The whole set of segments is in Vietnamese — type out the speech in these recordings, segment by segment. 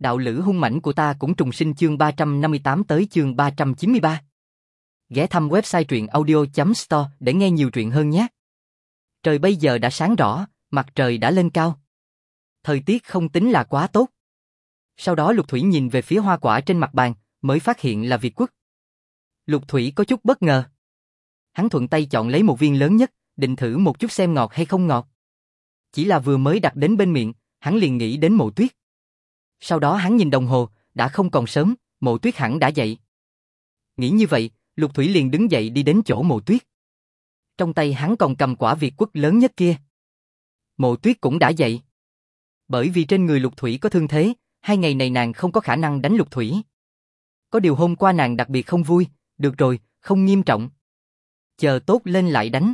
Đạo lữ hung mãnh của ta cũng trùng sinh chương 358 tới chương 393. Ghé thăm website truyện audio.store để nghe nhiều truyện hơn nhé. Trời bây giờ đã sáng rõ, mặt trời đã lên cao. Thời tiết không tính là quá tốt. Sau đó Lục Thủy nhìn về phía hoa quả trên mặt bàn, mới phát hiện là Việt Quất. Lục Thủy có chút bất ngờ. Hắn thuận tay chọn lấy một viên lớn nhất, định thử một chút xem ngọt hay không ngọt. Chỉ là vừa mới đặt đến bên miệng, hắn liền nghĩ đến Mộ Tuyết. Sau đó hắn nhìn đồng hồ, đã không còn sớm, Mộ Tuyết hẳn đã dậy. Nghĩ như vậy, Lục Thủy liền đứng dậy đi đến chỗ Mộ Tuyết. Trong tay hắn còn cầm quả Việt Quất lớn nhất kia. Mộ Tuyết cũng đã dậy. Bởi vì trên người Lục Thủy có thương thế, 2 ngày này nàng không có khả năng đánh Lục Thủy. Có điều hôm qua nàng đặc biệt không vui, được rồi, không nghiêm trọng. Chờ tốt lên lại đánh.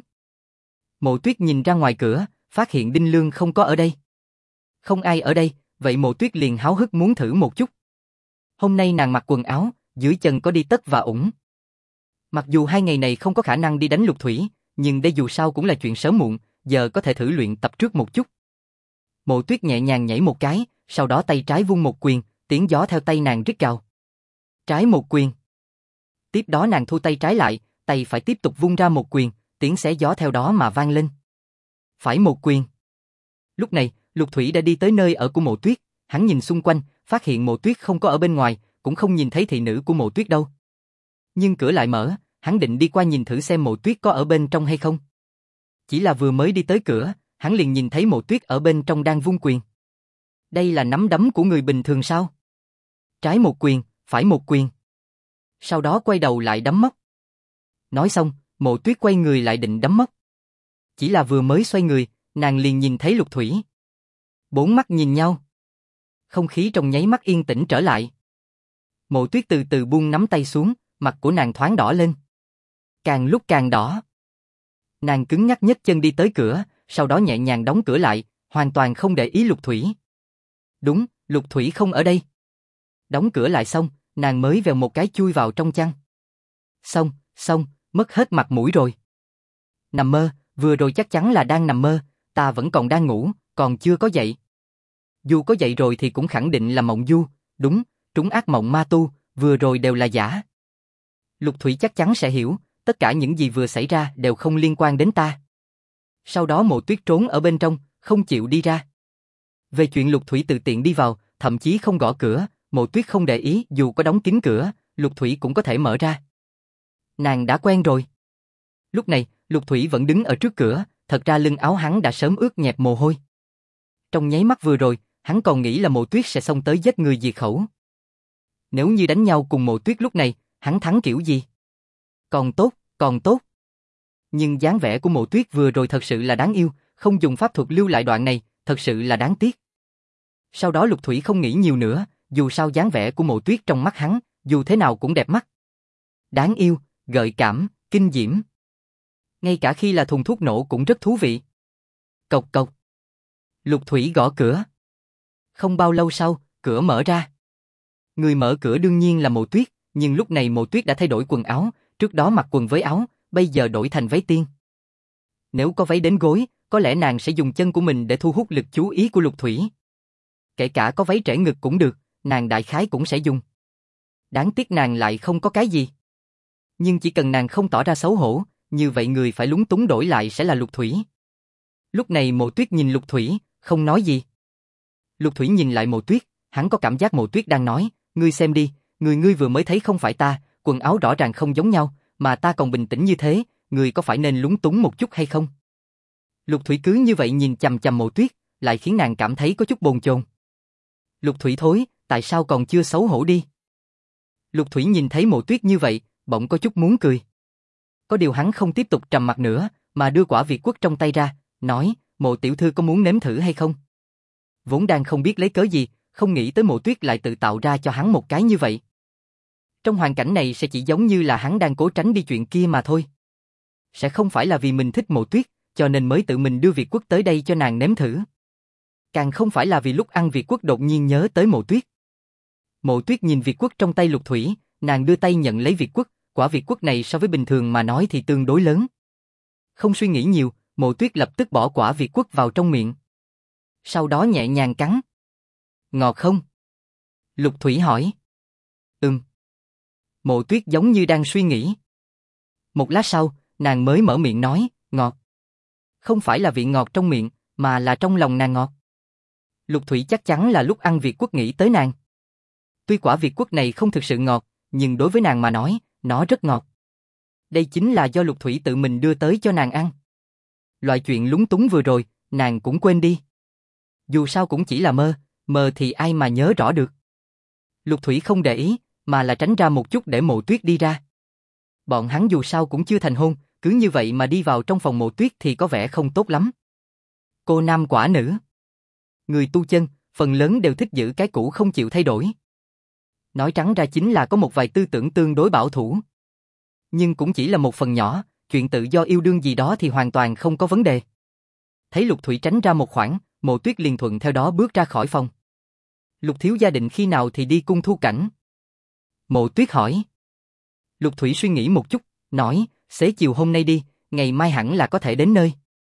Mộ Tuyết nhìn ra ngoài cửa, phát hiện Đinh Lương không có ở đây. Không ai ở đây, vậy Mộ Tuyết liền háo hức muốn thử một chút. Hôm nay nàng mặc quần áo, dưới chân có đi tất và ủng. Mặc dù 2 ngày này không có khả năng đi đánh Lục Thủy, nhưng đây dù sao cũng là chuyện sớm muộn, giờ có thể thử luyện tập trước một chút. Mộ Tuyết nhẹ nhàng nhảy một cái, sau đó tay trái vung một quyền, tiếng gió theo tay nàng rít gào. Trái một quyền. Tiếp đó nàng thu tay trái lại, tay phải tiếp tục vung ra một quyền, tiếng xé gió theo đó mà vang lên. Phải một quyền. Lúc này, Lục Thủy đã đi tới nơi ở của Mộ Tuyết, hắn nhìn xung quanh, phát hiện Mộ Tuyết không có ở bên ngoài, cũng không nhìn thấy thị nữ của Mộ Tuyết đâu. Nhưng cửa lại mở, hắn định đi qua nhìn thử xem Mộ Tuyết có ở bên trong hay không. Chỉ là vừa mới đi tới cửa, hắn liền nhìn thấy Mộ Tuyết ở bên trong đang vung quyền. Đây là nắm đấm của người bình thường sao? Trái một quyền, phải một quyền. Sau đó quay đầu lại đấm móc. Nói xong, Mộ Tuyết quay người lại định đấm móc. Chỉ là vừa mới xoay người, nàng liền nhìn thấy Lục Thủy. 4 mắt nhìn nhau. Không khí trong nháy mắt yên tĩnh trở lại. Mộ Tuyết từ từ buông nắm tay xuống, mặt của nàng thoáng đỏ lên. Càng lúc càng đỏ. Nàng cứng nhắc nhấc chân đi tới cửa, sau đó nhẹ nhàng đóng cửa lại, hoàn toàn không để ý Lục Thủy. Đúng, Lục Thủy không ở đây. Đóng cửa lại xong, nàng mới vèo một cái chui vào trong chăn. Xong, mất hết mặt mũi rồi. Nằm mơ, vừa rồi chắc chắn là đang nằm mơ, ta vẫn còn đang ngủ, còn chưa có dậy. Dù có dậy rồi thì cũng khẳng định là mộng du, đúng, trúng ác mộng ma tu, vừa rồi đều là giả. Lục Thủy chắc chắn sẽ hiểu, tất cả những gì vừa xảy ra đều không liên quan đến ta. Sau đó Mộ Tuyết trốn ở bên trong, không chịu đi ra. Về chuyện Lục Thủy tự tiện đi vào, thậm chí không gõ cửa, Mộ Tuyết không để ý, dù có đóng kín cửa, Lục Thủy cũng có thể mở ra. Nàng đã quen rồi. Lúc này, Lục Thủy vẫn đứng ở trước cửa, thật ra lưng áo hắn đã sớm ướt nhẹp mồ hôi. Trong nháy mắt vừa rồi, hắn còn nghĩ là Mộ Tuyết sẽ xông tới giết người diệt khẩu. Nếu như đánh nhau cùng Mộ Tuyết lúc này, hắn thắng kiểu gì? Còn tốt. Nhưng dáng vẻ của Mộ Tuyết vừa rồi thật sự là đáng yêu, không dùng pháp thuật lưu lại đoạn này, thật sự là đáng tiếc. Sau đó Lục Thủy không nghĩ nhiều nữa, dù sao dáng vẻ của Mộ Tuyết trong mắt hắn, dù thế nào cũng đẹp mắt. Đáng yêu, gợi cảm, kinh diễm. Ngay cả khi là thùng thuốc nổ cũng rất thú vị. Cộc cộc. Lục Thủy gõ cửa. Không bao lâu sau, cửa mở ra. Người mở cửa đương nhiên là Mộ Tuyết, nhưng lúc này Mộ Tuyết đã thay đổi quần áo, trước đó mặc quần với áo, bây giờ đổi thành váy tiên. Nếu có váy đến gối, có lẽ nàng sẽ dùng chân của mình để thu hút lực chú ý của Lục Thủy. Kể cả có váy trễ ngực cũng được, nàng đại khái cũng sẽ dùng. Đáng tiếc nàng lại không có cái gì. Nhưng chỉ cần nàng không tỏ ra xấu hổ, như vậy người phải lúng túng đổi lại sẽ là Lục Thủy. Lúc này Mộ Tuyết nhìn Lục Thủy, không nói gì. Lục Thủy nhìn lại Mộ Tuyết, hắn có cảm giác Mộ Tuyết đang nói, ngươi xem đi, ngươi vừa mới thấy không phải ta, quần áo rõ ràng không giống nhau, mà ta còn bình tĩnh như thế, ngươi có phải nên lúng túng một chút hay không? Lục Thủy cứ như vậy nhìn chằm chằm Mộ Tuyết, lại khiến nàng cảm thấy có chút bồn chồn. Lục Thủy thối, tại sao còn chưa xấu hổ đi? Lục Thủy nhìn thấy Mộ Tuyết như vậy, bỗng có chút muốn cười. Có điều hắn không tiếp tục trầm mặc nữa, mà đưa quả Việt Quất trong tay ra, nói, Mộ tiểu thư có muốn nếm thử hay không? Vốn đang không biết lấy cớ gì, không nghĩ tới Mộ Tuyết lại tự tạo ra cho hắn một cái như vậy. Trong hoàn cảnh này sẽ chỉ giống như là hắn đang cố tránh đi chuyện kia mà thôi. Sẽ không phải là vì mình thích Mộ Tuyết, cho nên mới tự mình đưa Việt Quất tới đây cho nàng nếm thử. Càng không phải là vì lúc ăn Việt Quất đột nhiên nhớ tới Mộ Tuyết. Mộ Tuyết nhìn Việt Quất trong tay Lục Thủy, nàng đưa tay nhận lấy Việt Quất, quả Việt Quất này so với bình thường mà nói thì tương đối lớn. Không suy nghĩ nhiều, Mộ Tuyết lập tức bỏ quả Việt Quất vào trong miệng. Sau đó nhẹ nhàng cắn. Ngọt không? Lục Thủy hỏi. Mộ Tuyết giống như đang suy nghĩ. Một lát sau, nàng mới mở miệng nói, ngọt. Không phải là vị ngọt trong miệng, mà là trong lòng nàng ngọt. Lục Thủy chắc chắn là lúc ăn Việt Quất nghĩ tới nàng. Tuy quả Việt Quất này không thực sự ngọt, nhưng đối với nàng mà nói, nó rất ngọt. Đây chính là do Lục Thủy tự mình đưa tới cho nàng ăn. Loại chuyện lúng túng vừa rồi, nàng cũng quên đi. Dù sao cũng chỉ là mơ, mơ thì ai mà nhớ rõ được. Lục Thủy không để ý, mà là tránh ra một chút để Mộ Tuyết đi ra. Bọn hắn dù sao cũng chưa thành hôn, cứ như vậy mà đi vào trong phòng Mộ Tuyết thì có vẻ không tốt lắm. Cô nam quả nữ. Người tu chân, phần lớn đều thích giữ cái cũ không chịu thay đổi. Nói trắng ra chính là có một vài tư tưởng tương đối bảo thủ. Nhưng cũng chỉ là một phần nhỏ, chuyện tự do yêu đương gì đó thì hoàn toàn không có vấn đề. Thấy Lục Thủy tránh ra một khoảng, Mộ Tuyết liền thuận theo đó bước ra khỏi phòng. Lục thiếu gia định khi nào thì đi cung thu cảnh? Mộ Tuyết hỏi. Lục Thủy suy nghĩ một chút, nói, xế chiều hôm nay đi, ngày mai hẳn là có thể đến nơi.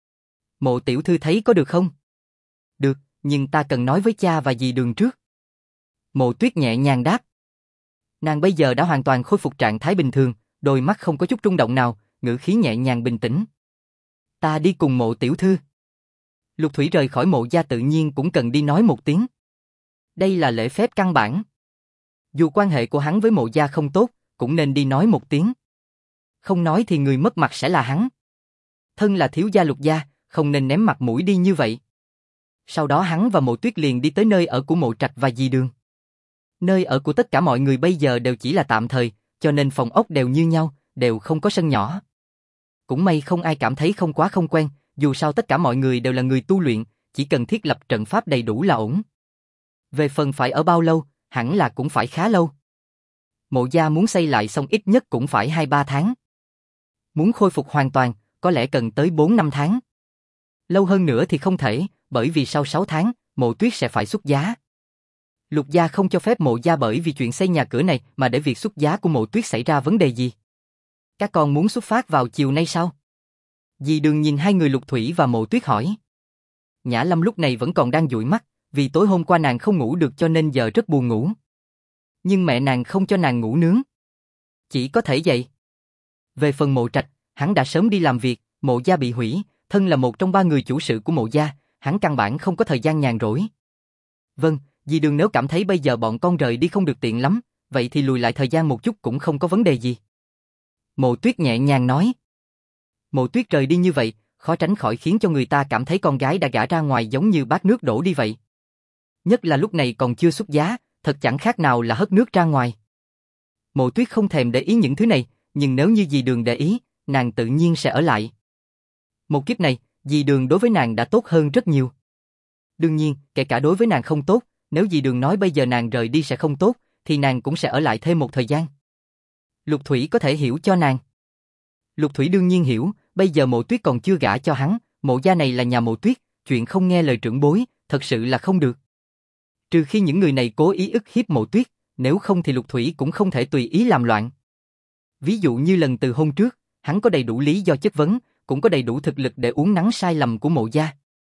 Mộ tiểu thư thấy có được không? Được, nhưng ta cần nói với cha và dì Đường trước. Mộ Tuyết nhẹ nhàng đáp. Nàng bây giờ đã hoàn toàn khôi phục trạng thái bình thường, đôi mắt không có chút rung động nào, ngữ khí nhẹ nhàng bình tĩnh. Ta đi cùng Mộ tiểu thư. Lục Thủy rời khỏi Mộ gia tự nhiên cũng cần đi nói một tiếng. Đây là lễ phép căn bản. Dù quan hệ của hắn với Mộ gia không tốt, cũng nên đi nói một tiếng. Không nói thì người mất mặt sẽ là hắn. Thân là thiếu gia Lục gia, không nên ném mặt mũi đi như vậy. Sau đó hắn và Mộ Tuyết liền đi tới nơi ở của Mộ Trạch và dì Đường. Nơi ở của tất cả mọi người bây giờ đều chỉ là tạm thời, cho nên phòng ốc đều như nhau, đều không có sân nhỏ. Cũng may không ai cảm thấy không quá không quen, dù sao tất cả mọi người đều là người tu luyện, chỉ cần thiết lập trận pháp đầy đủ là ổn. Về phần phải ở bao lâu, hẳn là cũng phải khá lâu. Mộ gia muốn xây lại xong ít nhất cũng phải 2-3 tháng. Muốn khôi phục hoàn toàn, có lẽ cần tới 4-5 tháng. Lâu hơn nữa thì không thể, bởi vì sau 6 tháng, Mộ Tuyết sẽ phải xuất giá. Lục gia không cho phép Mộ gia bởi vì chuyện xây nhà cửa này mà để việc xuất giá của Mộ Tuyết xảy ra vấn đề gì. Các con muốn xuất phát vào chiều nay sao? Dì Đường nhìn hai người Lục Thủy và Mộ Tuyết hỏi. Nhã Lâm lúc này vẫn còn đang dụi mắt, vì tối hôm qua nàng không ngủ được cho nên giờ rất buồn ngủ. Nhưng mẹ nàng không cho nàng ngủ nướng. Chỉ có thể vậy. Về phần Mộ Trạch, hắn đã sớm đi làm việc, Mộ gia bị hủy, thân là một trong 3 người chủ sự của Mộ gia, hắn căn bản không có thời gian nhàn rỗi. Vâng, dì Đường nếu cảm thấy bây giờ bọn con rời đi không được tiện lắm, vậy thì lùi lại thời gian một chút cũng không có vấn đề gì. Mộ Tuyết nhẹ nhàng nói. Mộ Tuyết rời đi như vậy, khó tránh khỏi khiến cho người ta cảm thấy con gái đã gả ra ngoài giống như bát nước đổ đi vậy. Nhất là lúc này còn chưa xuất giá, thật chẳng khác nào là hất nước ra ngoài. Mộ Tuyết không thèm để ý những thứ này, nhưng nếu như dì Đường để ý, nàng tự nhiên sẽ ở lại. Một kiếp này, dì Đường đối với nàng đã tốt hơn rất nhiều. Đương nhiên, kể cả đối với nàng không tốt, nếu dì Đường nói bây giờ nàng rời đi sẽ không tốt, thì nàng cũng sẽ ở lại thêm một thời gian. Lục Thủy có thể hiểu cho nàng. Lục Thủy đương nhiên hiểu, bây giờ Mộ Tuyết còn chưa gả cho hắn, Mộ gia này là nhà Mộ Tuyết, chuyện không nghe lời trưởng bối, thật sự là không được. Trừ khi những người này cố ý ức hiếp Mộ Tuyết, nếu không thì Lục Thủy cũng không thể tùy ý làm loạn. Ví dụ như lần từ hôn trước, hắn có đầy đủ lý do chất vấn, cũng có đầy đủ thực lực để uốn nắn sai lầm của Mộ gia.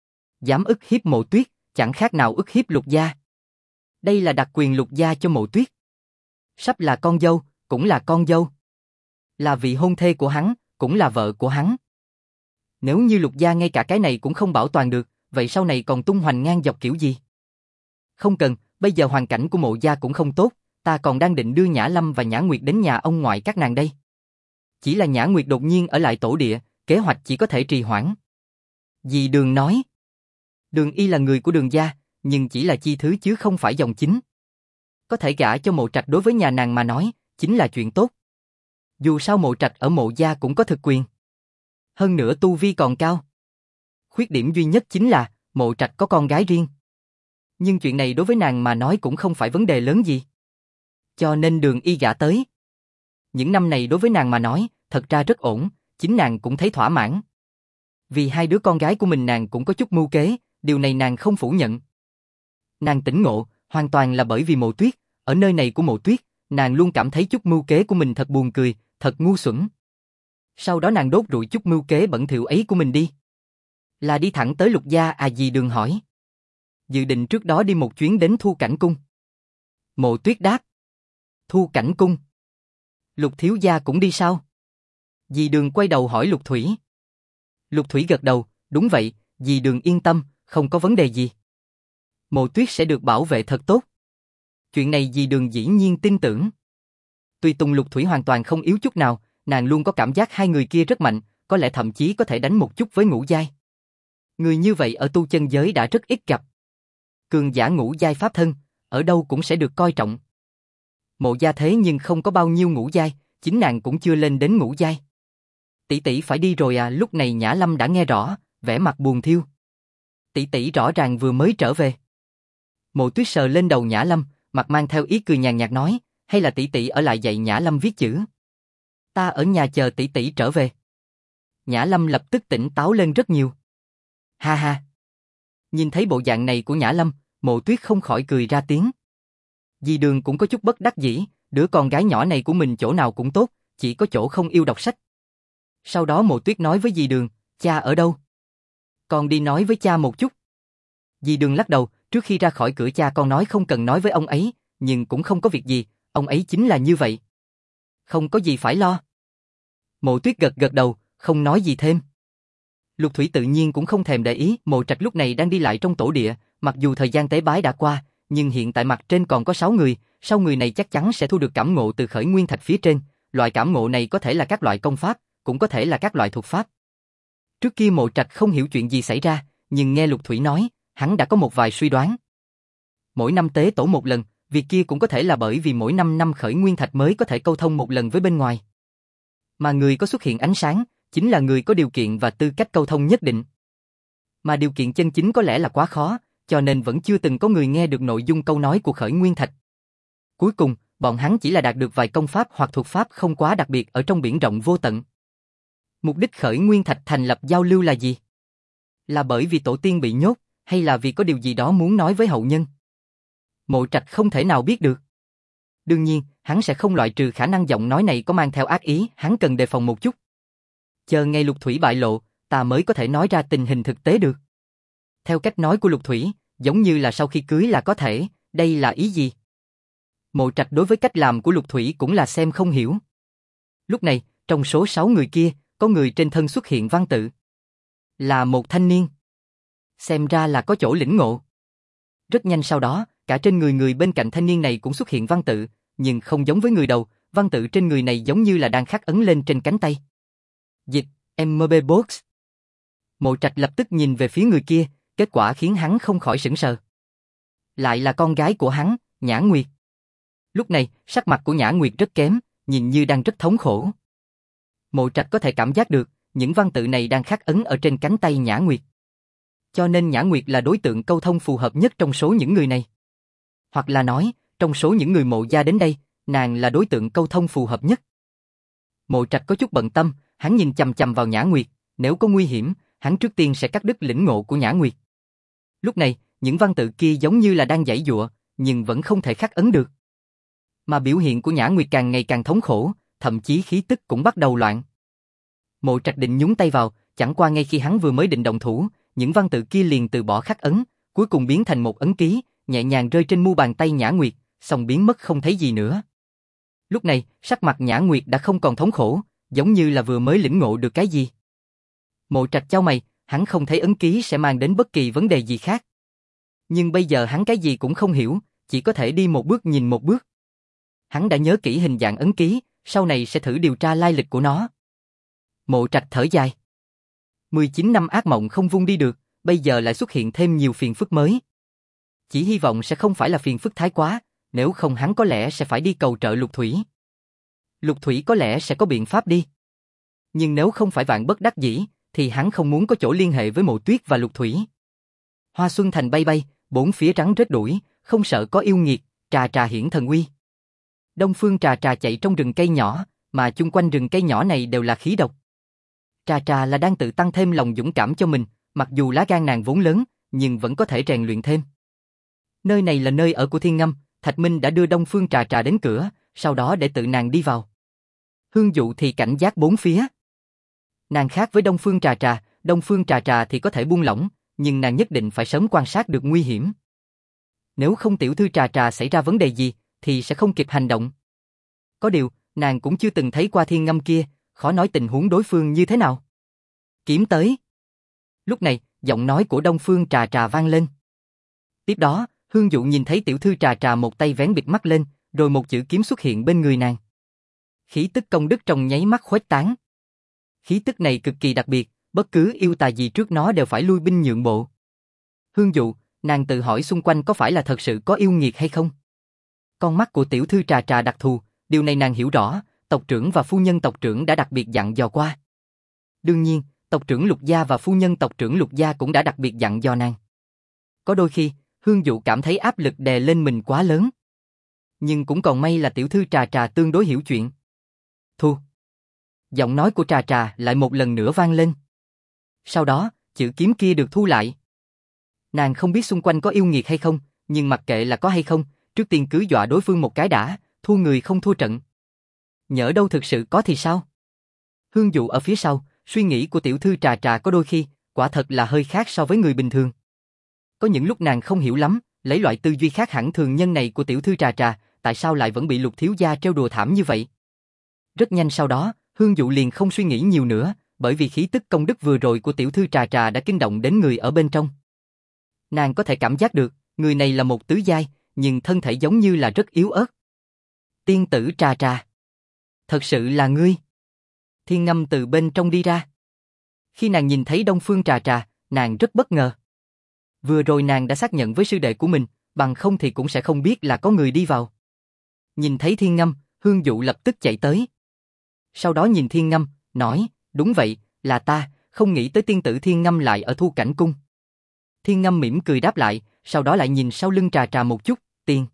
Dám ức hiếp Mộ Tuyết, chẳng khác nào ức hiếp Lục gia. Đây là đặc quyền Lục gia cho Mộ Tuyết. Sắp là con dâu, cũng là con dâu. Là vị hôn thê của hắn, cũng là vợ của hắn. Nếu như Lục gia ngay cả cái này cũng không bảo toàn được, vậy sau này còn tung hoành ngang dọc kiểu gì? Không cần, bây giờ hoàn cảnh của Mộ gia cũng không tốt, ta còn đang định đưa Nhã Lâm và Nhã Nguyệt đến nhà ông ngoại các nàng đây. Chỉ là Nhã Nguyệt đột nhiên ở lại tổ địa, kế hoạch chỉ có thể trì hoãn. Dì Đường nói. Đường Y là người của Đường gia, nhưng chỉ là chi thứ chứ không phải dòng chính. Có thể gả cho Mộ Trạch đối với nhà nàng mà nói, chính là chuyện tốt. Dù sao Mộ Trạch ở Mộ gia cũng có thực quyền. Hơn nữa tu vi còn cao. Khuyết điểm duy nhất chính là, Mộ Trạch có con gái riêng. Nhưng chuyện này đối với nàng mà nói cũng không phải vấn đề lớn gì. Cho nên Đường Y gả tới. Những năm này đối với nàng mà nói, thật ra rất ổn, chính nàng cũng thấy thỏa mãn. Vì hai đứa con gái của mình nàng cũng có chút mưu kế, điều này nàng không phủ nhận. Nàng tỉnh ngộ, hoàn toàn là bởi vì Mộ Tuyết, ở nơi này của Mộ Tuyết, nàng luôn cảm thấy chút mưu kế của mình thật buồn cười, thật ngu xuẩn. Sau đó nàng đốt rụi chút mưu kế bẩn thỉu ấy của mình đi. Là đi thẳng tới Lục gia à? Dì Đường hỏi. Dự định trước đó đi một chuyến đến Thu Cảnh Cung. Mộ Tuyết đáp. Thu Cảnh Cung. Lục thiếu gia cũng đi sao? Dì Đường quay đầu hỏi Lục Thủy. Lục Thủy gật đầu, đúng vậy, dì Đường yên tâm, không có vấn đề gì. Mộ Tuyết sẽ được bảo vệ thật tốt. Chuyện này dì Đường dĩ nhiên tin tưởng. Tùy Tùng Lục Thủy hoàn toàn không yếu chút nào, nàng luôn có cảm giác hai người kia rất mạnh, có lẽ thậm chí có thể đánh một chút với ngũ giai. Người như vậy ở tu chân giới đã rất ít gặp. Cường giả ngũ giai pháp thân, ở đâu cũng sẽ được coi trọng. Mộ gia thế nhưng không có bao nhiêu ngũ giai, chính nàng cũng chưa lên đến ngũ giai. Tỷ tỷ phải đi rồi à? Lúc này Nhã Lâm đã nghe rõ, vẻ mặt buồn thiêu. Tỷ tỷ rõ ràng vừa mới trở về. Mộ Tuyết sờ lên đầu Nhã Lâm, mặt mang theo ý cười nhàn nhạt nói, hay là tỷ tỷ ở lại dạy Nhã Lâm viết chữ? Ta ở nhà chờ tỷ tỷ trở về. Nhã Lâm lập tức tỉnh táo lên rất nhiều. Ha ha. Nhìn thấy bộ dạng này của Nhã Lâm, Mộ Tuyết không khỏi cười ra tiếng. Dì Đường cũng có chút bất đắc dĩ, đứa con gái nhỏ này của mình chỗ nào cũng tốt, chỉ có chỗ không yêu đọc sách. Sau đó Mộ Tuyết nói với dì Đường, cha ở đâu? Con đi nói với cha một chút. Dì Đường lắc đầu, trước khi ra khỏi cửa cha con nói không cần nói với ông ấy, nhưng cũng không có việc gì, ông ấy chính là như vậy. Không có gì phải lo. Mộ Tuyết gật gật đầu, không nói gì thêm. Lục Thủy tự nhiên cũng không thèm để ý, Mộ Trạch lúc này đang đi lại trong tổ địa, mặc dù thời gian tế bái đã qua, nhưng hiện tại mặt trên còn có 6 người, 6 người này chắc chắn sẽ thu được cảm ngộ từ khởi nguyên thạch phía trên, loại cảm ngộ này có thể là các loại công pháp, cũng có thể là các loại thuật pháp. Trước kia Mộ Trạch không hiểu chuyện gì xảy ra, nhưng nghe Lục Thủy nói, hắn đã có một vài suy đoán. Mỗi năm tế tổ một lần, việc kia cũng có thể là bởi vì mỗi 5 năm khởi nguyên thạch mới có thể câu thông một lần với bên ngoài. Mà người có xuất hiện ánh sáng, chính là người có điều kiện và tư cách câu thông nhất định. Mà điều kiện chân chính có lẽ là quá khó, cho nên vẫn chưa từng có người nghe được nội dung câu nói của khởi nguyên thạch. Cuối cùng, bọn hắn chỉ là đạt được vài công pháp hoặc thuật pháp không quá đặc biệt ở trong biển rộng vô tận. Mục đích khởi nguyên thạch thành lập giao lưu là gì? Là bởi vì tổ tiên bị nhốt, hay là vì có điều gì đó muốn nói với hậu nhân? Mộ Trạch không thể nào biết được. Đương nhiên, hắn sẽ không loại trừ khả năng giọng nói này có mang theo ác ý, hắn cần đề phòng một chút. Chờ ngày Lục Thủy bại lộ, ta mới có thể nói ra tình hình thực tế được. Theo cách nói của Lục Thủy, giống như là sau khi cưới là có thể, đây là ý gì? Mộ Trạch đối với cách làm của Lục Thủy cũng là xem không hiểu. Lúc này, trong số 6 người kia, có người trên thân xuất hiện văn tự. Là một thanh niên. Xem ra là có chỗ lĩnh ngộ. Rất nhanh sau đó, cả trên người bên cạnh thanh niên này cũng xuất hiện văn tự, nhưng không giống với người đầu, văn tự trên người này giống như là đang khắc ấn lên trên cánh tay. Dịch, MB Box. Mộ Trạch lập tức nhìn về phía người kia, kết quả khiến hắn không khỏi sửng sờ. Lại là con gái của hắn, Nhã Nguyệt. Lúc này, sắc mặt của Nhã Nguyệt rất kém, nhìn như đang rất thống khổ. Mộ Trạch có thể cảm giác được, những văn tự này đang khắc ấn ở trên cánh tay Nhã Nguyệt. Cho nên Nhã Nguyệt là đối tượng câu thông phù hợp nhất trong số những người này. Hoặc là nói, trong số những người Mộ gia đến đây, nàng là đối tượng câu thông phù hợp nhất. Mộ Trạch có chút bận tâm, hắn nhìn chằm chằm vào Nhã Nguyệt, nếu có nguy hiểm, hắn trước tiên sẽ cắt đứt lĩnh ngộ của Nhã Nguyệt. Lúc này, những văn tự kia giống như là đang giãy giụa, nhưng vẫn không thể khắc ấn được. Mà biểu hiện của Nhã Nguyệt càng ngày càng thống khổ, thậm chí khí tức cũng bắt đầu loạn. Mộ Trạch định nhúng tay vào, chẳng qua ngay khi hắn vừa mới định động thủ, những văn tự kia liền từ bỏ khắc ấn, cuối cùng biến thành một ấn ký, nhẹ nhàng rơi trên mu bàn tay Nhã Nguyệt, xong biến mất không thấy gì nữa. Lúc này, sắc mặt Nhã Nguyệt đã không còn thống khổ, giống như là vừa mới lĩnh ngộ được cái gì. Mộ Trạch chau mày, hắn không thấy ấn ký sẽ mang đến bất kỳ vấn đề gì khác. Nhưng bây giờ hắn cái gì cũng không hiểu, chỉ có thể đi một bước nhìn một bước. Hắn đã nhớ kỹ hình dạng ấn ký, sau này sẽ thử điều tra lai lịch của nó. Mộ Trạch thở dài. 19 năm ác mộng không vung đi được, bây giờ lại xuất hiện thêm nhiều phiền phức mới. Chỉ hy vọng sẽ không phải là phiền phức thái quá, nếu không hắn có lẽ sẽ phải đi cầu trợ Lục Thủy. Lục Thủy có lẽ sẽ có biện pháp đi. Nhưng nếu không phải vạn bất đắc dĩ, thì hắn không muốn có chỗ liên hệ với Mộ Tuyết và Lục Thủy. Hoa Xuân Thành bay bay, bốn phía rắn rết đuổi, không sợ có yêu nghiệt, Trà Trà hiển thần uy. Đông Phương Trà Trà chạy trong rừng cây nhỏ, mà chung quanh rừng cây nhỏ này đều là khí độc. Trà Trà là đang tự tăng thêm lòng dũng cảm cho mình, mặc dù lá gan nàng vốn lớn, nhưng vẫn có thể rèn luyện thêm. Nơi này là nơi ở của Thiên Ngâm, Thạch Minh đã đưa Đông Phương Trà Trà đến cửa, sau đó để tự nàng đi vào. Hương Dụ thì cảnh giác bốn phía. Nàng khác với Đông Phương Trà Trà thì có thể buông lỏng, nhưng nàng nhất định phải sớm quan sát được nguy hiểm. Nếu không tiểu thư Trà Trà xảy ra vấn đề gì, thì sẽ không kịp hành động. Có điều, nàng cũng chưa từng thấy qua thiên ngâm kia, khó nói tình huống đối phương như thế nào. Kiếm tới. Lúc này, giọng nói của Đông Phương Trà Trà vang lên. Tiếp đó, Hương Dụ nhìn thấy tiểu thư Trà Trà một tay vén bịt mắt lên, rồi một chữ kiếm xuất hiện bên người nàng. Khí tức công đức trong nháy mắt khuếch tán. Khí tức này cực kỳ đặc biệt, bất cứ yêu tà gì trước nó đều phải lui binh nhượng bộ. Hương Dụ, nàng tự hỏi xung quanh có phải là thật sự có yêu nghiệt hay không? Con mắt của tiểu thư Trà Trà đặc thù, điều này nàng hiểu rõ, tộc trưởng và phu nhân tộc trưởng đã đặc biệt dặn dò qua. Đương nhiên, tộc trưởng Lục Gia và phu nhân tộc trưởng Lục Gia cũng đã đặc biệt dặn dò nàng. Có đôi khi, Hương Dụ cảm thấy áp lực đè lên mình quá lớn. Nhưng cũng còn may là tiểu thư Trà Trà tương đối hiểu chuyện. Thu. Giọng nói của Trà Trà lại một lần nữa vang lên. Sau đó, chữ kiếm kia được thu lại. Nàng không biết xung quanh có yêu nghiệt hay không, nhưng mặc kệ là có hay không, trước tiên cứ dọa đối phương một cái đã, thua người không thua trận. Nhỡ đâu thực sự có thì sao? Hương Dụ ở phía sau, suy nghĩ của tiểu thư Trà Trà có đôi khi, quả thật là hơi khác so với người bình thường. Có những lúc nàng không hiểu lắm, lấy loại tư duy khác hẳn thường nhân này của tiểu thư Trà Trà, tại sao lại vẫn bị Lục thiếu gia trêu đùa thảm như vậy? Rất nhanh sau đó, Hương Dụ liền không suy nghĩ nhiều nữa, bởi vì khí tức công đức vừa rồi của tiểu thư Trà Trà đã kinh động đến người ở bên trong. Nàng có thể cảm giác được, người này là một tứ giai, nhưng thân thể giống như là rất yếu ớt. Tiên tử Trà Trà. Thật sự là ngươi. Thiên Ngâm từ bên trong đi ra. Khi nàng nhìn thấy Đông Phương Trà Trà, nàng rất bất ngờ. Vừa rồi nàng đã xác nhận với sư đệ của mình, bằng không thì cũng sẽ không biết là có người đi vào. Nhìn thấy Thiên Ngâm, Hương Dụ lập tức chạy tới. Sau đó nhìn Thiên Ngâm, nói, đúng vậy, là ta, không nghĩ tới tiên tử Thiên Ngâm lại ở Thu Cảnh Cung. Thiên Ngâm mỉm cười đáp lại, sau đó lại nhìn sau lưng Trà Trà một chút,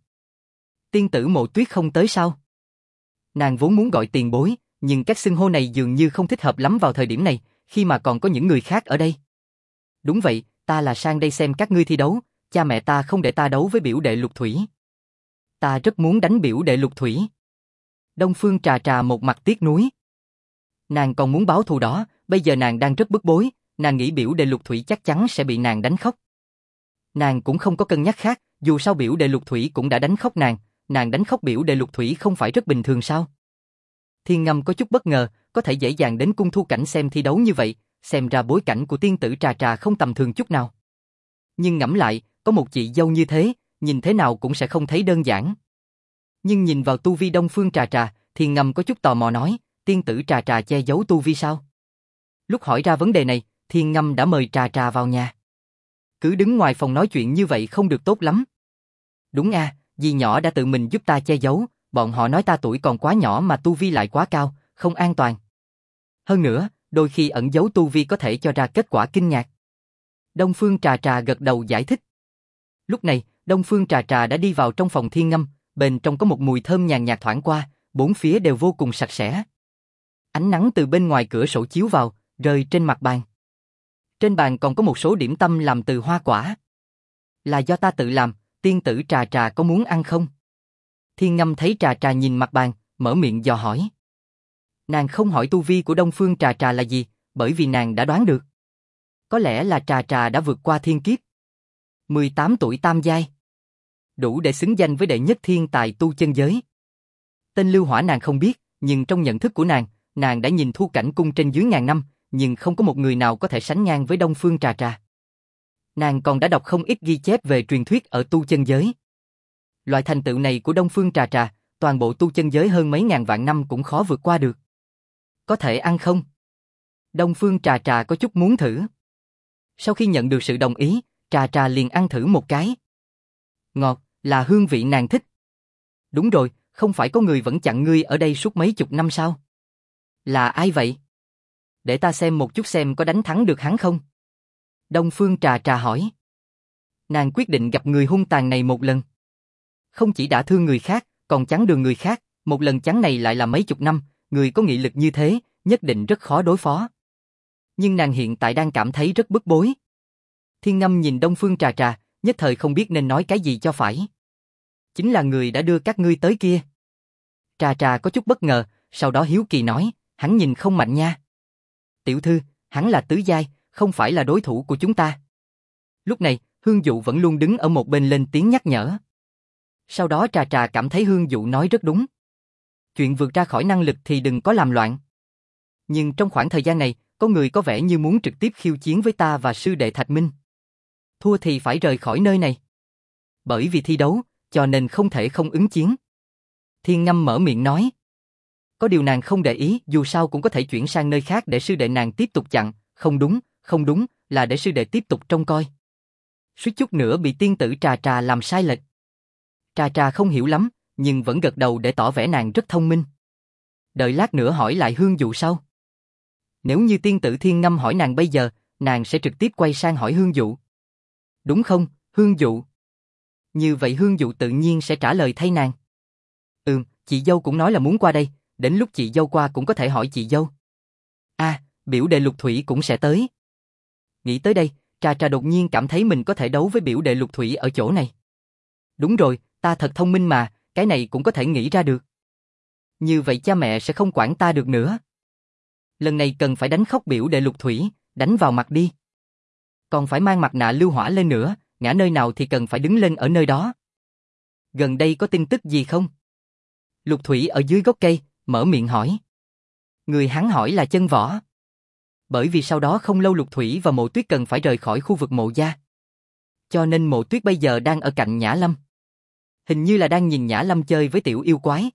tiên tử Mộ Tuyết không tới sao? Nàng vốn muốn gọi tiền bối, nhưng các xưng hô này dường như không thích hợp lắm vào thời điểm này, khi mà còn có những người khác ở đây. Đúng vậy, ta là sang đây xem các ngươi thi đấu, cha mẹ ta không để ta đấu với biểu đệ Lục Thủy. Ta rất muốn đánh biểu đệ Lục Thủy. Đông Phương Trà Trà một mặt tiếc nuối. Nàng còn muốn báo thù đó, bây giờ nàng đang rất bức bối, nàng nghĩ biểu đệ Lục Thủy chắc chắn sẽ bị nàng đánh khóc. Nàng cũng không có cân nhắc khác, dù sao biểu đệ Lục Thủy cũng đã đánh khóc nàng đánh khóc biểu đệ Lục Thủy không phải rất bình thường sao? Thiên Ngâm có chút bất ngờ, có thể dễ dàng đến cung Thu Cảnh xem thi đấu như vậy, xem ra bối cảnh của tiên tử Trà Trà không tầm thường chút nào. Nhưng ngẫm lại, có một chị dâu như thế, nhìn thế nào cũng sẽ không thấy đơn giản. Nhưng nhìn vào tu vi Đông Phương Trà Trà, Thiên Ngâm có chút tò mò nói, tiên tử Trà Trà che giấu tu vi sao? Lúc hỏi ra vấn đề này, Thiên Ngâm đã mời Trà Trà vào nhà. Cứ đứng ngoài phòng nói chuyện như vậy không được tốt lắm. Đúng a, dì nhỏ đã tự mình giúp ta che giấu, bọn họ nói ta tuổi còn quá nhỏ mà tu vi lại quá cao, không an toàn. Hơn nữa, đôi khi ẩn giấu tu vi có thể cho ra kết quả kinh ngạc. Đông Phương Trà Trà gật đầu giải thích. Lúc này, Đông Phương Trà Trà đã đi vào trong phòng Thiên Ngâm, bên trong có một mùi thơm nhàn nhạt thoảng qua, bốn phía đều vô cùng sạch sẽ. Ánh nắng từ bên ngoài cửa sổ chiếu vào, rơi trên mặt bàn. Trên bàn còn có một số điểm tâm làm từ hoa quả. Là do ta tự làm, tiên tử Trà Trà có muốn ăn không? Thiên Ngâm thấy Trà Trà nhìn mặt bàn, mở miệng dò hỏi. Nàng không hỏi tu vi của Đông Phương Trà Trà là gì, bởi vì nàng đã đoán được. Có lẽ là Trà Trà đã vượt qua thiên kiếp. 18 tuổi tam giai. Đủ để xứng danh với đệ nhất thiên tài tu chân giới. Tên Lưu Hỏa nàng không biết, nhưng trong nhận thức của nàng đã nhìn Thu Cảnh Cung trên dưới ngàn năm, nhưng không có một người nào có thể sánh ngang với Đông Phương Trà Trà. Nàng còn đã đọc không ít ghi chép về truyền thuyết ở tu chân giới. Loại thành tựu này của Đông Phương Trà Trà, toàn bộ tu chân giới hơn mấy ngàn vạn năm cũng khó vượt qua được. Có thể ăn không? Đông Phương Trà Trà có chút muốn thử. Sau khi nhận được sự đồng ý, Trà Trà liền ăn thử một cái. Ngọt, là hương vị nàng thích. Đúng rồi, không phải có người vẫn chặn ngươi ở đây suốt mấy chục năm sao? Là ai vậy? Để ta xem một chút xem có đánh thắng được hắn không? Đông Phương Trà Trà hỏi. Nàng quyết định gặp người hung tàn này một lần. Không chỉ đã thương người khác, còn chắn đường người khác, một lần chắn này lại là mấy chục năm, người có nghị lực như thế, nhất định rất khó đối phó. Nhưng nàng hiện tại đang cảm thấy rất bức bối. Thiên Ngâm nhìn Đông Phương Trà Trà, nhất thời không biết nên nói cái gì cho phải. Chính là người đã đưa các ngươi tới kia. Trà Trà có chút bất ngờ, sau đó hiếu kỳ nói, hắn nhìn không mạnh nha. Tiểu thư, hắn là tứ giai, không phải là đối thủ của chúng ta. Lúc này, Hương Dụ vẫn luôn đứng ở một bên lên tiếng nhắc nhở. Sau đó Trà Trà cảm thấy Hương Dụ nói rất đúng. Chuyện vượt ra khỏi năng lực thì đừng có làm loạn. Nhưng trong khoảng thời gian này, có người có vẻ như muốn trực tiếp khiêu chiến với ta và sư đệ Thạch Minh. Thua thì phải rời khỏi nơi này. Bởi vì thi đấu, cho nên không thể không ứng chiến. Thiên Ngâm mở miệng nói. Có điều nàng không để ý, dù sao cũng có thể chuyển sang nơi khác để sư đệ nàng tiếp tục chặn. Không đúng, là để sư đệ tiếp tục trông coi. Suýt chút nữa bị tiên tử Trà Trà làm sai lệch. Trà Trà không hiểu lắm, nhưng vẫn gật đầu để tỏ vẻ nàng rất thông minh. Đợi lát nữa hỏi lại Hương Dụ sau. Nếu như tiên tử Thiên Ngâm hỏi nàng bây giờ, nàng sẽ trực tiếp quay sang hỏi Hương Dụ. Đúng không, Hương Dụ? Như vậy Hương Dụ tự nhiên sẽ trả lời thay nàng. Chị dâu cũng nói là muốn qua đây, đến lúc chị dâu qua cũng có thể hỏi chị dâu. Biểu đệ Lục Thủy cũng sẽ tới. Nghĩ tới đây, Trà Trà đột nhiên cảm thấy mình có thể đấu với biểu đệ Lục Thủy ở chỗ này. Đúng rồi, ta thật thông minh mà, cái này cũng có thể nghĩ ra được. Như vậy cha mẹ sẽ không quản ta được nữa. Lần này cần phải đánh khóc biểu đệ Lục Thủy, đánh vào mặt đi. Còn phải mang mặt nạ lưu hỏa lên nữa, ngã nơi nào thì cần phải đứng lên ở nơi đó. Gần đây có tin tức gì không? Lục Thủy ở dưới gốc cây, mở miệng hỏi. Người hắn hỏi là Chân Võ. Bởi vì sau đó không lâu Lục Thủy và Mộ Tuyết cần phải rời khỏi khu vực Mộ gia. Cho nên Mộ Tuyết bây giờ đang ở cạnh Nhã Lâm. Hình như là đang nhìn Nhã Lâm chơi với tiểu yêu quái.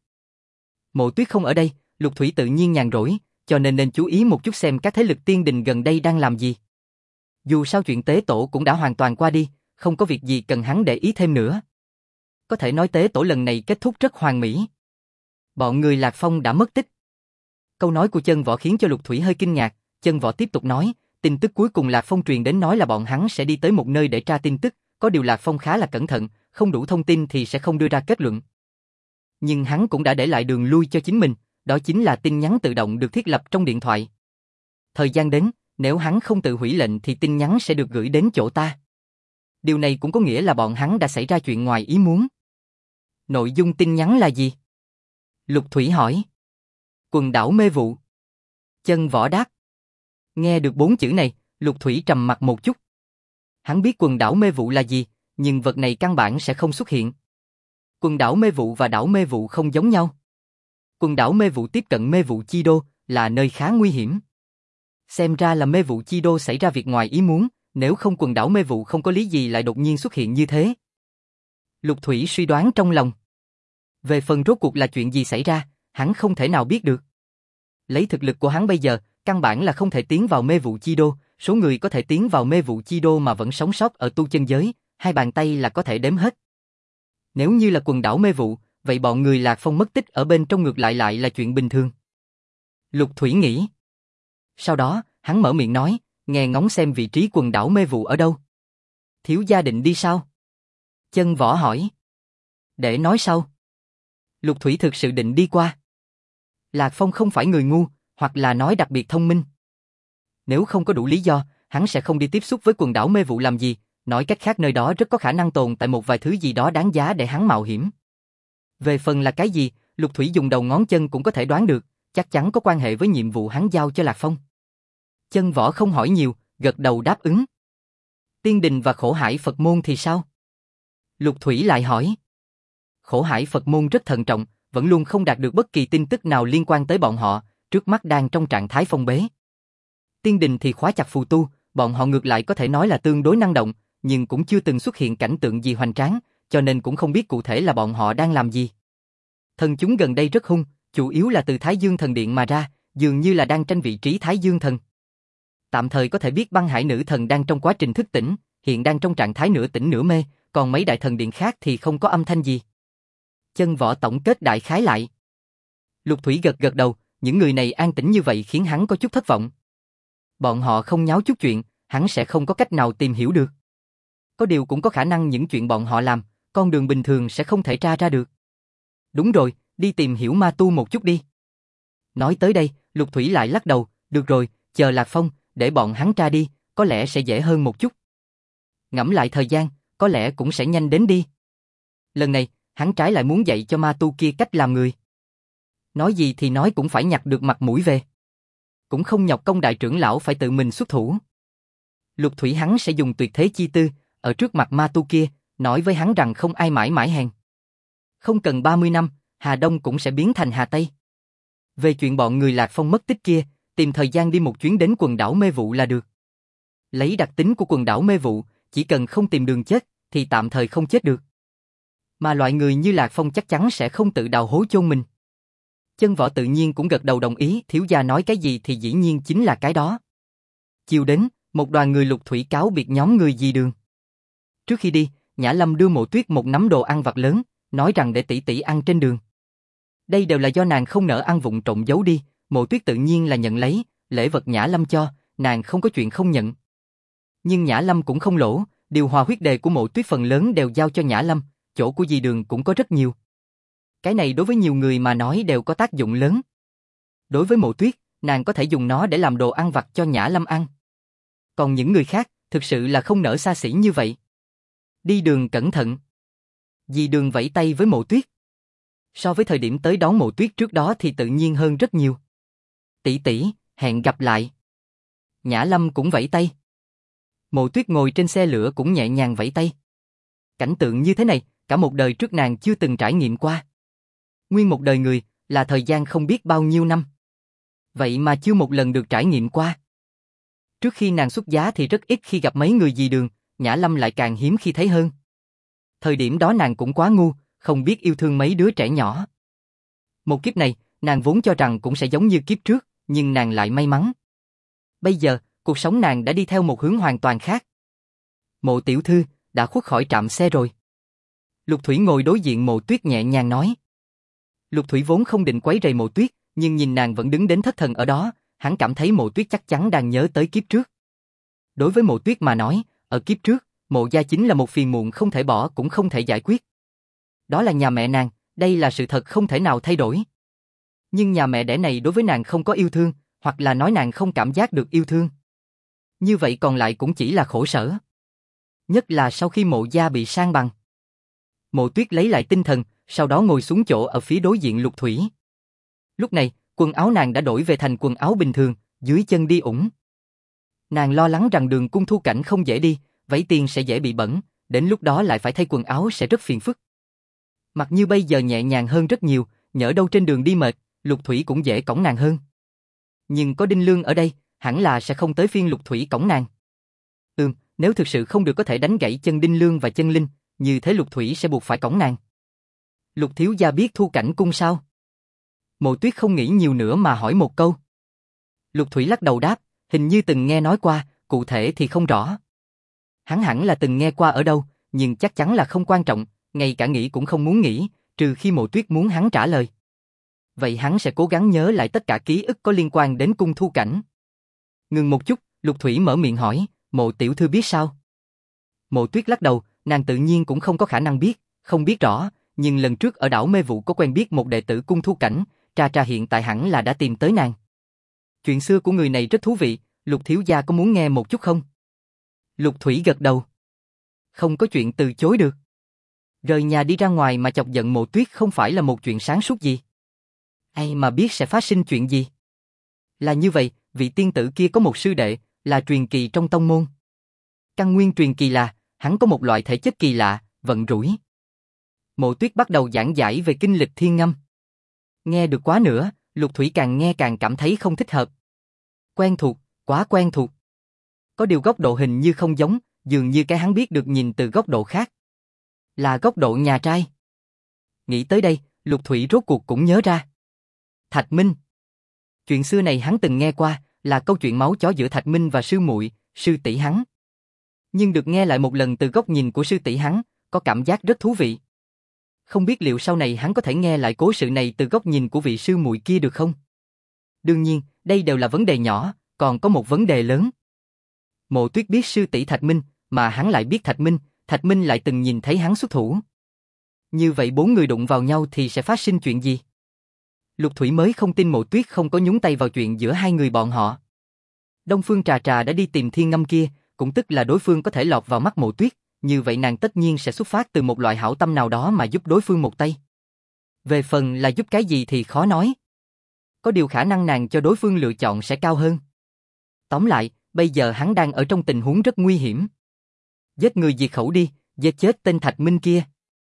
Mộ Tuyết không ở đây, Lục Thủy tự nhiên nhàn rỗi, cho nên chú ý một chút xem các thế lực tiên đình gần đây đang làm gì. Dù sao chuyện tế tổ cũng đã hoàn toàn qua đi, không có việc gì cần hắn để ý thêm nữa. Có thể nói tế tổ lần này kết thúc rất hoàn mỹ. Bọn người Lạc Phong đã mất tích. Câu nói của Chân Võ khiến cho Lục Thủy hơi kinh ngạc, Chân Võ tiếp tục nói, tin tức cuối cùng Lạc Phong truyền đến nói là bọn hắn sẽ đi tới một nơi để tra tin tức, có điều Lạc Phong khá là cẩn thận, không đủ thông tin thì sẽ không đưa ra kết luận. Nhưng hắn cũng đã để lại đường lui cho chính mình, đó chính là tin nhắn tự động được thiết lập trong điện thoại. Thời gian đến, nếu hắn không tự hủy lệnh thì tin nhắn sẽ được gửi đến chỗ ta. Điều này cũng có nghĩa là bọn hắn đã xảy ra chuyện ngoài ý muốn. Nội dung tin nhắn là gì? Lục Thủy hỏi. Quần đảo mê vụ. Chân Võ đáp. Nghe được 4 chữ này, Lục Thủy trầm mặt một chút. Hắn biết quần đảo mê vụ là gì, nhưng vật này căn bản sẽ không xuất hiện. Quần đảo mê vụ và đảo mê vụ không giống nhau. Quần đảo mê vụ tiếp cận mê vụ chi đô, là nơi khá nguy hiểm. Xem ra là mê vụ chi đô xảy ra việc ngoài ý muốn, nếu không quần đảo mê vụ không có lý gì lại đột nhiên xuất hiện như thế. Lục Thủy suy đoán trong lòng. Về phần rốt cuộc là chuyện gì xảy ra, hắn không thể nào biết được. Lấy thực lực của hắn bây giờ, căn bản là không thể tiến vào mê vụ chi đô, số người có thể tiến vào mê vụ chi đô mà vẫn sống sót ở tu chân giới, hai bàn tay là có thể đếm hết. Nếu như là quần đảo mê vụ, vậy bọn người Lạc Phong mất tích ở bên trong ngược lại là chuyện bình thường. Lục Thủy nghĩ. Sau đó, hắn mở miệng nói, nghe ngóng xem vị trí quần đảo mê vụ ở đâu. Thiếu gia định đi sao? Chân Võ hỏi. Để nói sau. Lục Thủy thực sự định đi qua. Lạc Phong không phải người ngu, hoặc là nói đặc biệt thông minh. Nếu không có đủ lý do, hắn sẽ không đi tiếp xúc với quần đảo mê vụ làm gì, nói cách khác nơi đó rất có khả năng tồn tại một vài thứ gì đó đáng giá để hắn mạo hiểm. Về phần là cái gì, Lục Thủy dùng đầu ngón chân cũng có thể đoán được, chắc chắn có quan hệ với nhiệm vụ hắn giao cho Lạc Phong. Chân Võ không hỏi nhiều, gật đầu đáp ứng. Tiên đình và Khổ Hải Phật môn thì sao? Lục Thủy lại hỏi. Khổ Hải Phật môn rất thận trọng, vẫn luôn không đạt được bất kỳ tin tức nào liên quan tới bọn họ, trước mắt đang trong trạng thái phong bế. Tiên đình thì khóa chặt phù tu, bọn họ ngược lại có thể nói là tương đối năng động, nhưng cũng chưa từng xuất hiện cảnh tượng gì hoành tráng, cho nên cũng không biết cụ thể là bọn họ đang làm gì. Thần chúng gần đây rất hung, chủ yếu là từ Thái Dương Thần Điện mà ra, dường như là đang tranh vị trí Thái Dương Thần. Tạm thời có thể biết Băng Hải Nữ Thần đang trong quá trình thức tỉnh, hiện đang trong trạng thái nửa tỉnh nửa mê, còn mấy đại thần điện khác thì không có âm thanh gì. Chân Võ tổng kết đại khái lại. Lục Thủy gật gật đầu, những người này an tĩnh như vậy khiến hắn có chút thất vọng. Bọn họ không nháo chút chuyện, hắn sẽ không có cách nào tìm hiểu được. Có điều cũng có khả năng những chuyện bọn họ làm, con đường bình thường sẽ không thể tra ra được. Đúng rồi, đi tìm hiểu ma tu một chút đi. Nói tới đây, Lục Thủy lại lắc đầu, được rồi, chờ Lạc Phong, để bọn hắn tra đi, có lẽ sẽ dễ hơn một chút. Ngẫm lại thời gian, có lẽ cũng sẽ nhanh đến đi. Lần này, hắn trái lại muốn dạy cho ma tu kia cách làm người. Nói gì thì nói cũng phải nhặt được mặt mũi về. Cũng không nhọc công đại trưởng lão phải tự mình xuất thủ. Lục Thủy hắn sẽ dùng tuyệt thế chi tư, ở trước mặt ma tu kia, nói với hắn rằng không ai mãi mãi hèn. Không cần 30 năm, Hà Đông cũng sẽ biến thành Hà Tây. Về chuyện bọn người Lạc Phong mất tích kia, tìm thời gian đi một chuyến đến quần đảo Mê Vụ là được. Lấy đặc tính của quần đảo Mê Vụ, chỉ cần không tìm đường chết, thì tạm thời không chết được. Mà loại người như Lạc Phong chắc chắn sẽ không tự đào hố chôn mình. Chân Võ tự nhiên cũng gật đầu đồng ý, thiếu gia nói cái gì thì dĩ nhiên chính là cái đó. Chiều đến, một đoàn người Lục Thủy cáo biệt nhóm người dì Đường. Trước khi đi, Nhã Lâm đưa Mộ Tuyết một nắm đồ ăn vặt lớn, nói rằng để tỷ tỷ ăn trên đường. Đây đều là do nàng không nỡ ăn vụng trộm giấu đi, Mộ Tuyết tự nhiên là nhận lấy, lễ vật Nhã Lâm cho, nàng không có chuyện không nhận. Nhưng Nhã Lâm cũng không lỗ, điều hòa huyết đề của Mộ Tuyết phần lớn đều giao cho Nhã Lâm, chỗ của dì Đường cũng có rất nhiều. Cái này đối với nhiều người mà nói đều có tác dụng lớn. Đối với Mộ Tuyết, nàng có thể dùng nó để làm đồ ăn vặt cho Nhã Lâm ăn. Còn những người khác, thực sự là không nỡ xa xỉ như vậy. Đi đường cẩn thận. Dì Đường vẫy tay với Mộ Tuyết. So với thời điểm tới đón Mộ Tuyết trước đó thì tự nhiên hơn rất nhiều. Tỷ tỷ, hẹn gặp lại. Nhã Lâm cũng vẫy tay. Mộ Tuyết ngồi trên xe lửa cũng nhẹ nhàng vẫy tay. Cảnh tượng như thế này, cả một đời trước nàng chưa từng trải nghiệm qua. Nguyên một đời người, là thời gian không biết bao nhiêu năm. Vậy mà chưa một lần được trải nghiệm qua. Trước khi nàng xuất giá thì rất ít khi gặp mấy người dì Đường, Nhã Lâm lại càng hiếm khi thấy hơn. Thời điểm đó nàng cũng quá ngu, không biết yêu thương mấy đứa trẻ nhỏ. Một kiếp này, nàng vốn cho rằng cũng sẽ giống như kiếp trước, nhưng nàng lại may mắn. Bây giờ, cuộc sống nàng đã đi theo một hướng hoàn toàn khác. Mộ tiểu thư, đã khuất khỏi trạm xe rồi. Lục Thủy ngồi đối diện Mộ Tuyết nhẹ nhàng nói. Lục Thủy vốn không định quấy rầy Mộ Tuyết, nhưng nhìn nàng vẫn đứng đến thất thần ở đó, hắn cảm thấy Mộ Tuyết chắc chắn đang nhớ tới kiếp trước. Đối với Mộ Tuyết mà nói, ở kiếp trước, Mộ gia chính là một phiền muộn không thể bỏ cũng không thể giải quyết. Đó là nhà mẹ nàng, đây là sự thật không thể nào thay đổi. Nhưng nhà mẹ đẻ này đối với nàng không có yêu thương, hoặc là nói nàng không cảm giác được yêu thương. Như vậy còn lại cũng chỉ là khổ sở. Nhất là sau khi Mộ gia bị san bằng. Mộ Tuyết lấy lại tinh thần, sau đó ngồi xuống chỗ ở phía đối diện Lục Thủy. Lúc này, quần áo nàng đã đổi về thành quần áo bình thường, dưới chân đi ủng. Nàng lo lắng rằng đường cung Thu Cảnh không dễ đi, váy tiền sẽ dễ bị bẩn, đến lúc đó lại phải thay quần áo sẽ rất phiền phức. Mặc như bây giờ nhẹ nhàng hơn rất nhiều, nhỡ đâu trên đường đi mệt, Lục Thủy cũng dễ cõng nàng hơn. Nhưng có Đinh Lương ở đây, hẳn là sẽ không tới phiên Lục Thủy cõng nàng. Nếu thực sự không được có thể đánh gãy chân Đinh Lương và chân Linh, như thế Lục Thủy sẽ buộc phải cõng nàng. Lục thiếu gia biết Thu Cảnh cung sao? Mộ Tuyết không nghĩ nhiều nữa mà hỏi một câu. Lục Thủy lắc đầu đáp, hình như từng nghe nói qua, cụ thể thì không rõ. Hắn hẳn là từng nghe qua ở đâu, nhưng chắc chắn là không quan trọng, ngay cả nghĩ cũng không muốn nghĩ, trừ khi Mộ Tuyết muốn hắn trả lời. Vậy hắn sẽ cố gắng nhớ lại tất cả ký ức có liên quan đến cung Thu Cảnh. Ngừng một chút, Lục Thủy mở miệng hỏi, Mộ tiểu thư biết sao? Mộ Tuyết lắc đầu, nàng tự nhiên cũng không có khả năng biết, không biết rõ, nhưng lần trước ở đảo Mê Vụ có quen biết một đệ tử cung Thu Cảnh, Trà hiện tại hẳn là đã tìm tới nàng. Chuyện xưa của người này rất thú vị, Lục thiếu gia có muốn nghe một chút không? Lục Thủy gật đầu. Không có chuyện từ chối được. Rời nhà đi ra ngoài mà chọc giận Mộ Tuyết không phải là một chuyện sáng suốt gì. Ai mà biết sẽ phát sinh chuyện gì. Là như vậy, vị tiên tử kia có một sư đệ, là truyền kỳ trong tông môn. Căn nguyên truyền kỳ là, hắn có một loại thể chất kỳ lạ, vận rủi. Mộ Tuyết bắt đầu giảng giải về kinh lịch thiên ngâm. Nghe được quá nữa, Lục Thủy càng nghe càng cảm thấy không thích hợp. Quen thuộc, quá quen thuộc. Có điều góc độ hình như không giống, dường như cái hắn biết được nhìn từ góc độ khác. Là góc độ nhà trai. Nghĩ tới đây, Lục Thủy rốt cuộc cũng nhớ ra. Thạch Minh. Chuyện xưa này hắn từng nghe qua, là câu chuyện máu chó giữa Thạch Minh và sư muội, sư tỷ hắn. Nhưng được nghe lại một lần từ góc nhìn của sư tỷ hắn, có cảm giác rất thú vị. Không biết liệu sau này hắn có thể nghe lại cố sự này từ góc nhìn của vị sư muội kia được không? Đương nhiên, đây đều là vấn đề nhỏ, còn có một vấn đề lớn. Mộ Tuyết biết sư tỷ Thạch Minh, mà hắn lại biết Thạch Minh lại từng nhìn thấy hắn xuất thủ. Như vậy bốn người đụng vào nhau thì sẽ phát sinh chuyện gì? Lục Thủy mới không tin Mộ Tuyết không có nhúng tay vào chuyện giữa hai người bọn họ. Đông Phương Trà đã đi tìm thiên ngâm kia, cũng tức là đối phương có thể lọt vào mắt Mộ Tuyết, như vậy nàng tất nhiên sẽ xuất phát từ một loại hảo tâm nào đó mà giúp đối phương một tay. Về phần là giúp cái gì thì khó nói. Có điều khả năng nàng cho đối phương lựa chọn sẽ cao hơn. Tóm lại, bây giờ hắn đang ở trong tình huống rất nguy hiểm. Giết người diệt khẩu đi, giết chết tên Thạch Minh kia.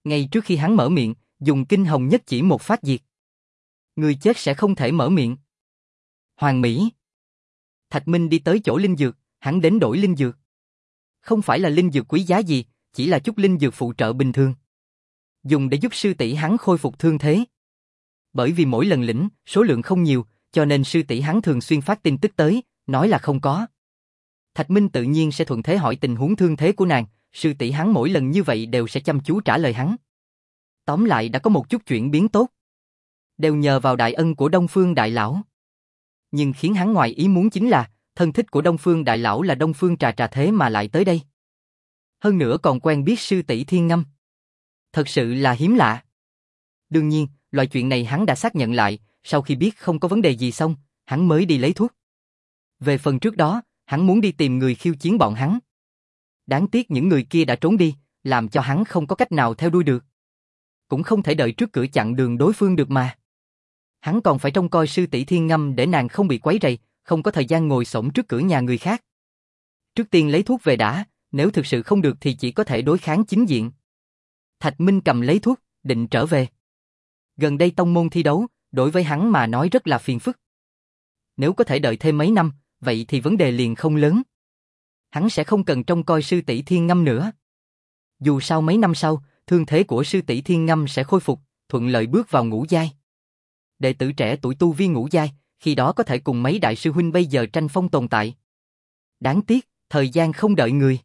Ngay trước khi hắn mở miệng, dùng kinh hồng nhất chỉ một phát diệt. Người chết sẽ không thể mở miệng. Hoàng Mỹ. Thạch Minh đi tới chỗ linh dược, hắn đến đổi linh dược. Không phải là linh dược quý giá gì, chỉ là chút linh dược phụ trợ bình thường. Dùng để giúp sư tỷ hắn khôi phục thương thế. Bởi vì mỗi lần lĩnh, số lượng không nhiều, cho nên sư tỷ hắn thường xuyên phát tin tức tới, nói là không có. Thạch Minh tự nhiên sẽ thuận thế hỏi tình huống thương thế của nàng, sư tỷ hắn mỗi lần như vậy đều sẽ chăm chú trả lời hắn. Tóm lại đã có một chút chuyển biến tốt. Đều nhờ vào đại ân của Đông Phương Đại Lão. Nhưng khiến hắn ngoài ý muốn chính là, thân thích của Đông Phương Đại Lão là Đông Phương Trà Trà thế mà lại tới đây. Hơn nữa còn quen biết sư tỷ Thiên Ngâm. Thật sự là hiếm lạ. Đương nhiên, loại chuyện này hắn đã xác nhận lại, sau khi biết không có vấn đề gì xong, hắn mới đi lấy thuốc. Về phần trước đó, hắn muốn đi tìm người khiêu chiến bọn hắn. Đáng tiếc những người kia đã trốn đi, làm cho hắn không có cách nào theo đuôi được. Cũng không thể đợi trước cửa chặn đường đối phương được mà. Hắn còn phải trông coi sư tỷ Thiên Ngâm để nàng không bị quấy rầy, không có thời gian ngồi xổm trước cửa nhà người khác. Trước tiên lấy thuốc về đã, nếu thực sự không được thì chỉ có thể đối kháng chính diện. Thạch Minh cầm lấy thuốc, định trở về. Gần đây tông môn thi đấu, đối với hắn mà nói rất là phiền phức. Nếu có thể đợi thêm mấy năm, vậy thì vấn đề liền không lớn. Hắn sẽ không cần trông coi sư tỷ Thiên Ngâm nữa. Dù sao mấy năm sau, thương thế của sư tỷ Thiên Ngâm sẽ khôi phục, thuận lợi bước vào ngũ giai. Đệ tử trẻ tuổi tu vi ngũ giai, khi đó có thể cùng mấy đại sư huynh bây giờ tranh phong tồn tại. Đáng tiếc, thời gian không đợi người.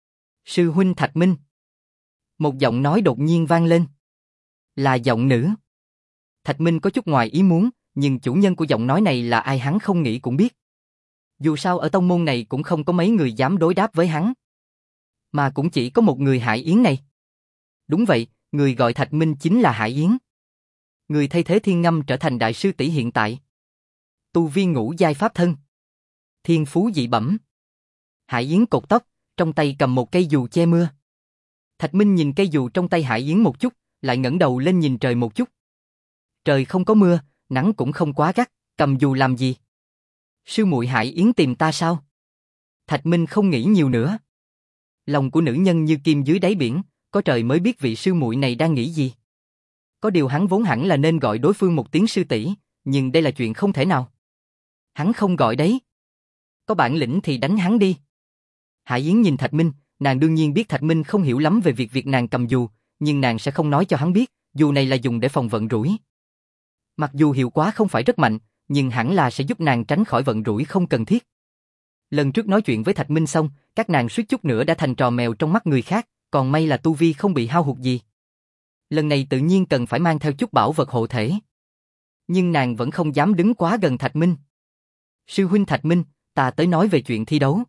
Sư huynh Thạch Minh. Một giọng nói đột nhiên vang lên. Là giọng nữ. Thạch Minh có chút ngoài ý muốn, nhưng chủ nhân của giọng nói này là ai hắn không nghĩ cũng biết. Dù sao ở tông môn này cũng không có mấy người dám đối đáp với hắn. Mà cũng chỉ có một người Hải Yến này. Đúng vậy, người gọi Thạch Minh chính là Hải Yến. Người thay thế Thiên Ngâm trở thành đại sư tỷ hiện tại. Tu vi ngũ giai pháp thân. Thiên phú dị bẩm. Hải Yến cột tóc, trong tay cầm một cây dù che mưa. Thạch Minh nhìn cây dù trong tay Hải Yến một chút, lại ngẩng đầu lên nhìn trời một chút. Trời không có mưa, nắng cũng không quá gắt, cầm dù làm gì? Sư muội Hải Yến tìm ta sao? Thạch Minh không nghĩ nhiều nữa. Lòng của nữ nhân như kim dưới đáy biển, có trời mới biết vị sư muội này đang nghĩ gì. Có điều hắn vốn hẳn là nên gọi đối phương một tiếng sư tỷ, nhưng đây là chuyện không thể nào. Hắn không gọi đấy. Có bản lĩnh thì đánh hắn đi. Hải Yến nhìn Thạch Minh, nàng đương nhiên biết Thạch Minh không hiểu lắm về việc nàng cầm dù, nhưng nàng sẽ không nói cho hắn biết, dù này là dùng để phòng vận rủi. Mặc dù hiệu quả không phải rất mạnh, nhưng hẳn là sẽ giúp nàng tránh khỏi vận rủi không cần thiết. Lần trước nói chuyện với Thạch Minh xong, các nàng suýt chút nữa đã thành trò mèo trong mắt người khác, còn may là tu vi không bị hao hụt gì. Lần này tự nhiên cần phải mang theo chút bảo vật hộ thể. Nhưng nàng vẫn không dám đứng quá gần Thạch Minh. Sư huynh Thạch Minh, ta tới nói về chuyện thi đấu.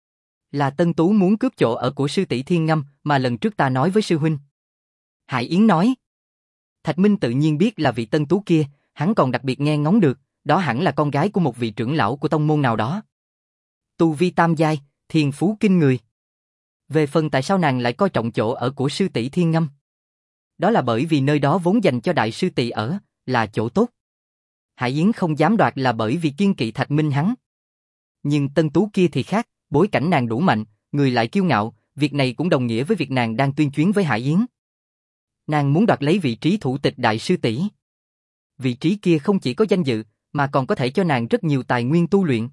Là Tân Tú muốn cướp chỗ ở của sư tỷ Thiên Ngâm mà lần trước ta nói với sư huynh. Hải Yến nói. Thạch Minh tự nhiên biết là vị Tân Tú kia, hắn còn đặc biệt nghe ngóng được, đó hẳn là con gái của một vị trưởng lão của tông môn nào đó. Tu vi tam giai, thiên phú kinh người. Về phần tại sao nàng lại coi trọng chỗ ở của sư tỷ Thiên Ngâm? Đó là bởi vì nơi đó vốn dành cho đại sư tỷ ở, là chỗ tốt. Hải Yến không dám đoạt là bởi vì kiêng kỵ Thạch Minh hắn. Nhưng Tân Tú kia thì khác, bối cảnh nàng đủ mạnh, người lại kiêu ngạo, việc này cũng đồng nghĩa với việc nàng đang tuyên chuyến với Hải Yến. Nàng muốn đoạt lấy vị trí thủ tịch đại sư tỷ. Vị trí kia không chỉ có danh dự, mà còn có thể cho nàng rất nhiều tài nguyên tu luyện.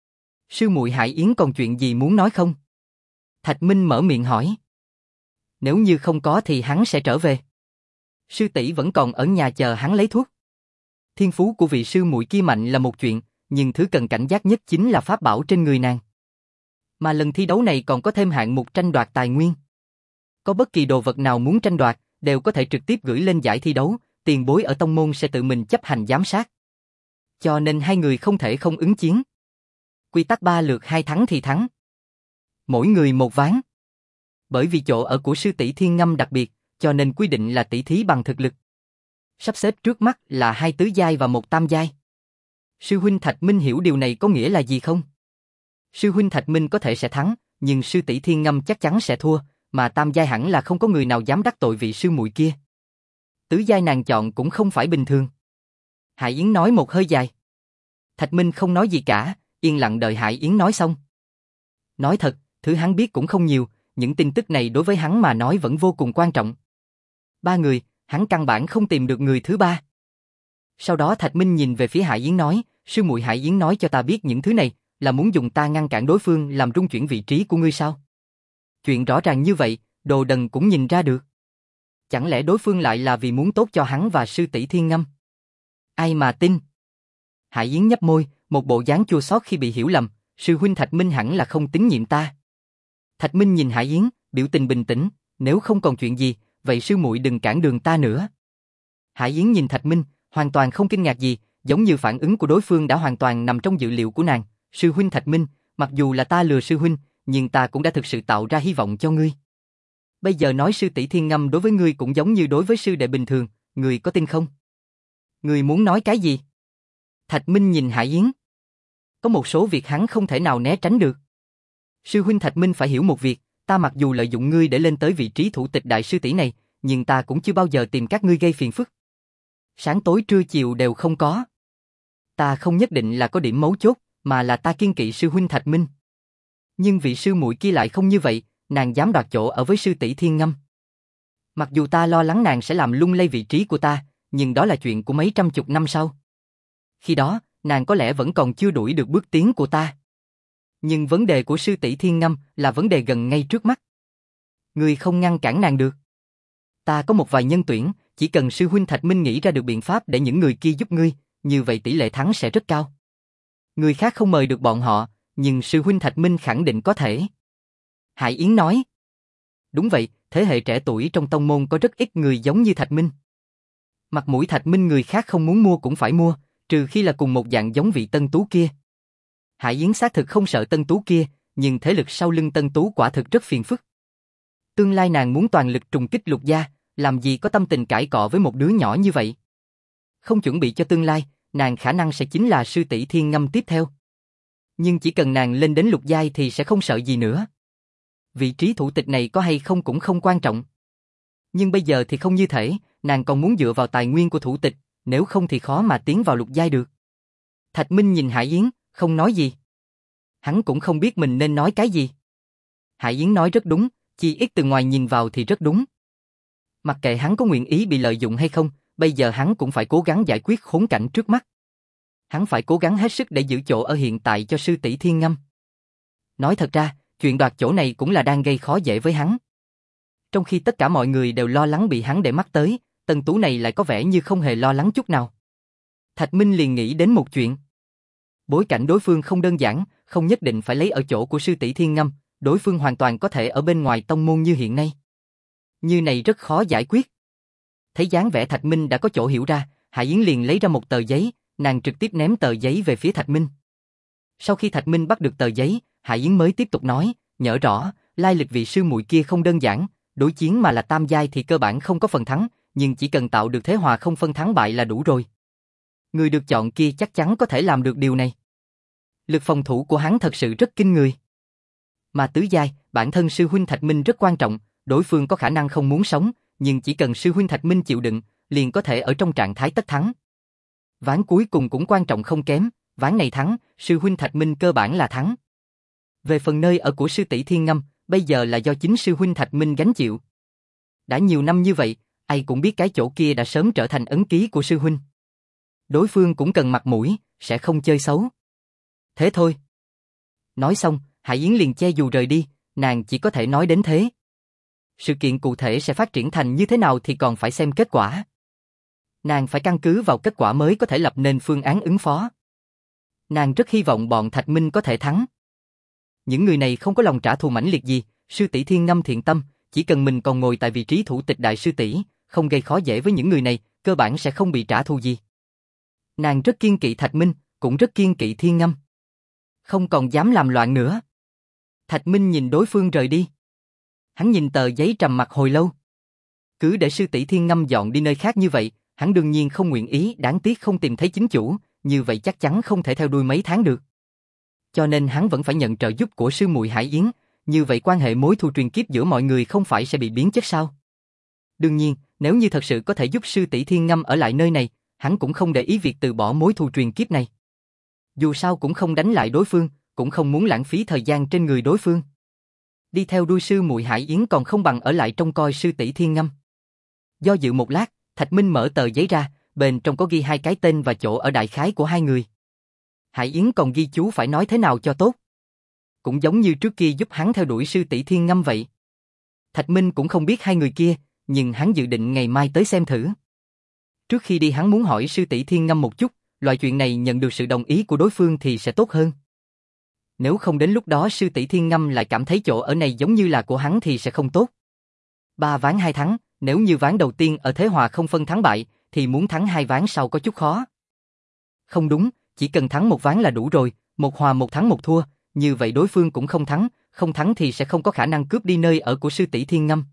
Sư muội Hải Yến còn chuyện gì muốn nói không? Thạch Minh mở miệng hỏi. Nếu như không có thì hắn sẽ trở về. Sư tỷ vẫn còn ở nhà chờ hắn lấy thuốc. Thiên phú của vị sư muội kia mạnh là một chuyện, nhưng thứ cần cảnh giác nhất chính là pháp bảo trên người nàng. Mà lần thi đấu này còn có thêm hạng mục tranh đoạt tài nguyên. Có bất kỳ đồ vật nào muốn tranh đoạt, đều có thể trực tiếp gửi lên giải thi đấu, tiền bối ở tông môn sẽ tự mình chấp hành giám sát. Cho nên hai người không thể không ứng chiến. Quy tắc 3 lượt 2 thắng thì thắng. Mỗi người một ván. Bởi vì chỗ ở của sư tỷ Thiên Ngâm đặc biệt, cho nên quy định là tỷ thí bằng thực lực. Sắp xếp trước mắt là 2 tứ giai và 1 tam giai. Sư huynh Thạch Minh hiểu điều này có nghĩa là gì không? Sư huynh Thạch Minh có thể sẽ thắng, nhưng sư tỷ Thiên Ngâm chắc chắn sẽ thua, mà tam giai hẳn là không có người nào dám đắc tội vị sư muội kia. Tứ giai nàng chọn cũng không phải bình thường. Hải Yến nói một hơi dài. Thạch Minh không nói gì cả, yên lặng đợi Hải Yến nói xong. Nói thật, thứ hắn biết cũng không nhiều, những tin tức này đối với hắn mà nói vẫn vô cùng quan trọng. Ba người, hắn căn bản không tìm được người thứ ba. Sau đó Thạch Minh nhìn về phía Hải Yến nói, sư muội Hải Yến nói cho ta biết những thứ này, là muốn dùng ta ngăn cản đối phương làm rung chuyển vị trí của ngươi sao? Chuyện rõ ràng như vậy, Đồ Đần cũng nhìn ra được. Chẳng lẽ đối phương lại là vì muốn tốt cho hắn và sư tỷ Thiên Ngâm? Ai mà tin? Hải Yến nhếch môi, một bộ dáng chua xót khi bị hiểu lầm, sư huynh Thạch Minh hẳn là không tín nhiệm ta. Thạch Minh nhìn Hải Yến, biểu tình bình tĩnh, nếu không còn chuyện gì, vậy sư muội đừng cản đường ta nữa. Hải Yến nhìn Thạch Minh, hoàn toàn không kinh ngạc gì, giống như phản ứng của đối phương đã hoàn toàn nằm trong dự liệu của nàng. Sư huynh Thạch Minh, mặc dù là ta lừa sư huynh, nhưng ta cũng đã thực sự tạo ra hy vọng cho ngươi. Bây giờ nói sư tỷ Thiên Ngâm đối với ngươi cũng giống như đối với sư đệ bình thường, ngươi có tin không? Ngươi muốn nói cái gì? Thạch Minh nhìn Hải Yến. Có một số việc hắn không thể nào né tránh được. Sư huynh Thạch Minh phải hiểu một việc, ta mặc dù lợi dụng ngươi để lên tới vị trí thủ tịch đại sư tỷ này, nhưng ta cũng chưa bao giờ tìm các ngươi gây phiền phức. Sáng tối trưa chiều đều không có. Ta không nhất định là có điểm mấu chốt, mà là ta kiêng kỵ sư huynh Thạch Minh. Nhưng vị sư muội kia lại không như vậy, nàng dám đoạt chỗ ở với sư tỷ Thiên Ngâm. Mặc dù ta lo lắng nàng sẽ làm lung lay vị trí của ta, nhưng đó là chuyện của mấy trăm chục năm sau. Khi đó, nàng có lẽ vẫn còn chưa đuổi được bước tiến của ta. Nhưng vấn đề của sư tỷ Thiên Ngâm là vấn đề gần ngay trước mắt. Ngươi không ngăn cản nàng được. Ta có một vài nhân tuyển, chỉ cần sư huynh Thạch Minh nghĩ ra được biện pháp để những người kia giúp ngươi, như vậy tỷ lệ thắng sẽ rất cao. Người khác không mời được bọn họ, nhưng sư huynh Thạch Minh khẳng định có thể. Hải Yến nói. Đúng vậy, thế hệ trẻ tuổi trong tông môn có rất ít người giống như Thạch Minh. Mặt mũi Thạch Minh người khác không muốn mua cũng phải mua, trừ khi là cùng một dạng giống vị Tân Tú kia. Hải Yến xác thực không sợ Tân Tú kia, nhưng thế lực sau lưng Tân Tú quả thực rất phiền phức. Tương lai nàng muốn toàn lực trùng kích Lục gia, làm gì có tâm tình cãi cọ với một đứa nhỏ như vậy. Không chuẩn bị cho tương lai, nàng khả năng sẽ chính là sư tỷ Thiên Ngâm tiếp theo. Nhưng chỉ cần nàng lên đến lục giai thì sẽ không sợ gì nữa. Vị trí thủ tịch này có hay không cũng không quan trọng. Nhưng bây giờ thì không như thể, nàng còn muốn dựa vào tài nguyên của thủ tịch, nếu không thì khó mà tiến vào lục giai được. Thạch Minh nhìn Hải Yến, không nói gì. Hắn cũng không biết mình nên nói cái gì. Hải Yến nói rất đúng, chi ít từ ngoài nhìn vào thì rất đúng. Mặc kệ hắn có nguyện ý bị lợi dụng hay không, bây giờ hắn cũng phải cố gắng giải quyết khốn cảnh trước mắt. Hắn phải cố gắng hết sức để giữ chỗ ở hiện tại cho sư tỷ Thiên Ngâm. Nói thật ra, chuyện đoạt chỗ này cũng là đang gây khó dễ với hắn. Trong khi tất cả mọi người đều lo lắng bị hắn để mắt tới, Tân Tú này lại có vẻ như không hề lo lắng chút nào. Thạch Minh liền nghĩ đến một chuyện. Bối cảnh đối phương không đơn giản, không nhất định phải lấy ở chỗ của sư tỷ Thiên Ngâm, đối phương hoàn toàn có thể ở bên ngoài tông môn như hiện nay. Như này rất khó giải quyết. Thấy dáng vẻ Thạch Minh đã có chỗ hiểu ra, Hải Yến liền lấy ra một tờ giấy, nàng trực tiếp ném tờ giấy về phía Thạch Minh. Sau khi Thạch Minh bắt được tờ giấy, Hải Yến mới tiếp tục nói, nhớ rõ, lai lịch vị sư muội kia không đơn giản, đối chiến mà là tam giai thì cơ bản không có phần thắng, nhưng chỉ cần tạo được thế hòa không phân thắng bại là đủ rồi. Người được chọn kia chắc chắn có thể làm được điều này. Lực phòng thủ của hắn thật sự rất kinh người. Mà tứ giai, bản thân sư huynh Thạch Minh rất quan trọng, đối phương có khả năng không muốn sống, nhưng chỉ cần sư huynh Thạch Minh chịu đựng, liền có thể ở trong trạng thái tất thắng. Ván cuối cùng cũng quan trọng không kém, ván này thắng, sư huynh Thạch Minh cơ bản là thắng. Về phần nơi ở của sư tỷ Thiên Ngâm, bây giờ là do chính sư huynh Thạch Minh gánh chịu. Đã nhiều năm như vậy, ai cũng biết cái chỗ kia đã sớm trở thành ấn ký của sư huynh. Đối phương cũng cần mặt mũi, sẽ không chơi xấu. Thế thôi. Nói xong, Hải Yến liền che dù rời đi, nàng chỉ có thể nói đến thế. Sự kiện cụ thể sẽ phát triển thành như thế nào thì còn phải xem kết quả. Nàng phải căn cứ vào kết quả mới có thể lập nên phương án ứng phó. Nàng rất hy vọng bọn Thạch Minh có thể thắng. Những người này không có lòng trả thù mãnh liệt gì, sư tỷ Thiên Ngâm thiện tâm, chỉ cần mình còn ngồi tại vị trí thủ tịch đại sư tỷ, không gây khó dễ với những người này, cơ bản sẽ không bị trả thù gì. Nàng rất kiêng kỵ Thạch Minh, cũng rất kiêng kỵ Thiên Ngâm. Không còn dám làm loạn nữa. Thạch Minh nhìn đối phương rời đi. Hắn nhìn tờ giấy trầm mặc hồi lâu. Cứ để sư tỷ Thiên Ngâm dọn đi nơi khác như vậy, hắn đương nhiên không nguyện ý, đáng tiếc không tìm thấy chính chủ, như vậy chắc chắn không thể theo đuôi mấy tháng được. Cho nên hắn vẫn phải nhận trợ giúp của sư muội Hải Yến, như vậy quan hệ mối thù truyền kiếp giữa mọi người không phải sẽ bị biến chất sao? Đương nhiên, nếu như thật sự có thể giúp sư tỷ Thiên Ngâm ở lại nơi này, hắn cũng không để ý việc từ bỏ mối thù truyền kiếp này. Dù sao cũng không đánh lại đối phương, cũng không muốn lãng phí thời gian trên người đối phương. Đi theo đuôi sư muội Hải Yến còn không bằng ở lại trông coi sư tỷ Thiên Ngâm. Do dự một lát, Thạch Minh mở tờ giấy ra, bên trong có ghi hai cái tên và chỗ ở đại khái của hai người. Hải Yến còn ghi chú phải nói thế nào cho tốt. Cũng giống như trước kia giúp hắn theo đuổi sư tỷ Thiên Ngâm vậy. Thạch Minh cũng không biết hai người kia, nhưng hắn dự định ngày mai tới xem thử. Trước khi đi hắn muốn hỏi sư tỷ Thiên Ngâm một chút, loại chuyện này nhận được sự đồng ý của đối phương thì sẽ tốt hơn. Nếu không đến lúc đó sư tỷ Thiên Ngâm lại cảm thấy chỗ ở này giống như là của hắn thì sẽ không tốt. 3 ván 2 thắng, nếu như ván đầu tiên ở thế hòa không phân thắng bại, thì muốn thắng 2 ván sau có chút khó. Không đúng, chỉ cần thắng một ván là đủ rồi, một hòa một thắng một thua, như vậy đối phương cũng không thắng thì sẽ không có khả năng cướp đi nơi ở của sư tỷ Thiên Ngâm.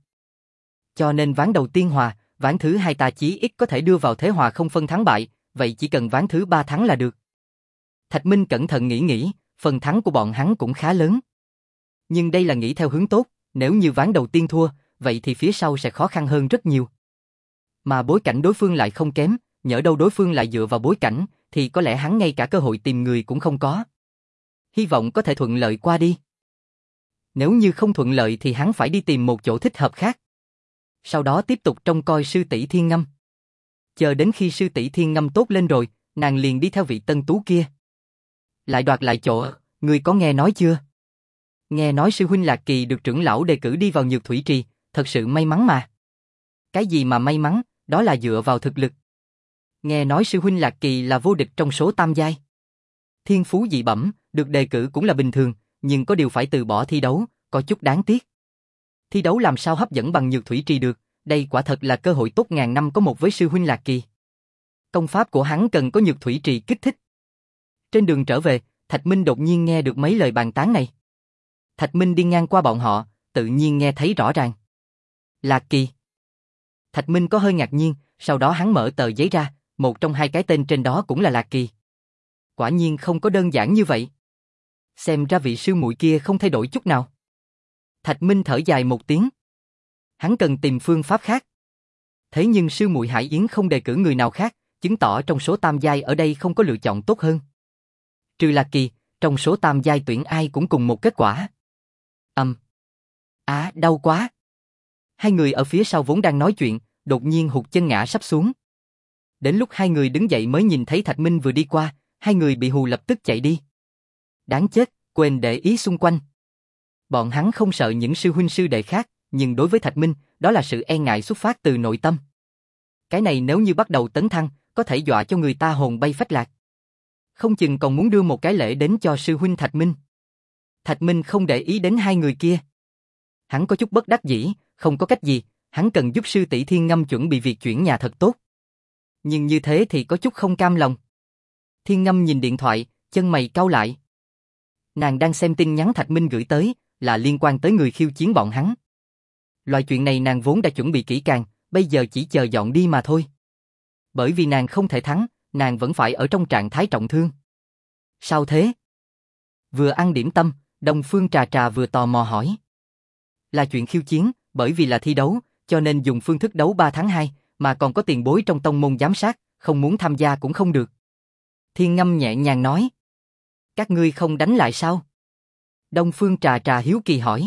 Cho nên ván đầu tiên hòa, ván thứ hai ta chí ít có thể đưa vào thế hòa không phân thắng bại, vậy chỉ cần ván thứ 3 thắng là được. Thạch Minh cẩn thận nghĩ, phần thắng của bọn hắn cũng khá lớn. Nhưng đây là nghĩ theo hướng tốt, nếu như ván đầu tiên thua, vậy thì phía sau sẽ khó khăn hơn rất nhiều. Mà bối cảnh đối phương lại không kém, nhỡ đâu đối phương lại dựa vào bối cảnh, thì có lẽ hắn ngay cả cơ hội tìm người cũng không có. Hy vọng có thể thuận lợi qua đi. Nếu như không thuận lợi thì hắn phải đi tìm một chỗ thích hợp khác. Sau đó tiếp tục trông coi sư tỷ Thiên Ngâm. Chờ đến khi sư tỷ Thiên Ngâm tốt lên rồi, nàng liền đi theo vị tân tú kia. Lại đoạt lại chỗ, người có nghe nói chưa? Nghe nói sư huynh Lạc Kỳ được trưởng lão đề cử đi vào Nhược Thủy Trì, thật sự may mắn mà. Cái gì mà may mắn, đó là dựa vào thực lực. Nghe nói sư huynh Lạc Kỳ là vô địch trong số tam giai. Thiên phú dị bẩm, được đề cử cũng là bình thường, nhưng có điều phải từ bỏ thi đấu, có chút đáng tiếc. Thi đấu làm sao hấp dẫn bằng Nhược Thủy Trì được, đây quả thật là cơ hội tốt ngàn năm có một với sư huynh Lạc Kỳ. Công pháp của hắn cần có Nhược Thủy Trì kích thích. Trên đường trở về, Thạch Minh đột nhiên nghe được mấy lời bàn tán này. Thạch Minh đi ngang qua bọn họ, tự nhiên nghe thấy rõ ràng. Lạc Kỳ. Thạch Minh có hơi ngạc nhiên, sau đó hắn mở tờ giấy ra, một trong hai cái tên trên đó cũng là Lạc Kỳ. Quả nhiên không có đơn giản như vậy. Xem ra vị sư muội kia không thay đổi chút nào. Thạch Minh thở dài một tiếng. Hắn cần tìm phương pháp khác. Thế nhưng sư muội Hải Yến không đề cử người nào khác, chứng tỏ trong số tam giai ở đây không có lựa chọn tốt hơn. Trừ Lạc Kỳ, trong số tam giai tuyển ai cũng cùng một kết quả. Đau quá. Hai người ở phía sau vốn đang nói chuyện, đột nhiên hụt chân ngã sắp xuống. Đến lúc hai người đứng dậy mới nhìn thấy Thạch Minh vừa đi qua, hai người bị hù lập tức chạy đi. Đáng chết, quên để ý xung quanh. Bọn hắn không sợ những sư huynh sư đệ khác, nhưng đối với Thạch Minh, đó là sự e ngại xuất phát từ nội tâm. Cái này nếu như bắt đầu tấn thăng, có thể dọa cho người ta hồn bay phách lạc. Không chừng còn muốn đưa một cái lễ đến cho sư huynh Thạch Minh. Thạch Minh không để ý đến hai người kia. Hắn có chút bất đắc dĩ, không có cách gì, hắn cần giúp sư tỷ Thiên Ngâm chuẩn bị việc chuyển nhà thật tốt. Nhưng như thế thì có chút không cam lòng. Thiên Ngâm nhìn điện thoại, chân mày cau lại. Nàng đang xem tin nhắn Thạch Minh gửi tới, là liên quan tới người khiêu chiến bọn hắn. Loại chuyện này nàng vốn đã chuẩn bị kỹ càng, bây giờ chỉ chờ dọn đi mà thôi. Bởi vì nàng không thể thắng, nàng vẫn phải ở trong trạng thái trọng thương. Sao thế? Vừa ăn điểm tâm, Đông Phương Trà Trà vừa tò mò hỏi. Là chuyện khiêu chiến, bởi vì là thi đấu, cho nên dùng phương thức đấu 3 tháng 2, mà còn có tiền bối trong tông môn giám sát, không muốn tham gia cũng không được. Thiên Ngâm nhẹ nhàng nói. Các ngươi không đánh lại sao? Đông Phương Trà Trà hiếu kỳ hỏi.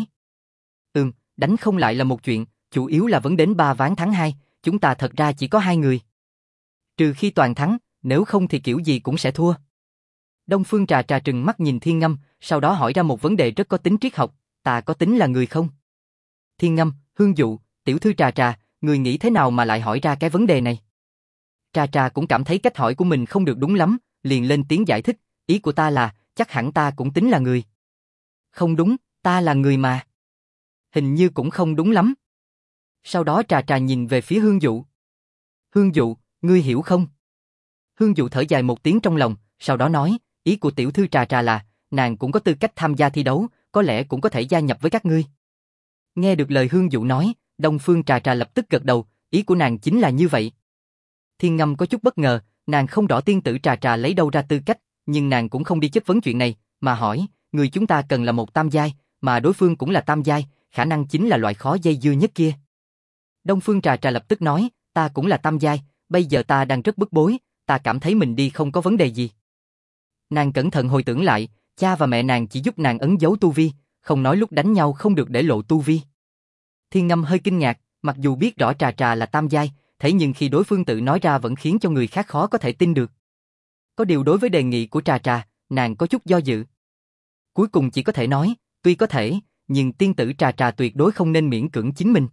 Đánh không lại là một chuyện, chủ yếu là vấn đến 3 ván tháng 2, chúng ta thật ra chỉ có 2 người. Trừ khi toàn thắng, nếu không thì kiểu gì cũng sẽ thua. Đông Phương Trà Trà trừng mắt nhìn Thiên Ngâm, sau đó hỏi ra một vấn đề rất có tính triết học, ta có tính là người không? Thiên Ngâm, Hương Dụ, tiểu thư Trà Trà, người nghĩ thế nào mà lại hỏi ra cái vấn đề này? Trà Trà cũng cảm thấy cách hỏi của mình không được đúng lắm, liền lên tiếng giải thích, ý của ta là, chắc hẳn ta cũng tính là người. Không đúng, ta là người mà. Hình như cũng không đúng lắm. Sau đó Trà Trà nhìn về phía Hương Dụ. Hương Dụ, ngươi hiểu không? Hương Dụ thở dài một tiếng trong lòng, sau đó nói, ý của tiểu thư Trà Trà là, nàng cũng có tư cách tham gia thi đấu, có lẽ cũng có thể gia nhập với các ngươi. Nghe được lời Hương Dụ nói, Đông Phương Trà Trà lập tức gật đầu, ý của nàng chính là như vậy. Thiên Ngâm có chút bất ngờ, nàng không rõ tiên tử Trà Trà lấy đâu ra tư cách, nhưng nàng cũng không đi chất vấn chuyện này, mà hỏi, người chúng ta cần là một tam giai, mà đối phương cũng là tam giai, khả năng chính là loại khó dây dưa nhất kia. Đông Phương Trà Trà lập tức nói, ta cũng là tam giai, bây giờ ta đang rất bức bối, ta cảm thấy mình đi không có vấn đề gì. Nàng cẩn thận hồi tưởng lại, cha và mẹ nàng chỉ giúp nàng ấn giấu tu vi, không nói lúc đánh nhau không được để lộ tu vi. Thiên Ngâm hơi kinh ngạc, Mặc dù biết rõ Trà Trà là tam giai, thế nhưng khi đối phương tự nói ra vẫn khiến cho người khác khó có thể tin được. Có điều đối với đề nghị của Trà Trà, nàng có chút do dự. Cuối cùng chỉ có thể nói, tuy có thể, nhưng tiên tử Trà Trà tuyệt đối không nên miễn cưỡng chính mình.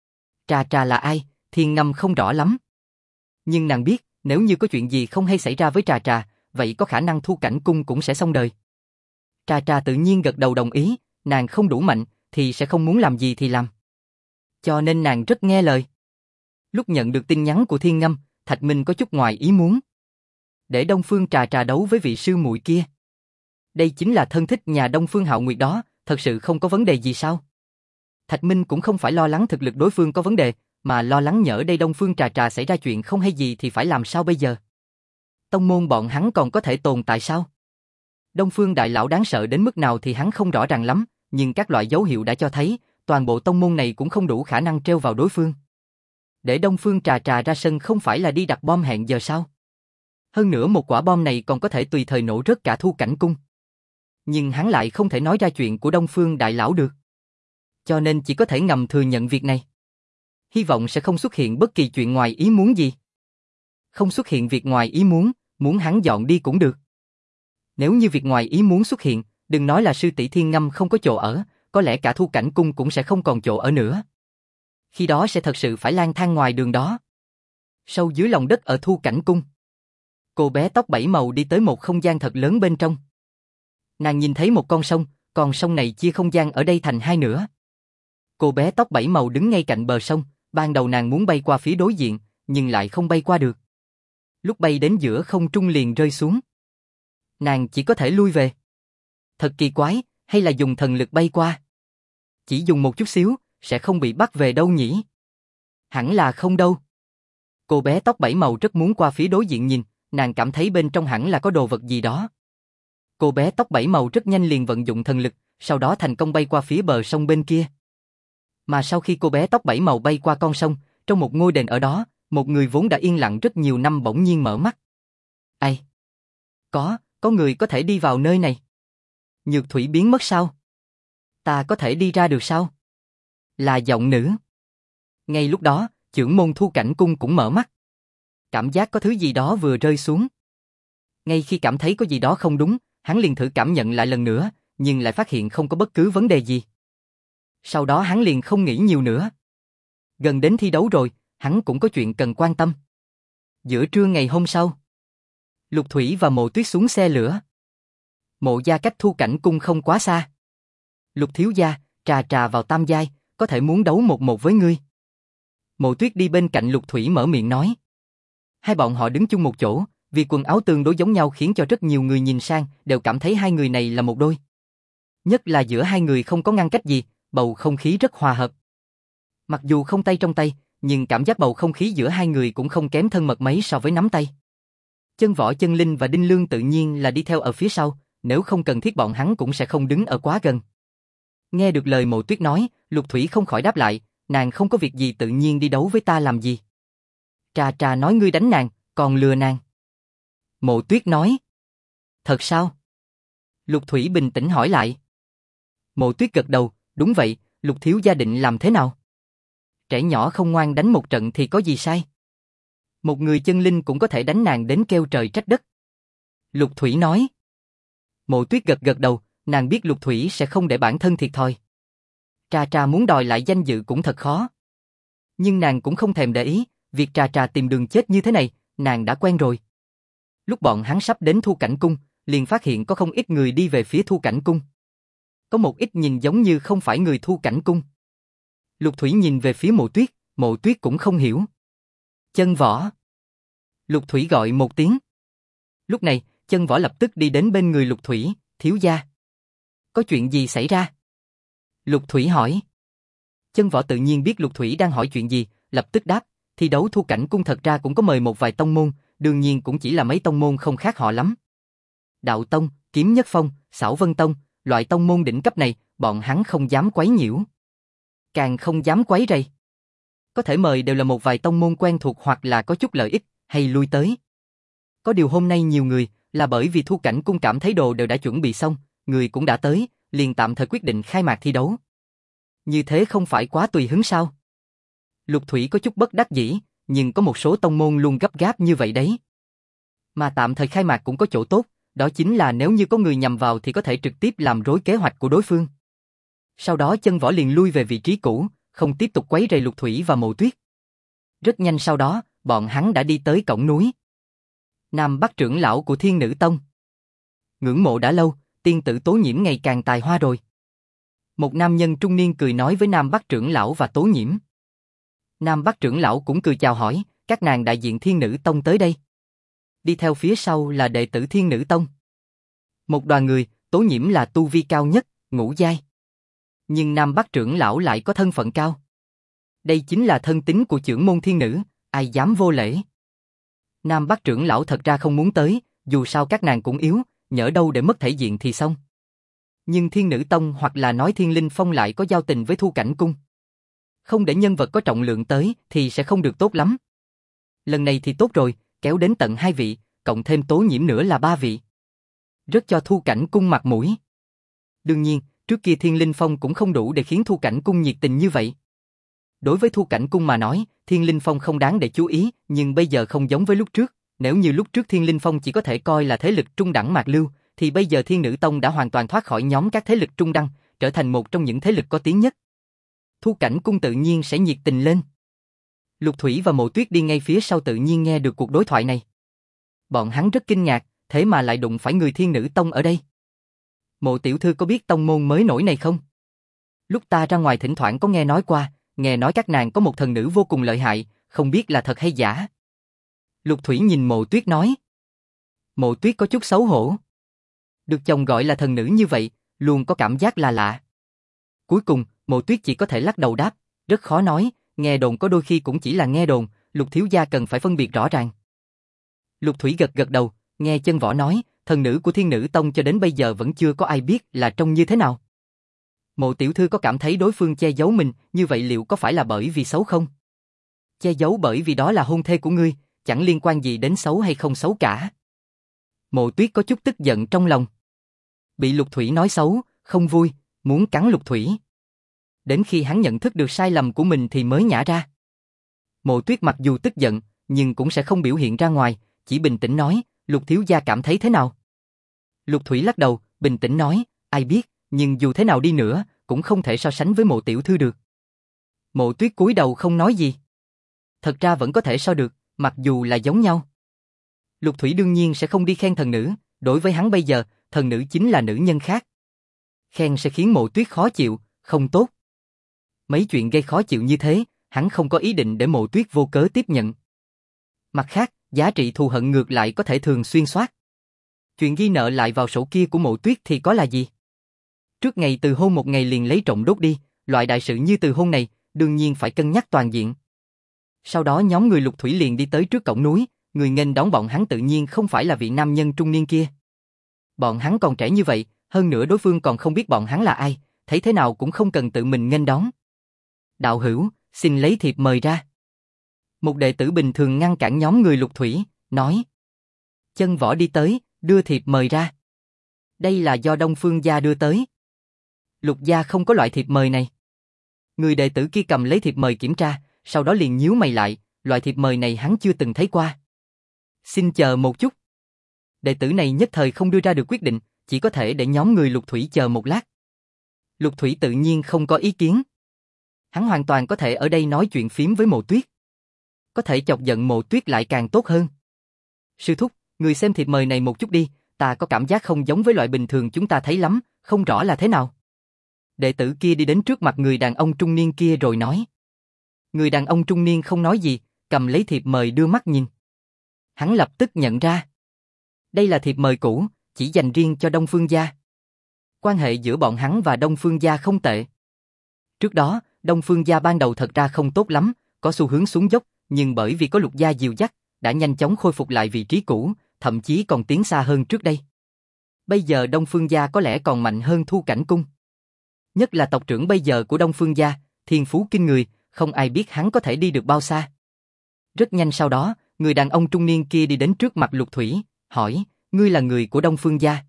Trà Trà là ai, Thiên Ngâm không rõ lắm. Nhưng nàng biết, nếu như có chuyện gì không hay xảy ra với Trà Trà, vậy có khả năng Thu Cảnh Cung cũng sẽ xong đời. Trà Trà tự nhiên gật đầu đồng ý, nàng không đủ mạnh, thì sẽ không muốn làm gì thì làm. Cho nên nàng rất nghe lời. Lúc nhận được tin nhắn của Thiên Ngâm, Thạch Minh có chút ngoài ý muốn. Để Đông Phương Trà Trà đấu với vị sư muội kia. Đây chính là thân thích nhà Đông Phương Hạo Nguyệt đó, thật sự không có vấn đề gì sao? Thạch Minh cũng không phải lo lắng thực lực đối phương có vấn đề, mà lo lắng nhỡ đây Đông Phương Trà Trà xảy ra chuyện không hay gì thì phải làm sao bây giờ? Tông môn bọn hắn còn có thể tồn tại sao? Đông Phương Đại Lão đáng sợ đến mức nào thì hắn không rõ ràng lắm, nhưng các loại dấu hiệu đã cho thấy, toàn bộ tông môn này cũng không đủ khả năng treo vào đối phương. Để Đông Phương Trà Trà ra sân không phải là đi đặt bom hẹn giờ sao? Hơn nữa một quả bom này còn có thể tùy thời nổ rớt cả Thu Cảnh Cung. Nhưng hắn lại không thể nói ra chuyện của Đông Phương Đại Lão được. Cho nên chỉ có thể ngầm thừa nhận việc này. Hy vọng sẽ không xuất hiện bất kỳ chuyện ngoài ý muốn gì. Không xuất hiện việc ngoài ý muốn, muốn hắn dọn đi cũng được. Nếu như việc ngoài ý muốn xuất hiện, đừng nói là sư tỷ Thiên Ngâm không có chỗ ở, có lẽ cả Thu Cảnh Cung cũng sẽ không còn chỗ ở nữa. Khi đó sẽ thật sự phải lang thang ngoài đường đó. Sâu dưới lòng đất ở Thu Cảnh Cung. Cô bé tóc bảy màu đi tới một không gian thật lớn bên trong. Nàng nhìn thấy một con sông này chia không gian ở đây thành hai nửa. Cô bé tóc bảy màu đứng ngay cạnh bờ sông, ban đầu nàng muốn bay qua phía đối diện, nhưng lại không bay qua được. Lúc bay đến giữa không trung liền rơi xuống. Nàng chỉ có thể lui về. Thật kỳ quái, hay là dùng thần lực bay qua? Chỉ dùng một chút xíu, sẽ không bị bắt về đâu nhỉ? Hẳn là không đâu. Cô bé tóc bảy màu rất muốn qua phía đối diện nhìn, nàng cảm thấy bên trong hẳn là có đồ vật gì đó. Cô bé tóc bảy màu rất nhanh liền vận dụng thần lực, sau đó thành công bay qua phía bờ sông bên kia. Mà sau khi cô bé tóc bảy màu bay qua con sông, trong một ngôi đền ở đó, một người vốn đã yên lặng rất nhiều năm bỗng nhiên mở mắt. Ai? Có người có thể đi vào nơi này. Nhược thủy biến mất sao? Ta có thể đi ra được sao? Là giọng nữ. Ngay lúc đó, chưởng môn Thu Cảnh Cung cũng mở mắt. Cảm giác có thứ gì đó vừa rơi xuống. Ngay khi cảm thấy có gì đó không đúng, hắn liền thử cảm nhận lại lần nữa, nhưng lại phát hiện không có bất cứ vấn đề gì. Sau đó hắn liền không nghĩ nhiều nữa. Gần đến thi đấu rồi, hắn cũng có chuyện cần quan tâm. Giữa trưa ngày hôm sau, Lục Thủy và Mộ Tuyết xuống xe lửa. Mộ gia cách Thu Cảnh Cung không quá xa. Lục thiếu gia, Trà Trà vào tam giai, có thể muốn đấu 1-1 với ngươi. Mộ Tuyết đi bên cạnh Lục Thủy mở miệng nói. Hai bọn họ đứng chung một chỗ, vì quần áo tương đối giống nhau khiến cho rất nhiều người nhìn sang đều cảm thấy hai người này là một đôi. Nhất là giữa hai người không có ngăn cách gì, bầu không khí rất hòa hợp. Mặc dù không tay trong tay, nhưng cảm giác bầu không khí giữa hai người cũng không kém thân mật mấy so với nắm tay. Chân Võ, Chân Linh và Đinh Lương tự nhiên là đi theo ở phía sau, nếu không cần thiết bọn hắn cũng sẽ không đứng ở quá gần. Nghe được lời Mộ Tuyết nói, Lục Thủy không khỏi đáp lại, nàng không có việc gì tự nhiên đi đấu với ta làm gì. Trà Trà nói ngươi đánh nàng, còn lừa nàng. Mộ Tuyết nói. Thật sao? Lục Thủy bình tĩnh hỏi lại. Mộ Tuyết gật đầu, đúng vậy, Lục thiếu gia định làm thế nào? Trẻ nhỏ không ngoan đánh một trận thì có gì sai? Một người chân linh cũng có thể đánh nàng đến kêu trời trách đất. Lục Thủy nói. Mộ Tuyết gật gật đầu, nàng biết Lục Thủy sẽ không để bản thân thiệt thòi. Trà Trà muốn đòi lại danh dự cũng thật khó. Nhưng nàng cũng không thèm để ý, việc Trà Trà tìm đường chết như thế này, nàng đã quen rồi. Lúc bọn hắn sắp đến Thu Cảnh Cung, liền phát hiện có không ít người đi về phía Thu Cảnh Cung. Có một ít nhìn giống như không phải người Thu Cảnh Cung. Lục Thủy nhìn về phía Mộ Tuyết cũng không hiểu. Chân Võ. Lục Thủy gọi một tiếng. Lúc này, Chân Võ lập tức đi đến bên người Lục Thủy, thiếu gia. Có chuyện gì xảy ra? Lục Thủy hỏi. Chân Võ tự nhiên biết Lục Thủy đang hỏi chuyện gì, lập tức đáp, thi đấu Thu Cảnh Cung thật ra cũng có mời một vài tông môn, đương nhiên cũng chỉ là mấy tông môn không khác họ lắm. Đạo Tông, Kiếm Nhất Phong, Xảo Vân Tông, loại tông môn đỉnh cấp này, bọn hắn không dám quấy nhiễu. Càng không dám quấy rầy. Có thể mời đều là một vài tông môn quen thuộc hoặc là có chút lợi ích, hay lui tới. Có điều hôm nay nhiều người, là bởi vì Thu Cảnh Cung cảm thấy đồ đều đã chuẩn bị xong, người cũng đã tới, liền tạm thời quyết định khai mạc thi đấu. Như thế không phải quá tùy hứng sao? Lục Thủy có chút bất đắc dĩ, nhưng có một số tông môn luôn gấp gáp như vậy đấy. Mà tạm thời khai mạc cũng có chỗ tốt, đó chính là nếu như có người nhằm vào thì có thể trực tiếp làm rối kế hoạch của đối phương. Sau đó Chân Võ liền lui về vị trí cũ, không tiếp tục quấy rầy Lục Thủy và Mộ Tuyết. Rất nhanh sau đó, bọn hắn đã đi tới cổng núi. Nam Bắc trưởng lão của Thiên Nữ Tông. Ngưỡng mộ đã lâu, tiên tử Tố Nhiễm ngày càng tài hoa rồi. Một nam nhân trung niên cười nói với Nam Bắc trưởng lão và Tố Nhiễm. Nam Bắc trưởng lão cũng cười chào hỏi, các nàng đại diện Thiên Nữ Tông tới đây. Đi theo phía sau là đệ tử Thiên Nữ Tông. Một đoàn người, Tố Nhiễm là tu vi cao nhất, ngũ giai. Nhưng Nam Bắc trưởng lão lại có thân phận cao. Đây chính là thân tín của trưởng môn Thiên Nữ, ai dám vô lễ. Nam Bắc trưởng lão thật ra không muốn tới, dù sao các nàng cũng yếu, nhỡ đâu để mất thể diện thì xong. Nhưng Thiên Nữ Tông hoặc là nói Thiên Linh Phong lại có giao tình với Thu Cảnh Cung. Không để nhân vật có trọng lượng tới thì sẽ không được tốt lắm. Lần này thì tốt rồi, kéo đến tận 2 vị, cộng thêm Tố Nhiễm nữa là 3 vị. Rất cho Thu Cảnh Cung mặt mũi. Đương nhiên, trước kia Thiên Linh Phong cũng không đủ để khiến Thu Cảnh Cung nhiệt tình như vậy. Đối với Thu Cảnh Cung mà nói, Thiên Linh Phong không đáng để chú ý, nhưng bây giờ không giống với lúc trước. Nếu như lúc trước Thiên Linh Phong chỉ có thể coi là thế lực trung đẳng mạc lưu, thì bây giờ Thiên Nữ Tông đã hoàn toàn thoát khỏi nhóm các thế lực trung đẳng, trở thành một trong những thế lực có tiếng nhất. Thu Cảnh Cung tự nhiên sẽ nhiệt tình lên. Lục Thủy và Mộ Tuyết đi ngay phía sau tự nhiên nghe được cuộc đối thoại này. Bọn hắn rất kinh ngạc, thế mà lại đụng phải người Thiên Nữ Tông ở đây. Mộ tiểu thư có biết tông môn mới nổi này không? Lúc ta ra ngoài thỉnh thoảng có nghe nói qua, nghe nói các nàng có một thần nữ vô cùng lợi hại, không biết là thật hay giả. Lục Thủy nhìn Mộ Tuyết nói. Mộ Tuyết có chút xấu hổ. Được chồng gọi là thần nữ như vậy, luôn có cảm giác là lạ. Cuối cùng, Mộ Tuyết chỉ có thể lắc đầu đáp, rất khó nói, nghe đồn có đôi khi cũng chỉ là nghe đồn, Lục thiếu gia cần phải phân biệt rõ ràng. Lục Thủy gật gật đầu, nghe Chân Võ nói, thần nữ của Thiên Nữ Tông cho đến bây giờ vẫn chưa có ai biết là trông như thế nào. Mộ tiểu thư có cảm thấy đối phương che giấu mình, như vậy liệu có phải là bởi vì xấu không? Che giấu bởi vì đó là hôn thê của ngươi, chẳng liên quan gì đến xấu hay không xấu cả. Mộ Tuyết có chút tức giận trong lòng. Bị Lục Thủy nói xấu, không vui, muốn cắn Lục Thủy. Đến khi hắn nhận thức được sai lầm của mình thì mới nhả ra. Mộ Tuyết mặc dù tức giận, nhưng cũng sẽ không biểu hiện ra ngoài, chỉ bình tĩnh nói, Lục thiếu gia cảm thấy thế nào? Lục Thủy lắc đầu, bình tĩnh nói, ai biết, nhưng dù thế nào đi nữa, cũng không thể so sánh với Mộ tiểu thư được. Mộ Tuyết cúi đầu không nói gì. Thật ra vẫn có thể so được, mặc dù là giống nhau. Lục Thủy đương nhiên sẽ không đi khen thần nữ, đối với hắn bây giờ, thần nữ chính là nữ nhân khác. Khen sẽ khiến Mộ Tuyết khó chịu, không tốt. Mấy chuyện gây khó chịu như thế, hắn không có ý định để Mộ Tuyết vô cớ tiếp nhận. Mặt khác, giá trị thù hận ngược lại có thể thường xuyên soát. Chuyện ghi nợ lại vào sổ kia của Mộ Tuyết thì có là gì? Trước ngày từ hôn một ngày liền lấy trộm đốt đi, loại đại sự như từ hôn này, đương nhiên phải cân nhắc toàn diện. Sau đó nhóm người Lục Thủy liền đi tới trước cổng núi, người nghênh đón bọn hắn tự nhiên không phải là vị nam nhân trung niên kia. Bọn hắn còn trẻ như vậy, hơn nữa đối phương còn không biết bọn hắn là ai, thấy thế nào cũng không cần tự mình nghênh đón. Đạo hữu, xin lấy thiệp mời ra. Một đệ tử bình thường ngăn cản nhóm người Lục Thủy, nói. Chân Võ đi tới, đưa thiệp mời ra. Đây là do Đông Phương gia đưa tới. Lục gia không có loại thiệp mời này. Người đệ tử kia cầm lấy thiệp mời kiểm tra, sau đó liền nhíu mày lại, loại thiệp mời này hắn chưa từng thấy qua. Xin chờ một chút. Đệ tử này nhất thời không đưa ra được quyết định, chỉ có thể để nhóm người Lục Thủy chờ một lát. Lục Thủy tự nhiên không có ý kiến. Hắn hoàn toàn có thể ở đây nói chuyện phím với Mộ Tuyết. Có thể chọc giận Mộ Tuyết lại càng tốt hơn. Sư thúc, người xem thiệp mời này một chút đi, ta có cảm giác không giống với loại bình thường chúng ta thấy lắm, không rõ là thế nào. Đệ tử kia đi đến trước mặt người đàn ông trung niên kia rồi nói. Người đàn ông trung niên không nói gì, cầm lấy thiệp mời đưa mắt nhìn. Hắn lập tức nhận ra. Đây là thiệp mời cũ, chỉ dành riêng cho Đông Phương gia. Quan hệ giữa bọn hắn và Đông Phương gia không tệ. Trước đó, Đông Phương gia ban đầu thật ra không tốt lắm, có xu hướng xuống dốc, nhưng bởi vì có Lục gia dìu dắt, đã nhanh chóng khôi phục lại vị trí cũ, thậm chí còn tiến xa hơn trước đây. Bây giờ Đông Phương gia có lẽ còn mạnh hơn Thu Cảnh Cung. Nhất là tộc trưởng bây giờ của Đông Phương gia, thiên phú kinh người, không ai biết hắn có thể đi được bao xa. Rất nhanh sau đó, người đàn ông trung niên kia đi đến trước mặt Lục Thủy, hỏi, ngươi là người của Đông Phương gia?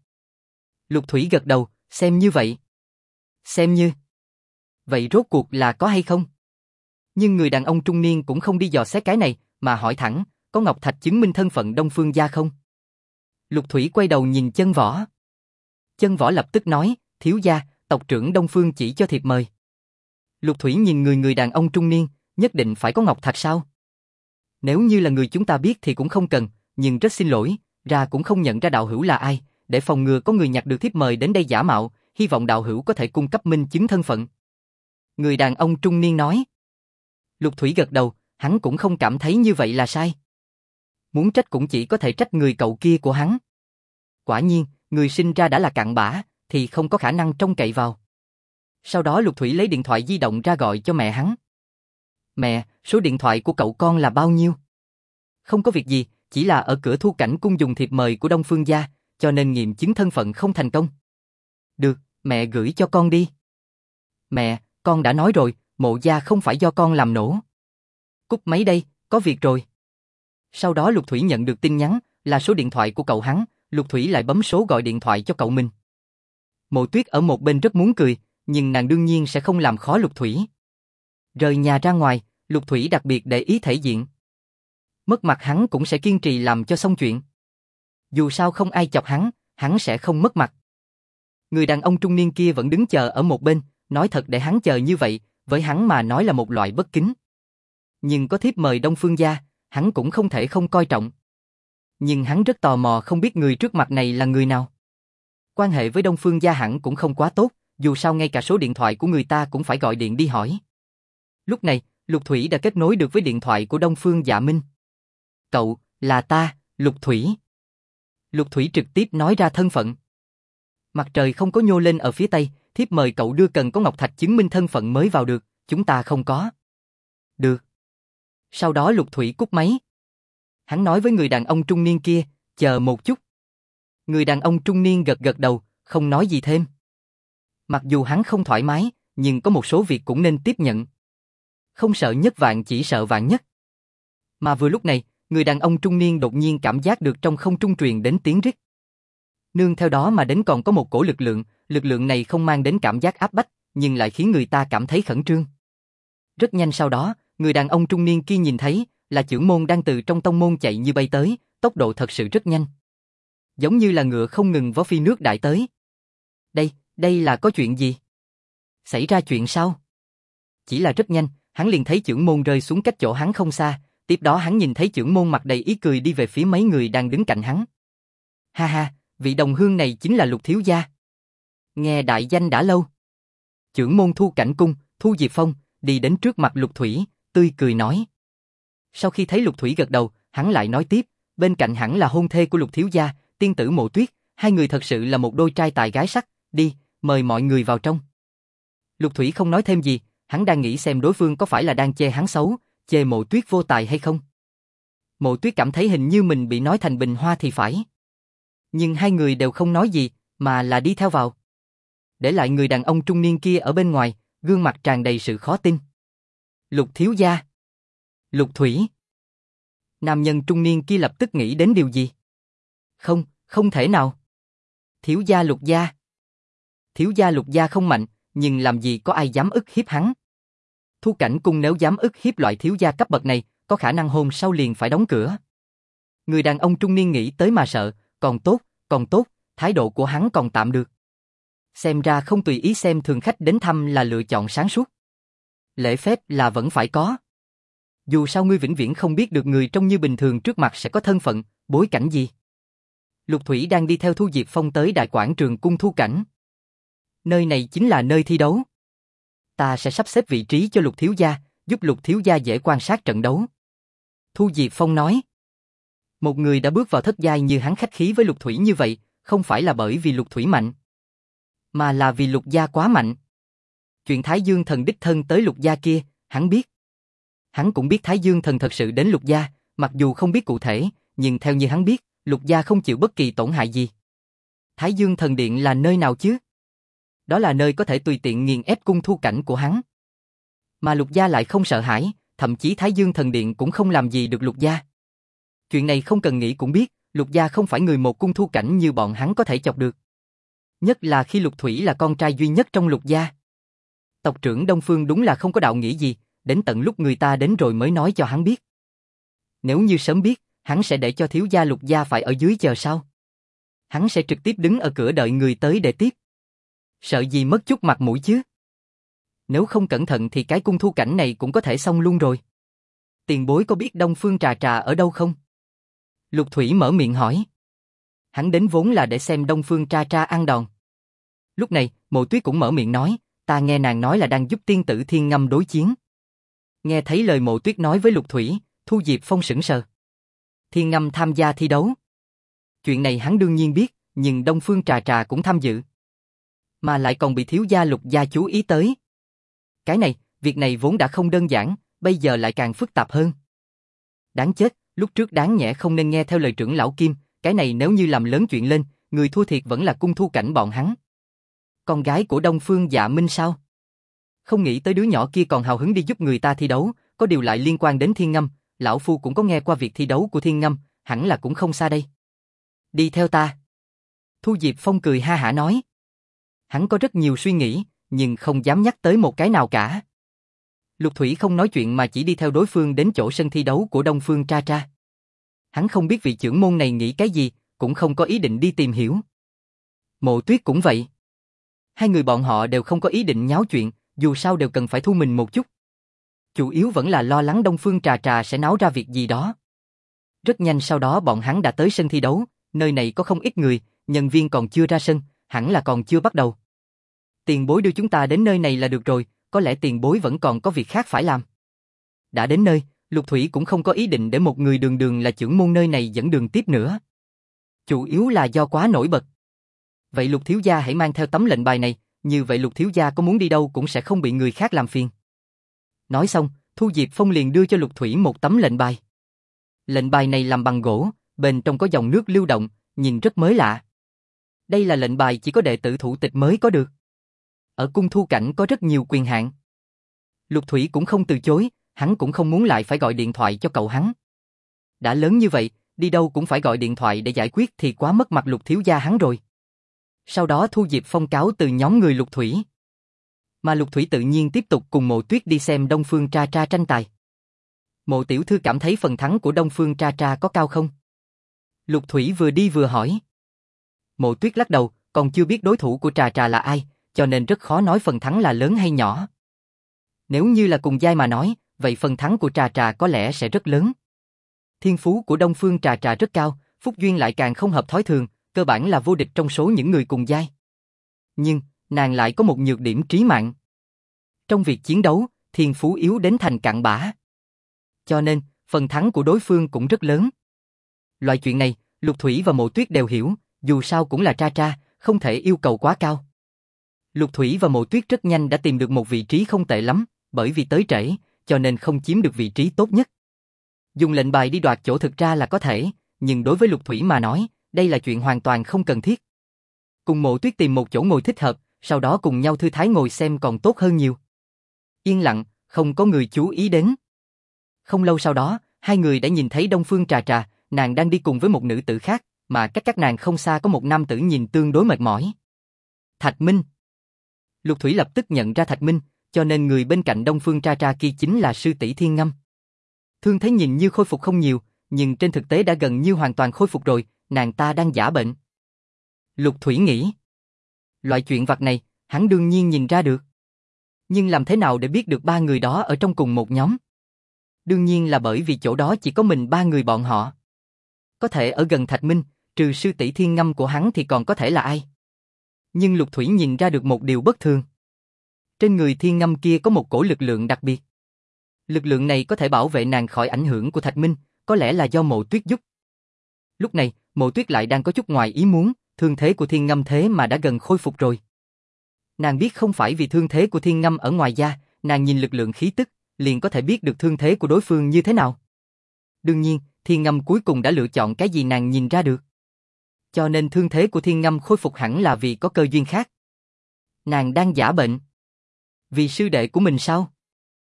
Lục Thủy gật đầu, xem như vậy. Xem như. Vậy rốt cuộc là có hay không? Nhưng người đàn ông trung niên cũng không đi dò xét cái này, mà hỏi thẳng, có ngọc thạch chứng minh thân phận Đông Phương gia không? Lục Thủy quay đầu nhìn Chân Võ. Chân Võ lập tức nói, thiếu gia, tộc trưởng Đông Phương chỉ cho thiệp mời. Lục Thủy nhìn người đàn ông trung niên, nhất định phải có ngọc thạch sao? Nếu như là người chúng ta biết thì cũng không cần, nhưng rất xin lỗi, ra cũng không nhận ra đạo hữu là ai, để phòng ngừa có người nhặt được thiếp mời đến đây giả mạo, hy vọng đạo hữu có thể cung cấp minh chứng thân phận. Người đàn ông trung niên nói. Lục Thủy gật đầu, hắn cũng không cảm thấy như vậy là sai. Muốn trách cũng chỉ có thể trách người cậu kia của hắn. Quả nhiên, người sinh ra đã là cặn bã, thì không có khả năng trông cậy vào. Sau đó Lục Thủy lấy điện thoại di động ra gọi cho mẹ hắn. Mẹ, số điện thoại của cậu con là bao nhiêu? Không có việc gì, chỉ là ở cửa Thu Cảnh Cung dùng thiệp mời của Đông Phương gia, cho nên nghiệm chứng thân phận không thành công. Được, mẹ gửi cho con đi. Mẹ, con đã nói rồi, Mộ gia không phải do con làm nổ. Cúp máy đây, có việc rồi. Sau đó Lục Thủy nhận được tin nhắn, là số điện thoại của cậu hắn, Lục Thủy lại bấm số gọi điện thoại cho cậu mình. Mộ Tuyết ở một bên rất muốn cười, nhưng nàng đương nhiên sẽ không làm khó Lục Thủy. Rời nhà ra ngoài, Lục Thủy đặc biệt để ý thể diện. Mất mặt hắn cũng sẽ kiên trì làm cho xong chuyện. Dù sao không ai chọc hắn sẽ không mất mặt. Người đàn ông trung niên kia vẫn đứng chờ ở một bên, nói thật để hắn chờ như vậy, với hắn mà nói là một loại bất kính. Nhưng có thiếp mời Đông Phương gia, hắn cũng không thể không coi trọng. Nhưng hắn rất tò mò không biết người trước mặt này là người nào. Quan hệ với Đông Phương gia hẳn cũng không quá tốt, dù sao ngay cả số điện thoại của người ta cũng phải gọi điện đi hỏi. Lúc này, Lục Thủy đã kết nối được với điện thoại của Đông Phương Dạ Minh. Cậu, là ta, Lục Thủy. Lục Thủy trực tiếp nói ra thân phận. Mặt trời không có nhô lên ở phía tây, thiếp mời cậu đưa cần có ngọc thạch chứng minh thân phận mới vào được, chúng ta không có. Được. Sau đó Lục Thủy cúp máy. Hắn nói với người đàn ông trung niên kia, chờ một chút. Người đàn ông trung niên gật gật đầu, không nói gì thêm. Mặc dù hắn không thoải mái, nhưng có một số việc cũng nên tiếp nhận. Không sợ nhất vạn chỉ sợ vạn nhất. Mà vừa lúc này, người đàn ông trung niên đột nhiên cảm giác được trong không trung truyền đến tiếng rít. Nương theo đó mà đến còn có một cổ lực lượng này không mang đến cảm giác áp bách, nhưng lại khiến người ta cảm thấy khẩn trương. Rất nhanh sau đó, người đàn ông trung niên kia nhìn thấy là chưởng môn đang từ trong tông môn chạy như bay tới, tốc độ thật sự rất nhanh. Giống như là ngựa không ngừng vó phi nước đại tới. Đây là có chuyện gì? Xảy ra chuyện sao? Chỉ là rất nhanh, hắn liền thấy chưởng môn rơi xuống cách chỗ hắn không xa, tiếp đó hắn nhìn thấy chưởng môn mặt đầy ý cười đi về phía mấy người đang đứng cạnh hắn. Ha ha, vị đồng hương này chính là Lục thiếu gia. Nghe đại danh đã lâu. Chưởng môn Thu Cảnh Cung, Thu Diệp Phong, đi đến trước mặt Lục Thủy, tươi cười nói. Sau khi thấy Lục Thủy gật đầu, hắn lại nói tiếp, bên cạnh hẳn là hôn thê của Lục thiếu gia, tiên tử Mộ Tuyết, hai người thật sự là một đôi trai tài gái sắc, đi, mời mọi người vào trong. Lục Thủy không nói thêm gì, hắn đang nghĩ xem đối phương có phải là đang chê hắn xấu, chê Mộ Tuyết vô tài hay không. Mộ Tuyết cảm thấy hình như mình bị nói thành bình hoa thì phải. Nhưng hai người đều không nói gì, mà là đi theo vào. Để lại người đàn ông trung niên kia ở bên ngoài, gương mặt tràn đầy sự khó tin. Lục thiếu gia. Lục Thủy. Nam nhân trung niên kia lập tức nghĩ đến điều gì? Không thể nào. Thiếu gia Lục gia. Thiếu gia Lục gia không mạnh, nhưng làm gì có ai dám ức hiếp hắn. Thu Cảnh Cung nếu dám ức hiếp loại thiếu gia cấp bậc này, có khả năng hôm sau liền phải đóng cửa. Người đàn ông trung niên nghĩ tới mà sợ, còn tốt, thái độ của hắn còn tạm được. Xem ra không tùy ý xem thường khách đến thăm là lựa chọn sáng suốt. Lễ phép là vẫn phải có. Dù sao ngươi vĩnh viễn không biết được người trông như bình thường trước mặt sẽ có thân phận, bối cảnh gì. Lục Thủy đang đi theo Thu Diệp Phong tới đại quảng trường cung Thu Cảnh. Nơi này chính là nơi thi đấu. Ta sẽ sắp xếp vị trí cho Lục thiếu gia, giúp Lục thiếu gia dễ quan sát trận đấu. Thu Diệp Phong nói. Một người đã bước vào thất giai như hắn khách khí với Lục Thủy như vậy, không phải là bởi vì Lục Thủy mạnh, mà là vì Lục gia quá mạnh. Chuyện Thái Dương Thần đích thân tới Lục gia kia, hắn biết. Hắn cũng biết Thái Dương Thần thật sự đến Lục gia, mặc dù không biết cụ thể, nhưng theo như hắn biết, Lục gia không chịu bất kỳ tổn hại gì. Thái Dương Thần Điện là nơi nào chứ? Đó là nơi có thể tùy tiện nghiền ép cung Thu Cảnh của hắn. Mà Lục gia lại không sợ hãi, thậm chí Thái Dương Thần Điện cũng không làm gì được Lục gia. Chuyện này không cần nghĩ cũng biết, Lục gia không phải người một cung Thu Cảnh như bọn hắn có thể chọc được. Nhất là khi Lục Thủy là con trai duy nhất trong Lục gia. Tộc trưởng Đông Phương đúng là không có đạo nghĩa gì, đến tận lúc người ta đến rồi mới nói cho hắn biết. Nếu như sớm biết, hắn sẽ để cho thiếu gia Lục gia phải ở dưới chờ sao? Hắn sẽ trực tiếp đứng ở cửa đợi người tới để tiếp. Sợ gì mất chút mặt mũi chứ? Nếu không cẩn thận thì cái cung thu cảnh này cũng có thể xong luôn rồi. Tiền bối có biết Đông Phương Trà Trà ở đâu không? Lục Thủy mở miệng hỏi. Hắn đến vốn là để xem Đông Phương Trà Trà ăn đòn. Lúc này, Mộ Tuyết cũng mở miệng nói, ta nghe nàng nói là đang giúp tiên tử Thiên Ngâm đối chiến. Nghe thấy lời Mộ Tuyết nói với Lục Thủy, Thu Diệp Phong sững sờ. Thiên Ngâm tham gia thi đấu. Chuyện này hắn đương nhiên biết, nhưng Đông Phương Trà Trà cũng tham dự. Mà lại còn bị thiếu gia Lục gia chú ý tới. Cái này, việc này vốn đã không đơn giản, bây giờ lại càng phức tạp hơn. Đáng chết, lúc trước đáng nhẽ không nên nghe theo lời trưởng lão Kim, cái này nếu như làm lớn chuyện lên, người thua thiệt vẫn là cung thu cảnh bọn hắn. Con gái của Đông Phương Dạ Minh sao? Không nghĩ tới đứa nhỏ kia còn hào hứng đi giúp người ta thi đấu, có điều lại liên quan đến Thiên Ngâm, lão phu cũng có nghe qua việc thi đấu của Thiên Ngâm, hẳn là cũng không xa đây. Đi theo ta. Thu Diệp Phong cười ha hả nói. Hắn có rất nhiều suy nghĩ, nhưng không dám nhắc tới một cái nào cả. Lục Thủy không nói chuyện mà chỉ đi theo đối phương đến chỗ sân thi đấu của Đông Phương Tra Tra. Hắn không biết vị trưởng môn này nghĩ cái gì, cũng không có ý định đi tìm hiểu. Mộ Tuyết cũng vậy. Hai người bọn họ đều không có ý định nháo chuyện, dù sao đều cần phải thu mình một chút. Chủ yếu vẫn là lo lắng Đông Phương Trà Trà sẽ náo ra việc gì đó. Rất nhanh sau đó bọn hắn đã tới sân thi đấu, nơi này có không ít người, nhân viên còn chưa ra sân, hẳn là còn chưa bắt đầu. Tiền bối đưa chúng ta đến nơi này là được rồi, có lẽ tiền bối vẫn còn có việc khác phải làm. Đã đến nơi, Lục Thủy cũng không có ý định để một người đường đường là trưởng môn nơi này dẫn đường tiếp nữa. Chủ yếu là do quá nổi bật. Vậy Lục thiếu gia hãy mang theo tấm lệnh bài này, như vậy Lục thiếu gia có muốn đi đâu cũng sẽ không bị người khác làm phiền. Nói xong, Thu Diệp Phong liền đưa cho Lục Thủy một tấm lệnh bài. Lệnh bài này làm bằng gỗ, bên trong có dòng nước lưu động, nhìn rất mới lạ. Đây là lệnh bài chỉ có đệ tử thủ tịch mới có được. Ở cung thu cảnh có rất nhiều quyền hạn. Lục Thủy cũng không từ chối, hắn cũng không muốn lại phải gọi điện thoại cho cậu hắn. Đã lớn như vậy, đi đâu cũng phải gọi điện thoại để giải quyết thì quá mất mặt Lục thiếu gia hắn rồi. Sau đó Thu Diệp Phong cáo từ nhóm người Lục Thủy. Mà Lục Thủy tự nhiên tiếp tục cùng Mộ Tuyết đi xem Đông Phương Tra Tra tranh tài. Mộ tiểu thư cảm thấy phần thắng của Đông Phương Tra Tra có cao không? Lục Thủy vừa đi vừa hỏi. Mộ Tuyết lắc đầu, còn chưa biết đối thủ của Trà Trà là ai, cho nên rất khó nói phần thắng là lớn hay nhỏ. Nếu như là cùng giai mà nói, vậy phần thắng của Trà Trà có lẽ sẽ rất lớn. Thiên phú của Đông Phương Trà Trà rất cao, phúc duyên lại càng không hợp thói thường, cơ bản là vô địch trong số những người cùng giai. Nhưng, nàng lại có một nhược điểm trí mạng. Trong việc chiến đấu, thiên phú yếu đến thành cặn bã. Cho nên, phần thắng của đối phương cũng rất lớn. Loại chuyện này, Lục Thủy và Mộ Tuyết đều hiểu, dù sao cũng là Tra Tra, không thể yêu cầu quá cao. Lục Thủy và Mộ Tuyết rất nhanh đã tìm được một vị trí không tệ lắm, bởi vì tới trễ, cho nên không chiếm được vị trí tốt nhất. Dùng lệnh bài đi đoạt chỗ thực ra là có thể, nhưng đối với Lục Thủy mà nói, đây là chuyện hoàn toàn không cần thiết. Cùng Mộ Tuyết tìm một chỗ ngồi thích hợp, sau đó cùng nhau thư thái ngồi xem còn tốt hơn nhiều. Yên lặng, không có người chú ý đến. Không lâu sau đó, hai người đã nhìn thấy Đông Phương Trà Trà, nàng đang đi cùng với một nữ tử khác, mà cách các nàng không xa có một nam tử nhìn tương đối mệt mỏi. Thạch Minh. Lục Thủy lập tức nhận ra Thạch Minh, cho nên người bên cạnh Đông Phương Tra Tra kia chính là sư tỷ Thiên Ngâm. Thương thế nhìn như khôi phục không nhiều, nhưng trên thực tế đã gần như hoàn toàn khôi phục rồi, nàng ta đang giả bệnh. Lục Thủy nghĩ. Loại chuyện vặt này, hắn đương nhiên nhìn ra được. Nhưng làm thế nào để biết được ba người đó ở trong cùng một nhóm? Đương nhiên là bởi vì chỗ đó chỉ có mình ba người bọn họ. Có thể ở gần Thạch Minh, trừ sư tỷ Thiên Ngâm của hắn thì còn có thể là ai? Nhưng Lục Thủy nhìn ra được một điều bất thường. Trên người Thiên Ngâm kia có một cổ lực lượng đặc biệt. Lực lượng này có thể bảo vệ nàng khỏi ảnh hưởng của Thạch Minh, có lẽ là do Mộ Tuyết giúp. Lúc này, Mộ Tuyết lại đang có chút ngoài ý muốn, thương thế của Thiên Ngâm thế mà đã gần khôi phục rồi. Nàng biết không phải vì thương thế của Thiên Ngâm ở ngoài da, nàng nhìn lực lượng khí tức, liền có thể biết được thương thế của đối phương như thế nào. Đương nhiên, Thiên Ngâm cuối cùng đã lựa chọn cái gì nàng nhìn ra được. Cho nên thương thế của Thiên Ngâm khôi phục hẳn là vì có cơ duyên khác. Nàng đang giả bệnh. Vì sư đệ của mình sao?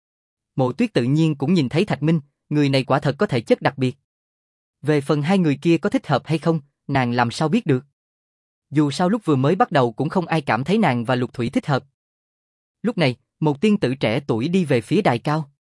Mộ Tuyết tự nhiên cũng nhìn thấy Thạch Minh, người này quả thật có thể chất đặc biệt. Về phần hai người kia có thích hợp hay không, nàng làm sao biết được. Dù sao lúc vừa mới bắt đầu cũng không ai cảm thấy nàng và Lục Thủy thích hợp. Lúc này, một tiên tử trẻ tuổi đi về phía đài cao.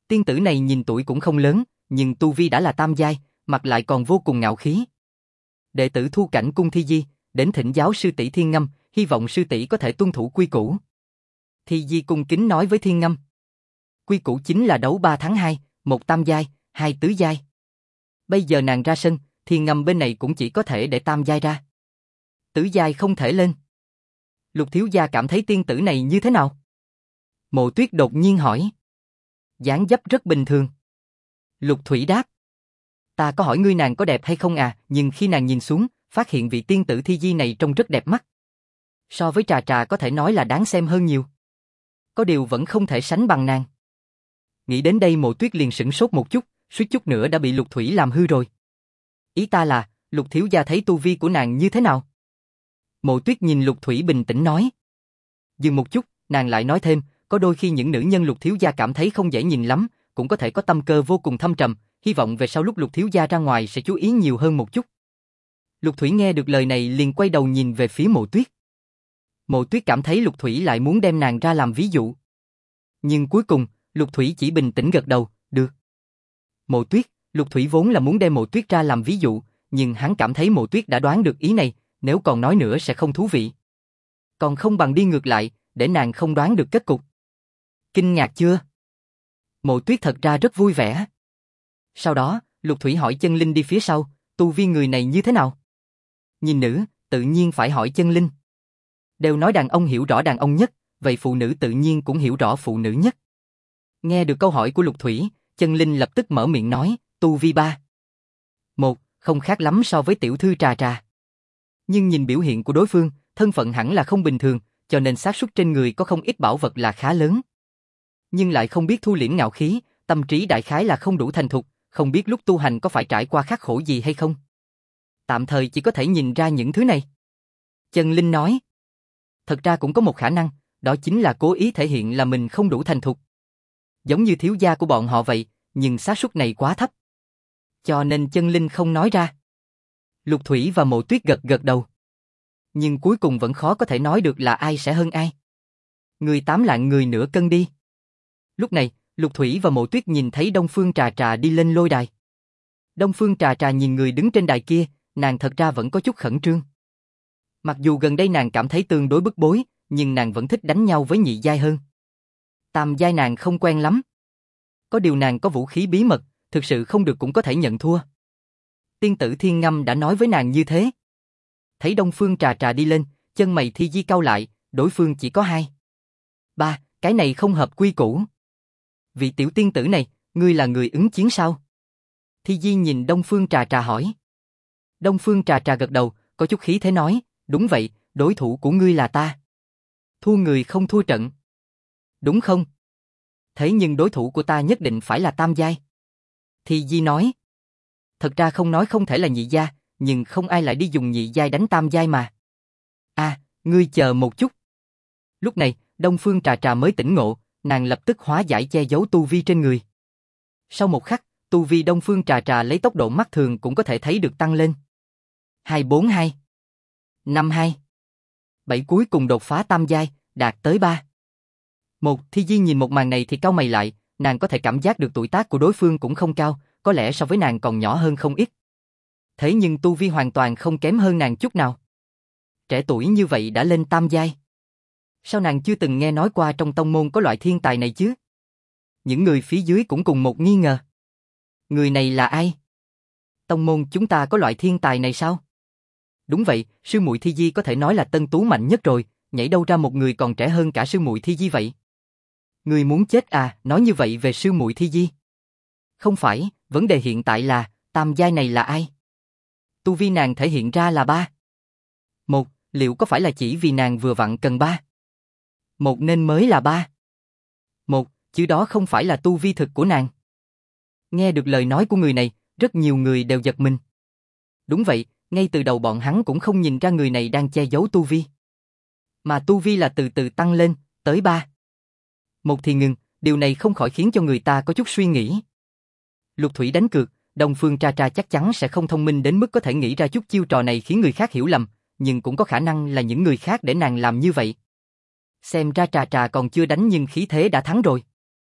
Tiên tử này nhìn tuổi cũng không lớn, nhưng tu vi đã là tam giai, mặt lại còn vô cùng ngạo khí. Đệ tử Thu Cảnh Cung Thi Di, đến thỉnh giáo sư tỷ Thiên Ngâm, hy vọng sư tỷ có thể tuân thủ quy củ. Thi Di cung kính nói với Thiên Ngâm. Quy củ chính là đấu 3 thắng 2, một tam giai, hai tứ giai. Bây giờ nàng ra sân, Thiên Ngâm bên này cũng chỉ có thể để tam giai ra. Tứ giai không thể lên. Lục thiếu gia cảm thấy tiên tử này như thế nào? Mộ Tuyết đột nhiên hỏi. Dáng dấp rất bình thường. Lục Thủy đáp. Ta có hỏi ngươi nàng có đẹp hay không à, nhưng khi nàng nhìn xuống, phát hiện vị tiên tử Thi Di này trông rất đẹp mắt. So với Trà Trà có thể nói là đáng xem hơn nhiều. Có điều vẫn không thể sánh bằng nàng. Nghĩ đến đây Mộ Tuyết liền sửng sốt một chút, suýt chút nữa đã bị Lục Thủy làm hư rồi. Ý ta là, Lục thiếu gia thấy tu vi của nàng như thế nào? Mộ Tuyết nhìn Lục Thủy bình tĩnh nói. Dừng một chút, nàng lại nói thêm, có đôi khi những nữ nhân Lục thiếu gia cảm thấy không dễ nhìn lắm, cũng có thể có tâm cơ vô cùng thâm trầm, hy vọng về sau lúc Lục thiếu gia ra ngoài sẽ chú ý nhiều hơn một chút. Lục Thủy nghe được lời này liền quay đầu nhìn về phía Mộ Tuyết. Mộ Tuyết cảm thấy Lục Thủy lại muốn đem nàng ra làm ví dụ. Nhưng cuối cùng, Lục Thủy chỉ bình tĩnh gật đầu, được. Mộ Tuyết, Lục Thủy vốn là muốn đem Mộ Tuyết ra làm ví dụ, nhưng hắn cảm thấy Mộ Tuyết đã đoán được ý này, nếu còn nói nữa sẽ không thú vị. Còn không bằng đi ngược lại, để nàng không đoán được kết cục. Kinh ngạc chưa? Mộ Tuyết thật ra rất vui vẻ. Sau đó, Lục Thủy hỏi Chân Linh đi phía sau, tu vi người này như thế nào? Nhìn nữ, tự nhiên phải hỏi Chân Linh. Đều nói đàn ông hiểu rõ đàn ông nhất, vậy phụ nữ tự nhiên cũng hiểu rõ phụ nữ nhất. Nghe được câu hỏi của Lục Thủy, Chân Linh lập tức mở miệng nói, tu vi 3. 1, không khác lắm so với tiểu thư Trà Trà. Nhưng nhìn biểu hiện của đối phương, thân phận hẳn là không bình thường, cho nên xác suất trên người có không ít bảo vật là khá lớn. Nhưng lại không biết thu liễm ngạo khí, tâm trí đại khái là không đủ thành thục, không biết lúc tu hành có phải trải qua khắc khổ gì hay không. Tạm thời chỉ có thể nhìn ra những thứ này. Chân Linh nói. Thật ra cũng có một khả năng, đó chính là cố ý thể hiện là mình không đủ thành thục. Giống như thiếu gia của bọn họ vậy, nhưng xác suất này quá thấp. Cho nên Chân Linh không nói ra. Lục Thủy và Mộ Tuyết gật gật đầu. Nhưng cuối cùng vẫn khó có thể nói được là ai sẽ hơn ai. Người 8 lạng người nửa cân đi. Lúc này, Lục Thủy và Mộ Tuyết nhìn thấy Đông Phương Trà Trà đi lên lôi đài. Đông Phương Trà Trà nhìn người đứng trên đài kia, nàng thật ra vẫn có chút khẩn trương. Mặc dù gần đây nàng cảm thấy tương đối bức bối, nhưng nàng vẫn thích đánh nhau với nhị giai hơn. Tam giai nàng không quen lắm. Có điều nàng có vũ khí bí mật, thực sự không được cũng có thể nhận thua. Tiên tử Thiên Ngâm đã nói với nàng như thế. Thấy Đông Phương Trà Trà đi lên, chân mày Thi Di cau lại, đối phương chỉ có 2. 3, cái này không hợp quy củ. Vị tiểu tiên tử này, ngươi là người ứng chiến sao? Thi Di nhìn Đông Phương Trà Trà hỏi. Đông Phương Trà Trà gật đầu, có chút khí thế nói, đúng vậy, đối thủ của ngươi là ta. Thua người không thua trận. Đúng không? Thế nhưng đối thủ của ta nhất định phải là tam giai. Thi Di nói. Thật ra không nói không thể là nhị gia, nhưng không ai lại đi dùng nhị giai đánh tam giai mà. À, ngươi chờ một chút. Lúc này, Đông Phương Trà Trà mới tỉnh ngộ, nàng lập tức hóa giải che giấu tu vi trên người. Sau một khắc, tu vi Đông Phương Trà Trà lấy tốc độ mắt thường cũng có thể thấy được tăng lên. 242, 52, 7 cuối cùng đột phá tam giai, đạt tới 3. Một, Thi Di nhìn một màn này thì cau mày lại, nàng có thể cảm giác được tuổi tác của đối phương cũng không cao, có lẽ so với nàng còn nhỏ hơn không ít. Thế nhưng tu vi hoàn toàn không kém hơn nàng chút nào. Trẻ tuổi như vậy đã lên tam giai. Sao nàng chưa từng nghe nói qua trong tông môn có loại thiên tài này chứ? Những người phía dưới cũng cùng một nghi ngờ. Người này là ai? Tông môn chúng ta có loại thiên tài này sao? Đúng vậy, sư muội Thi Di có thể nói là tân tú mạnh nhất rồi, nhảy đâu ra một người còn trẻ hơn cả sư muội Thi Di vậy? Người muốn chết à, nói như vậy về sư muội Thi Di? Không phải, vấn đề hiện tại là, tam giai này là ai? Tu vi nàng thể hiện ra là 3. Một, liệu có phải là chỉ vì nàng vừa vặn cần 3? Một nên mới là 3. Một, chứ đó không phải là tu vi thực của nàng. Nghe được lời nói của người này, rất nhiều người đều giật mình. Đúng vậy, ngay từ đầu bọn hắn cũng không nhìn ra người này đang che giấu tu vi. Mà tu vi là từ từ tăng lên, tới 3. Một thì ngừng, điều này không khỏi khiến cho người ta có chút suy nghĩ. Lục Thủy đánh cược, Đông Phương Trà Trà chắc chắn sẽ không thông minh đến mức có thể nghĩ ra chút chiêu trò này khiến người khác hiểu lầm, nhưng cũng có khả năng là những người khác để nàng làm như vậy. Xem ra Trà Trà còn chưa đánh nhưng khí thế đã thắng rồi.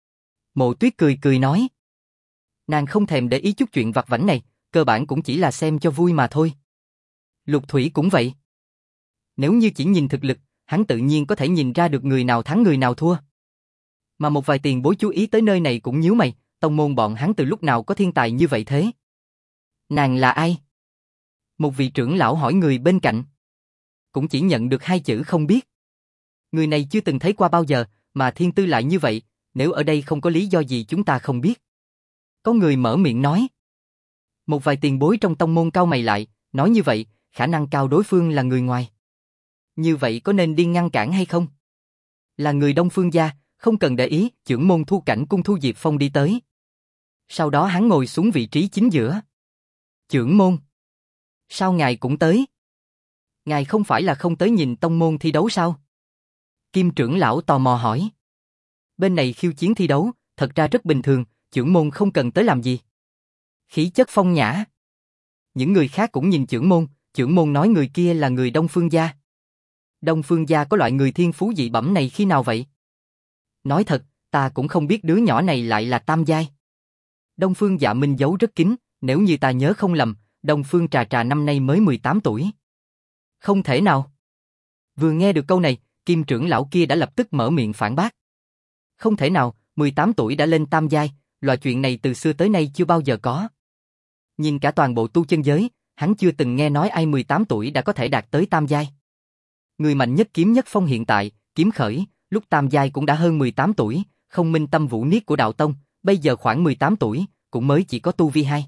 Mộ Tuyết cười cười nói. Nàng không thèm để ý chút chuyện vặt vãnh này, cơ bản cũng chỉ là xem cho vui mà thôi. Lục Thủy cũng vậy. Nếu như chỉ nhìn thực lực, hắn tự nhiên có thể nhìn ra được người nào thắng người nào thua. Mà một vài tiền bối chú ý tới nơi này cũng nhíu mày, tông môn bọn hắn từ lúc nào có thiên tài như vậy thế? Nàng là ai? Một vị trưởng lão hỏi người bên cạnh. Cũng chỉ nhận được 2 chữ không biết. Người này chưa từng thấy qua bao giờ, mà thiên tư lại như vậy, nếu ở đây không có lý do gì chúng ta không biết. Có người mở miệng nói. Một vài tiền bối trong tông môn cau mày lại, nói như vậy, khả năng cao đối phương là người ngoài. Như vậy có nên đi ngăn cản hay không? Là người Đông Phương gia, không cần để ý, trưởng môn Thu Cảnh Cung Thu Diệp Phong đi tới. Sau đó hắn ngồi xuống vị trí chính giữa. Trưởng môn, sao ngài cũng tới? Ngài không phải là không tới nhìn tông môn thi đấu sao? Kim trưởng lão tò mò hỏi. Bên này khiêu chiến thi đấu, thật ra rất bình thường, trưởng môn không cần tới làm gì. Khí chất phong nhã. Những người khác cũng nhìn trưởng môn nói người kia là người Đông Phương gia. Đông Phương gia có loại người thiên phú dị bẩm này khi nào vậy? Nói thật, ta cũng không biết đứa nhỏ này lại là tam giai. Đông Phương Dạ Minh giấu rất kín, nếu như ta nhớ không lầm, Đông Phương Trà Trà năm nay mới 18 tuổi. Không thể nào. Vừa nghe được câu này, Kim trưởng lão kia đã lập tức mở miệng phản bác. Không thể nào, 18 tuổi đã lên tam giai, loại chuyện này từ xưa tới nay chưa bao giờ có. Nhìn cả toàn bộ tu chân giới, hắn chưa từng nghe nói ai 18 tuổi đã có thể đạt tới tam giai. Người mạnh nhất Kiếm Nhất Phong hiện tại, Kiếm Khởi, lúc tam giai cũng đã hơn 18 tuổi, Không Minh Tâm Vũ Niết của Đạo Tông, bây giờ khoảng 18 tuổi, cũng mới chỉ có tu vi 2.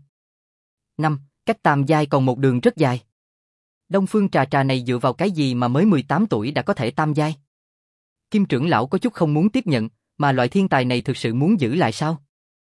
5, cách tam giai còn một đường rất dài. Đông Phương Trà Trà này dựa vào cái gì mà mới 18 tuổi đã có thể tam giai? Kim trưởng lão có chút không muốn tiếp nhận, mà loại thiên tài này thực sự muốn giữ lại sao?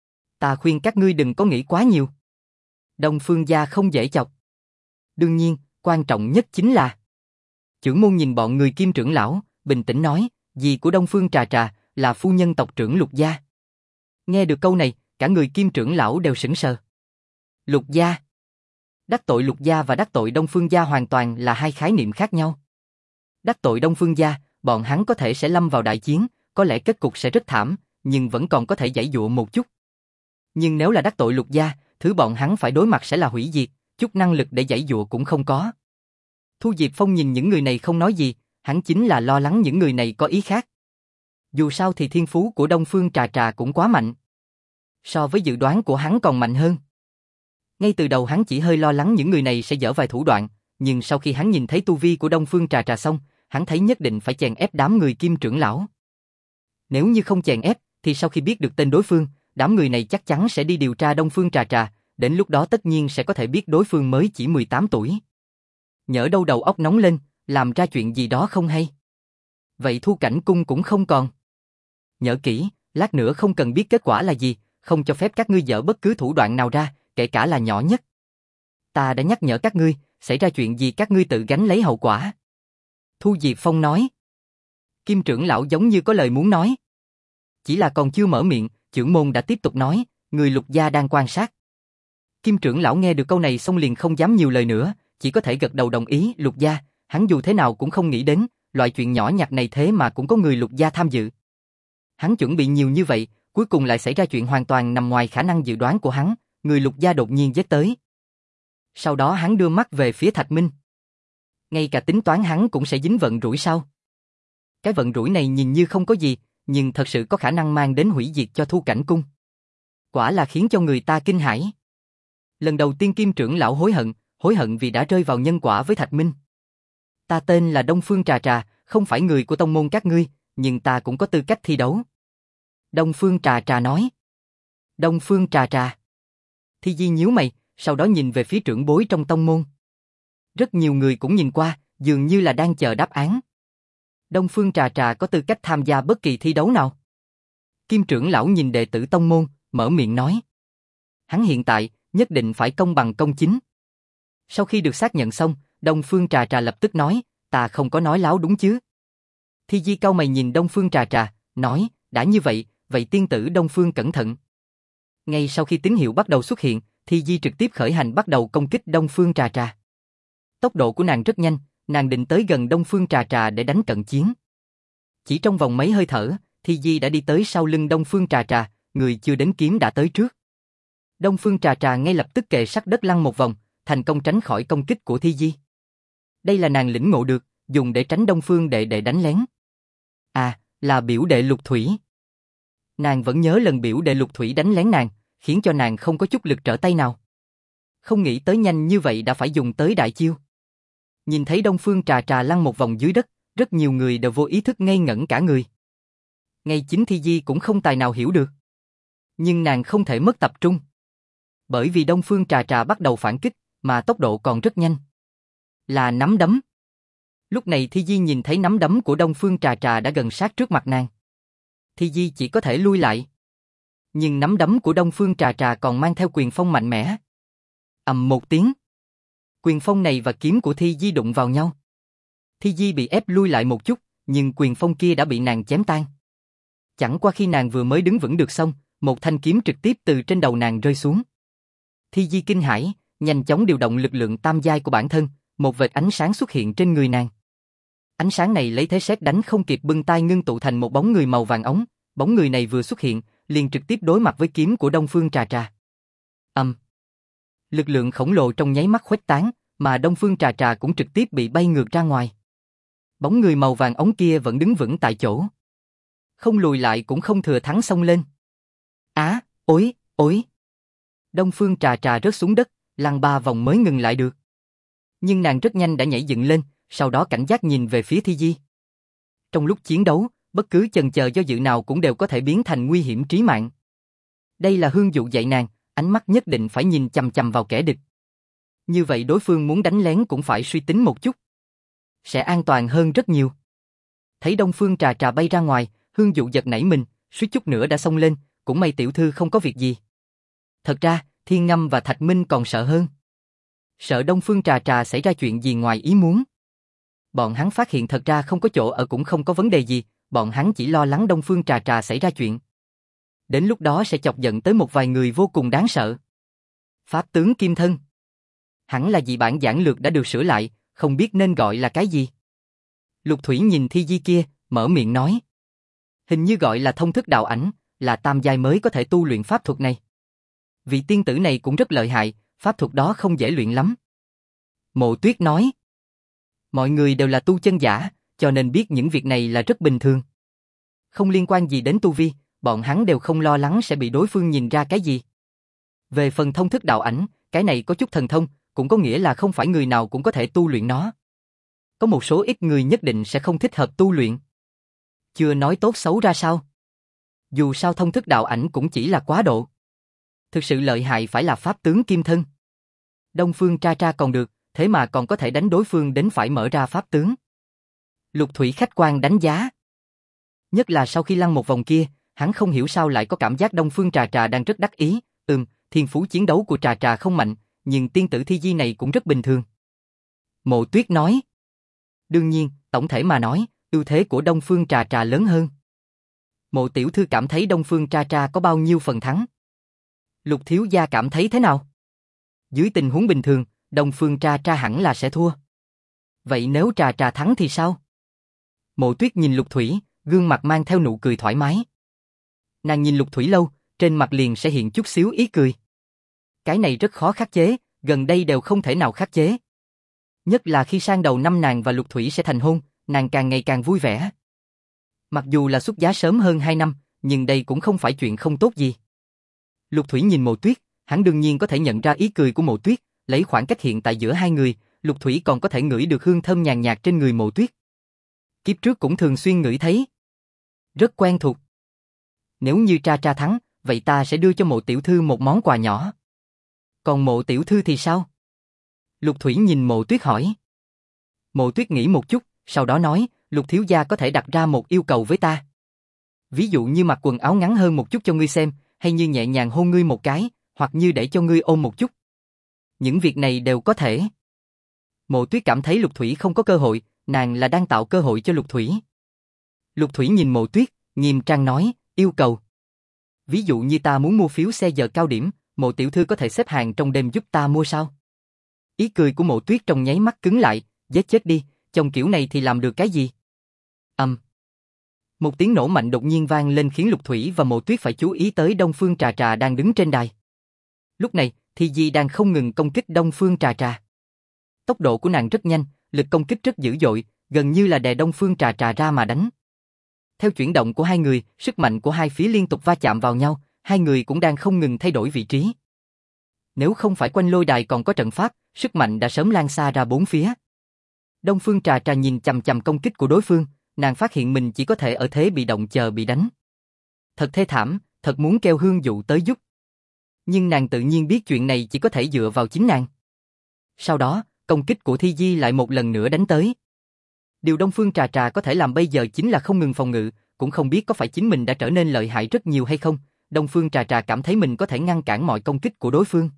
Ta khuyên các ngươi đừng có nghĩ quá nhiều. Đông Phương gia không dễ chọc. Đương nhiên, quan trọng nhất chính là... Trưởng môn nhìn bọn người Kim trưởng lão, bình tĩnh nói, dì của Đông Phương Trà Trà là phu nhân tộc trưởng Lục gia. Nghe được câu này, cả người Kim trưởng lão đều sững sờ. Lục gia. Đắc tội Lục gia và đắc tội Đông Phương gia hoàn toàn là hai khái niệm khác nhau. Đắc tội Đông Phương gia, bọn hắn có thể sẽ lâm vào đại chiến, có lẽ kết cục sẽ rất thảm, nhưng vẫn còn có thể giãy dụa một chút. Nhưng nếu là đắc tội Lục gia, thứ bọn hắn phải đối mặt sẽ là hủy diệt, chút năng lực để giãy dụa cũng không có. Thu Diệp Phong nhìn những người này không nói gì, hắn chính là lo lắng những người này có ý khác. Dù sao thì thiên phú của Đông Phương Trà Trà cũng quá mạnh. So với dự đoán của hắn còn mạnh hơn. Ngay từ đầu hắn chỉ hơi lo lắng những người này sẽ dở vài thủ đoạn, nhưng sau khi hắn nhìn thấy tu vi của Đông Phương Trà Trà xong, hắn thấy nhất định phải chèn ép đám người Kim trưởng lão. Nếu như không chèn ép, thì sau khi biết được tên đối phương, đám người này chắc chắn sẽ đi điều tra Đông Phương Trà Trà, đến lúc đó tất nhiên sẽ có thể biết đối phương mới chỉ 18 tuổi. Nhỡ đâu đầu óc nóng lên, làm ra chuyện gì đó không hay. Vậy Thu Cảnh Cung cũng không còn. Nhớ kỹ, lát nữa không cần biết kết quả là gì, không cho phép các ngươi dở bất cứ thủ đoạn nào ra, kể cả là nhỏ nhất. Ta đã nhắc nhở các ngươi, xảy ra chuyện gì các ngươi tự gánh lấy hậu quả. Thu Diệp Phong nói. Kim trưởng lão giống như có lời muốn nói. Chỉ là còn chưa mở miệng, trưởng môn đã tiếp tục nói, người Lục gia đang quan sát. Kim trưởng lão nghe được câu này xong liền không dám nhiều lời nữa, chỉ có thể gật đầu đồng ý. Lục gia, hắn dù thế nào cũng không nghĩ đến, loại chuyện nhỏ nhặt này thế mà cũng có người Lục gia tham dự. Hắn chuẩn bị nhiều như vậy, cuối cùng lại xảy ra chuyện hoàn toàn nằm ngoài khả năng dự đoán của hắn, người Lục gia đột nhiên giết tới. Sau đó hắn đưa mắt về phía Thạch Minh. Ngay cả tính toán hắn cũng sẽ dính vận rủi sao? Cái vận rủi này nhìn như không có gì, nhưng thật sự có khả năng mang đến hủy diệt cho Thu Cảnh Cung. Quả là khiến cho người ta kinh hãi. Lần đầu tiên Kim trưởng lão hối hận vì đã rơi vào nhân quả với Thạch Minh. Ta tên là Đông Phương Trà Trà, không phải người của tông môn các ngươi, nhưng ta cũng có tư cách thi đấu. Đông Phương Trà Trà nói. Đông Phương Trà Trà. Thi Di nhíu mày, sau đó nhìn về phía trưởng bối trong tông môn. Rất nhiều người cũng nhìn qua, dường như là đang chờ đáp án. Đông Phương Trà Trà có tư cách tham gia bất kỳ thi đấu nào? Kim trưởng lão nhìn đệ tử tông môn, mở miệng nói. Hắn hiện tại, nhất định phải công bằng công chính. Sau khi được xác nhận xong, Đông Phương Trà Trà lập tức nói, ta không có nói láo đúng chứ? Thi Di cau mày nhìn Đông Phương Trà Trà, nói, đã như vậy, vậy tiên tử Đông Phương cẩn thận. Ngay sau khi tín hiệu bắt đầu xuất hiện, Thi Di trực tiếp khởi hành bắt đầu công kích Đông Phương Trà Trà. Tốc độ của nàng rất nhanh, nàng định tới gần Đông Phương Trà Trà để đánh cận chiến. Chỉ trong vòng mấy hơi thở, Thi Di đã đi tới sau lưng Đông Phương Trà Trà, người chưa đến kiếm đã tới trước. Đông Phương Trà Trà ngay lập tức kề sát đất lăn một vòng, thành công tránh khỏi công kích của Thi Di. Đây là nàng lĩnh ngộ được, dùng để tránh Đông Phương đệ đệ đánh lén. À, là biểu đệ Lục Thủy. Nàng vẫn nhớ lần biểu đệ Lục Thủy đánh lén nàng, khiến cho nàng không có chút lực trở tay nào. Không nghĩ tới nhanh như vậy đã phải dùng tới đại chiêu. Nhìn thấy Đông Phương Trà Trà lăn một vòng dưới đất, rất nhiều người đều vô ý thức ngây ngẩn cả người. Ngay chính Thi Di cũng không tài nào hiểu được. Nhưng nàng không thể mất tập trung. Bởi vì Đông Phương Trà Trà bắt đầu phản kích, mà tốc độ còn rất nhanh. Là nắm đấm. Lúc này Thi Di nhìn thấy nắm đấm của Đông Phương Trà Trà đã gần sát trước mặt nàng. Thi Di chỉ có thể lui lại. Nhưng nắm đấm của Đông Phương Trà Trà còn mang theo quyền phong mạnh mẽ. Ầm một tiếng. Quyền phong này và kiếm của Thi Di đụng vào nhau. Thi Di bị ép lui lại một chút, nhưng quyền phong kia đã bị nàng chém tan. Chẳng qua khi nàng vừa mới đứng vững được xong, một thanh kiếm trực tiếp từ trên đầu nàng rơi xuống. Thi Di kinh hãi, nhanh chóng điều động lực lượng tam giai của bản thân, một vệt ánh sáng xuất hiện trên người nàng. Ánh sáng này lấy thế sét đánh không kịp bưng tay ngưng tụ thành một bóng người màu vàng óng, bóng người này vừa xuất hiện, liền trực tiếp đối mặt với kiếm của Đông Phương Trà Trà. Lực lượng khổng lồ trong nháy mắt khuếch tán, mà Đông Phương Trà Trà cũng trực tiếp bị bay ngược ra ngoài. Bóng người màu vàng óng kia vẫn đứng vững tại chỗ. Không lùi lại cũng không thừa thắng xông lên. Á, ối, ối. Đông Phương Trà Trà rớt xuống đất, lăn 3 vòng mới ngừng lại được. Nhưng nàng rất nhanh đã nhảy dựng lên, sau đó cảnh giác nhìn về phía Thi Di. Trong lúc chiến đấu, bất cứ chần chờ do dự nào cũng đều có thể biến thành nguy hiểm trí mạng. Đây là hương dụ dạy nàng, ánh mắt nhất định phải nhìn chằm chằm vào kẻ địch. Như vậy đối phương muốn đánh lén cũng phải suy tính một chút. Sẽ an toàn hơn rất nhiều. Thấy Đông Phương Trà Trà bay ra ngoài, hương dụ giật nảy mình, suýt chút nữa đã xông lên, cũng may tiểu thư không có việc gì. Thật ra, Thiên Ngâm và Thạch Minh còn sợ hơn. Sợ Đông Phương Trà Trà xảy ra chuyện gì ngoài ý muốn. Bọn hắn phát hiện thật ra không có chỗ ở cũng không có vấn đề gì, bọn hắn chỉ lo lắng Đông Phương Trà Trà xảy ra chuyện. Đến lúc đó sẽ chọc giận tới một vài người vô cùng đáng sợ. Pháp tướng Kim Thân. Hẳn là dị bản giản lược đã được sửa lại, không biết nên gọi là cái gì. Lục Thủy nhìn Thi Di kia, mở miệng nói. Hình như gọi là thông thức đạo ảnh, là tam giai mới có thể tu luyện pháp thuật này. Vị tiên tử này cũng rất lợi hại, pháp thuật đó không dễ luyện lắm. Mộ Tuyết nói. Mọi người đều là tu chân giả, cho nên biết những việc này là rất bình thường. Không liên quan gì đến tu vi, bọn hắn đều không lo lắng sẽ bị đối phương nhìn ra cái gì. Về phần thông thức đạo ảnh, cái này có chút thần thông, cũng có nghĩa là không phải người nào cũng có thể tu luyện nó. Có một số ít người nhất định sẽ không thích hợp tu luyện. Chưa nói tốt xấu ra sao. Dù sao thông thức đạo ảnh cũng chỉ là quá độ. Thực sự lợi hại phải là pháp tướng Kim Thân. Đông Phương Trà Trà còn được, thế mà còn có thể đánh đối phương đến phải mở ra pháp tướng. Lục Thủy khách quan đánh giá. Nhất là sau khi lăn một vòng kia, hắn không hiểu sao lại có cảm giác Đông Phương Trà Trà đang rất đắc ý. Thiên phú chiến đấu của Trà Trà không mạnh, nhưng tiên tử Thi Di này cũng rất bình thường. Mộ Tuyết nói. Đương nhiên, tổng thể mà nói, ưu thế của Đông Phương Trà Trà lớn hơn. Mộ tiểu thư cảm thấy Đông Phương Trà Trà có bao nhiêu phần thắng? Lục thiếu gia cảm thấy thế nào? Dưới tình huống bình thường, Đông Phương Trà Trà hẳn là sẽ thua. Vậy nếu Trà Trà thắng thì sao? Mộ Tuyết nhìn Lục Thủy, gương mặt mang theo nụ cười thoải mái. Nàng nhìn Lục Thủy lâu, trên mặt liền sẽ hiện chút xíu ý cười. Cái này rất khó khắc chế, gần đây đều không thể nào khắc chế. Nhất là khi sang đầu năm nàng và Lục Thủy sẽ thành hôn, nàng càng ngày càng vui vẻ. Mặc dù là xuất giá sớm hơn 2 năm, nhưng đây cũng không phải chuyện không tốt gì. Lục Thủy nhìn Mộ Tuyết, hắn đương nhiên có thể nhận ra ý cười của Mộ Tuyết, lấy khoảng cách hiện tại giữa hai người, Lục Thủy còn có thể ngửi được hương thơm nhàn nhạt trên người Mộ Tuyết. Kiếp trước cũng thường xuyên ngửi thấy. Rất quen thuộc. Nếu như Trà Trà thắng, vậy ta sẽ đưa cho Mộ tiểu thư một món quà nhỏ. Còn Mộ tiểu thư thì sao? Lục Thủy nhìn Mộ Tuyết hỏi. Mộ Tuyết nghĩ một chút, sau đó nói, Lục thiếu gia có thể đặt ra một yêu cầu với ta. Ví dụ như mặc quần áo ngắn hơn một chút cho ngươi xem, hay như nhẹ nhàng hôn ngươi một cái, hoặc như để cho ngươi ôm một chút. Những việc này đều có thể. Mộ Tuyết cảm thấy Lục Thủy không có cơ hội, nàng là đang tạo cơ hội cho Lục Thủy. Lục Thủy nhìn Mộ Tuyết, nghiêm trang nói, yêu cầu. Ví dụ như ta muốn mua phiếu xe giờ cao điểm, Mộ tiểu thư có thể xếp hàng trong đêm giúp ta mua sao? Ý cười của Mộ Tuyết trong nháy mắt cứng lại, giết chết đi, chồng kiểu này thì làm được cái gì? Một tiếng nổ mạnh đột nhiên vang lên khiến Lục Thủy và Mộ Tuyết phải chú ý tới Đông Phương Trà Trà đang đứng trên đài. Lúc này, Thi Di đang không ngừng công kích Đông Phương Trà Trà. Tốc độ của nàng rất nhanh, lực công kích rất dữ dội, gần như là đè Đông Phương Trà Trà ra mà đánh. Theo chuyển động của hai người, sức mạnh của hai phía liên tục va chạm vào nhau, hai người cũng đang không ngừng thay đổi vị trí. Nếu không phải quanh lôi đài còn có trận pháp, sức mạnh đã sớm lan xa ra bốn phía. Đông Phương Trà Trà nhìn chằm chằm công kích của đối phương, nàng phát hiện mình chỉ có thể ở thế bị động chờ bị đánh. Thật thê thảm, thật muốn kêu Hương Dụ tới giúp. Nhưng nàng tự nhiên biết chuyện này chỉ có thể dựa vào chính nàng. Sau đó, công kích của Thi Di lại một lần nữa đánh tới. Điều Đông Phương Trà Trà có thể làm bây giờ chính là không ngừng phòng ngự, cũng không biết có phải chính mình đã trở nên lợi hại rất nhiều hay không. Đông Phương Trà Trà cảm thấy mình có thể ngăn cản mọi công kích của đối phương.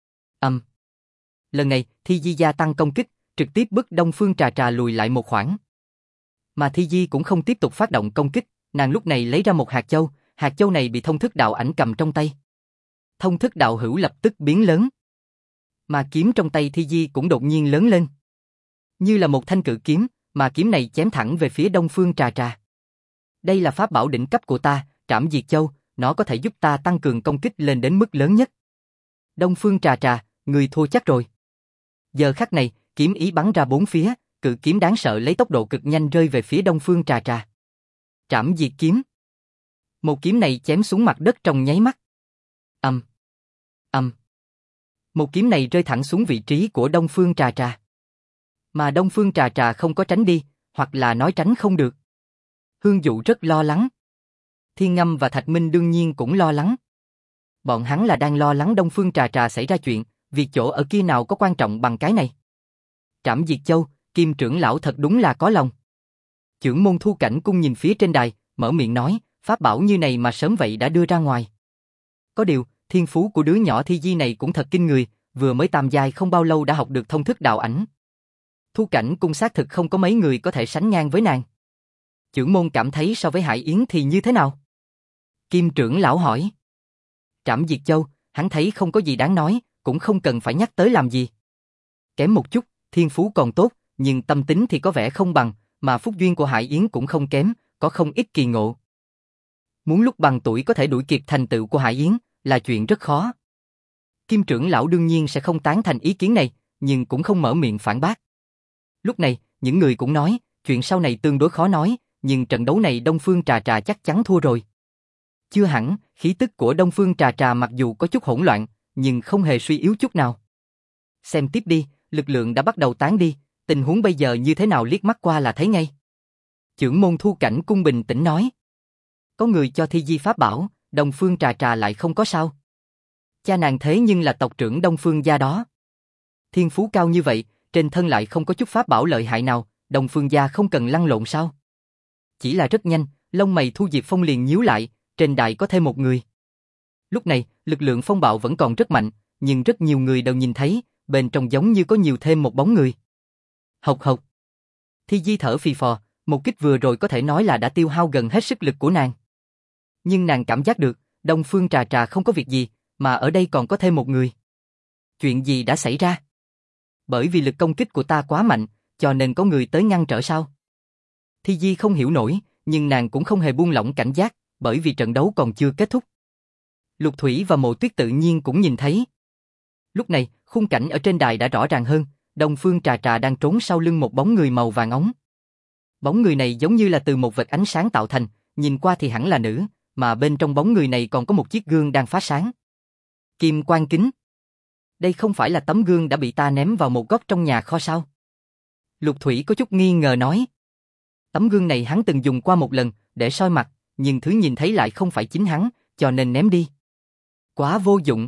Lần này, Thi Di gia tăng công kích, trực tiếp bức Đông Phương Trà Trà lùi lại một khoảng. Mà Thi Di cũng không tiếp tục phát động công kích, nàng lúc này lấy ra một hạt châu này bị thông thức đạo ảnh cầm trong tay. Thông thức đạo hữu lập tức biến lớn. Mà kiếm trong tay Thi Di cũng đột nhiên lớn lên. Như là một thanh cự kiếm, mà kiếm này chém thẳng về phía Đông Phương Trà Trà. Đây là pháp bảo đỉnh cấp của ta, Trảm Diệt Châu, nó có thể giúp ta tăng cường công kích lên đến mức lớn nhất. Đông Phương Trà Trà, người thua chắc rồi. Giờ khắc này, kiếm ý bắn ra bốn phía, cự kiếm đáng sợ lấy tốc độ cực nhanh rơi về phía Đông Phương Trà Trà. Trảm Diệt kiếm. Một kiếm này chém xuống mặt đất trong nháy mắt. Một kiếm này rơi thẳng xuống vị trí của Đông Phương Trà Trà. Mà Đông Phương Trà Trà không có tránh đi, hoặc là nói tránh không được. Hương Dụ rất lo lắng. Thiên Ngâm và Thạch Minh đương nhiên cũng lo lắng. Bọn hắn là đang lo lắng Đông Phương Trà Trà xảy ra chuyện, việc chỗ ở kia nào có quan trọng bằng cái này. Trảm Diệt Châu, Kim trưởng lão thật đúng là có lòng. Chưởng môn Thu Cảnh Cung nhìn phía trên đài, mở miệng nói, pháp bảo như này mà sớm vậy đã đưa ra ngoài. Có điều, thiên phú của đứa nhỏ Thi Di này cũng thật kinh người, vừa mới tam giai không bao lâu đã học được thông thức đạo ảnh. Thu Cảnh Cung xác thực không có mấy người có thể sánh ngang với nàng. Chưởng môn cảm thấy so với Hải Yến thì như thế nào? Kim trưởng lão hỏi. Trảm Diệt Châu, hắn thấy không có gì đáng nói, cũng không cần phải nhắc tới làm gì. Kém một chút, thiên phú còn tốt, nhưng tâm tính thì có vẻ không bằng, mà phúc duyên của Hải Yến cũng không kém, có không ít kỳ ngộ. Muốn lúc bằng tuổi có thể đuổi kịp thành tựu của Hải Yến, là chuyện rất khó. Kim trưởng lão đương nhiên sẽ không tán thành ý kiến này, nhưng cũng không mở miệng phản bác. Lúc này, những người cũng nói, chuyện sau này tương đối khó nói, nhưng trận đấu này Đông Phương Trà Trà chắc chắn thua rồi. Chưa hẳn, khí tức của Đông Phương Trà Trà mặc dù có chút hỗn loạn, nhưng không hề suy yếu chút nào. Xem tiếp đi, lực lượng đã bắt đầu tán đi, tình huống bây giờ như thế nào liếc mắt qua là thấy ngay. Chưởng môn Thu Cảnh Cung bình tĩnh nói. Có người cho Thi Di pháp bảo, Đông Phương Trà Trà lại không có sao. Cha nàng thế nhưng là tộc trưởng Đông Phương gia đó. Thiên phú cao như vậy, trên thân lại không có chút pháp bảo lợi hại nào, Đông Phương gia không cần lăn lộn sao? Chỉ là rất nhanh, lông mày Thu Diệp Phong liền nhíu lại, trên đài có thêm một người. Lúc này, lực lượng phong bạo vẫn còn rất mạnh, nhưng rất nhiều người đều nhìn thấy, bên trong giống như có nhiều thêm một bóng người. Hộc hộc. Thi Di thở phì phò, một kích vừa rồi có thể nói là đã tiêu hao gần hết sức lực của nàng. Nhưng nàng cảm giác được, Đông Phương Trà Trà không có việc gì, mà ở đây còn có thêm một người. Chuyện gì đã xảy ra? Bởi vì lực công kích của ta quá mạnh, cho nên có người tới ngăn trở sao? Thi Di không hiểu nổi, nhưng nàng cũng không hề buông lỏng cảnh giác, bởi vì trận đấu còn chưa kết thúc. Lục Thủy và Mộ Tuyết tự nhiên cũng nhìn thấy. Lúc này, khung cảnh ở trên đài đã rõ ràng hơn, Đông Phương Trà Trà đang trốn sau lưng một bóng người màu vàng óng. Bóng người này giống như là từ một vệt ánh sáng tạo thành, nhìn qua thì hẳn là nữ, mà bên trong bóng người này còn có một chiếc gương đang phát sáng. Kim quang kính. Đây không phải là tấm gương đã bị ta ném vào một góc trong nhà kho sao? Lục Thủy có chút nghi ngờ nói. Tấm gương này hắn từng dùng qua một lần, để soi mặt, nhưng thứ nhìn thấy lại không phải chính hắn, cho nên ném đi. Quá vô dụng.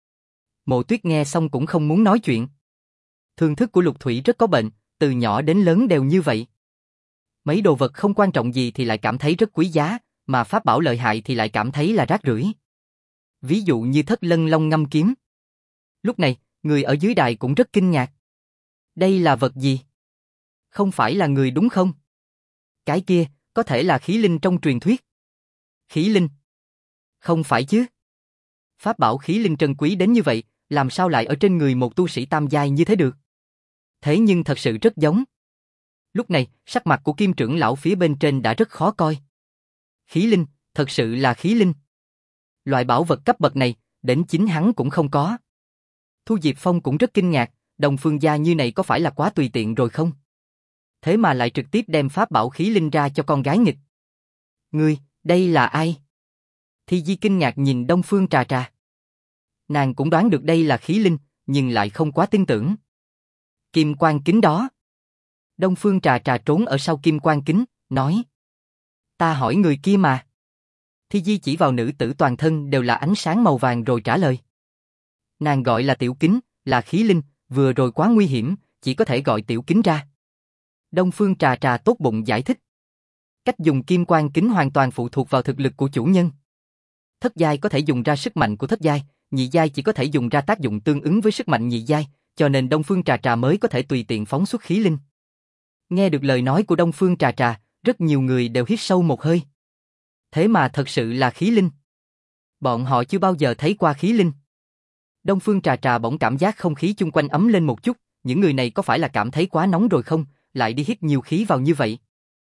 Mộ Tuyết nghe xong cũng không muốn nói chuyện. Thường thức của Lục Thủy rất có bệnh, từ nhỏ đến lớn đều như vậy. Mấy đồ vật không quan trọng gì thì lại cảm thấy rất quý giá, mà pháp bảo lợi hại thì lại cảm thấy là rác rưởi. Ví dụ như Thất Lân Long Ngâm kiếm. Lúc này, người ở dưới đài cũng rất kinh ngạc. Đây là vật gì? Không phải là người đúng không? Cái kia, có thể là khí linh trong truyền thuyết. Khí linh? Không phải chứ. Pháp bảo khí linh trân quý đến như vậy, làm sao lại ở trên người một tu sĩ tam giai như thế được? Thế nhưng thật sự rất giống. Lúc này, sắc mặt của Kim trưởng lão phía bên trên đã rất khó coi. Khí linh, thật sự là khí linh. Loại bảo vật cấp bậc này, đến chính hắn cũng không có. Thu Diệp Phong cũng rất kinh ngạc, Đông Phương gia như này có phải là quá tùy tiện rồi không? Thế mà lại trực tiếp đem pháp bảo khí linh ra cho con gái nghịch. Ngươi, đây là ai? Thi Di kinh ngạc nhìn Đông Phương Trà Trà. Nàng cũng đoán được đây là khí linh, nhưng lại không quá tin tưởng. Kim Quang kính đó. Đông Phương Trà Trà trốn ở sau kim quang kính, nói. Ta hỏi người kia mà. Thi Di chỉ vào nữ tử toàn thân đều là ánh sáng màu vàng rồi trả lời. Nàng gọi là tiểu kính, là khí linh, vừa rồi quá nguy hiểm, chỉ có thể gọi tiểu kính ra. Đông Phương Trà Trà tốt bụng giải thích. Cách dùng kim quang kính hoàn toàn phụ thuộc vào thực lực của chủ nhân. Thất giai có thể dùng ra sức mạnh của thất giai, nhị giai chỉ có thể dùng ra tác dụng tương ứng với sức mạnh nhị giai, cho nên Đông Phương Trà Trà mới có thể tùy tiện phóng xuất khí linh. Nghe được lời nói của Đông Phương Trà Trà, rất nhiều người đều hít sâu một hơi. Thế mà thật sự là khí linh. Bọn họ chưa bao giờ thấy qua khí linh. Đông Phương Trà Trà bỗng cảm giác không khí chung quanh ấm lên một chút, những người này có phải là cảm thấy quá nóng rồi không, lại đi hít nhiều khí vào như vậy.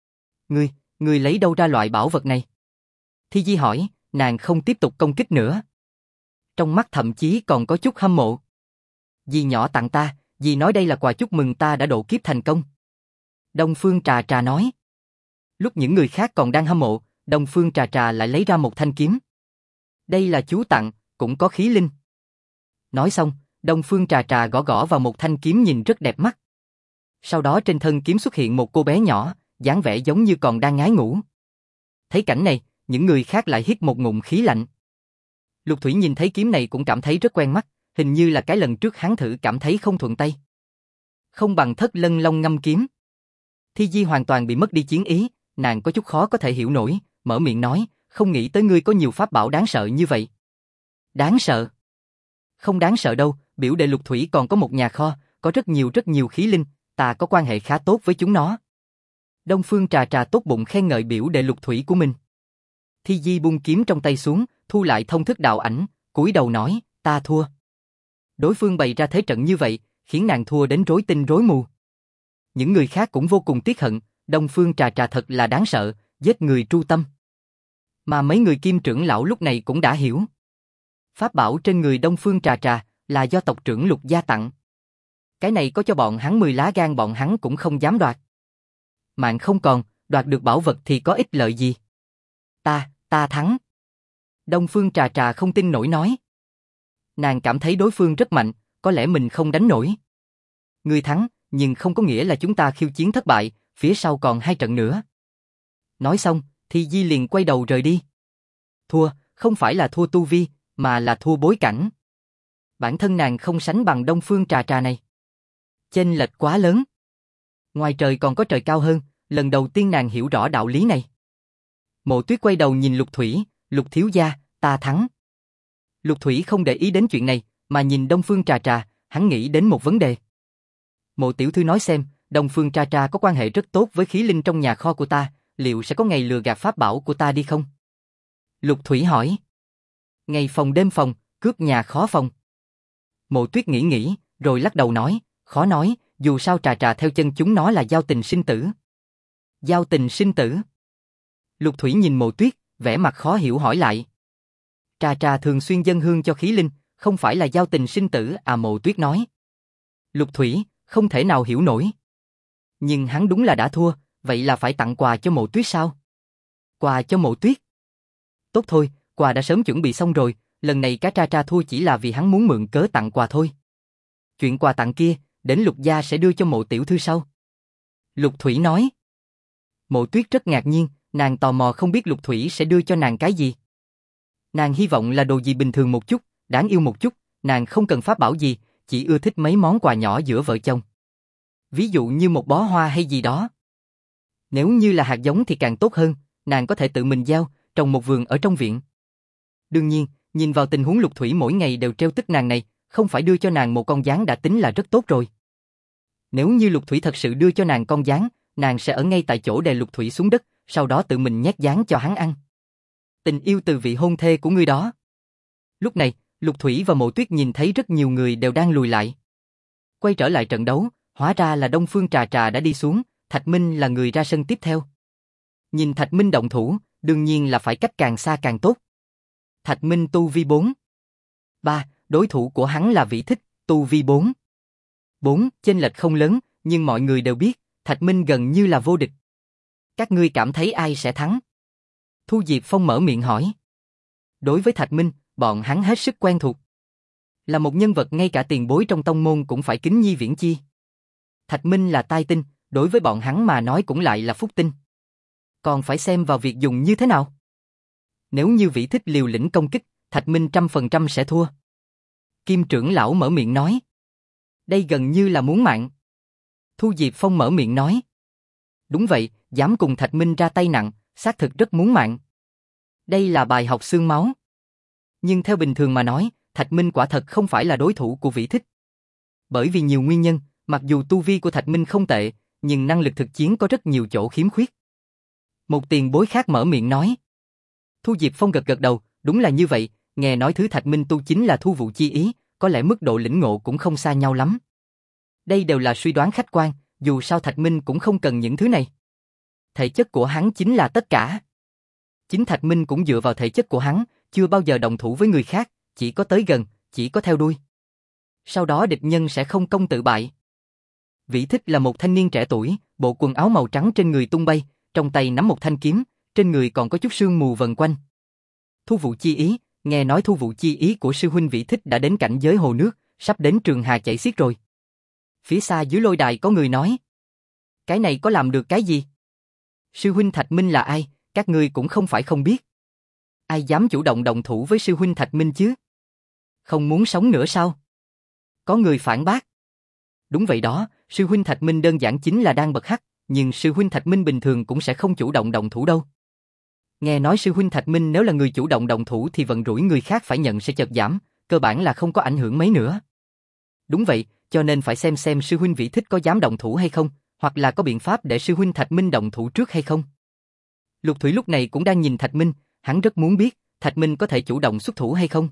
Ngươi lấy đâu ra loại bảo vật này? Thi Di hỏi, nàng không tiếp tục công kích nữa. Trong mắt thậm chí còn có chút hâm mộ. Dì nhỏ tặng ta, dì nói đây là quà chúc mừng ta đã độ kiếp thành công. Đông Phương Trà Trà nói. Lúc những người khác còn đang hâm mộ, Đông Phương Trà Trà lại lấy ra một thanh kiếm. Đây là chú tặng, cũng có khí linh. Nói xong, Đông Phương Trà Trà gõ gõ vào một thanh kiếm nhìn rất đẹp mắt. Sau đó trên thân kiếm xuất hiện một cô bé nhỏ, dáng vẻ giống như còn đang ngái ngủ. Thấy cảnh này, những người khác lại hít một ngụm khí lạnh. Lục Thủy nhìn thấy kiếm này cũng cảm thấy rất quen mắt, hình như là cái lần trước hắn thử cảm thấy không thuận tay. Không bằng Thất Lân Long ngâm kiếm. Thi Di hoàn toàn bị mất đi chiến ý, nàng có chút khó có thể hiểu nổi, mở miệng nói, không nghĩ tới ngươi có nhiều pháp bảo đáng sợ như vậy. Đáng sợ? Không đáng sợ đâu, biểu đệ Lục Thủy còn có một nhà kho, có rất nhiều khí linh, ta có quan hệ khá tốt với chúng nó. Đông Phương Trà Trà tốt bụng khen ngợi biểu đệ Lục Thủy của mình. Thi Di buông kiếm trong tay xuống, thu lại thông thức đạo ảnh, cúi đầu nói, ta thua. Đối phương bày ra thế trận như vậy, khiến nàng thua đến rối tinh rối mù. Những người khác cũng vô cùng tiếc hận, Đông Phương Trà Trà thật là đáng sợ, giết người tru tâm. Mà mấy người Kim trưởng lão lúc này cũng đã hiểu. Pháp bảo trên người Đông Phương Trà Trà là do tộc trưởng Lục gia tặng. Cái này có cho bọn hắn 10 lá gan bọn hắn cũng không dám đoạt. Mạng không còn, đoạt được bảo vật thì có ích lợi gì? Ta thắng. Đông Phương Trà Trà không tin nổi nói. Nàng cảm thấy đối phương rất mạnh, có lẽ mình không đánh nổi. Ngươi thắng, nhưng không có nghĩa là chúng ta khiêu chiến thất bại, phía sau còn 2 trận nữa. Nói xong, Thi Di liền quay đầu rời đi. Thua, không phải là thua tu vi, mà là thua bối cảnh. Bản thân nàng không sánh bằng Đông Phương Trà Trà này. Chênh lệch quá lớn. Ngoài trời còn có trời cao hơn, lần đầu tiên nàng hiểu rõ đạo lý này. Mộ Tuyết quay đầu nhìn Lục Thủy, Lục thiếu gia, ta thắng. Lục Thủy không để ý đến chuyện này, mà nhìn Đông Phương Trà Trà, hắn nghĩ đến một vấn đề. Mộ tiểu thư nói xem, Đông Phương Trà Trà có quan hệ rất tốt với khí linh trong nhà kho của ta, liệu sẽ có ngày lừa gạt pháp bảo của ta đi không? Lục Thủy hỏi. Ngày phòng đêm phòng, cướp nhà khó phòng. Mộ Tuyết nghĩ, rồi lắc đầu nói, khó nói, dù sao Trà Trà theo chân chúng nó là giao tình sinh tử. Giao tình sinh tử? Lục Thủy nhìn Mộ Tuyết, vẻ mặt khó hiểu hỏi lại. Trà Trà thường xuyên dâng hương cho khí linh, không phải là giao tình sinh tử à? Mộ Tuyết nói. Lục Thủy, không thể nào hiểu nổi. Nhưng hắn đúng là đã thua, vậy là phải tặng quà cho Mộ Tuyết sao? Quà cho Mộ Tuyết? Tốt thôi, quà đã sớm chuẩn bị xong rồi, lần này cá Trà Trà thua chỉ là vì hắn muốn mượn cớ tặng quà thôi. Chuyện quà tặng kia, đến Lục gia sẽ đưa cho Mộ tiểu thư sau. Lục Thủy nói. Mộ Tuyết rất ngạc nhiên, nàng tò mò không biết Lục Thủy sẽ đưa cho nàng cái gì. Nàng hy vọng là đồ gì bình thường một chút, đáng yêu một chút, nàng không cần pháp bảo gì, chỉ ưa thích mấy món quà nhỏ giữa vợ chồng. Ví dụ như một bó hoa hay gì đó. Nếu như là hạt giống thì càng tốt hơn, nàng có thể tự mình gieo, trồng một vườn ở trong viện. Đương nhiên, nhìn vào tình huống Lục Thủy mỗi ngày đều treo tức nàng này, không phải đưa cho nàng một con gián đã tính là rất tốt rồi. Nếu như Lục Thủy thật sự đưa cho nàng con gián, nàng sẽ ở ngay tại chỗ đè Lục Thủy xuống đất, sau đó tự mình nhét gián cho hắn ăn. Tình yêu từ vị hôn thê của ngươi đó. Lúc này, Lục Thủy và Mộ Tuyết nhìn thấy rất nhiều người đều đang lùi lại. Quay trở lại trận đấu, hóa ra là Đông Phương Trà Trà đã đi xuống, Thạch Minh là người ra sân tiếp theo. Nhìn Thạch Minh động thủ, Đương nhiên là phải cách càng xa càng tốt. Thạch Minh tu vi 4. 3, đối thủ của hắn là Vĩ Thích, tu vi 4. 4, chênh lệch không lớn, nhưng mọi người đều biết, Thạch Minh gần như là vô địch. Các ngươi cảm thấy ai sẽ thắng? Thu Diệp Phong mở miệng hỏi. Đối với Thạch Minh, bọn hắn hết sức quen thuộc. Là một nhân vật ngay cả tiền bối trong tông môn cũng phải kính nhi viễn chi. Thạch Minh là tai tinh, đối với bọn hắn mà nói cũng lại là phúc tinh. Còn phải xem vào việc dùng như thế nào. Nếu như Vĩ Thích liều lĩnh công kích, Thạch Minh 100% sẽ thua. Kim trưởng lão mở miệng nói. Đây gần như là muốn mạng. Thu Diệp Phong mở miệng nói. Đúng vậy, dám cùng Thạch Minh ra tay nặng, xác thực rất muốn mạng. Đây là bài học xương máu. Nhưng theo bình thường mà nói, Thạch Minh quả thật không phải là đối thủ của Vĩ Thích. Bởi vì nhiều nguyên nhân, mặc dù tu vi của Thạch Minh không tệ, nhưng năng lực thực chiến có rất nhiều chỗ khiếm khuyết. Một tiền bối khác mở miệng nói. Thu Diệp Phong gật gật đầu, đúng là như vậy, nghe nói thứ Thạch Minh tu chính là thu vụ chi ý, có lẽ mức độ lĩnh ngộ cũng không xa nhau lắm. Đây đều là suy đoán khách quan, dù sao Thạch Minh cũng không cần những thứ này. Thể chất của hắn chính là tất cả. Chính Thạch Minh cũng dựa vào thể chất của hắn, chưa bao giờ đồng thủ với người khác, chỉ có tới gần, chỉ có theo đuôi. Sau đó địch nhân sẽ không công tự bại. Vĩ Thích là một thanh niên trẻ tuổi, bộ quần áo màu trắng trên người tung bay, trong tay nắm một thanh kiếm, trên người còn có chút sương mù vần quanh. Thu vụ chi ý, nghe nói thu vụ chi ý của sư huynh Vĩ Thích đã đến cảnh giới hồ nước, sắp đến trường hà chảy xiết rồi. Phía xa dưới lôi đài có người nói. Cái này có làm được cái gì? Sư huynh Thạch Minh là ai, các ngươi cũng không phải không biết. Ai dám chủ động động thủ với sư huynh Thạch Minh chứ? Không muốn sống nữa sao? Có người phản bác. Đúng vậy đó, sư huynh Thạch Minh đơn giản chính là đang bật hắc, nhưng sư huynh Thạch Minh bình thường cũng sẽ không chủ động động thủ đâu. Nghe nói sư huynh Thạch Minh nếu là người chủ động động thủ thì vận rủi người khác phải nhận sẽ chợt giảm, cơ bản là không có ảnh hưởng mấy nữa. Đúng vậy, cho nên phải xem sư huynh Vĩ Thích có dám động thủ hay không, hoặc là có biện pháp để sư huynh Thạch Minh động thủ trước hay không. Lục Thủy lúc này cũng đang nhìn Thạch Minh, hắn rất muốn biết, Thạch Minh có thể chủ động xuất thủ hay không.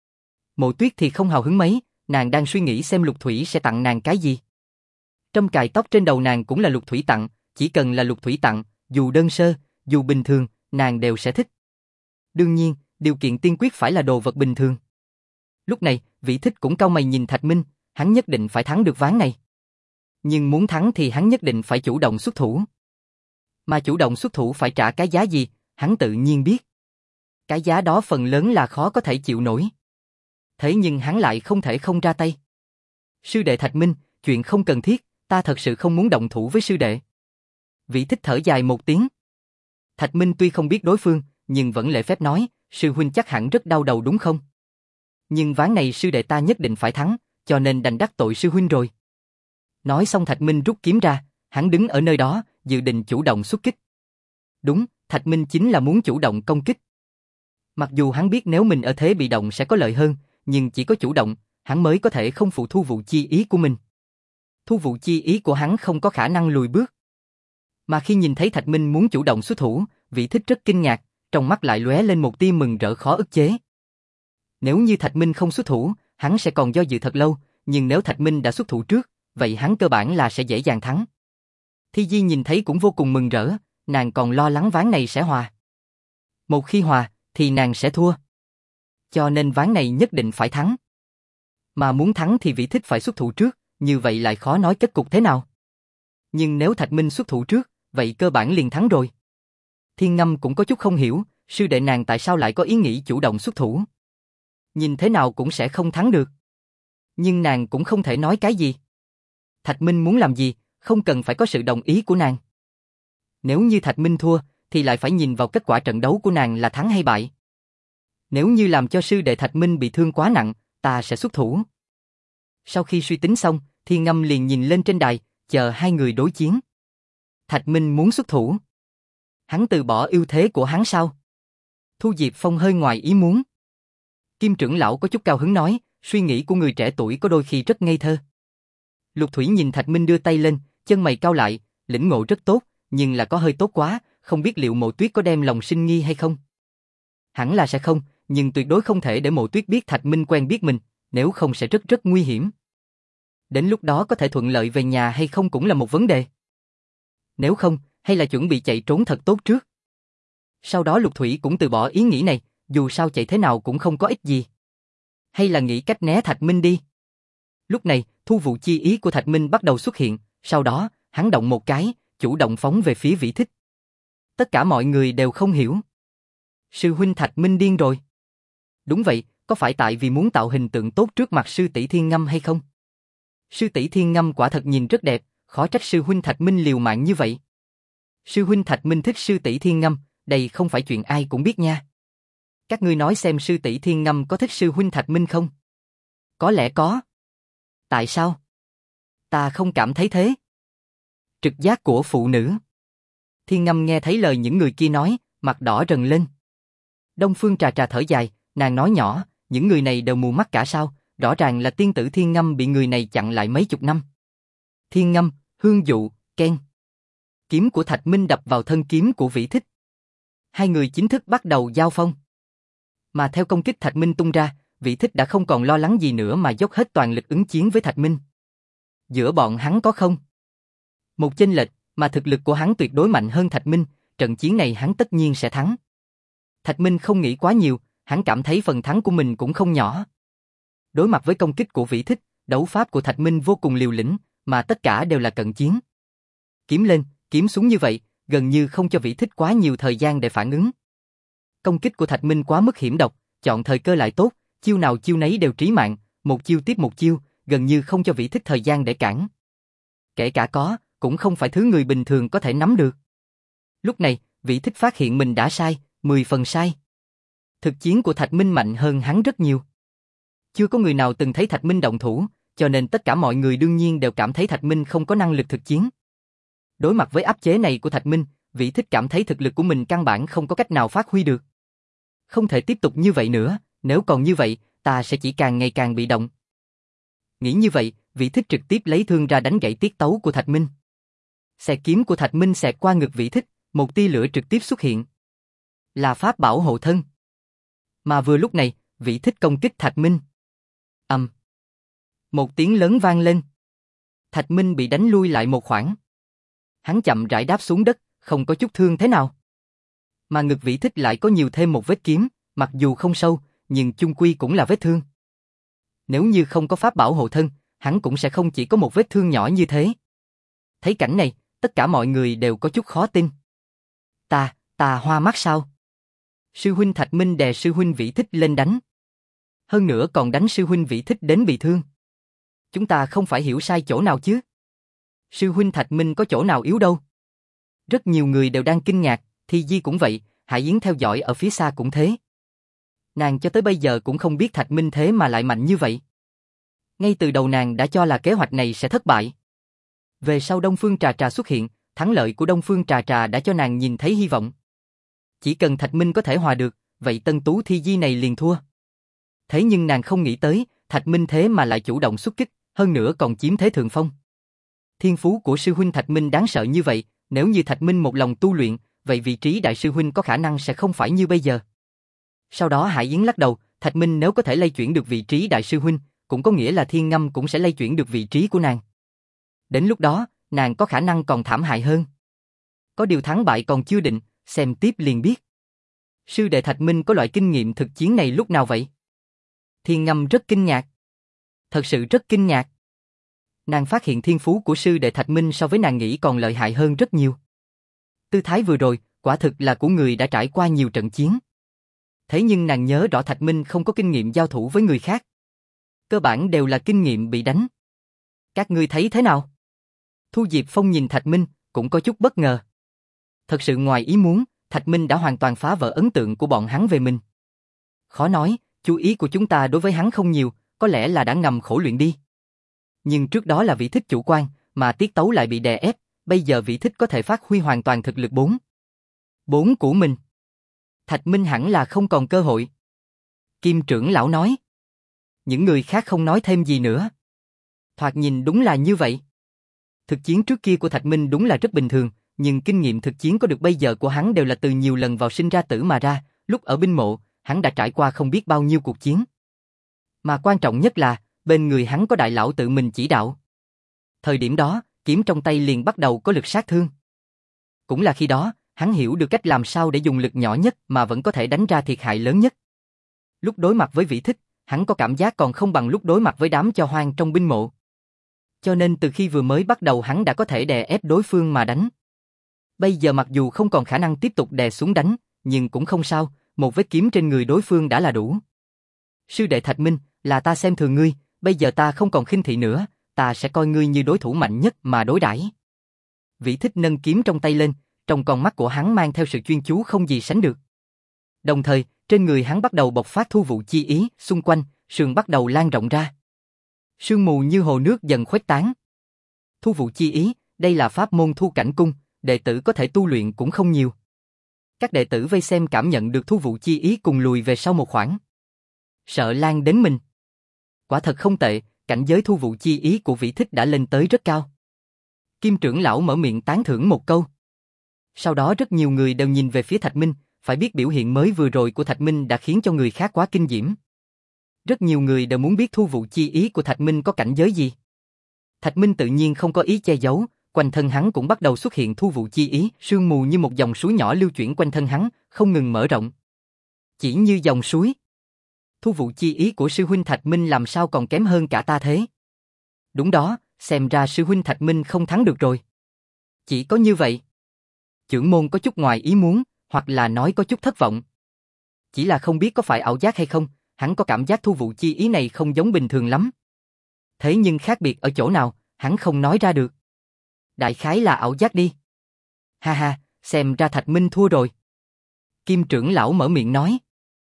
Mộ Tuyết thì không hào hứng mấy, nàng đang suy nghĩ xem Lục Thủy sẽ tặng nàng cái gì. Trâm cài tóc trên đầu nàng cũng là Lục Thủy tặng, chỉ cần là Lục Thủy tặng, dù đơn sơ, dù bình thường, nàng đều sẽ thích. Đương nhiên, điều kiện tiên quyết phải là đồ vật bình thường. Lúc này, Vĩ Thích cũng cau mày nhìn Thạch Minh, hắn nhất định phải thắng được ván này. Nhưng muốn thắng thì hắn nhất định phải chủ động xuất thủ. Mà chủ động xuất thủ phải trả cái giá gì, hắn tự nhiên biết. Cái giá đó phần lớn là khó có thể chịu nổi. Thế nhưng hắn lại không thể không ra tay. Sư đệ Thạch Minh, chuyện không cần thiết, ta thật sự không muốn động thủ với sư đệ. Vĩ Thích thở dài một tiếng. Thạch Minh tuy không biết đối phương, nhưng vẫn lễ phép nói, sư huynh chắc hẳn rất đau đầu đúng không? Nhưng ván này sư đệ ta nhất định phải thắng, cho nên đành đắc tội sư huynh rồi. Nói xong Thạch Minh rút kiếm ra, hắn đứng ở nơi đó, dự định chủ động xuất kích. Đúng, Thạch Minh chính là muốn chủ động công kích. Mặc dù hắn biết nếu mình ở thế bị động sẽ có lợi hơn, nhưng chỉ có chủ động, hắn mới có thể không phụ thu vụ chi ý của mình. Thu vụ chi ý của hắn không có khả năng lùi bước. Mà khi nhìn thấy Thạch Minh muốn chủ động xuất thủ, Vĩ Thích rất kinh ngạc, trong mắt lại lóe lên một tia mừng rỡ khó ức chế. Nếu như Thạch Minh không xuất thủ, hắn sẽ còn do dự thật lâu, nhưng nếu Thạch Minh đã xuất thủ trước, vậy hắn cơ bản là sẽ dễ dàng thắng. Thi Di nhìn thấy cũng vô cùng mừng rỡ, nàng còn lo lắng ván này sẽ hòa. Một khi hòa, thì nàng sẽ thua. Cho nên ván này nhất định phải thắng. Mà muốn thắng thì Vĩ Thích phải xuất thủ trước, như vậy lại khó nói kết cục thế nào. Nhưng nếu Thạch Minh xuất thủ trước, vậy cơ bản liền thắng rồi. Thiên Ngâm cũng có chút không hiểu, sư đệ nàng tại sao lại có ý nghĩ chủ động xuất thủ. Nhìn thế nào cũng sẽ không thắng được. Nhưng nàng cũng không thể nói cái gì. Thạch Minh muốn làm gì, không cần phải có sự đồng ý của nàng. Nếu như Thạch Minh thua, thì lại phải nhìn vào kết quả trận đấu của nàng là thắng hay bại. Nếu như làm cho sư đệ Thạch Minh bị thương quá nặng, ta sẽ xuất thủ. Sau khi suy tính xong, Thiên Ngâm liền nhìn lên trên đài, chờ hai người đối chiến. Thạch Minh muốn xuất thủ. Hắn từ bỏ ưu thế của hắn sao? Thu Diệp Phong hơi ngoài ý muốn. Kim trưởng lão có chút cao hứng nói, suy nghĩ của người trẻ tuổi có đôi khi rất ngây thơ. Lục Thủy nhìn Thạch Minh đưa tay lên, chân mày cau lại, lĩnh ngộ rất tốt, nhưng là có hơi tốt quá, không biết liệu Mộ Tuyết có đem lòng sinh nghi hay không. Hẳn là sẽ không, nhưng tuyệt đối không thể để Mộ Tuyết biết Thạch Minh quen biết mình, nếu không sẽ rất rất nguy hiểm. Đến lúc đó có thể thuận lợi về nhà hay không cũng là một vấn đề. Nếu không, hay là chuẩn bị chạy trốn thật tốt trước. Sau đó Lục Thủy cũng từ bỏ ý nghĩ này, dù sao chạy thế nào cũng không có ích gì. Hay là nghĩ cách né Thạch Minh đi. Lúc này, thu vụ chi ý của Thạch Minh bắt đầu xuất hiện, sau đó, hắn động một cái, chủ động phóng về phía Vĩ Thích. Tất cả mọi người đều không hiểu. Sư huynh Thạch Minh điên rồi. Đúng vậy, có phải tại vì muốn tạo hình tượng tốt trước mặt sư tỷ Thiên Ngâm hay không? Sư tỷ Thiên Ngâm quả thật nhìn rất đẹp, khó trách sư huynh Thạch Minh liều mạng như vậy. Sư huynh Thạch Minh thích sư tỷ Thiên Ngâm, đây không phải chuyện ai cũng biết nha. Các ngươi nói xem sư tỷ Thiên Ngâm có thích sư huynh Thạch Minh không? Có lẽ có. Tại sao? Ta không cảm thấy thế. Trực giác của phụ nữ. Thiên Ngâm nghe thấy lời những người kia nói, mặt đỏ rần lên. Đông Phương Trà Trà thở dài, nàng nói nhỏ, những người này đều mù mắt cả sao, rõ ràng là tiên tử Thiên Ngâm bị người này chặn lại mấy chục năm. Thiên Ngâm, hương dụ, keng. Kiếm của Thạch Minh đập vào thân kiếm của Vĩ Thích. Hai người chính thức bắt đầu giao phong. Mà theo công kích Thạch Minh tung ra, Vĩ Thích đã không còn lo lắng gì nữa mà dốc hết toàn lực ứng chiến với Thạch Minh. Giữa bọn hắn có không? Một chênh lệch, mà thực lực của hắn tuyệt đối mạnh hơn Thạch Minh, trận chiến này hắn tất nhiên sẽ thắng. Thạch Minh không nghĩ quá nhiều, hắn cảm thấy phần thắng của mình cũng không nhỏ. Đối mặt với công kích của Vĩ Thích, đấu pháp của Thạch Minh vô cùng liều lĩnh, mà tất cả đều là cận chiến. Kiếm lên, kiếm xuống như vậy, gần như không cho Vĩ Thích quá nhiều thời gian để phản ứng. Công kích của Thạch Minh quá mức hiểm độc, chọn thời cơ lại tốt, chiêu nào chiêu nấy đều trí mạng, một chiêu tiếp một chiêu, gần như không cho Vĩ Thích thời gian để cản. Kể cả có, cũng không phải thứ người bình thường có thể nắm được. Lúc này, Vĩ Thích phát hiện mình đã sai, 10 phần sai. Thực chiến của Thạch Minh mạnh hơn hắn rất nhiều. Chưa có người nào từng thấy Thạch Minh động thủ, cho nên tất cả mọi người đương nhiên đều cảm thấy Thạch Minh không có năng lực thực chiến. Đối mặt với áp chế này của Thạch Minh, Vĩ Thích cảm thấy thực lực của mình căn bản không có cách nào phát huy được. Không thể tiếp tục như vậy nữa, nếu còn như vậy, ta sẽ chỉ càng ngày càng bị động. Nghĩ như vậy, Vĩ Thích trực tiếp lấy thương ra đánh gãy tiết tấu của Thạch Minh. Xẹt kiếm của Thạch Minh xẹt qua ngực Vĩ Thích, một tia lửa trực tiếp xuất hiện. Là pháp bảo hộ thân. Mà vừa lúc này, Vĩ Thích công kích Thạch Minh. Một tiếng lớn vang lên. Thạch Minh bị đánh lui lại một khoảng. Hắn chậm rãi đáp xuống đất, không có chút thương thế nào. Mà ngực Vĩ Thích lại có nhiều thêm một vết kiếm, mặc dù không sâu, nhưng chung quy cũng là vết thương. Nếu như không có pháp bảo hộ thân, hắn cũng sẽ không chỉ có một vết thương nhỏ như thế. Thấy cảnh này, tất cả mọi người đều có chút khó tin. Ta hoa mắt sao? Sư huynh Thạch Minh đè sư huynh Vĩ Thích lên đánh. Hơn nữa còn đánh sư huynh Vĩ Thích đến bị thương. Chúng ta không phải hiểu sai chỗ nào chứ? Sư huynh Thạch Minh có chỗ nào yếu đâu? Rất nhiều người đều đang kinh ngạc, Thi Di cũng vậy, Hải Yến theo dõi ở phía xa cũng thế. Nàng cho tới bây giờ cũng không biết Thạch Minh thế mà lại mạnh như vậy. Ngay từ đầu nàng đã cho là kế hoạch này sẽ thất bại. Về sau Đông Phương Trà Trà xuất hiện, thắng lợi của Đông Phương Trà Trà đã cho nàng nhìn thấy hy vọng. Chỉ cần Thạch Minh có thể hòa được, vậy Tân Tú Thi Di này liền thua. Thế nhưng nàng không nghĩ tới, Thạch Minh thế mà lại chủ động xuất kích, hơn nữa còn chiếm thế thượng phong. Thiên phú của sư huynh Thạch Minh đáng sợ như vậy, nếu như Thạch Minh một lòng tu luyện, vậy vị trí đại sư huynh có khả năng sẽ không phải như bây giờ. Sau đó Hải Yến lắc đầu, Thạch Minh nếu có thể lay chuyển được vị trí đại sư huynh, cũng có nghĩa là Thiên Ngâm cũng sẽ lay chuyển được vị trí của nàng. Đến lúc đó, nàng có khả năng còn thảm hại hơn. Có điều thắng bại còn chưa định, xem tiếp liền biết. Sư đệ Thạch Minh có loại kinh nghiệm thực chiến này lúc nào vậy? Thiên Ngâm rất kinh ngạc. Thật sự rất kinh ngạc. Nàng phát hiện thiên phú của sư đệ Thạch Minh so với nàng nghĩ còn lợi hại hơn rất nhiều. Tư thái vừa rồi, quả thực là của người đã trải qua nhiều trận chiến. Thế nhưng nàng nhớ rõ Thạch Minh không có kinh nghiệm giao thủ với người khác. Cơ bản đều là kinh nghiệm bị đánh. Các ngươi thấy thế nào? Thu Diệp Phong nhìn Thạch Minh, cũng có chút bất ngờ. Thật sự ngoài ý muốn, Thạch Minh đã hoàn toàn phá vỡ ấn tượng của bọn hắn về mình. Khó nói, chú ý của chúng ta đối với hắn không nhiều, có lẽ là đã ngầm khổ luyện đi. Nhưng trước đó là Vĩ Thích chủ quan, mà tiết tấu lại bị đè ép, bây giờ Vĩ Thích có thể phát huy hoàn toàn thực lực 4 của mình. Thạch Minh hẳn là không còn cơ hội. Kim trưởng lão nói. Những người khác không nói thêm gì nữa. Thoạt nhìn đúng là như vậy. Thực chiến trước kia của Thạch Minh đúng là rất bình thường, nhưng kinh nghiệm thực chiến có được bây giờ của hắn đều là từ nhiều lần vào sinh ra tử mà ra, lúc ở binh mộ, hắn đã trải qua không biết bao nhiêu cuộc chiến. Mà quan trọng nhất là, bên người hắn có đại lão tự mình chỉ đạo. Thời điểm đó, kiếm trong tay liền bắt đầu có lực sát thương. Cũng là khi đó, hắn hiểu được cách làm sao để dùng lực nhỏ nhất mà vẫn có thể đánh ra thiệt hại lớn nhất. Lúc đối mặt với Vĩ Thích, hắn có cảm giác còn không bằng lúc đối mặt với đám cho hoang trong binh mộ. Cho nên từ khi vừa mới bắt đầu hắn đã có thể đè ép đối phương mà đánh. Bây giờ mặc dù không còn khả năng tiếp tục đè xuống đánh, nhưng cũng không sao, một vết kiếm trên người đối phương đã là đủ. Sư đệ Thạch Minh, là ta xem thường ngươi, bây giờ ta không còn khinh thị nữa, ta sẽ coi ngươi như đối thủ mạnh nhất mà đối đãi. Vĩ Thích nâng kiếm trong tay lên, trong con mắt của hắn mang theo sự chuyên chú không gì sánh được. Đồng thời, trên người hắn bắt đầu bộc phát thu vụ chi ý, xung quanh, sườn bắt đầu lan rộng ra. Sương mù như hồ nước dần khuếch tán. Thu vụ chi ý, đây là pháp môn thu cảnh cung, đệ tử có thể tu luyện cũng không nhiều. Các đệ tử vây xem cảm nhận được thu vụ chi ý cùng lùi về sau một khoảng. Sợ lan đến mình. Quả thật không tệ, cảnh giới thu vụ chi ý của Vĩ Thích đã lên tới rất cao. Kim trưởng lão mở miệng tán thưởng một câu. Sau đó rất nhiều người đều nhìn về phía Thạch Minh, phải biết biểu hiện mới vừa rồi của Thạch Minh đã khiến cho người khác quá kinh diễm. Rất nhiều người đều muốn biết thu vụ chi ý của Thạch Minh có cảnh giới gì. Thạch Minh tự nhiên không có ý che giấu, quanh thân hắn cũng bắt đầu xuất hiện thu vụ chi ý, sương mù như một dòng suối nhỏ lưu chuyển quanh thân hắn, không ngừng mở rộng. Chỉ như dòng suối. Thu vụ chi ý của sư huynh Thạch Minh làm sao còn kém hơn cả ta thế? Đúng đó, xem ra sư huynh Thạch Minh không thắng được rồi. Chỉ có như vậy. Chưởng môn có chút ngoài ý muốn, hoặc là nói có chút thất vọng. Chỉ là không biết có phải ảo giác hay không, hắn có cảm giác thu vụ chi ý này không giống bình thường lắm. Thế nhưng khác biệt ở chỗ nào, hắn không nói ra được. Đại khái là ảo giác đi. Ha ha, xem ra Thạch Minh thua rồi. Kim trưởng lão mở miệng nói.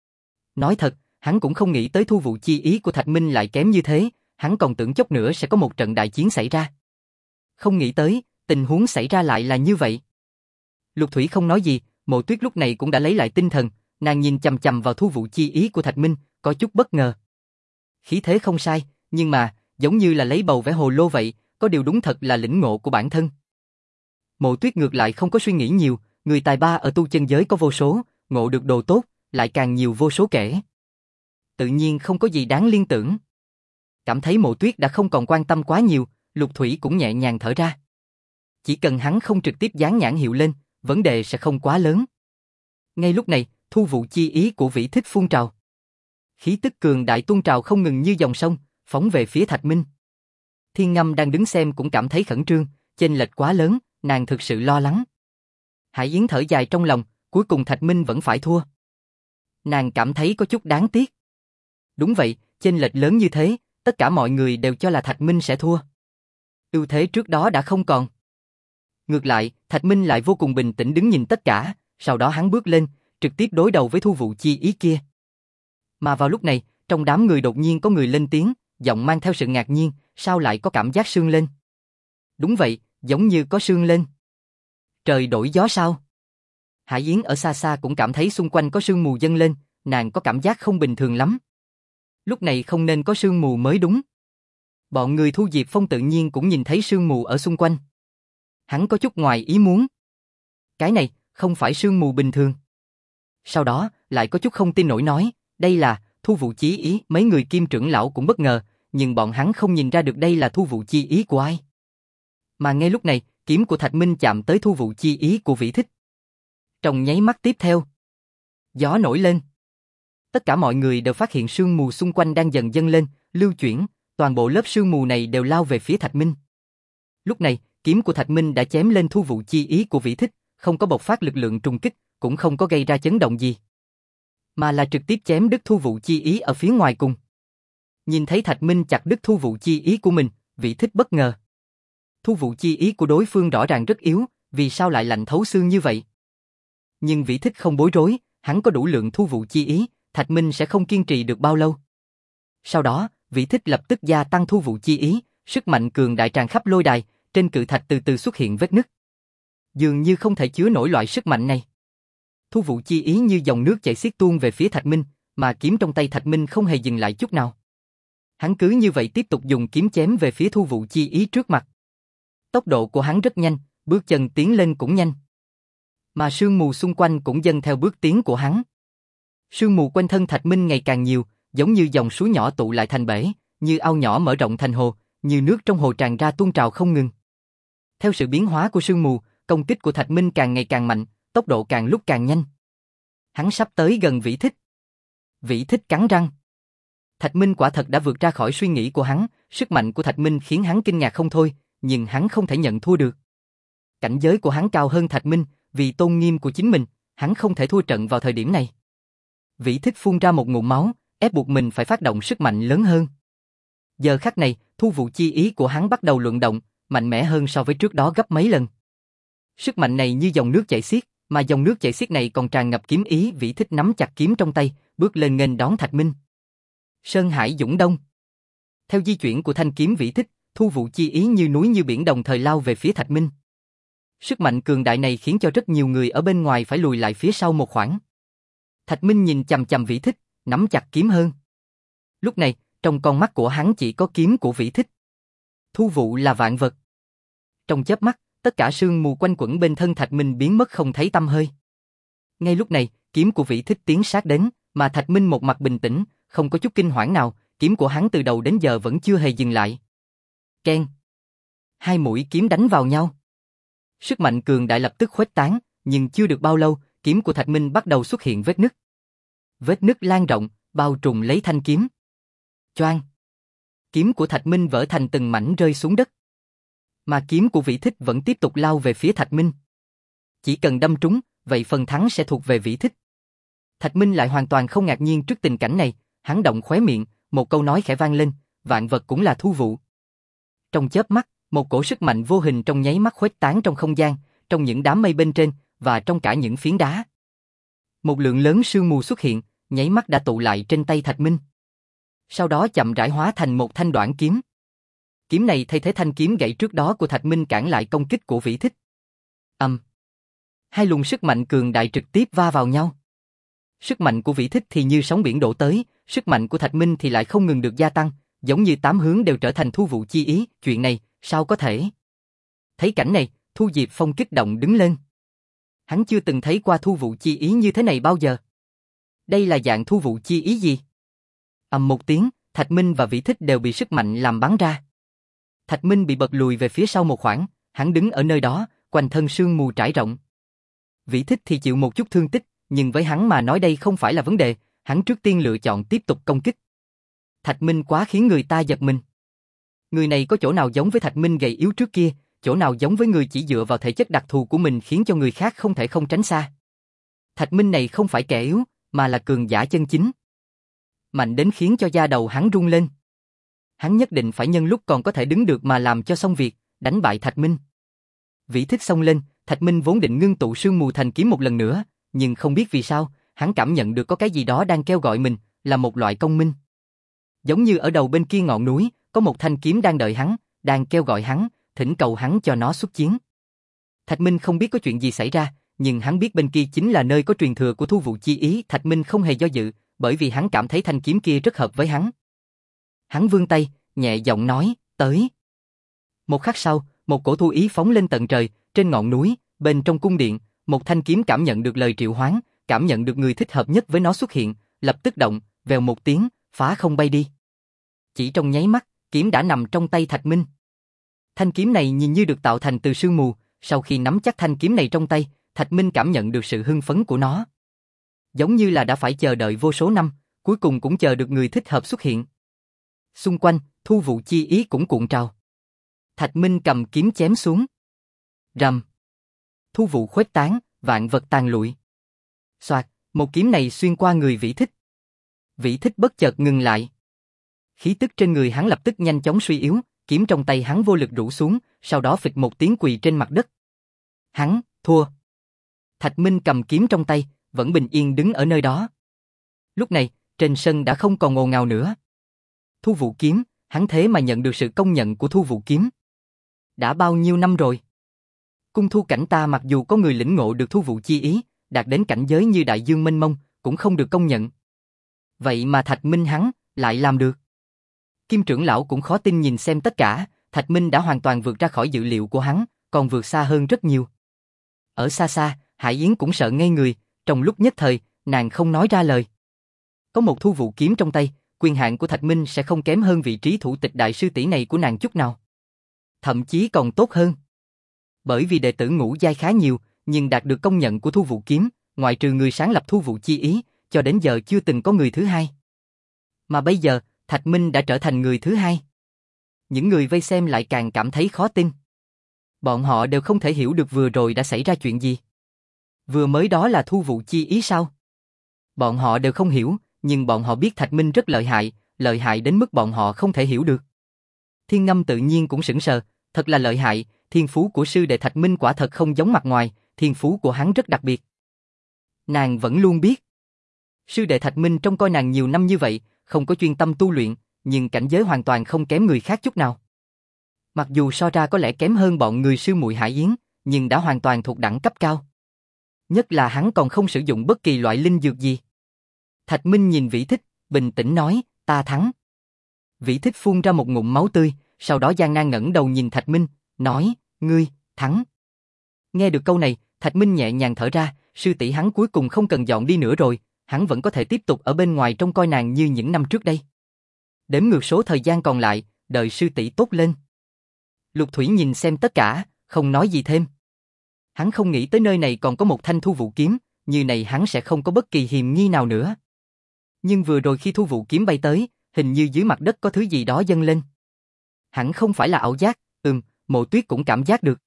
Nói thật, hắn cũng không nghĩ tới thu vụ chi ý của Thạch Minh lại kém như thế, hắn còn tưởng chốc nữa sẽ có một trận đại chiến xảy ra. Không nghĩ tới, tình huống xảy ra lại là như vậy. Lục Thủy không nói gì, Mộ Tuyết lúc này cũng đã lấy lại tinh thần, nàng nhìn chằm chằm vào thu vụ chi ý của Thạch Minh, có chút bất ngờ. Khí thế không sai, nhưng mà, giống như là lấy bầu vẽ hồ lô vậy, có điều đúng thật là lĩnh ngộ của bản thân. Mộ Tuyết ngược lại không có suy nghĩ nhiều, người tài ba ở tu chân giới có vô số, ngộ được đồ tốt, lại càng nhiều vô số kể. Tự nhiên không có gì đáng liên tưởng. Cảm thấy Mộ Tuyết đã không còn quan tâm quá nhiều, Lục Thủy cũng nhẹ nhàng thở ra. Chỉ cần hắn không trực tiếp dán nhãn hiệu lên, vấn đề sẽ không quá lớn. Ngay lúc này, thu vụ chi ý của Vĩ Thích phun trào. Khí tức cường đại tuôn trào không ngừng như dòng sông, phóng về phía Thạch Minh. Thiên Ngâm đang đứng xem cũng cảm thấy khẩn trương, chênh lệch quá lớn, nàng thực sự lo lắng. Hải Yến thở dài trong lòng, cuối cùng Thạch Minh vẫn phải thua. Nàng cảm thấy có chút đáng tiếc. Đúng vậy, chênh lệch lớn như thế, tất cả mọi người đều cho là Thạch Minh sẽ thua. Ưu thế trước đó đã không còn. Ngược lại, Thạch Minh lại vô cùng bình tĩnh đứng nhìn tất cả, sau đó hắn bước lên, trực tiếp đối đầu với thu vụ chi ý kia. Mà vào lúc này, trong đám người đột nhiên có người lên tiếng, giọng mang theo sự ngạc nhiên, sao lại có cảm giác sương lên? Đúng vậy, giống như có sương lên. Trời đổi gió sao? Hải Yến ở xa xa cũng cảm thấy xung quanh có sương mù dâng lên, nàng có cảm giác không bình thường lắm. Lúc này không nên có sương mù mới đúng. Bọn người Thu Diệp Phong tự nhiên cũng nhìn thấy sương mù ở xung quanh. Hắn có chút ngoài ý muốn. Cái này, không phải sương mù bình thường. Sau đó, lại có chút không tin nổi nói, đây là thu vụ chí ý, mấy người Kim trưởng lão cũng bất ngờ, nhưng bọn hắn không nhìn ra được đây là thu vụ chi ý của ai. Mà ngay lúc này, kiếm của Thạch Minh chạm tới thu vụ chi ý của Vĩ Thích. Trong nháy mắt tiếp theo, gió nổi lên. Tất cả mọi người đều phát hiện sương mù xung quanh đang dần dâng lên, lưu chuyển, toàn bộ lớp sương mù này đều lao về phía Thạch Minh. Lúc này, kiếm của Thạch Minh đã chém lên thu vụ chi ý của Vĩ Thích, không có bộc phát lực lượng trùng kích, cũng không có gây ra chấn động gì, mà là trực tiếp chém đứt thu vụ chi ý ở phía ngoài cùng. Nhìn thấy Thạch Minh chặt đứt thu vụ chi ý của mình, Vĩ Thích bất ngờ. Thu vụ chi ý của đối phương rõ ràng rất yếu, vì sao lại lạnh thấu xương như vậy? Nhưng Vĩ Thích không bối rối, hắn có đủ lượng thu vụ chi ý, Thạch Minh sẽ không kiên trì được bao lâu. Sau đó, Vĩ Thích lập tức gia tăng thu vụ chi ý, sức mạnh cường đại tràn khắp lôi đài, trên cự thạch từ từ xuất hiện vết nứt. Dường như không thể chứa nổi loại sức mạnh này. Thu vụ chi ý như dòng nước chảy xiết tuôn về phía Thạch Minh, mà kiếm trong tay Thạch Minh không hề dừng lại chút nào. Hắn cứ như vậy tiếp tục dùng kiếm chém về phía thu vụ chi ý trước mặt. Tốc độ của hắn rất nhanh, bước chân tiến lên cũng nhanh. Mà sương mù xung quanh cũng dâng theo bước tiến của hắn. Sương mù quanh thân Thạch Minh ngày càng nhiều, giống như dòng suối nhỏ tụ lại thành bể, như ao nhỏ mở rộng thành hồ, như nước trong hồ tràn ra tuôn trào không ngừng. Theo sự biến hóa của sương mù, công kích của Thạch Minh càng ngày càng mạnh, tốc độ càng lúc càng nhanh. Hắn sắp tới gần Vĩ Thích. Vĩ Thích cắn răng. Thạch Minh quả thật đã vượt ra khỏi suy nghĩ của hắn, sức mạnh của Thạch Minh khiến hắn kinh ngạc không thôi, nhưng hắn không thể nhận thua được. Cảnh giới của hắn cao hơn Thạch Minh, vì tôn nghiêm của chính mình, hắn không thể thua trận vào thời điểm này. Vĩ Thích phun ra một ngụm máu, ép buộc mình phải phát động sức mạnh lớn hơn. Giờ khắc này, thu vụ chi ý của hắn bắt đầu luận động, mạnh mẽ hơn so với trước đó gấp mấy lần. Sức mạnh này như dòng nước chảy xiết, mà dòng nước chảy xiết này còn tràn ngập kiếm ý. Vĩ Thích nắm chặt kiếm trong tay, bước lên nghênh đón Thạch Minh. Sơn Hải Dũng Đông. Theo di chuyển của thanh kiếm Vĩ Thích, thu vụ chi ý như núi như biển đồng thời lao về phía Thạch Minh. Sức mạnh cường đại này khiến cho rất nhiều người ở bên ngoài phải lùi lại phía sau một khoảng. Thạch Minh nhìn chằm chằm Vĩ Thích, nắm chặt kiếm hơn. Lúc này, trong con mắt của hắn chỉ có kiếm của Vĩ Thích. Thu vụ là vạn vật. Trong chớp mắt, tất cả sương mù quanh quẩn bên thân Thạch Minh biến mất không thấy tăm hơi. Ngay lúc này, kiếm của Vĩ Thích tiến sát đến, mà Thạch Minh một mặt bình tĩnh, không có chút kinh hoảng nào, kiếm của hắn từ đầu đến giờ vẫn chưa hề dừng lại. Keng. Hai mũi kiếm đánh vào nhau. Sức mạnh cường đại lập tức khuếch tán, nhưng chưa được bao lâu, kiếm của Thạch Minh bắt đầu xuất hiện vết nứt. Vết nứt lan rộng, bao trùm lấy thanh kiếm. Choang. Kiếm của Thạch Minh vỡ thành từng mảnh rơi xuống đất. Mà kiếm của Vĩ Thích vẫn tiếp tục lao về phía Thạch Minh. Chỉ cần đâm trúng, vậy phần thắng sẽ thuộc về Vĩ Thích. Thạch Minh lại hoàn toàn không ngạc nhiên trước tình cảnh này, hắn động khóe miệng, một câu nói khẽ vang lên, vạn vật cũng là thu vụ. Trong chớp mắt, một cổ sức mạnh vô hình trong nháy mắt khuếch tán trong không gian, trong những đám mây bên trên, và trong cả những phiến đá. Một lượng lớn sương mù xuất hiện, nháy mắt đã tụ lại trên tay Thạch Minh. Sau đó chậm rãi hóa thành một thanh đoạn kiếm. Kiếm này thay thế thanh kiếm gãy trước đó của Thạch Minh cản lại công kích của Vĩ Thích. Hai luồng sức mạnh cường đại trực tiếp va vào nhau. Sức mạnh của Vĩ Thích thì như sóng biển đổ tới, sức mạnh của Thạch Minh thì lại không ngừng được gia tăng, giống như tám hướng đều trở thành thu vụ chi ý, chuyện này, sao có thể? Thấy cảnh này, Thu Diệp Phong kích động đứng lên. Hắn chưa từng thấy qua thu vụ chi ý như thế này bao giờ. Đây là dạng thu vụ chi ý gì? Ầm một tiếng, Thạch Minh và Vĩ Thích đều bị sức mạnh làm bắn ra. Thạch Minh bị bật lùi về phía sau một khoảng, hắn đứng ở nơi đó, quanh thân sương mù trải rộng. Vĩ Thích thì chịu một chút thương tích, nhưng với hắn mà nói đây không phải là vấn đề, hắn trước tiên lựa chọn tiếp tục công kích. Thạch Minh quá khiến người ta giật mình. Người này có chỗ nào giống với Thạch Minh gầy yếu trước kia, chỗ nào giống với người chỉ dựa vào thể chất đặc thù của mình khiến cho người khác không thể không tránh xa. Thạch Minh này không phải kẻ yếu, mà là cường giả chân chính. Mạnh đến khiến cho da đầu hắn rung lên. Hắn nhất định phải nhân lúc còn có thể đứng được mà làm cho xong việc, đánh bại Thạch Minh. Vĩ Thích xông lên, Thạch Minh vốn định ngưng tụ sương mù thành kiếm một lần nữa, nhưng không biết vì sao, hắn cảm nhận được có cái gì đó đang kêu gọi mình, là một loại công minh. Giống như ở đầu bên kia ngọn núi, có một thanh kiếm đang đợi hắn, đang kêu gọi hắn, thỉnh cầu hắn cho nó xuất chiến. Thạch Minh không biết có chuyện gì xảy ra, nhưng hắn biết bên kia chính là nơi có truyền thừa của thu vụ chi ý. Thạch Minh không hề do dự, bởi vì hắn cảm thấy thanh kiếm kia rất hợp với hắn. Hắn vươn tay, nhẹ giọng nói, tới. Một khắc sau, một cổ thu ý phóng lên tận trời, trên ngọn núi, bên trong cung điện, một thanh kiếm cảm nhận được lời triệu hoán, cảm nhận được người thích hợp nhất với nó xuất hiện, lập tức động, vèo một tiếng, phá không bay đi. Chỉ trong nháy mắt, kiếm đã nằm trong tay Thạch Minh. Thanh kiếm này nhìn như được tạo thành từ sương mù, sau khi nắm chắc thanh kiếm này trong tay, Thạch Minh cảm nhận được sự hưng phấn của nó. Giống như là đã phải chờ đợi vô số năm, cuối cùng cũng chờ được người thích hợp xuất hiện. Xung quanh, thu vụ chi ý cũng cuộn trào. Thạch Minh cầm kiếm chém xuống. Rầm. Thu vụ khuếch tán, vạn vật tàn lụi. Xoạt, một kiếm này xuyên qua người Vĩ Thích. Vĩ Thích bất chợt ngừng lại. Khí tức trên người hắn lập tức nhanh chóng suy yếu, kiếm trong tay hắn vô lực rũ xuống, sau đó phịch một tiếng quỳ trên mặt đất. Hắn, thua. Thạch Minh cầm kiếm trong tay, vẫn bình yên đứng ở nơi đó. Lúc này, trên sân đã không còn ồn ào nữa. Thu vụ kiếm, hắn thế mà nhận được sự công nhận của thu vụ kiếm. Đã bao nhiêu năm rồi? Cung thu cảnh ta mặc dù có người lĩnh ngộ được thu vụ chi ý, đạt đến cảnh giới như đại dương mênh mông, cũng không được công nhận. Vậy mà Thạch Minh hắn, lại làm được. Kim trưởng lão cũng khó tin nhìn xem tất cả, Thạch Minh đã hoàn toàn vượt ra khỏi dự liệu của hắn, còn vượt xa hơn rất nhiều. Ở xa xa, Hải Yến cũng sợ ngây người, trong lúc nhất thời, nàng không nói ra lời. Có một thu vụ kiếm trong tay, quyền hạn của Thạch Minh sẽ không kém hơn vị trí thủ tịch đại sư tỷ này của nàng chút nào. Thậm chí còn tốt hơn. Bởi vì đệ tử ngũ giai khá nhiều, nhưng đạt được công nhận của Thu Vũ Kiếm, ngoại trừ người sáng lập Thu Vũ Chi Ý, cho đến giờ chưa từng có người thứ hai. Mà bây giờ, Thạch Minh đã trở thành người thứ hai. Những người vây xem lại càng cảm thấy khó tin. Bọn họ đều không thể hiểu được vừa rồi đã xảy ra chuyện gì. Vừa mới đó là Thu Vũ Chi Ý sao? Bọn họ đều không hiểu, nhưng bọn họ biết Thạch Minh rất lợi hại đến mức bọn họ không thể hiểu được. Thiên Ngâm tự nhiên cũng sững sờ, thật là lợi hại, thiên phú của sư đệ Thạch Minh quả thật không giống mặt ngoài, thiên phú của hắn rất đặc biệt. Nàng vẫn luôn biết. Sư đệ Thạch Minh trông coi nàng nhiều năm như vậy, không có chuyên tâm tu luyện, nhưng cảnh giới hoàn toàn không kém người khác chút nào. Mặc dù so ra có lẽ kém hơn bọn người sư muội Hải Yến, nhưng đã hoàn toàn thuộc đẳng cấp cao. Nhất là hắn còn không sử dụng bất kỳ loại linh dược gì. Thạch Minh nhìn Vĩ Thích, bình tĩnh nói, ta thắng. Vĩ Thích phun ra một ngụm máu tươi, sau đó gian nan ngẩng đầu nhìn Thạch Minh, nói, ngươi, thắng. Nghe được câu này, Thạch Minh nhẹ nhàng thở ra, sư tỷ hắn cuối cùng không cần dọn đi nữa rồi, hắn vẫn có thể tiếp tục ở bên ngoài trông coi nàng như những năm trước đây. Đếm ngược số thời gian còn lại, đợi sư tỷ tốt lên. Lục Thủy nhìn xem tất cả, không nói gì thêm. Hắn không nghĩ tới nơi này còn có một thanh Thu Vũ Kiếm, như này hắn sẽ không có bất kỳ hiềm nghi nào nữa. Nhưng vừa rồi khi Thu Vũ Kiếm bay tới, hình như dưới mặt đất có thứ gì đó dâng lên. Hẳn không phải là ảo giác, Mộ Tuyết cũng cảm giác được.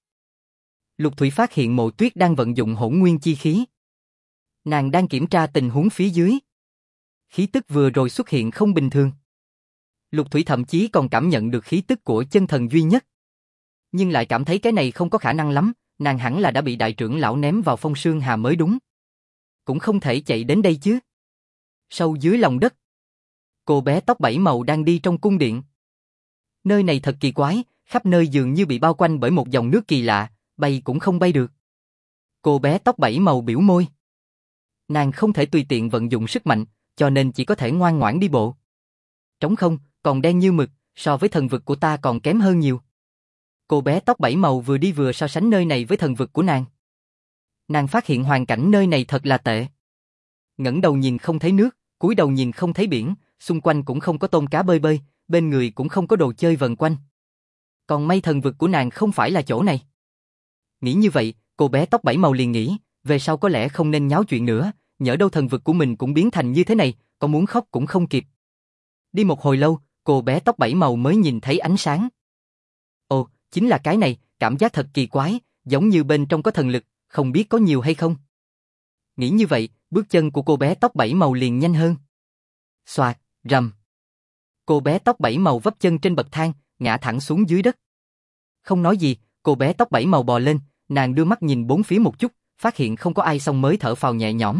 Lục Thủy phát hiện Mộ Tuyết đang vận dụng hỗn nguyên chi khí. Nàng đang kiểm tra tình huống phía dưới. Khí tức vừa rồi xuất hiện không bình thường. Lục Thủy thậm chí còn cảm nhận được khí tức của chân thần duy nhất. Nhưng lại cảm thấy cái này không có khả năng lắm, nàng hẳn là đã bị đại trưởng lão ném vào Phong Sương Hà mới đúng. Cũng không thể chạy đến đây chứ. Sâu dưới lòng đất, cô bé tóc bảy màu đang đi trong cung điện. Nơi này thật kỳ quái, khắp nơi dường như bị bao quanh bởi một dòng nước kỳ lạ, bay cũng không bay được. Cô bé tóc bảy màu biểu môi. Nàng không thể tùy tiện vận dụng sức mạnh, cho nên chỉ có thể ngoan ngoãn đi bộ. Trống không, còn đen như mực, so với thần vực của ta còn kém hơn nhiều. Cô bé tóc bảy màu vừa đi vừa so sánh nơi này với thần vực của nàng. Nàng phát hiện hoàn cảnh nơi này thật là tệ. Ngẩng đầu nhìn không thấy nước, cúi đầu nhìn không thấy biển, xung quanh cũng không có tôm cá bơi bơi, bên người cũng không có đồ chơi vần quanh. Còn may thần vực của nàng không phải là chỗ này. Nghĩ như vậy, cô bé tóc bảy màu liền nghĩ, về sau có lẽ không nên nháo chuyện nữa, nhỡ đâu thần vực của mình cũng biến thành như thế này, có muốn khóc cũng không kịp. Đi một hồi lâu, cô bé tóc bảy màu mới nhìn thấy ánh sáng. Ồ, chính là cái này, cảm giác thật kỳ quái, giống như bên trong có thần lực, không biết có nhiều hay không. Nghĩ như vậy, bước chân của cô bé tóc bảy màu liền nhanh hơn. Xoạt, rầm. Cô bé tóc bảy màu vấp chân trên bậc thang, ngã thẳng xuống dưới đất. Không nói gì, cô bé tóc bảy màu bò lên, nàng đưa mắt nhìn bốn phía một chút, phát hiện không có ai xong mới thở phào nhẹ nhõm.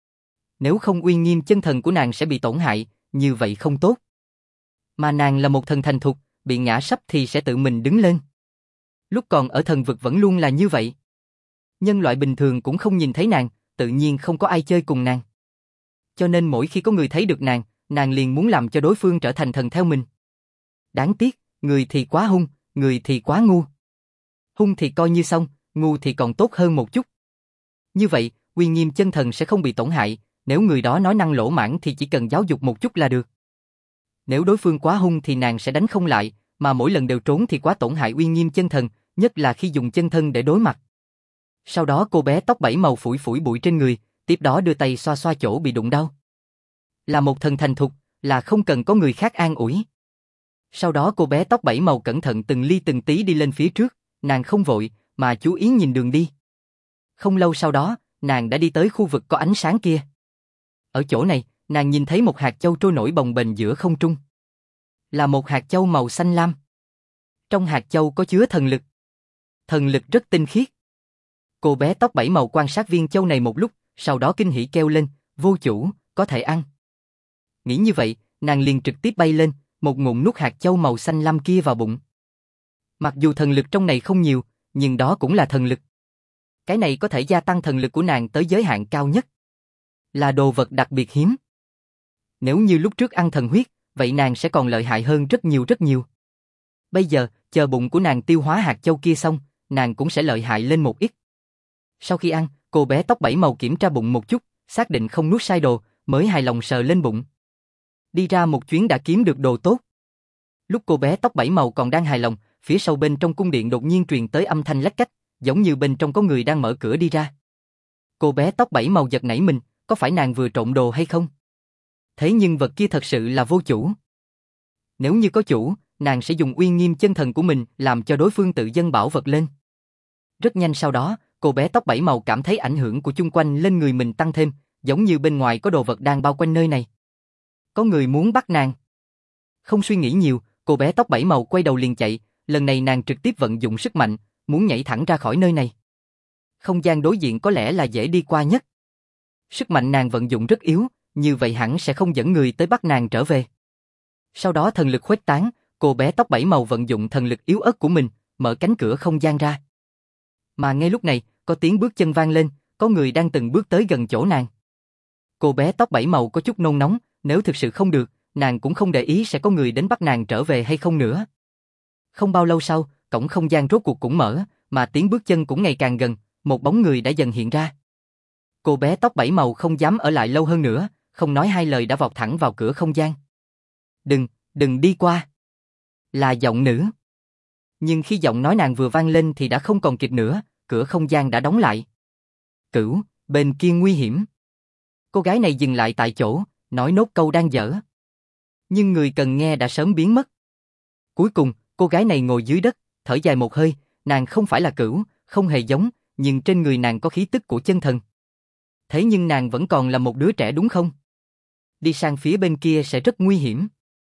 Nếu không uy nghiêm chân thần của nàng sẽ bị tổn hại, như vậy không tốt. Mà nàng là một thần thành thục, bị ngã sấp thì sẽ tự mình đứng lên. Lúc còn ở thần vực vẫn luôn là như vậy. Nhân loại bình thường cũng không nhìn thấy nàng, tự nhiên không có ai chơi cùng nàng. Cho nên mỗi khi có người thấy được nàng, nàng liền muốn làm cho đối phương trở thành thần theo mình. Đáng tiếc, người thì quá hung, người thì quá ngu. Hung thì coi như xong, ngu thì còn tốt hơn một chút. Như vậy, uy nghiêm chân thần sẽ không bị tổn hại, nếu người đó nói năng lỗ mãng thì chỉ cần giáo dục một chút là được. Nếu đối phương quá hung thì nàng sẽ đánh không lại, mà mỗi lần đều trốn thì quá tổn hại uy nghiêm chân thần, nhất là khi dùng chân thân để đối mặt. Sau đó cô bé tóc bảy màu phủi phủi bụi trên người, tiếp đó đưa tay xoa xoa chỗ bị đụng đau. Là một thần thành thục, là không cần có người khác an ủi. Sau đó cô bé tóc bảy màu cẩn thận từng ly từng tí đi lên phía trước, nàng không vội, mà chú ý nhìn đường đi. Không lâu sau đó, nàng đã đi tới khu vực có ánh sáng kia. Ở chỗ này, nàng nhìn thấy một hạt châu trôi nổi bồng bềnh giữa không trung. Là một hạt châu màu xanh lam. Trong hạt châu có chứa thần lực. Thần lực rất tinh khiết. Cô bé tóc bảy màu quan sát viên châu này một lúc, sau đó kinh hỉ kêu lên, vô chủ, có thể ăn. Nghĩ như vậy, nàng liền trực tiếp bay lên, một ngụm nuốt hạt châu màu xanh lam kia vào bụng. Mặc dù thần lực trong này không nhiều, nhưng đó cũng là thần lực. Cái này có thể gia tăng thần lực của nàng tới giới hạn cao nhất. Là đồ vật đặc biệt hiếm. Nếu như lúc trước ăn thần huyết, vậy nàng sẽ còn lợi hại hơn rất nhiều rất nhiều. Bây giờ, chờ bụng của nàng tiêu hóa hạt châu kia xong, nàng cũng sẽ lợi hại lên một ít. Sau khi ăn, cô bé tóc bảy màu kiểm tra bụng một chút, xác định không nuốt sai đồ, mới hài lòng sờ lên bụng. Đi ra một chuyến đã kiếm được đồ tốt. Lúc cô bé tóc bảy màu còn đang hài lòng, phía sau bên trong cung điện đột nhiên truyền tới âm thanh lách cách, giống như bên trong có người đang mở cửa đi ra. Cô bé tóc 7 màu giật nảy mình, có phải nàng vừa trộm đồ hay không? Thế nhưng vật kia thật sự là vô chủ. Nếu như có chủ, nàng sẽ dùng uy nghiêm chân thần của mình làm cho đối phương tự dâng bảo vật lên. Rất nhanh sau đó, cô bé tóc 7 màu cảm thấy ảnh hưởng của chung quanh lên người mình tăng thêm, giống như bên ngoài có đồ vật đang bao quanh nơi này. Có người muốn bắt nàng. Không suy nghĩ nhiều, cô bé tóc 7 màu quay đầu liền chạy, lần này nàng trực tiếp vận dụng sức mạnh, muốn nhảy thẳng ra khỏi nơi này. Không gian đối diện có lẽ là dễ đi qua nhất. Sức mạnh nàng vận dụng rất yếu, như vậy hẳn sẽ không dẫn người tới bắt nàng trở về. Sau đó thần lực khuếch tán, cô bé tóc 7 màu vận dụng thần lực yếu ớt của mình, mở cánh cửa không gian ra. Mà ngay lúc này, có tiếng bước chân vang lên, có người đang từng bước tới gần chỗ nàng. Cô bé tóc 7 màu có chút nôn nóng, nếu thực sự không được, nàng cũng không để ý sẽ có người đến bắt nàng trở về hay không nữa. Không bao lâu sau, cổng không gian rốt cuộc cũng mở, mà tiếng bước chân cũng ngày càng gần, một bóng người đã dần hiện ra. Cô bé tóc 7 màu không dám ở lại lâu hơn nữa, không nói hai lời đã vọt thẳng vào cửa không gian. Đừng đi qua. Là giọng nữ. Nhưng khi giọng nói nàng vừa vang lên thì đã không còn kịp nữa, cửa không gian đã đóng lại. Cửu, bên kia nguy hiểm. Cô gái này dừng lại tại chỗ, nói nốt câu đang dở. Nhưng người cần nghe đã sớm biến mất. Cuối cùng, cô gái này ngồi dưới đất, thở dài một hơi, nàng không phải là Cửu, không hề giống, nhưng trên người nàng có khí tức của chân thần. Thế nhưng nàng vẫn còn là một đứa trẻ đúng không? Đi sang phía bên kia sẽ rất nguy hiểm.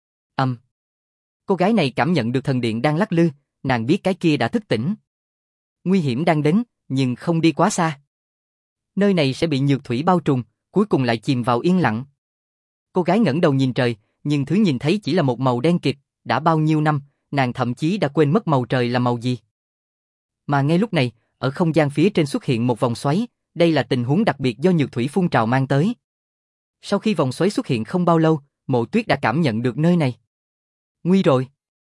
Cô gái này cảm nhận được thần điện đang lắc lư, nàng biết cái kia đã thức tỉnh. Nguy hiểm đang đến, nhưng không đi quá xa. Nơi này sẽ bị nhược thủy bao trùm, cuối cùng lại chìm vào yên lặng. Cô gái ngẩng đầu nhìn trời, nhưng thứ nhìn thấy chỉ là một màu đen kịt, đã bao nhiêu năm, nàng thậm chí đã quên mất màu trời là màu gì. Mà ngay lúc này, ở không gian phía trên xuất hiện một vòng xoáy, đây là tình huống đặc biệt do nhược thủy phun trào mang tới. Sau khi vòng xoáy xuất hiện không bao lâu, Mộ Tuyết đã cảm nhận được nơi này. Nguy rồi.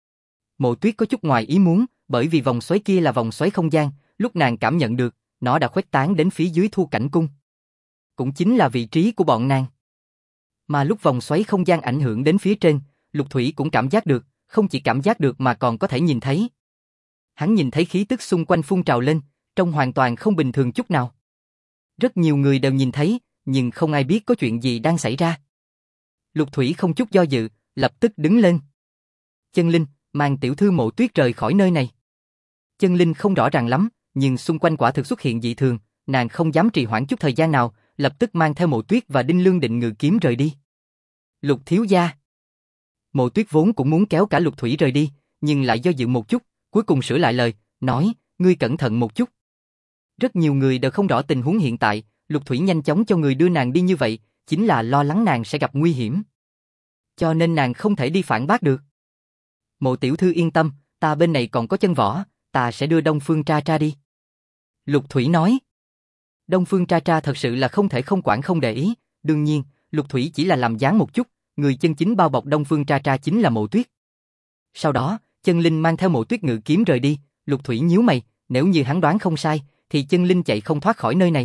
Mộ Tuyết có chút ngoài ý muốn, bởi vì vòng xoáy kia là vòng xoáy không gian, lúc nàng cảm nhận được, nó đã khuếch tán đến phía dưới Thu Cảnh Cung. Cũng chính là vị trí của bọn nàng. Mà lúc vòng xoáy không gian ảnh hưởng đến phía trên, Lục Thủy cũng cảm giác được, không chỉ cảm giác được mà còn có thể nhìn thấy. Hắn nhìn thấy khí tức xung quanh phun trào lên, trông hoàn toàn không bình thường chút nào. Rất nhiều người đều nhìn thấy, nhưng không ai biết có chuyện gì đang xảy ra. Lục Thủy không chút do dự, lập tức đứng lên. Chân Linh, mang tiểu thư Mộ Tuyết rời khỏi nơi này. Chân Linh không rõ ràng lắm, nhưng xung quanh quả thực xuất hiện dị thường, nàng không dám trì hoãn chút thời gian nào, lập tức mang theo Mộ Tuyết và Đinh Lương Định ngự kiếm rời đi. Lục thiếu gia. Mộ Tuyết vốn cũng muốn kéo cả Lục Thủy rời đi, nhưng lại do dự một chút, cuối cùng sửa lại lời, nói, ngươi cẩn thận một chút. Rất nhiều người đều không rõ tình huống hiện tại, Lục Thủy nhanh chóng cho người đưa nàng đi như vậy, chính là lo lắng nàng sẽ gặp nguy hiểm. Cho nên nàng không thể đi phản bác được. Mộ tiểu thư yên tâm, ta bên này còn có chân võ, ta sẽ đưa Đông Phương Tra Tra đi. Lục Thủy nói. Đông Phương Tra Tra thật sự là không thể không quản không để ý, đương nhiên, Lục Thủy chỉ là làm dáng một chút, người chân chính bao bọc Đông Phương Tra Tra chính là Mộ Tuyết. Sau đó, Chân Linh mang theo Mộ Tuyết ngự kiếm rời đi, Lục Thủy nhíu mày, nếu như hắn đoán không sai, thì Chân Linh chạy không thoát khỏi nơi này.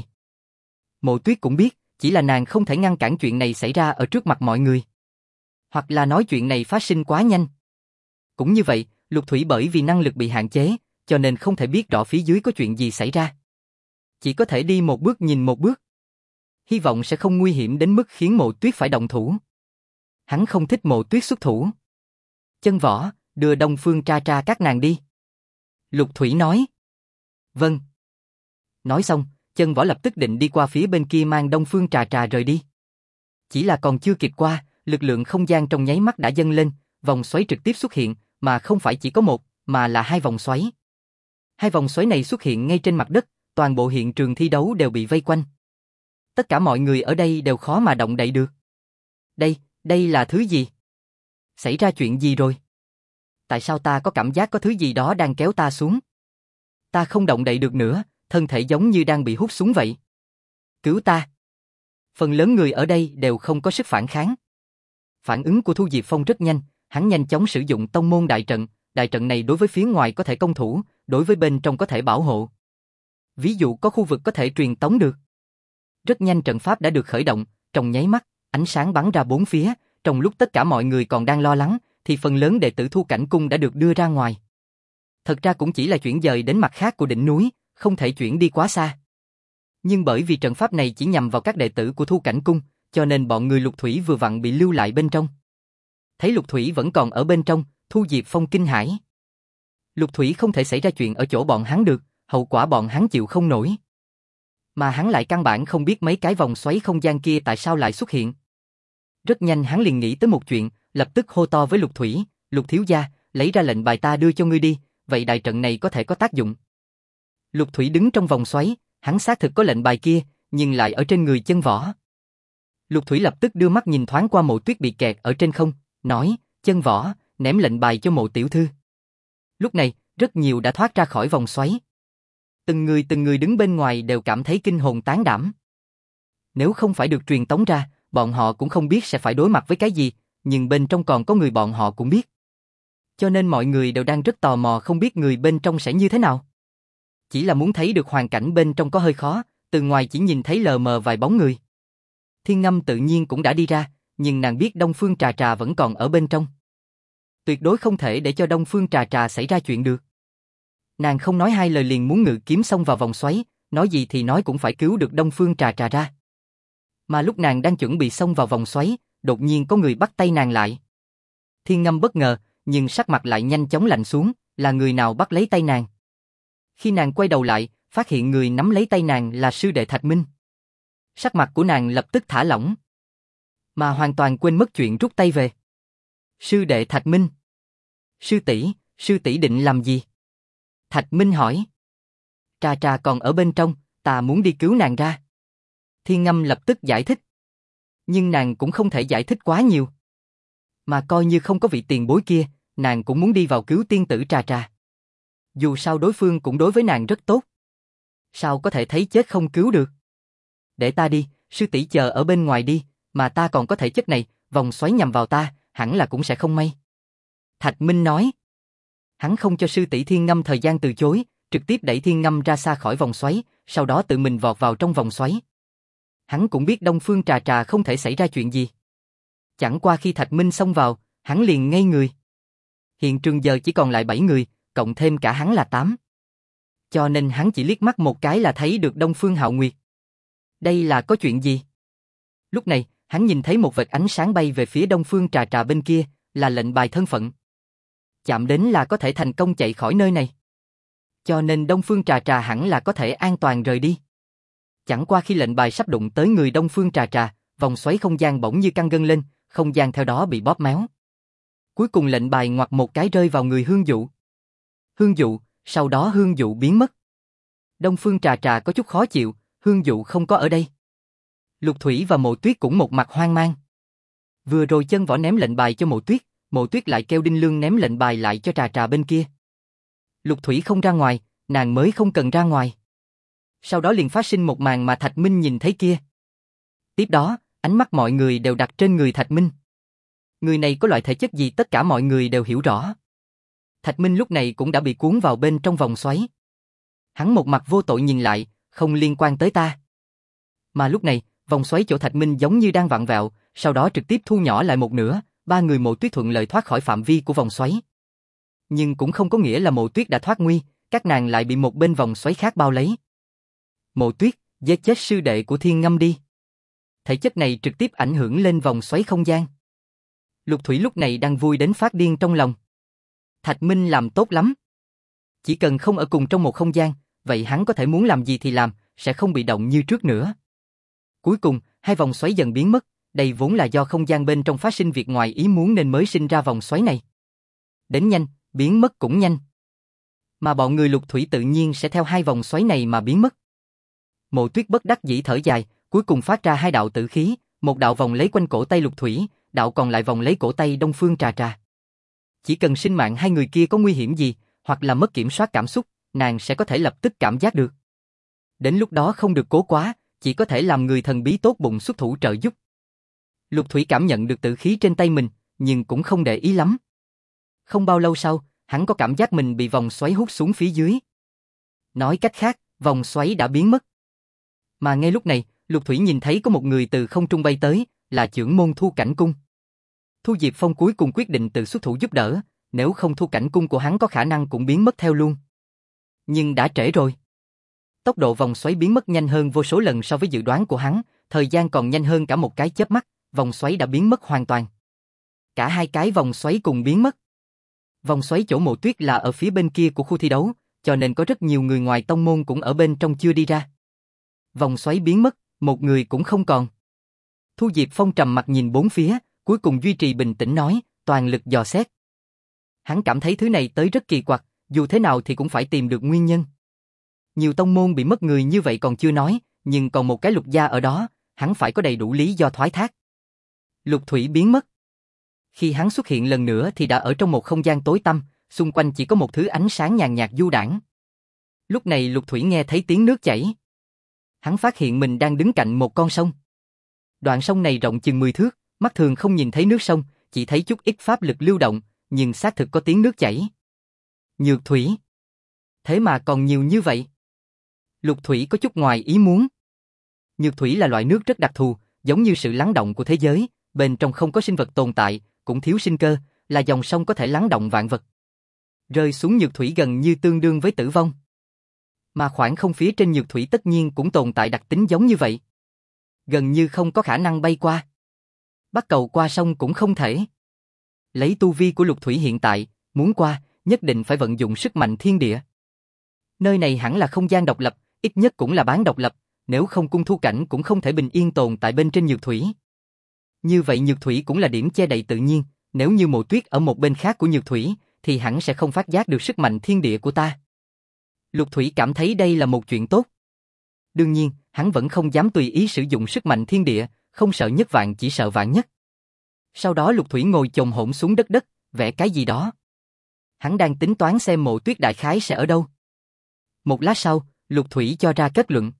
Mộ Tuyết cũng biết, chỉ là nàng không thể ngăn cản chuyện này xảy ra ở trước mặt mọi người. Hoặc là nói chuyện này phát sinh quá nhanh. Cũng như vậy, Lục Thủy bởi vì năng lực bị hạn chế, cho nên không thể biết rõ phía dưới có chuyện gì xảy ra. Chỉ có thể đi một bước nhìn một bước. Hy vọng sẽ không nguy hiểm đến mức khiến Mộ Tuyết phải động thủ. Hắn không thích Mộ Tuyết xuất thủ. Chân võ, đưa Đông Phương Tra Tra các nàng đi. Lục Thủy nói. Vâng. Nói xong, Chân võ lập tức định đi qua phía bên kia mang Đông Phương Trà Trà rời đi. Chỉ là còn chưa kịp qua, lực lượng không gian trong nháy mắt đã dâng lên, vòng xoáy trực tiếp xuất hiện, mà không phải chỉ có một, mà là hai vòng xoáy. Hai vòng xoáy này xuất hiện ngay trên mặt đất, toàn bộ hiện trường thi đấu đều bị vây quanh. Tất cả mọi người ở đây đều khó mà động đậy được. Đây là thứ gì? Xảy ra chuyện gì rồi? Tại sao ta có cảm giác có thứ gì đó đang kéo ta xuống? Ta không động đậy được nữa, thân thể giống như đang bị hút xuống vậy. Cứu ta! Phần lớn người ở đây đều không có sức phản kháng. Phản ứng của Thu Diệp Phong rất nhanh, hắn nhanh chóng sử dụng tông môn đại trận này đối với phía ngoài có thể công thủ, đối với bên trong có thể bảo hộ. Ví dụ có khu vực có thể truyền tống được. Rất nhanh trận pháp đã được khởi động, trong nháy mắt, ánh sáng bắn ra bốn phía, trong lúc tất cả mọi người còn đang lo lắng, thì phần lớn đệ tử Thu Cảnh Cung đã được đưa ra ngoài. Thật ra cũng chỉ là chuyển dời đến mặt khác của đỉnh núi, không thể chuyển đi quá xa. Nhưng bởi vì trận pháp này chỉ nhằm vào các đệ tử của Thu Cảnh Cung, cho nên bọn người Lục Thủy vừa vặn bị lưu lại bên trong. Thấy Lục Thủy vẫn còn ở bên trong, Thu Diệp Phong kinh hãi. Lục Thủy không thể xảy ra chuyện ở chỗ bọn hắn được, hậu quả bọn hắn chịu không nổi. Mà hắn lại căn bản không biết mấy cái vòng xoáy không gian kia tại sao lại xuất hiện. Rất nhanh hắn liền nghĩ tới một chuyện, lập tức hô to với Lục Thủy, Lục thiếu gia, lấy ra lệnh bài ta đưa cho ngươi đi, vậy đại trận này có thể có tác dụng. Lục Thủy đứng trong vòng xoáy, hắn xác thực có lệnh bài kia, nhưng lại ở trên người Chân Võ. Lục Thủy lập tức đưa mắt nhìn thoáng qua Mộ Tuyết bị kẹt ở trên không, nói, Chân Võ, ném lệnh bài cho Mộ tiểu thư. Lúc này, rất nhiều đã thoát ra khỏi vòng xoáy. Từng người đứng bên ngoài đều cảm thấy kinh hồn tán đảm. Nếu không phải được truyền tống ra, bọn họ cũng không biết sẽ phải đối mặt với cái gì, nhưng bên trong còn có người bọn họ cũng biết. Cho nên mọi người đều đang rất tò mò không biết người bên trong sẽ như thế nào. Chỉ là muốn thấy được hoàn cảnh bên trong có hơi khó, từ ngoài chỉ nhìn thấy lờ mờ vài bóng người. Thiên Ngâm tự nhiên cũng đã đi ra, nhưng nàng biết Đông Phương Trà Trà vẫn còn ở bên trong. Tuyệt đối không thể để cho Đông Phương Trà Trà xảy ra chuyện được. Nàng không nói hai lời liền muốn ngự kiếm xông vào vòng xoáy, nói gì thì nói cũng phải cứu được Đông Phương Trà Trà ra. Mà lúc nàng đang chuẩn bị xông vào vòng xoáy, đột nhiên có người bắt tay nàng lại. Thiên Ngâm bất ngờ, nhưng sắc mặt lại nhanh chóng lạnh xuống, là người nào bắt lấy tay nàng. Khi nàng quay đầu lại, phát hiện người nắm lấy tay nàng là sư đệ Thạch Minh. Sắc mặt của nàng lập tức thả lỏng, mà hoàn toàn quên mất chuyện rút tay về. Sư đệ Thạch Minh. Sư tỷ định làm gì? Thạch Minh hỏi. Trà Trà còn ở bên trong, ta muốn đi cứu nàng ra. Thiên Ngâm lập tức giải thích. Nhưng nàng cũng không thể giải thích quá nhiều. Mà coi như không có vị tiền bối kia, nàng cũng muốn đi vào cứu tiên tử Trà Trà. Dù sao đối phương cũng đối với nàng rất tốt. Sao có thể thấy chết không cứu được? Để ta đi, sư tỷ chờ ở bên ngoài đi, mà ta còn có thể chất này, vòng xoáy nhằm vào ta, hẳn là cũng sẽ không may. Thạch Minh nói. Hắn không cho sư tỷ Thiên Ngâm thời gian từ chối, trực tiếp đẩy Thiên Ngâm ra xa khỏi vòng xoáy, sau đó tự mình vọt vào trong vòng xoáy. Hắn cũng biết Đông Phương Trà Trà không thể xảy ra chuyện gì. Chẳng qua khi Thạch Minh xông vào, hắn liền ngây người. Hiện trường giờ chỉ còn lại 7 người, cộng thêm cả hắn là 8. Cho nên hắn chỉ liếc mắt một cái là thấy được Đông Phương Hạo Nguyệt. Đây là có chuyện gì? Lúc này, hắn nhìn thấy một vệt ánh sáng bay về phía Đông Phương Trà Trà bên kia, là lệnh bài thân phận. Chạm đến là có thể thành công chạy khỏi nơi này. Cho nên Đông Phương Trà Trà hẳn là có thể an toàn rời đi. Chẳng qua khi lệnh bài sắp đụng tới người Đông Phương Trà Trà, vòng xoáy không gian bỗng như căng gân lên, không gian theo đó bị bóp méo. Cuối cùng lệnh bài ngoặt một cái rơi vào người Hương Dụ. Hương Dụ, sau đó Hương Dụ biến mất. Đông Phương Trà Trà có chút khó chịu, Hương Dụ không có ở đây. Lục Thủy và Mộ Tuyết cũng một mặt hoang mang. Vừa rồi Chân Võ ném lệnh bài cho Mộ Tuyết lại kêu Đinh Lương ném lệnh bài lại cho Trà Trà bên kia. Lục Thủy không ra ngoài, nàng mới không cần ra ngoài. Sau đó liền phát sinh một màn mà Thạch Minh nhìn thấy kia. Tiếp đó, ánh mắt mọi người đều đặt trên người Thạch Minh. Người này có loại thể chất gì tất cả mọi người đều hiểu rõ. Thạch Minh lúc này cũng đã bị cuốn vào bên trong vòng xoáy. Hắn một mặt vô tội nhìn lại, không liên quan tới ta. Mà lúc này, vòng xoáy chỗ Thạch Minh giống như đang vặn vẹo, sau đó trực tiếp thu nhỏ lại một nửa, 3 người Mộ Tuyết thuận lợi thoát khỏi phạm vi của vòng xoáy. Nhưng cũng không có nghĩa là Mộ Tuyết đã thoát nguy, các nàng lại bị một bên vòng xoáy khác bao lấy. Mộ Tuyết, giết chết sư đệ của Thiên Ngâm đi. Thể chất này trực tiếp ảnh hưởng lên vòng xoáy không gian. Lục Thủy lúc này đang vui đến phát điên trong lòng. Thạch Minh làm tốt lắm. Chỉ cần không ở cùng trong một không gian, vậy hắn có thể muốn làm gì thì làm, sẽ không bị động như trước nữa. Cuối cùng, hai vòng xoáy dần biến mất, đây vốn là do không gian bên trong phát sinh việc ngoài ý muốn nên mới sinh ra vòng xoáy này. Đến nhanh, biến mất cũng nhanh. Mà bọn người Lục Thủy tự nhiên sẽ theo hai vòng xoáy này mà biến mất. Mộ Tuyết bất đắc dĩ thở dài, cuối cùng phát ra 2 đạo tử khí, một đạo vòng lấy quanh cổ tay Lục Thủy, đạo còn lại vòng lấy cổ tay Đông Phương Trà Trà. Chỉ cần sinh mạng hai người kia có nguy hiểm gì, hoặc là mất kiểm soát cảm xúc, nàng sẽ có thể lập tức cảm giác được. Đến lúc đó không được cố quá, chỉ có thể làm người thần bí tốt bụng xuất thủ trợ giúp. Lục Thủy cảm nhận được tử khí trên tay mình, nhưng cũng không để ý lắm. Không bao lâu sau, hắn có cảm giác mình bị vòng xoáy hút xuống phía dưới. Nói cách khác, vòng xoáy đã biến mất. Mà ngay lúc này, Lục Thủy nhìn thấy có một người từ không trung bay tới, là trưởng môn Thu Cảnh Cung. Thu Diệp Phong cuối cùng quyết định tự xuất thủ giúp đỡ, nếu không Thu Cảnh Cung của hắn có khả năng cũng biến mất theo luôn. Nhưng đã trễ rồi. Tốc độ vòng xoáy biến mất nhanh hơn vô số lần so với dự đoán của hắn, thời gian còn nhanh hơn cả một cái chớp mắt, vòng xoáy đã biến mất hoàn toàn. Cả hai cái vòng xoáy cùng biến mất. Vòng xoáy chỗ Mộ Tuyết là ở phía bên kia của khu thi đấu, cho nên có rất nhiều người ngoài tông môn cũng ở bên trong chưa đi ra. Vòng xoáy biến mất, một người cũng không còn. Thu Diệp Phong trầm mặt nhìn bốn phía, cuối cùng duy trì bình tĩnh nói, toàn lực dò xét. Hắn cảm thấy thứ này tới rất kỳ quặc, dù thế nào thì cũng phải tìm được nguyên nhân. Nhiều tông môn bị mất người như vậy còn chưa nói, nhưng còn một cái Lục gia ở đó, hắn phải có đầy đủ lý do thoái thác. Lục Thủy biến mất. Khi hắn xuất hiện lần nữa thì đã ở trong một không gian tối tăm, xung quanh chỉ có một thứ ánh sáng nhàn nhạt du đãng. Lúc này Lục Thủy nghe thấy tiếng nước chảy. Hắn phát hiện mình đang đứng cạnh một con sông. Đoạn sông này rộng chừng 10 thước, mắt thường không nhìn thấy nước sông, chỉ thấy chút ít pháp lực lưu động, nhưng xác thực có tiếng nước chảy. Nhược thủy. Thế mà còn nhiều như vậy. Lục Thủy có chút ngoài ý muốn. Nhược thủy là loại nước rất đặc thù, giống như sự lắng động của thế giới, bên trong không có sinh vật tồn tại, cũng thiếu sinh cơ, là dòng sông có thể lắng động vạn vật. Rơi xuống nhược thủy gần như tương đương với tử vong. Mà khoảng không phía trên nhược thủy tất nhiên cũng tồn tại đặc tính giống như vậy. Gần như không có khả năng bay qua. Bắt cầu qua sông cũng không thể. Lấy tu vi của Lục Thủy hiện tại, muốn qua, nhất định phải vận dụng sức mạnh thiên địa. Nơi này hẳn là không gian độc lập, ít nhất cũng là bán độc lập, nếu không cung thu cảnh cũng không thể bình yên tồn tại bên trên nhược thủy. Như vậy nhược thủy cũng là điểm che đậy tự nhiên, nếu như Mộ Tuyết ở một bên khác của nhược thủy, thì hẳn sẽ không phát giác được sức mạnh thiên địa của ta. Lục Thủy cảm thấy đây là một chuyện tốt. Đương nhiên, hắn vẫn không dám tùy ý sử dụng sức mạnh thiên địa, không sợ nhất vạn chỉ sợ vạn nhất. Sau đó Lục Thủy ngồi chồm hổm xuống đất, vẽ cái gì đó. Hắn đang tính toán xem Mộ Tuyết đại khái sẽ ở đâu. Một lát sau, Lục Thủy cho ra kết luận.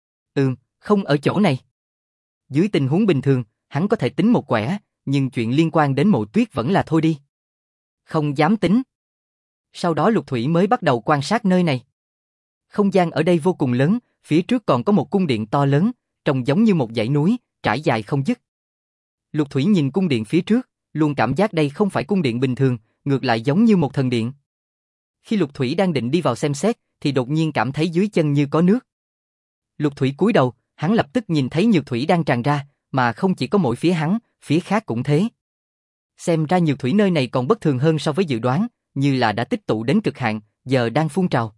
Không ở chỗ này. Dưới tình huống bình thường, hắn có thể tính một quẻ, nhưng chuyện liên quan đến Mộ Tuyết vẫn là thôi đi. Không dám tính. Sau đó Lục Thủy mới bắt đầu quan sát nơi này. Không gian ở đây vô cùng lớn, phía trước còn có một cung điện to lớn, trông giống như một dãy núi, trải dài không dứt. Lục Thủy nhìn cung điện phía trước, luôn cảm giác đây không phải cung điện bình thường, ngược lại giống như một thần điện. Khi Lục Thủy đang định đi vào xem xét, thì đột nhiên cảm thấy dưới chân như có nước. Lục Thủy cúi đầu, hắn lập tức nhìn thấy nhược thủy đang tràn ra, mà không chỉ có mỗi phía hắn, phía khác cũng thế. Xem ra nhược thủy nơi này còn bất thường hơn so với dự đoán, như là đã tích tụ đến cực hạn, giờ đang phun trào.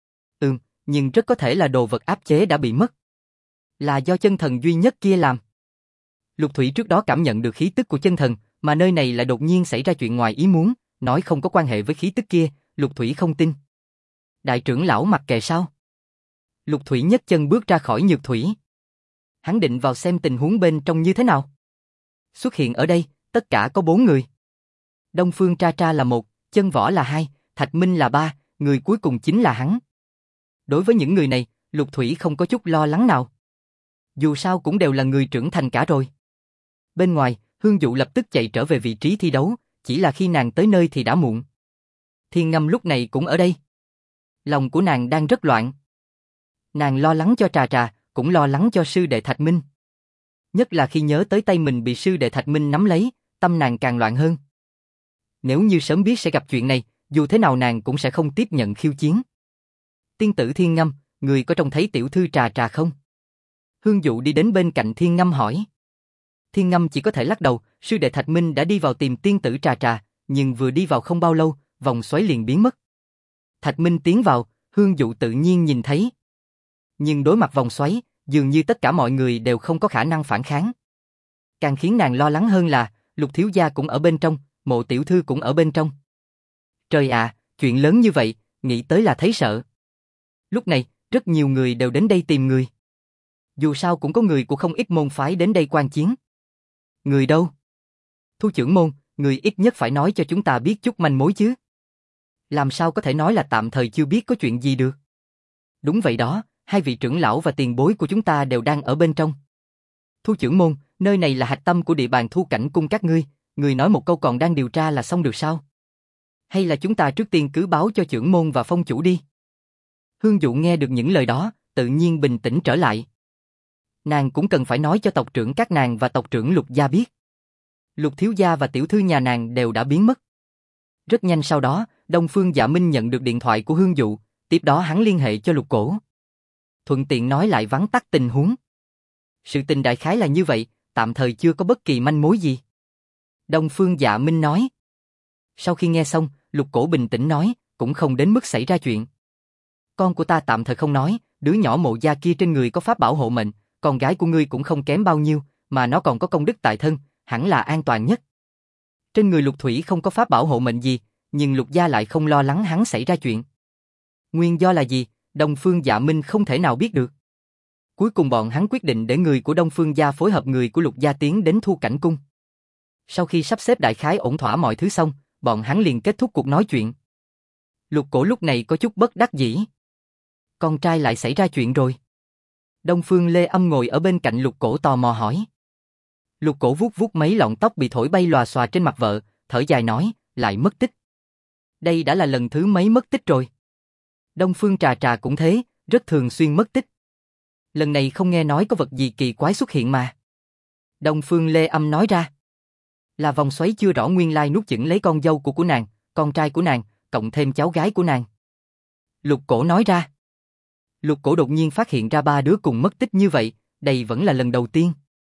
Nhưng rất có thể là đồ vật áp chế đã bị mất. Là do chân thần duy nhất kia làm. Lục Thủy trước đó cảm nhận được khí tức của chân thần, mà nơi này lại đột nhiên xảy ra chuyện ngoài ý muốn, nói không có quan hệ với khí tức kia, Lục Thủy không tin. Đại trưởng lão mặc kệ sao? Lục Thủy nhấc chân bước ra khỏi nhược thủy. Hắn định vào xem tình huống bên trong như thế nào. Xuất hiện ở đây, tất cả có 4 người. Đông Phương Tra Tra là 1, Chân Võ là 2, Thạch Minh là 3, người cuối cùng chính là hắn. Đối với những người này, Lục Thủy không có chút lo lắng nào. Dù sao cũng đều là người trưởng thành cả rồi. Bên ngoài, Hương Dụ lập tức chạy trở về vị trí thi đấu, chỉ là khi nàng tới nơi thì đã muộn. Thiên Ngâm lúc này cũng ở đây. Lòng của nàng đang rất loạn. Nàng lo lắng cho Trà Trà, cũng lo lắng cho sư đệ Thạch Minh. Nhất là khi nhớ tới tay mình bị sư đệ Thạch Minh nắm lấy, tâm nàng càng loạn hơn. Nếu như sớm biết sẽ gặp chuyện này, dù thế nào nàng cũng sẽ không tiếp nhận khiêu chiến. Tiên tử Thiên Ngâm, người có trông thấy tiểu thư Trà Trà không? Hương Dụ đi đến bên cạnh Thiên Ngâm hỏi. Thiên Ngâm chỉ có thể lắc đầu, sư đệ Thạch Minh đã đi vào tìm tiên tử Trà Trà, nhưng vừa đi vào không bao lâu, vòng xoáy liền biến mất. Thạch Minh tiến vào, Hương Dụ tự nhiên nhìn thấy. Nhưng đối mặt vòng xoáy, dường như tất cả mọi người đều không có khả năng phản kháng. Càng khiến nàng lo lắng hơn là, Lục thiếu gia cũng ở bên trong, Mộ tiểu thư cũng ở bên trong. Trời ạ, chuyện lớn như vậy, nghĩ tới là thấy sợ. Lúc này, rất nhiều người đều đến đây tìm người. Dù sao cũng có người của không ít môn phái đến đây quan chiến. Người đâu? Thu trưởng môn, người ít nhất phải nói cho chúng ta biết chút manh mối chứ. Làm sao có thể nói là tạm thời chưa biết có chuyện gì được. Đúng vậy đó, hai vị trưởng lão và tiền bối của chúng ta đều đang ở bên trong. Thu trưởng môn, nơi này là hạch tâm của địa bàn Thu Cảnh cung các ngươi, người nói một câu còn đang điều tra là xong được sao? Hay là chúng ta trước tiên cứ báo cho trưởng môn và phong chủ đi? Hương Dụ nghe được những lời đó, tự nhiên bình tĩnh trở lại. Nàng cũng cần phải nói cho tộc trưởng các nàng và tộc trưởng Lục gia biết. Lục thiếu gia và tiểu thư nhà nàng đều đã biến mất. Rất nhanh sau đó, Đông Phương Dạ Minh nhận được điện thoại của Hương Dụ, tiếp đó hắn liên hệ cho Lục Cổ. thuận tiện nói lại vắn tắt tình huống. Sự tình đại khái là như vậy, tạm thời chưa có bất kỳ manh mối gì. Đông Phương Dạ Minh nói. Sau khi nghe xong, Lục Cổ bình tĩnh nói, cũng không đến mức xảy ra chuyện. Con của ta tạm thời không nói, đứa nhỏ Mộ Gia kia trên người có pháp bảo hộ mệnh, con gái của ngươi cũng không kém bao nhiêu, mà nó còn có công đức tại thân, hẳn là an toàn nhất. Trên người Lục Thủy không có pháp bảo hộ mệnh gì, nhưng Lục gia lại không lo lắng hắn xảy ra chuyện. Nguyên do là gì, Đông Phương Dạ Minh không thể nào biết được. Cuối cùng bọn hắn quyết định để người của Đông Phương gia phối hợp người của Lục gia tiến đến Thu Cảnh Cung. Sau khi sắp xếp đại khái ổn thỏa mọi thứ xong, bọn hắn liền kết thúc cuộc nói chuyện. Lục Cổ lúc này có chút bất đắc dĩ. Con trai lại xảy ra chuyện rồi. Đông Phương Lê Âm ngồi ở bên cạnh Lục Cổ tò mò hỏi. Lục Cổ vuốt vuốt mấy lọn tóc bị thổi bay lòa xòa trên mặt vợ, thở dài nói, lại mất tích. Đây đã là lần thứ mấy mất tích rồi. Đông Phương Trà Trà cũng thế, rất thường xuyên mất tích. Lần này không nghe nói có vật gì kỳ quái xuất hiện mà. Đông Phương Lê Âm nói ra. Là vòng xoáy chưa rõ nguyên lai nuốt chửng lấy con dâu của nàng, con trai của nàng, cộng thêm cháu gái của nàng. Lục Cổ nói ra. Lục Cổ đột nhiên phát hiện ra 3 đứa cùng mất tích như vậy, đây vẫn là lần đầu tiên.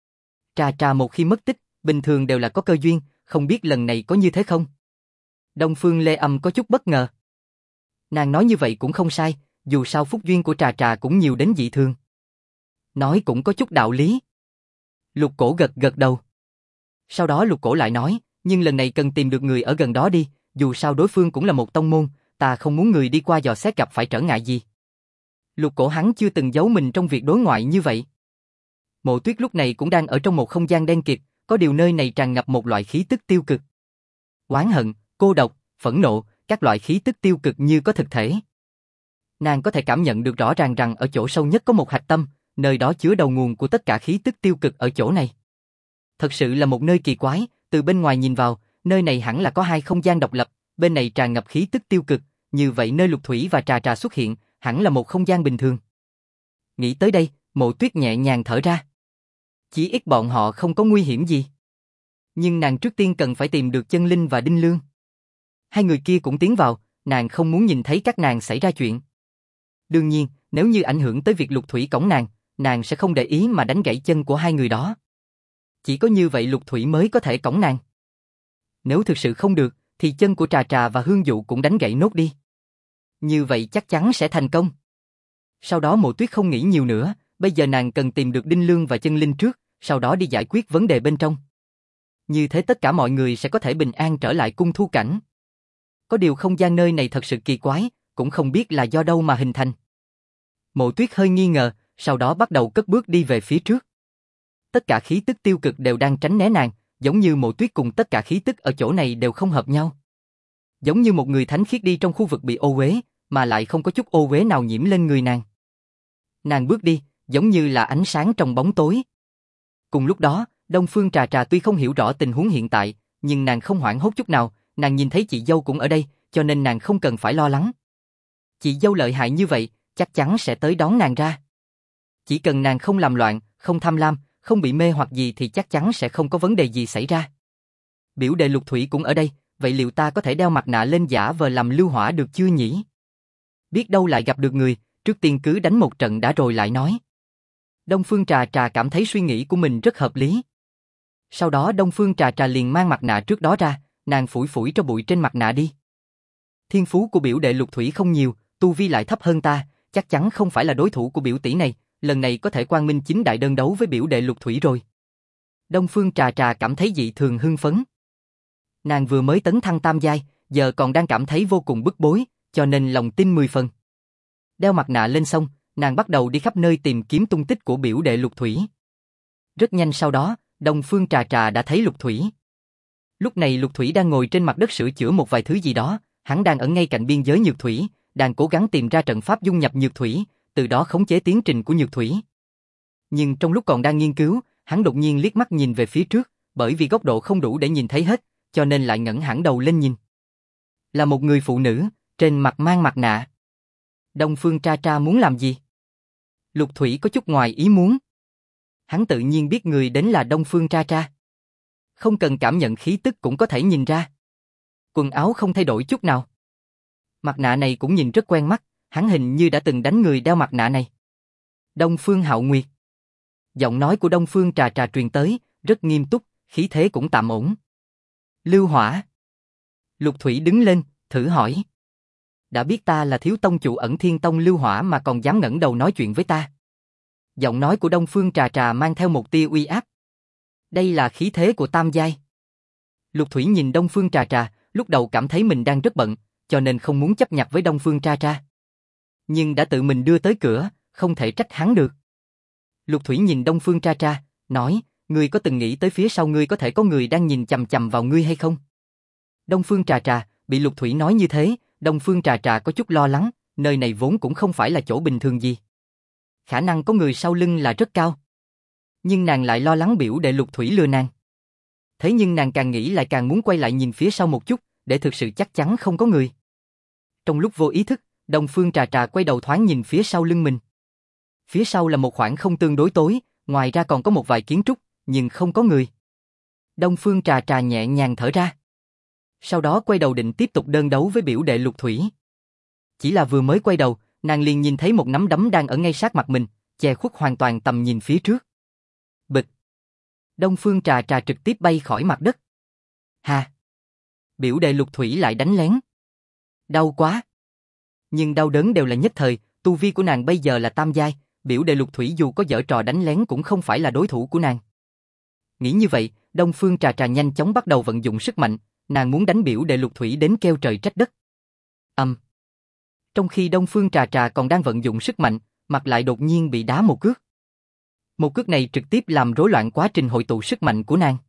Trà Trà một khi mất tích, bình thường đều là có cơ duyên, không biết lần này có như thế không? Đông Phương Lê Âm có chút bất ngờ. Nàng nói như vậy cũng không sai, dù sao phúc duyên của Trà Trà cũng nhiều đến dị thường. Nói cũng có chút đạo lý. Lục Cổ gật gật đầu. Sau đó Lục Cổ lại nói, nhưng lần này cần tìm được người ở gần đó đi, dù sao đối phương cũng là một tông môn, ta không muốn người đi qua dò xét gặp phải trở ngại gì. Lục Cổ hắn chưa từng giấu mình trong việc đối ngoại như vậy. Mộ Tuyết lúc này cũng đang ở trong một không gian đen kịt, có điều nơi này tràn ngập một loại khí tức tiêu cực. Oán hận, cô độc, phẫn nộ, các loại khí tức tiêu cực như có thực thể. Nàng có thể cảm nhận được rõ ràng rằng ở chỗ sâu nhất có một hạch tâm, nơi đó chứa đầu nguồn của tất cả khí tức tiêu cực ở chỗ này. Thật sự là một nơi kỳ quái, từ bên ngoài nhìn vào, nơi này hẳn là có 2 không gian độc lập, bên này tràn ngập khí tức tiêu cực, như vậy nơi Lục Thủy và Trà Trà xuất hiện, hẳn là một không gian bình thường. Nghĩ tới đây, Mộ Tuyết nhẹ nhàng thở ra. Chỉ ít bọn họ không có nguy hiểm gì. Nhưng nàng trước tiên cần phải tìm được Chân Linh và Đinh Lương. 2 người kia cũng tiến vào, nàng không muốn nhìn thấy các nàng xảy ra chuyện. Đương nhiên, nếu như ảnh hưởng tới việc Lục Thủy cõng nàng sẽ không để ý mà đánh gãy chân của 2 người đó. Chỉ có như vậy Lục Thủy mới có thể cõng nàng. Nếu thực sự không được, thì chân của Trà Trà và Hương Dụ cũng đánh gãy nốt đi. Như vậy chắc chắn sẽ thành công. Sau đó Mộ Tuyết không nghĩ nhiều nữa, bây giờ nàng cần tìm được Đinh Lương và Chân Linh trước, sau đó đi giải quyết vấn đề bên trong. Như thế tất cả mọi người sẽ có thể bình an trở lại cung Thu Cảnh. Có điều không gian nơi này thật sự kỳ quái, cũng không biết là do đâu mà hình thành. Mộ Tuyết hơi nghi ngờ, sau đó bắt đầu cất bước đi về phía trước. Tất cả khí tức tiêu cực đều đang tránh né nàng, giống như Mộ Tuyết cùng tất cả khí tức ở chỗ này đều không hợp nhau. Giống như một người thánh khiết đi trong khu vực bị ô uế, mà lại không có chút ô uế nào nhiễm lên người nàng. Nàng bước đi, giống như là ánh sáng trong bóng tối. Cùng lúc đó, Đông Phương Trà Trà tuy không hiểu rõ tình huống hiện tại, nhưng nàng không hoảng hốt chút nào, nàng nhìn thấy chị dâu cũng ở đây, cho nên nàng không cần phải lo lắng. Chị dâu lợi hại như vậy, chắc chắn sẽ tới đón nàng ra. Chỉ cần nàng không làm loạn, không tham lam, không bị mê hoặc gì thì chắc chắn sẽ không có vấn đề gì xảy ra. Biểu đệ Lục Thủy cũng ở đây, vậy liệu ta có thể đeo mặt nạ lên giả vờ làm Lưu Hỏa được chưa nhỉ? Biết đâu lại gặp được người, trước tiên cứ đánh một trận đã rồi lại nói. Đông Phương Trà Trà cảm thấy suy nghĩ của mình rất hợp lý. Sau đó Đông Phương Trà Trà liền mang mặt nạ trước đó ra, nàng phủi phủi cho bụi trên mặt nạ đi. Thiên phú của biểu đệ Lục Thủy không nhiều, tu vi lại thấp hơn ta, chắc chắn không phải là đối thủ của biểu tỷ này, lần này có thể quang minh chính đại đơn đấu với biểu đệ Lục Thủy rồi. Đông Phương Trà Trà cảm thấy dị thường hưng phấn. Nàng vừa mới tấn thăng tam giai, giờ còn đang cảm thấy vô cùng bức bối, cho nên lòng tin 10 phần. Đeo mặt nạ lên xong, nàng bắt đầu đi khắp nơi tìm kiếm tung tích của biểu đệ Lục Thủy. Rất nhanh sau đó, Đông Phương Trà Trà đã thấy Lục Thủy. Lúc này Lục Thủy đang ngồi trên mặt đất sửa chữa một vài thứ gì đó, hắn đang ở ngay cạnh biên giới Nhược Thủy, đang cố gắng tìm ra trận pháp dung nhập Nhược Thủy, từ đó khống chế tiến trình của Nhược Thủy. Nhưng trong lúc còn đang nghiên cứu, hắn đột nhiên liếc mắt nhìn về phía trước, bởi vì góc độ không đủ để nhìn thấy hết, cho nên lại ngẩng hẳn đầu lên nhìn. Là một người phụ nữ, trên mặt mang mặt nạ. Đông Phương Tra Tra muốn làm gì? Lục Thủy có chút ngoài ý muốn. Hắn tự nhiên biết người đến là Đông Phương Tra Tra. Không cần cảm nhận khí tức cũng có thể nhìn ra. Quần áo không thay đổi chút nào. Mặt nạ này cũng nhìn rất quen mắt, hắn hình như đã từng đánh người đeo mặt nạ này. Đông Phương Hạo Nguyệt. Giọng nói của Đông Phương Trà Trà truyền tới, rất nghiêm túc, khí thế cũng tạm ổn. Lưu Hỏa. Lục Thủy đứng lên, thử hỏi. Đã biết ta là thiếu tông chủ Ẩn Thiên Tông Lưu Hỏa mà còn dám ngẩng đầu nói chuyện với ta. Giọng nói của Đông Phương Trà Trà mang theo một tia uy áp. Đây là khí thế của tam giai. Lục Thủy nhìn Đông Phương Trà Trà, lúc đầu cảm thấy mình đang rất bận, cho nên không muốn chấp nhặt với Đông Phương Trà Trà. Nhưng đã tự mình đưa tới cửa, không thể trách hắn được. Lục Thủy nhìn Đông Phương Trà Trà, nói, ngươi có từng nghĩ tới phía sau ngươi có thể có người đang nhìn chằm chằm vào ngươi hay không? Đông Phương Trà Trà, bị Lục Thủy nói như thế, Đông Phương Trà Trà có chút lo lắng, nơi này vốn cũng không phải là chỗ bình thường gì. Khả năng có người sau lưng là rất cao. Nhưng nàng lại lo lắng biểu đệ Lục Thủy lừa nàng. Thế nhưng nàng càng nghĩ lại càng muốn quay lại nhìn phía sau một chút, để thực sự chắc chắn không có người. Trong lúc vô ý thức, Đông Phương Trà Trà quay đầu thoáng nhìn phía sau lưng mình. Phía sau là một khoảng không tương đối tối, ngoài ra còn có một vài kiến trúc, nhưng không có người. Đông Phương Trà Trà nhẹ nhàng thở ra. Sau đó quay đầu định tiếp tục đơn đấu với biểu đệ Lục Thủy. Chỉ là vừa mới quay đầu, nàng liền nhìn thấy một nắm đấm đang ở ngay sát mặt mình, che khuất hoàn toàn tầm nhìn phía trước. Bịch. Đông Phương Trà Trà trực tiếp bay khỏi mặt đất. Ha! Biểu đệ Lục Thủy lại đánh lén. Đau quá! Nhưng đau đớn đều là nhất thời, tu vi của nàng bây giờ là tam giai, biểu đệ Lục Thủy dù có giở trò đánh lén cũng không phải là đối thủ của nàng. Nghĩ như vậy, Đông Phương Trà Trà nhanh chóng bắt đầu vận dụng sức mạnh, nàng muốn đánh biểu đệ Lục Thủy đến kêu trời trách đất. Trong khi Đông Phương Trà Trà còn đang vận dụng sức mạnh, mặt lại đột nhiên bị đá một cước. Một cước này trực tiếp làm rối loạn quá trình hội tụ sức mạnh của nàng.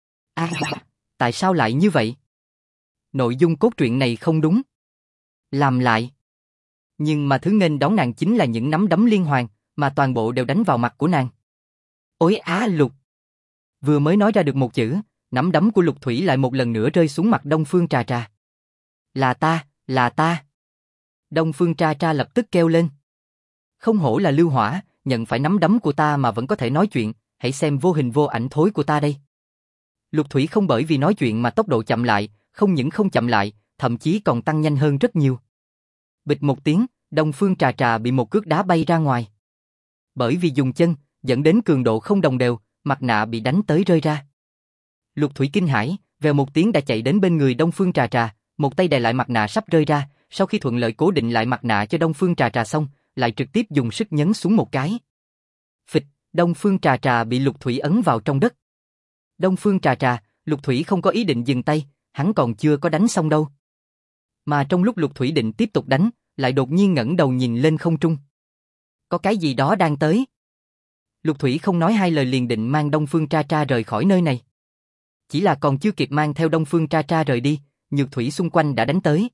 Tại sao lại như vậy? Nội dung cốt truyện này không đúng. Làm lại. Nhưng mà thứ nghênh đón nàng chính là những nắm đấm liên hoàn, mà toàn bộ đều đánh vào mặt của nàng. Ôi á Lục! Vừa mới nói ra được một chữ, nắm đấm của Lục Thủy lại một lần nữa rơi xuống mặt Đông Phương Trà Trà. Là ta, là ta. Đông Phương Trà Trà lập tức kêu lên. Không hổ là Lưu Hỏa, nhận phải nắm đấm của ta mà vẫn có thể nói chuyện, hãy xem vô hình vô ảnh thối của ta đây. Lục Thủy không bởi vì nói chuyện mà tốc độ chậm lại, không những không chậm lại, thậm chí còn tăng nhanh hơn rất nhiều. Bịch một tiếng, Đông Phương Trà Trà bị một cước đá bay ra ngoài. Bởi vì dùng chân, dẫn đến cường độ không đồng đều, mặt nạ bị đánh tới rơi ra. Lục Thủy kinh hãi, vèo một tiếng đã chạy đến bên người Đông Phương Trà Trà, một tay đè lại mặt nạ sắp rơi ra, sau khi thuận lợi cố định lại mặt nạ cho Đông Phương Trà Trà xong, lại trực tiếp dùng sức nhấn xuống một cái. Phịch, Đông Phương Trà Trà bị Lục Thủy ấn vào trong đất. Đông Phương Trà Trà, Lục Thủy không có ý định dừng tay, hắn còn chưa có đánh xong đâu. Mà trong lúc Lục Thủy định tiếp tục đánh, lại đột nhiên ngẩng đầu nhìn lên không trung. Có cái gì đó đang tới. Lục Thủy không nói hai lời liền định mang Đông Phương Trà Trà rời khỏi nơi này. Chỉ là còn chưa kịp mang theo Đông Phương Trà Trà rời đi, nhược thủy xung quanh đã đánh tới.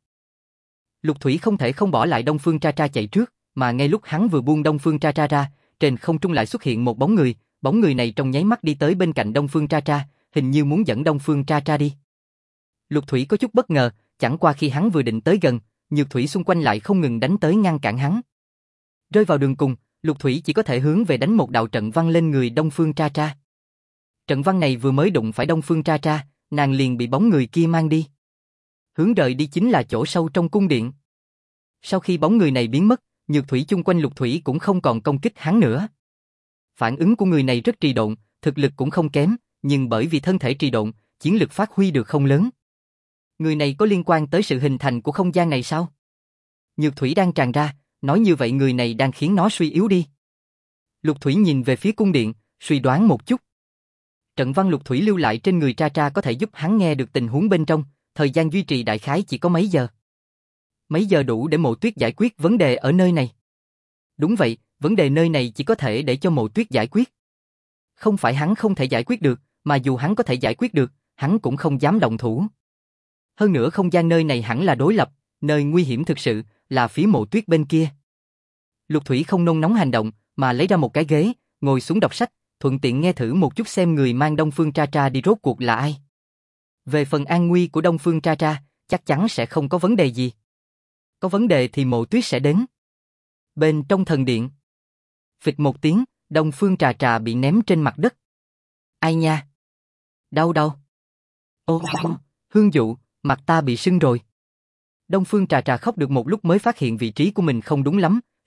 Lục Thủy không thể không bỏ lại Đông Phương Trà Trà chạy trước, mà ngay lúc hắn vừa buông Đông Phương Trà Trà ra, trên không trung lại xuất hiện một bóng người này trong nháy mắt đi tới bên cạnh Đông Phương Trà Trà, hình như muốn dẫn Đông Phương Trà Trà đi. Lục Thủy có chút bất ngờ, chẳng qua khi hắn vừa định tới gần, nhược thủy xung quanh lại không ngừng đánh tới ngăn cản hắn. Rơi vào đường cùng, Lục Thủy chỉ có thể hướng về đánh một đạo trận văn lên người Đông Phương Trà Trà. Trận văn này vừa mới đụng phải Đông Phương Trà Trà, nàng liền bị bóng người kia mang đi. Hướng rời đi chính là chỗ sâu trong cung điện. Sau khi bóng người này biến mất, nhược thủy chung quanh Lục Thủy cũng không còn công kích hắn nữa. Phản ứng của người này rất trì độn, thực lực cũng không kém, nhưng bởi vì thân thể trì độn, chiến lực phát huy được không lớn. Người này có liên quan tới sự hình thành của không gian này sao? Nhược thủy đang tràn ra, nói như vậy người này đang khiến nó suy yếu đi. Lục Thủy nhìn về phía cung điện, suy đoán một chút. Trận văn Lục Thủy lưu lại trên người Trà Trà có thể giúp hắn nghe được tình huống bên trong, thời gian duy trì đại khái chỉ có mấy giờ. Mấy giờ đủ để Mộ Tuyết giải quyết vấn đề ở nơi này. Đúng vậy, vấn đề nơi này chỉ có thể để cho Mộ Tuyết giải quyết. Không phải hắn không thể giải quyết được, mà dù hắn có thể giải quyết được, hắn cũng không dám động thủ. Hơn nữa không gian nơi này hẳn là đối lập, nơi nguy hiểm thực sự là phía Mộ Tuyết bên kia. Lục Thủy không nôn nóng hành động, mà lấy ra một cái ghế, ngồi xuống đọc sách, thuận tiện nghe thử một chút xem người mang Đông Phương Trà Trà đi rốt cuộc là ai. Về phần an nguy của Đông Phương Trà Trà, chắc chắn sẽ không có vấn đề gì. Có vấn đề thì Mộ Tuyết sẽ đến. Bên trong thần điện, phịch một tiếng, Đông Phương Trà Trà bị ném trên mặt đất. Ai nha? Đau đau. Ô, Hương Dụ, mặt ta bị sưng rồi. Đông Phương Trà Trà khóc được một lúc mới phát hiện vị trí của mình không đúng lắm,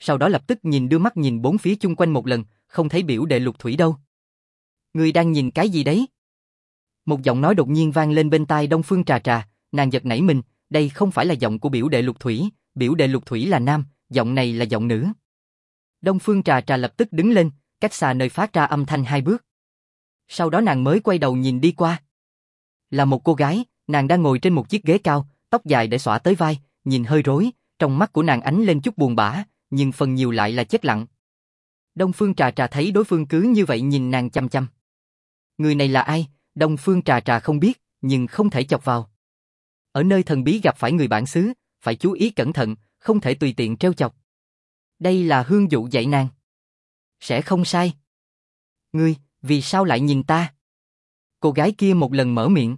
sau đó lập tức đưa mắt nhìn bốn phía chung quanh một lần, không thấy biểu đệ Lục Thủy đâu. Ngươi đang nhìn cái gì đấy? Một giọng nói đột nhiên vang lên bên tai Đông Phương Trà Trà, nàng giật nảy mình, đây không phải là giọng của biểu đệ Lục Thủy, biểu đệ Lục Thủy là nam, giọng này là giọng nữ. Đông Phương Trà Trà lập tức đứng lên, cách xa nơi phát ra âm thanh 2 bước. Sau đó nàng mới quay đầu nhìn đi qua. Là một cô gái, nàng đang ngồi trên một chiếc ghế cao, tóc dài để xõa tới vai, nhìn hơi rối, trong mắt của nàng ánh lên chút buồn bã, nhưng phần nhiều lại là chết lặng. Đông Phương Trà Trà thấy đối phương cứ như vậy nhìn nàng chăm chăm. Người này là ai? Đông Phương Trà Trà không biết, nhưng không thể chọc vào. Ở nơi thần bí gặp phải người bản xứ, phải chú ý cẩn thận, không thể tùy tiện trêu chọc. Đây là Hương Dụ dạy nàng. Sẽ không sai. Ngươi, vì sao lại nhìn ta? Cô gái kia một lần mở miệng.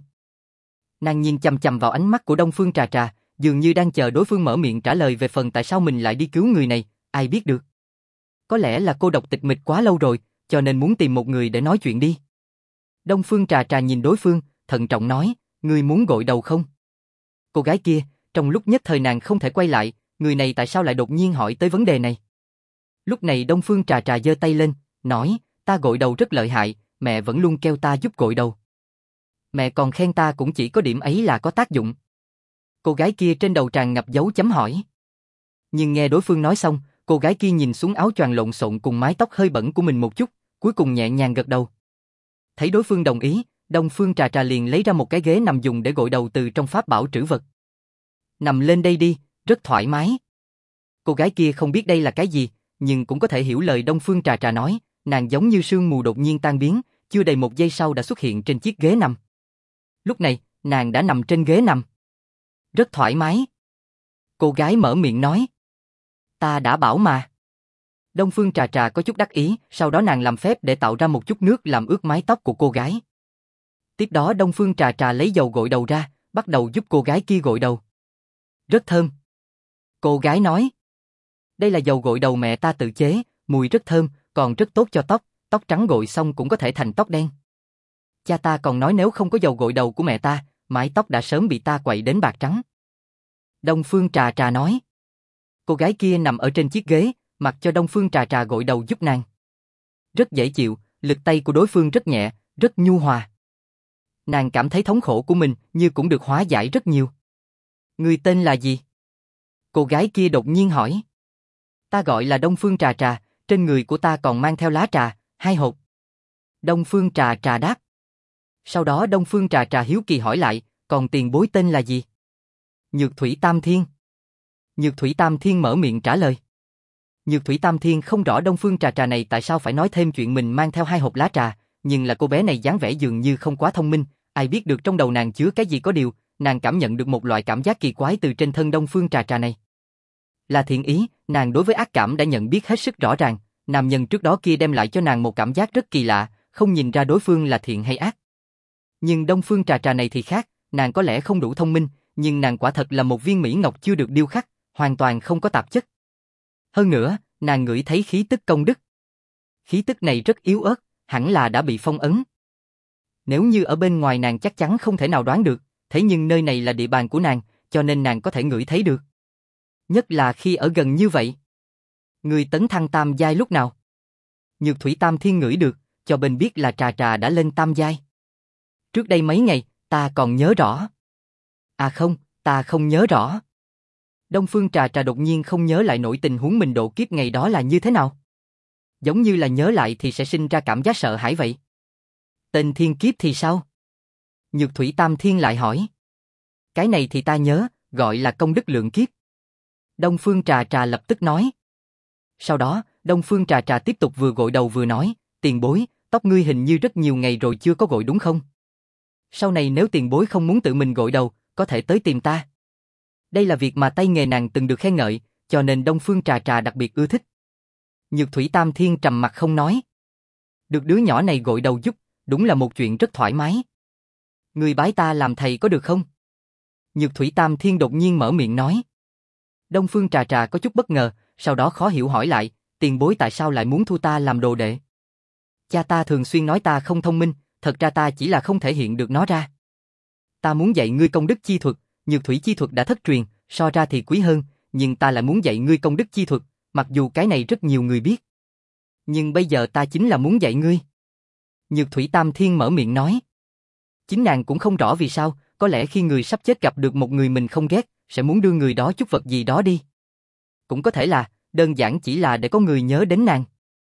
Nàng nhìn chằm chằm vào ánh mắt của Đông Phương Trà Trà, dường như đang chờ đối phương mở miệng trả lời về phần tại sao mình lại đi cứu người này, ai biết được. Có lẽ là cô độc tịch mịch quá lâu rồi, cho nên muốn tìm một người để nói chuyện đi. Đông Phương Trà Trà nhìn đối phương, thận trọng nói, ngươi muốn gội đầu không? Cô gái kia, trong lúc nhất thời nàng không thể quay lại, người này tại sao lại đột nhiên hỏi tới vấn đề này? Lúc này Đông Phương Trà Trà giơ tay lên, nói, ta gội đầu rất lợi hại, mẹ vẫn luôn kêu ta giúp gội đầu. Mẹ còn khen ta cũng chỉ có điểm ấy là có tác dụng. Cô gái kia trên đầu tràn ngập dấu chấm hỏi. Nhưng nghe đối phương nói xong, cô gái kia nhìn xuống áo choàng lộn xộn cùng mái tóc hơi bẩn của mình một chút, cuối cùng nhẹ nhàng gật đầu. Thấy đối phương đồng ý, Đông Phương Trà Trà liền lấy ra một cái ghế nằm dùng để gội đầu từ trong pháp bảo trữ vật. Nằm lên đây đi, rất thoải mái. Cô gái kia không biết đây là cái gì, nhưng cũng có thể hiểu lời Đông Phương Trà Trà nói, nàng giống như sương mù đột nhiên tan biến, chưa đầy 1 giây sau đã xuất hiện trên chiếc ghế nằm. Lúc này, nàng đã nằm trên ghế nằm. Rất thoải mái. Cô gái mở miệng nói. Ta đã bảo mà. Đông Phương Trà Trà có chút đắc ý, sau đó nàng làm phép để tạo ra một chút nước làm ướt mái tóc của cô gái. Tiếp đó Đông Phương Trà Trà lấy dầu gội đầu ra, bắt đầu giúp cô gái kia gội đầu. Rất thơm. Cô gái nói. Đây là dầu gội đầu mẹ ta tự chế, mùi rất thơm, còn rất tốt cho tóc, tóc trắng gội xong cũng có thể thành tóc đen. Cha ta còn nói nếu không có dầu gội đầu của mẹ ta, mái tóc đã sớm bị ta quậy đến bạc trắng. Đông Phương Trà Trà nói. Cô gái kia nằm ở trên chiếc ghế, mặc cho Đông Phương Trà Trà gội đầu giúp nàng. Rất dễ chịu, lực tay của đối phương rất nhẹ, rất nhu hòa. Nàng cảm thấy thống khổ của mình như cũng được hóa giải rất nhiều. Người tên là gì? Cô gái kia đột nhiên hỏi. Ta gọi là Đông Phương Trà Trà, trên người của ta còn mang theo lá trà, 2 hộp. Đông Phương Trà Trà đáp. Sau đó Đông Phương Trà Trà hiếu kỳ hỏi lại, còn tiền bối tên là gì? Nhược Thủy Tam Thiên. Nhược Thủy Tam Thiên mở miệng trả lời. Nhược Thủy Tam Thiên không rõ Đông Phương Trà Trà này tại sao phải nói thêm chuyện mình mang theo 2 hộp lá trà, nhưng là cô bé này dáng vẻ dường như không quá thông minh, ai biết được trong đầu nàng chứa cái gì có điều, nàng cảm nhận được một loại cảm giác kỳ quái từ trên thân Đông Phương Trà Trà này. Là thiện ý, nàng đối với ác cảm đã nhận biết hết sức rõ ràng, nam nhân trước đó kia đem lại cho nàng một cảm giác rất kỳ lạ, không nhìn ra đối phương là thiện hay ác. Nhưng Đông Phương Trà Trà này thì khác, nàng có lẽ không đủ thông minh, nhưng nàng quả thật là một viên mỹ ngọc chưa được điêu khắc, hoàn toàn không có tạp chất. Hơn nữa, nàng ngửi thấy khí tức công đức. Khí tức này rất yếu ớt, hẳn là đã bị phong ấn. Nếu như ở bên ngoài nàng chắc chắn không thể nào đoán được, thế nhưng nơi này là địa bàn của nàng, cho nên nàng có thể ngửi thấy được. Nhất là khi ở gần như vậy. Người tấn thăng tam giai lúc nào? Nhược Thủy Tam Thiên ngửi được, cho bên biết là Trà Trà đã lên tam giai. Trước đây mấy ngày, ta còn nhớ rõ. À không, ta không nhớ rõ. Đông Phương Trà Trà đột nhiên không nhớ lại nổi tình huống mình độ kiếp ngày đó là như thế nào. Giống như là nhớ lại thì sẽ sinh ra cảm giác sợ hãi vậy. Tên thiên kiếp thì sao? Nhược Thủy Tam Thiên lại hỏi. Cái này thì ta nhớ, gọi là công đức lượng kiếp. Đông Phương Trà Trà lập tức nói. Sau đó, Đông Phương Trà Trà tiếp tục vừa gội đầu vừa nói, tiền bối, tóc ngươi hình như rất nhiều ngày rồi chưa có gội đúng không? Sau này nếu tiền bối không muốn tự mình gội đầu, có thể tới tìm ta. Đây là việc mà tay nghề nàng từng được khen ngợi, cho nên Đông Phương Trà Trà đặc biệt ưa thích. Nhược Thủy Tam Thiên trầm mặt không nói. Được đứa nhỏ này gội đầu giúp, đúng là một chuyện rất thoải mái. Người bái ta làm thầy có được không? Nhược Thủy Tam Thiên đột nhiên mở miệng nói. Đông Phương Trà Trà có chút bất ngờ, sau đó khó hiểu hỏi lại, tiền bối tại sao lại muốn thu ta làm đồ đệ? Cha ta thường xuyên nói ta không thông minh, thật ra ta chỉ là không thể hiện được nó ra. Ta muốn dạy ngươi công đức chi thuật, Nhược Thủy chi thuật đã thất truyền, so ra thì quý hơn, nhưng ta lại muốn dạy ngươi công đức chi thuật, Mặc dù cái này rất nhiều người biết. Nhưng bây giờ ta chính là muốn dạy ngươi. Nhược thủy Tam Thiên mở miệng nói. Chính nàng cũng không rõ vì sao, có lẽ khi người sắp chết gặp được một người mình không ghét, sẽ muốn đưa người đó chút vật gì đó đi. Cũng có thể là, đơn giản chỉ là để có người nhớ đến nàng.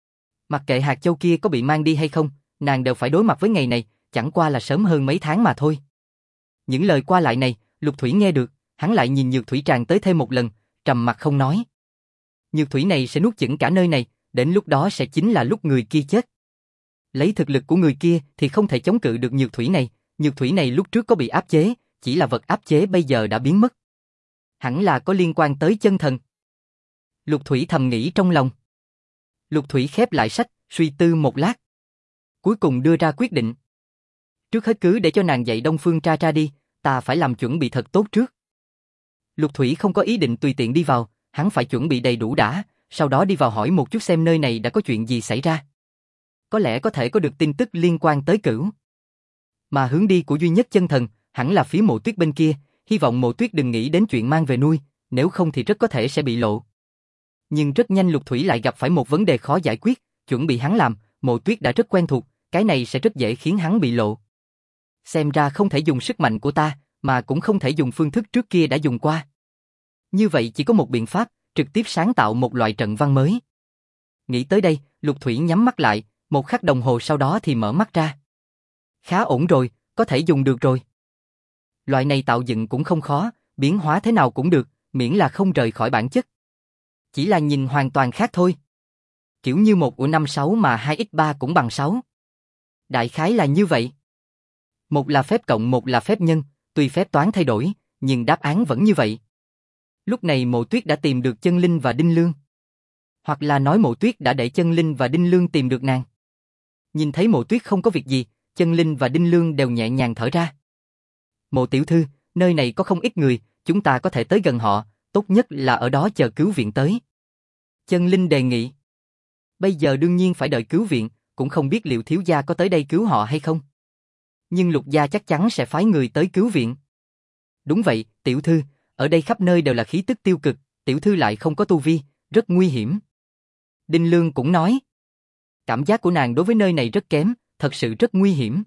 Mặc kệ hạt châu kia có bị mang đi hay không, nàng đều phải đối mặt với ngày này, chẳng qua là sớm hơn mấy tháng mà thôi. Những lời qua lại này, Lục Thủy nghe được, hắn lại nhìn Nhược Thủy tràn tới thêm một lần, trầm mặt không nói. Nhược Thủy này sẽ nuốt chửng cả nơi này, đến lúc đó sẽ chính là lúc người kia chết. Lấy thực lực của người kia thì không thể chống cự được Nhược Thủy này lúc trước có bị áp chế, chỉ là vật áp chế bây giờ đã biến mất. Hẳn là có liên quan tới chân thần. Lục Thủy thầm nghĩ trong lòng. Lục Thủy khép lại sách, suy tư một lát. Cuối cùng đưa ra quyết định. Trước hết cứ để cho nàng dạy Đông Phương Tra Tra đi, ta phải làm chuẩn bị thật tốt trước. Lục Thủy không có ý định tùy tiện đi vào, hắn phải chuẩn bị đầy đủ đã, sau đó đi vào hỏi một chút xem nơi này đã có chuyện gì xảy ra. Có lẽ có thể có được tin tức liên quan tới Cửu. Mà hướng đi của duy nhất chân thần, hẳn là phía Mộ Tuyết bên kia, hy vọng Mộ Tuyết đừng nghĩ đến chuyện mang về nuôi, nếu không thì rất có thể sẽ bị lộ. Nhưng rất nhanh Lục Thủy lại gặp phải một vấn đề khó giải quyết, chuẩn bị hắn làm, Mộ Tuyết đã rất quen thuộc, cái này sẽ rất dễ khiến hắn bị lộ. Xem ra không thể dùng sức mạnh của ta, mà cũng không thể dùng phương thức trước kia đã dùng qua. Như vậy chỉ có một biện pháp, trực tiếp sáng tạo một loại trận văn mới. Nghĩ tới đây, Lục Thủy nhắm mắt lại, một khắc đồng hồ sau đó thì mở mắt ra. Khá ổn rồi, có thể dùng được rồi. Loại này tạo dựng cũng không khó, biến hóa thế nào cũng được, miễn là không rời khỏi bản chất. Chỉ là nhìn hoàn toàn khác thôi. Kiểu như 1/5/6 mà 2x3 cũng bằng 6. Đại khái là như vậy. Một là phép cộng, một là phép nhân, tuy phép toán thay đổi, nhưng đáp án vẫn như vậy. Lúc này Mộ Tuyết đã tìm được Chân Linh và Đinh Lương. Hoặc là nói Mộ Tuyết đã để Chân Linh và Đinh Lương tìm được nàng. Nhìn thấy Mộ Tuyết không có việc gì, Chân Linh và Đinh Lương đều nhẹ nhàng thở ra. Mộ tiểu thư, nơi này có không ít người, chúng ta có thể tới gần họ, tốt nhất là ở đó chờ cứu viện tới. Chân Linh đề nghị. Bây giờ đương nhiên phải đợi cứu viện, cũng không biết liệu thiếu gia có tới đây cứu họ hay không. Nhưng Lục gia chắc chắn sẽ phái người tới cứu viện. Đúng vậy, tiểu thư, ở đây khắp nơi đều là khí tức tiêu cực, tiểu thư lại không có tu vi, rất nguy hiểm. Đinh Lương cũng nói. Cảm giác của nàng đối với nơi này rất kém, thật sự rất nguy hiểm.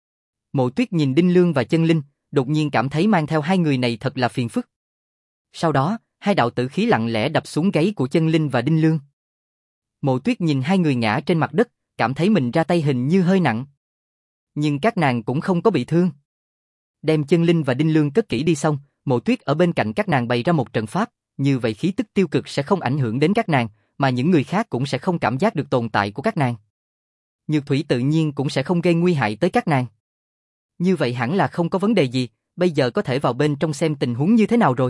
Mộ Tuyết nhìn Đinh Lương và Chân Linh, đột nhiên cảm thấy mang theo hai người này thật là phiền phức. Sau đó, hai đạo tử khí lặng lẽ đập xuống gáy của Chân Linh và Đinh Lương. Mộ Tuyết nhìn hai người ngã trên mặt đất, cảm thấy mình ra tay hình như hơi nặng. Nhưng các nàng cũng không có bị thương. Đem Chân Linh và Đinh Lương cất kỹ đi xong, Mộ Tuyết ở bên cạnh các nàng bày ra một trận pháp, như vậy khí tức tiêu cực sẽ không ảnh hưởng đến các nàng, mà những người khác cũng sẽ không cảm giác được tồn tại của các nàng. Nhược Thủy tự nhiên cũng sẽ không gây nguy hại tới các nàng. Như vậy hẳn là không có vấn đề gì, bây giờ có thể vào bên trong xem tình huống như thế nào rồi.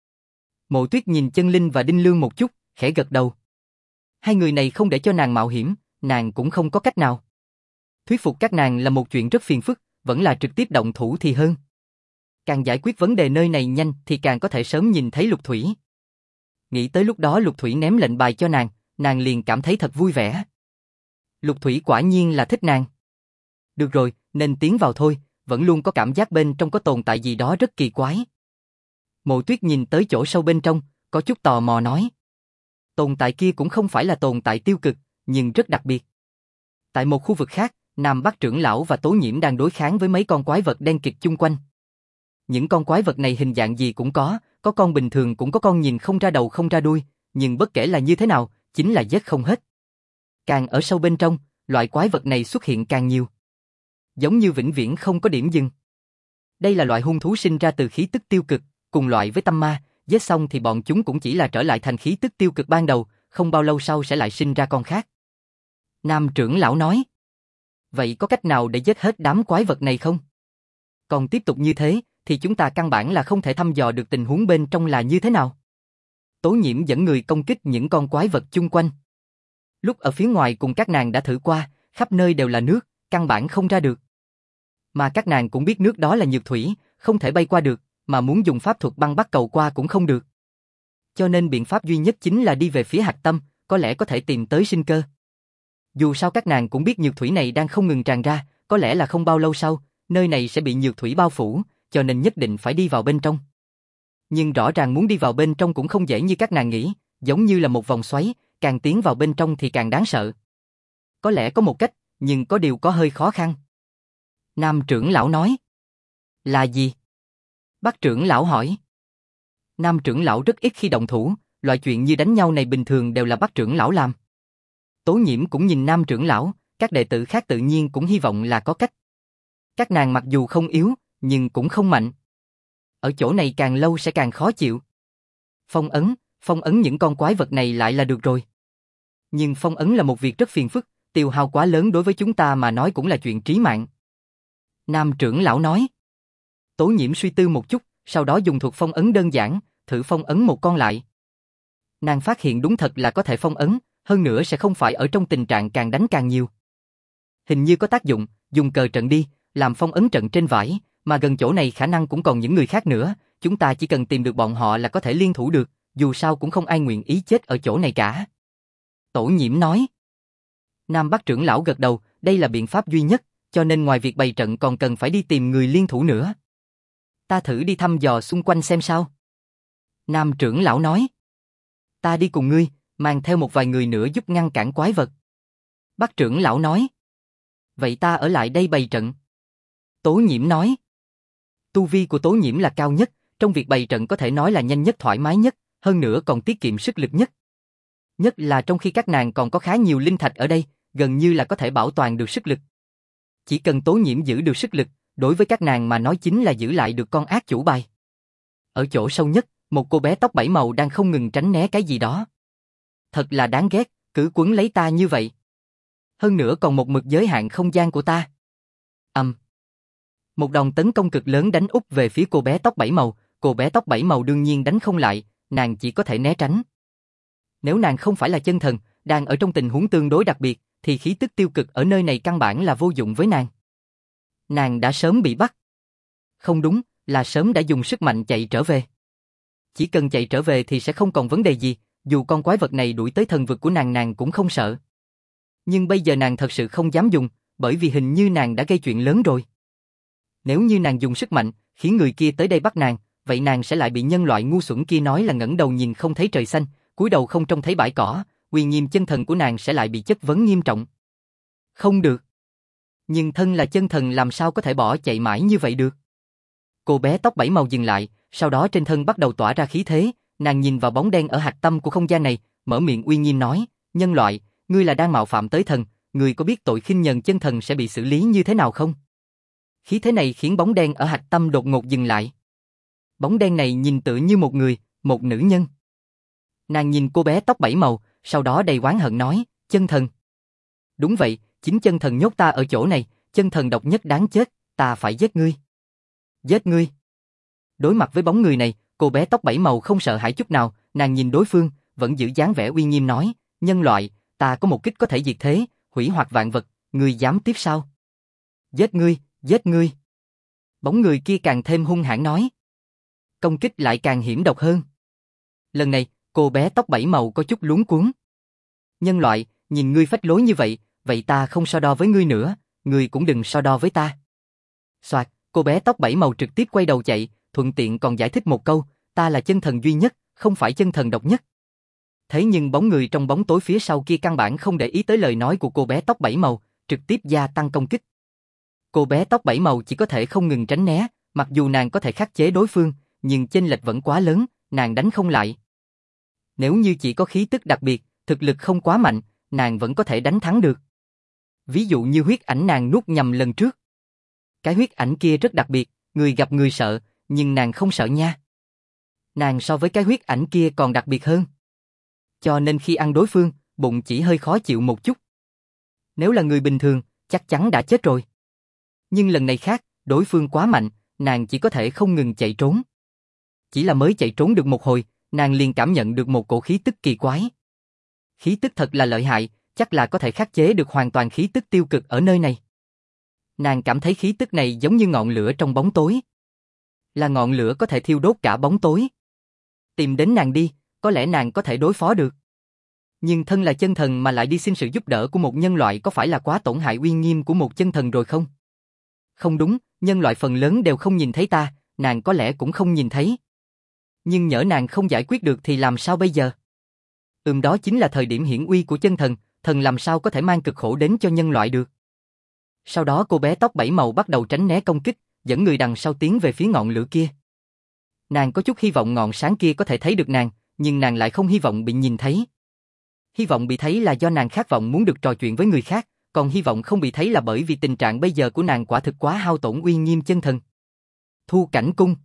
Mộ Tuyết nhìn Chân Linh và Đinh Lương một chút, khẽ gật đầu. Hai người này không để cho nàng mạo hiểm, nàng cũng không có cách nào. Thuyết phục các nàng là một chuyện rất phiền phức, vẫn là trực tiếp động thủ thì hơn. Càng giải quyết vấn đề nơi này nhanh thì càng có thể sớm nhìn thấy Lục Thủy. Nghĩ tới lúc đó Lục Thủy ném lệnh bài cho nàng liền cảm thấy thật vui vẻ. Lục Thủy quả nhiên là thích nàng. Được rồi, nên tiến vào thôi, vẫn luôn có cảm giác bên trong có tồn tại gì đó rất kỳ quái. Mộ Tuyết nhìn tới chỗ sâu bên trong, có chút tò mò nói. Tồn tại kia cũng không phải là tồn tại tiêu cực, nhưng rất đặc biệt. Tại một khu vực khác, Nam Bắc trưởng lão và Tố Nhiễm đang đối kháng với mấy con quái vật đen kịt chung quanh. Những con quái vật này hình dạng gì cũng có con bình thường cũng có con nhìn không ra đầu không ra đuôi, nhưng bất kể là như thế nào, chính là giết không hết. Càng ở sâu bên trong, loại quái vật này xuất hiện càng nhiều. Giống như vĩnh viễn không có điểm dừng. Đây là loại hung thú sinh ra từ khí tức tiêu cực, cùng loại với tâm ma, giết xong thì bọn chúng cũng chỉ là trở lại thành khí tức tiêu cực ban đầu, không bao lâu sau sẽ lại sinh ra con khác. Nam trưởng lão nói. Vậy có cách nào để giết hết đám quái vật này không? Còn tiếp tục như thế, thì chúng ta căn bản là không thể thăm dò được tình huống bên trong là như thế nào. Tố Nhiễm dẫn người công kích những con quái vật chung quanh. Lúc ở phía ngoài cùng các nàng đã thử qua, khắp nơi đều là nước, căn bản không ra được. Mà các nàng cũng biết nước đó là nhược thủy, không thể bay qua được, mà muốn dùng pháp thuật băng bắt cầu qua cũng không được. Cho nên biện pháp duy nhất chính là đi về phía hạch tâm, có lẽ có thể tìm tới sinh cơ. Dù sao các nàng cũng biết nhược thủy này đang không ngừng tràn ra, có lẽ là không bao lâu sau, nơi này sẽ bị nhược thủy bao phủ, cho nên nhất định phải đi vào bên trong. Nhưng rõ ràng muốn đi vào bên trong cũng không dễ như các nàng nghĩ, giống như là một vòng xoáy, càng tiến vào bên trong thì càng đáng sợ. Có lẽ có một cách, nhưng có điều có hơi khó khăn. Nam trưởng lão nói. Là gì? Bác trưởng lão hỏi. Nam trưởng lão rất ít khi động thủ, loại chuyện như đánh nhau này bình thường đều là bác trưởng lão làm. Tố Nhiễm cũng nhìn Nam trưởng lão, các đệ tử khác tự nhiên cũng hy vọng là có cách. Các nàng mặc dù không yếu, nhưng cũng không mạnh. Ở chỗ này càng lâu sẽ càng khó chịu. Phong ấn những con quái vật này lại là được rồi. Nhưng phong ấn là một việc rất phiền phức, tiêu hao quá lớn đối với chúng ta mà nói cũng là chuyện trí mạng. Nam trưởng lão nói. Tố Nhiễm suy tư một chút, sau đó dùng thuật phong ấn đơn giản, thử phong ấn một con lại. Nàng phát hiện đúng thật là có thể phong ấn, hơn nữa sẽ không phải ở trong tình trạng càng đánh càng nhiều. Hình như có tác dụng, dùng cờ trận đi, làm phong ấn trận trên vải, mà gần chỗ này khả năng cũng còn những người khác nữa, chúng ta chỉ cần tìm được bọn họ là có thể liên thủ được, dù sao cũng không ai nguyện ý chết ở chỗ này cả. Tổ Nhiễm nói. Nam Bắc trưởng lão gật đầu, đây là biện pháp duy nhất, cho nên ngoài việc bày trận còn cần phải đi tìm người liên thủ nữa. Ta thử đi thăm dò xung quanh xem sao. Nam trưởng lão nói. Ta đi cùng ngươi, mang theo một vài người nữa giúp ngăn cản quái vật. Bắc trưởng lão nói. Vậy ta ở lại đây bày trận. Tố Nhiễm nói. Tu vi của Tố Nhiễm là cao nhất, trong việc bày trận có thể nói là nhanh nhất thoải mái nhất, hơn nữa còn tiết kiệm sức lực nhất. Nhất là trong khi các nàng còn có khá nhiều linh thạch ở đây, gần như là có thể bảo toàn được sức lực. Chỉ cần Tố Nhiễm giữ được sức lực, đối với các nàng mà nói chính là giữ lại được con ác chủ bài. Ở chỗ sâu nhất, một cô bé tóc 7 màu đang không ngừng tránh né cái gì đó. Thật là đáng ghét, cứ quấn lấy ta như vậy. Hơn nữa còn một mực giới hạn không gian của ta. Một đòn tấn công cực lớn đánh úp về phía cô bé tóc 7 màu, cô bé tóc 7 màu đương nhiên đánh không lại, nàng chỉ có thể né tránh. Nếu nàng không phải là chân thần, đang ở trong tình huống tương đối đặc biệt, thì khí tức tiêu cực ở nơi này căn bản là vô dụng với nàng. Nàng đã sớm bị bắt. Không đúng, là sớm đã dùng sức mạnh chạy trở về. Chỉ cần chạy trở về thì sẽ không còn vấn đề gì, dù con quái vật này đuổi tới thần vực của nàng cũng không sợ. Nhưng bây giờ nàng thật sự không dám dùng, bởi vì hình như nàng đã gây chuyện lớn rồi. Nếu như nàng dùng sức mạnh, khiến người kia tới đây bắt nàng, vậy nàng sẽ lại bị nhân loại ngu xuẩn kia nói là ngẩng đầu nhìn không thấy trời xanh, cúi đầu không trông thấy bãi cỏ, uy nghiêm chân thần của nàng sẽ lại bị chất vấn nghiêm trọng. Không được. Nhưng thân là chân thần làm sao có thể bỏ chạy mãi như vậy được. Cô bé tóc 7 màu dừng lại, sau đó trên thân bắt đầu tỏa ra khí thế, nàng nhìn vào bóng đen ở hạch tâm của không gian này, mở miệng uy nghiêm nói, nhân loại, ngươi là đang mạo phạm tới thần, ngươi có biết tội khinh nhờn chân thần sẽ bị xử lý như thế nào không? Khí thế này khiến bóng đen ở hạch tâm đột ngột dừng lại. Bóng đen này nhìn tựa như một người, một nữ nhân. Nàng nhìn cô bé tóc 7 màu, sau đó đầy oán hận nói, chân thần. Đúng vậy, chính chân thần nhốt ta ở chỗ này, chân thần độc nhất đáng chết, ta phải giết ngươi. Giết ngươi. Đối mặt với bóng người này, cô bé tóc 7 màu không sợ hãi chút nào, nàng nhìn đối phương, vẫn giữ dáng vẻ uy nghiêm nói, nhân loại, ta có một kích có thể diệt thế, hủy hoại vạn vật, ngươi dám tiếp sao? Giết ngươi, giết ngươi. Bóng người kia càng thêm hung hãn nói. Công kích lại càng hiểm độc hơn. Lần này, cô bé tóc 7 màu có chút luống cuống. Nhân loại, nhìn ngươi phách lối như vậy, vậy ta không so đo với ngươi nữa, ngươi cũng đừng so đo với ta. Soạt, cô bé tóc 7 màu trực tiếp quay đầu chạy, thuận tiện còn giải thích một câu, ta là chân thần duy nhất, không phải chân thần độc nhất. Thế nhưng bóng người trong bóng tối phía sau kia căn bản không để ý tới lời nói của cô bé tóc 7 màu, trực tiếp gia tăng công kích. Cô bé tóc 7 màu chỉ có thể không ngừng tránh né, mặc dù nàng có thể khắc chế đối phương, nhưng chênh lệch vẫn quá lớn, nàng đánh không lại. Nếu như chỉ có khí tức đặc biệt, thực lực không quá mạnh, nàng vẫn có thể đánh thắng được. Ví dụ như huyết ảnh nàng nuốt nhầm lần trước. Cái huyết ảnh kia rất đặc biệt, người gặp người sợ, nhưng nàng không sợ nha. Nàng so với cái huyết ảnh kia còn đặc biệt hơn. Cho nên khi ăn đối phương, bụng chỉ hơi khó chịu một chút. Nếu là người bình thường, chắc chắn đã chết rồi. Nhưng lần này khác, đối phương quá mạnh, nàng chỉ có thể không ngừng chạy trốn. Chỉ là mới chạy trốn được một hồi, nàng liền cảm nhận được một cổ khí tức kỳ quái. Khí tức thật là lợi hại, chắc là có thể khắc chế được hoàn toàn khí tức tiêu cực ở nơi này. Nàng cảm thấy khí tức này giống như ngọn lửa trong bóng tối. Là ngọn lửa có thể thiêu đốt cả bóng tối. Tìm đến nàng đi, có lẽ nàng có thể đối phó được. Nhưng thân là chân thần mà lại đi xin sự giúp đỡ của một nhân loại có phải là quá tổn hại uy nghiêm của một chân thần rồi không? Không đúng, nhân loại phần lớn đều không nhìn thấy ta, nàng có lẽ cũng không nhìn thấy. Nhưng nhỡ nàng không giải quyết được thì làm sao bây giờ? Đó chính là thời điểm hiển uy của chân thần, thần làm sao có thể mang cực khổ đến cho nhân loại được. Sau đó cô bé tóc 7 màu bắt đầu tránh né công kích, dẫn người đằng sau tiến về phía ngọn lửa kia. Nàng có chút hy vọng ngọn sáng kia có thể thấy được nàng, nhưng nàng lại không hy vọng bị nhìn thấy. Hy vọng bị thấy là do nàng khát vọng muốn được trò chuyện với người khác, còn hy vọng không bị thấy là bởi vì tình trạng bây giờ của nàng quả thực quá hao tổn uy nghiêm chân thần. Thu Cảnh Cung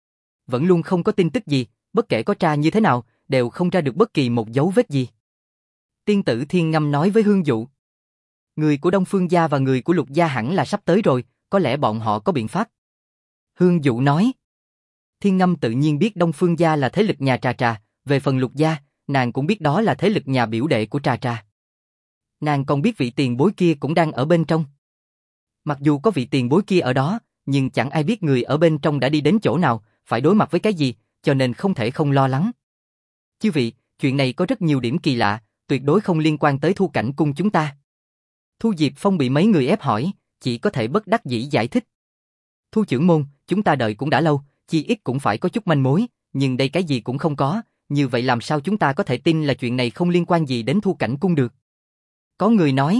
vẫn luôn không có tin tức gì, bất kể có tra như thế nào, đều không tra được bất kỳ một dấu vết gì. Tiên tử Thiên Ngâm nói với Hương Dụ. Người của Đông Phương gia và người của Lục gia hẳn là sắp tới rồi, có lẽ bọn họ có biện pháp. Hương Dụ nói. Thiên Ngâm tự nhiên biết Đông Phương gia là thế lực nhà Trà Trà, về phần Lục gia, nàng cũng biết đó là thế lực nhà biểu đệ của Trà Trà. Nàng còn biết vị tiền bối kia cũng đang ở bên trong. Mặc dù có vị tiền bối kia ở đó, nhưng chẳng ai biết người ở bên trong đã đi đến chỗ nào, phải đối mặt với cái gì, cho nên không thể không lo lắng. Chư vị, chuyện này có rất nhiều điểm kỳ lạ, tuyệt đối không liên quan tới Thu Cảnh Cung chúng ta. Thu Diệp Phong bị mấy người ép hỏi, chỉ có thể bất đắc dĩ giải thích. Thu trưởng môn, chúng ta đợi cũng đã lâu, chi ít cũng phải có chút manh mối, nhưng đây cái gì cũng không có, như vậy làm sao chúng ta có thể tin là chuyện này không liên quan gì đến Thu Cảnh Cung được? Có người nói.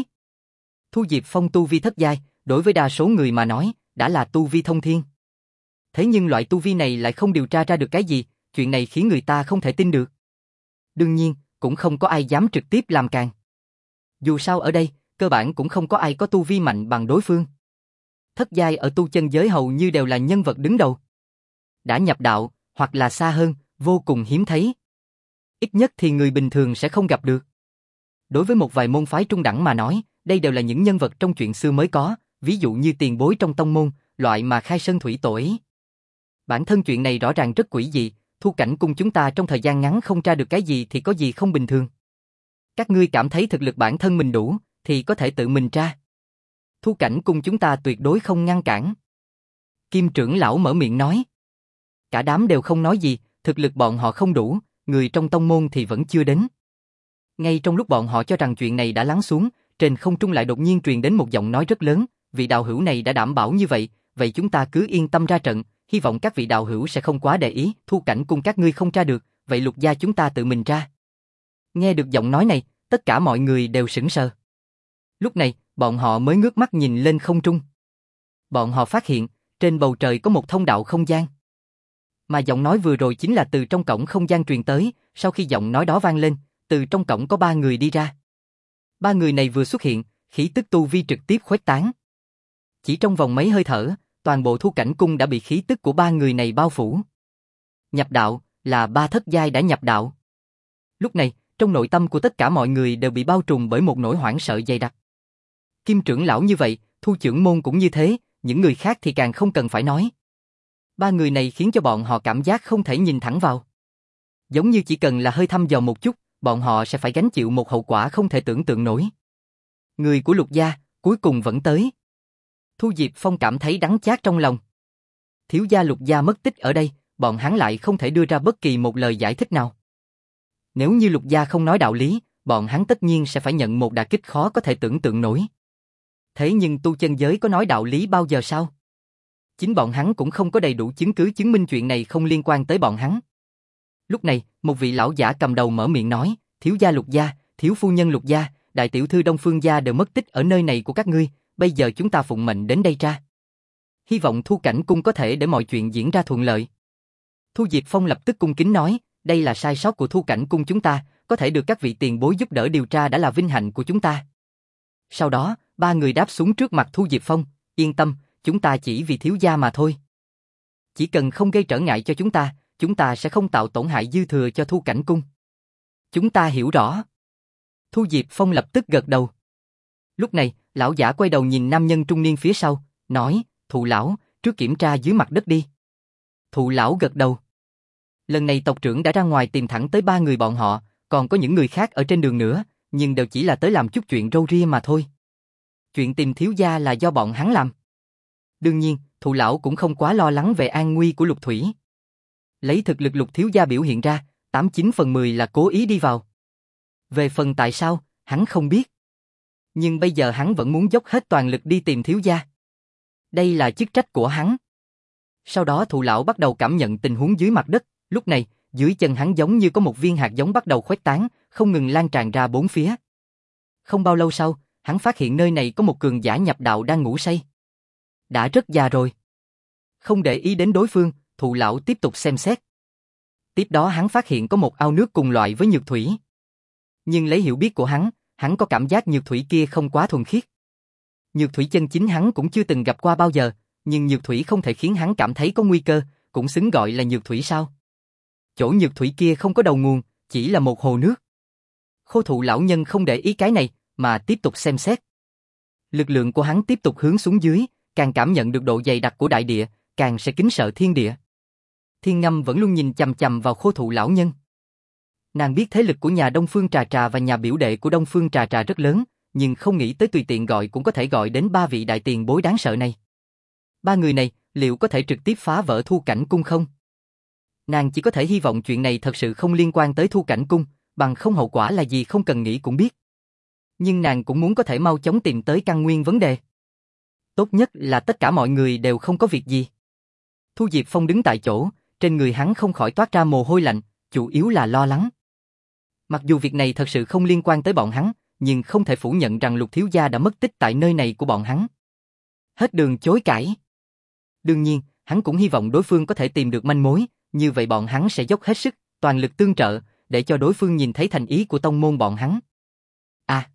Thu Diệp Phong tu vi thất giai, đối với đa số người mà nói, đã là tu vi thông thiên. Thế nhưng loại tu vi này lại không điều tra ra được cái gì, chuyện này khiến người ta không thể tin được. Đương nhiên, cũng không có ai dám trực tiếp làm càng. Dù sao ở đây, cơ bản cũng không có ai có tu vi mạnh bằng đối phương. Thất giai ở tu chân giới hầu như đều là nhân vật đứng đầu. Đã nhập đạo, hoặc là xa hơn, vô cùng hiếm thấy. Ít nhất thì người bình thường sẽ không gặp được. Đối với một vài môn phái trung đẳng mà nói, đây đều là những nhân vật trong chuyện xưa mới có, ví dụ như tiền bối trong tông môn, loại mà khai sơn thủy tổ ấy. Bản thân chuyện này rõ ràng rất quỷ dị, Thu Cảnh Cung chúng ta trong thời gian ngắn không tra được cái gì thì có gì không bình thường. Các ngươi cảm thấy thực lực bản thân mình đủ, thì có thể tự mình tra. Thu Cảnh Cung chúng ta tuyệt đối không ngăn cản. Kim trưởng lão mở miệng nói. Cả đám đều không nói gì, thực lực bọn họ không đủ, người trong tông môn thì vẫn chưa đến. Ngay trong lúc bọn họ cho rằng chuyện này đã lắng xuống, trên không trung lại đột nhiên truyền đến một giọng nói rất lớn, vị đạo hữu này đã đảm bảo như vậy, vậy chúng ta cứ yên tâm ra trận, hy vọng các vị đạo hữu sẽ không quá để ý, Thu Cảnh Cung các ngươi không tra được, vậy Lục gia chúng ta tự mình tra. Nghe được giọng nói này, tất cả mọi người đều sững sờ. Lúc này, bọn họ mới ngước mắt nhìn lên không trung. Bọn họ phát hiện, trên bầu trời có một thông đạo không gian. Mà giọng nói vừa rồi chính là từ trong cổng không gian truyền tới, sau khi giọng nói đó vang lên, từ trong cổng có 3 người đi ra. 3 người này vừa xuất hiện, khí tức tu vi trực tiếp khuếch tán. Chỉ trong vòng mấy hơi thở, toàn bộ Thu Cảnh Cung đã bị khí tức của 3 người này bao phủ. Nhập đạo, là 3 thất giai đã nhập đạo. Lúc này, trong nội tâm của tất cả mọi người đều bị bao trùm bởi một nỗi hoảng sợ dày đặc. Kim trưởng lão như vậy, Thu trưởng môn cũng như thế, những người khác thì càng không cần phải nói. 3 người này khiến cho bọn họ cảm giác không thể nhìn thẳng vào. Giống như chỉ cần là hơi thăm dò một chút, bọn họ sẽ phải gánh chịu một hậu quả không thể tưởng tượng nổi. Người của Lục gia, cuối cùng vẫn tới. Thu Diệp Phong cảm thấy đắng chát trong lòng. Thiếu gia Lục gia mất tích ở đây, bọn hắn lại không thể đưa ra bất kỳ một lời giải thích nào. Nếu như Lục gia không nói đạo lý, bọn hắn tất nhiên sẽ phải nhận một đả kích khó có thể tưởng tượng nổi. Thế nhưng tu chân giới có nói đạo lý bao giờ sao? Chính bọn hắn cũng không có đầy đủ chứng cứ chứng minh chuyện này không liên quan tới bọn hắn. Lúc này, một vị lão giả cầm đầu mở miệng nói, thiếu gia Lục gia, thiếu phu nhân Lục gia, đại tiểu thư Đông Phương gia đều mất tích ở nơi này của các ngươi, bây giờ chúng ta phụng mệnh đến đây tra. Hy vọng Thu Cảnh Cung có thể để mọi chuyện diễn ra thuận lợi. Thu Diệp Phong lập tức cung kính nói, đây là sai sót của Thu Cảnh Cung chúng ta, có thể được các vị tiền bối giúp đỡ điều tra đã là vinh hạnh của chúng ta. Sau đó, 3 người đáp xuống trước mặt Thu Diệp Phong, yên tâm, chúng ta chỉ vì thiếu gia mà thôi. Chỉ cần không gây trở ngại cho chúng ta sẽ không tạo tổn hại dư thừa cho Thu Cảnh Cung. Chúng ta hiểu rõ. Thu Diệp Phong lập tức gật đầu. Lúc này, lão giả quay đầu nhìn nam nhân trung niên phía sau, nói, Thụ lão, trước kiểm tra dưới mặt đất đi. Thụ lão gật đầu. Lần này tộc trưởng đã ra ngoài tìm thẳng tới 3 người bọn họ, còn có những người khác ở trên đường nữa, nhưng đều chỉ là tới làm chút chuyện râu ria mà thôi. Chuyện tìm thiếu gia là do bọn hắn làm. Đương nhiên, Thụ lão cũng không quá lo lắng về an nguy của Lục Thủy. Lấy thực lực Lục thiếu gia biểu hiện ra, 89 phần 10 là cố ý đi vào. Về phần tại sao, hắn không biết. Nhưng bây giờ hắn vẫn muốn dốc hết toàn lực đi tìm thiếu gia. Đây là chức trách của hắn. Sau đó Thụ lão bắt đầu cảm nhận tình huống dưới mặt đất, lúc này, Dưới chân hắn giống như có một viên hạt giống bắt đầu khuếch tán, không ngừng lan tràn ra bốn phía. Không bao lâu sau, hắn phát hiện nơi này có một cường giả nhập đạo đang ngủ say. Đã rất già rồi. Không để ý đến đối phương, thụ lão tiếp tục xem xét. Tiếp đó hắn phát hiện có một ao nước cùng loại với nhược thủy. Nhưng lấy hiểu biết của hắn có cảm giác nhược thủy kia không quá thuần khiết. Nhược thủy chân chính hắn cũng chưa từng gặp qua bao giờ, nhưng nhược thủy không thể khiến hắn cảm thấy có nguy cơ, cũng xứng gọi là nhược thủy sao? Chỗ nhược thủy kia không có đầu nguồn, chỉ là một hồ nước. Khô thụ lão nhân không để ý cái này, mà tiếp tục xem xét. Lực lượng của hắn tiếp tục hướng xuống dưới, càng cảm nhận được độ dày đặc của đại địa, càng sẽ kính sợ thiên địa. Thiên Ngâm vẫn luôn nhìn chằm chằm vào khô thụ lão nhân. Nàng biết thế lực của nhà Đông Phương Trà Trà và nhà biểu đệ của Đông Phương Trà Trà rất lớn, nhưng không nghĩ tới tùy tiện gọi cũng có thể gọi đến ba vị đại tiền bối đáng sợ này. Ba người này, liệu có thể trực tiếp phá vỡ Thu Cảnh Cung không? Nàng chỉ có thể hy vọng chuyện này thật sự không liên quan tới Thu Cảnh Cung, bằng không hậu quả là gì không cần nghĩ cũng biết. Nhưng nàng cũng muốn có thể mau chóng tìm tới căn nguyên vấn đề. Tốt nhất là tất cả mọi người đều không có việc gì. Thu Diệp Phong đứng tại chỗ, trên người hắn không khỏi toát ra mồ hôi lạnh, chủ yếu là lo lắng. Mặc dù việc này thật sự không liên quan tới bọn hắn, nhưng không thể phủ nhận rằng Lục thiếu gia đã mất tích tại nơi này của bọn hắn. Hết đường chối cãi. Đương nhiên, hắn cũng hy vọng đối phương có thể tìm được manh mối, như vậy bọn hắn sẽ dốc hết sức, toàn lực tương trợ, để cho đối phương nhìn thấy thành ý của tông môn bọn hắn. À!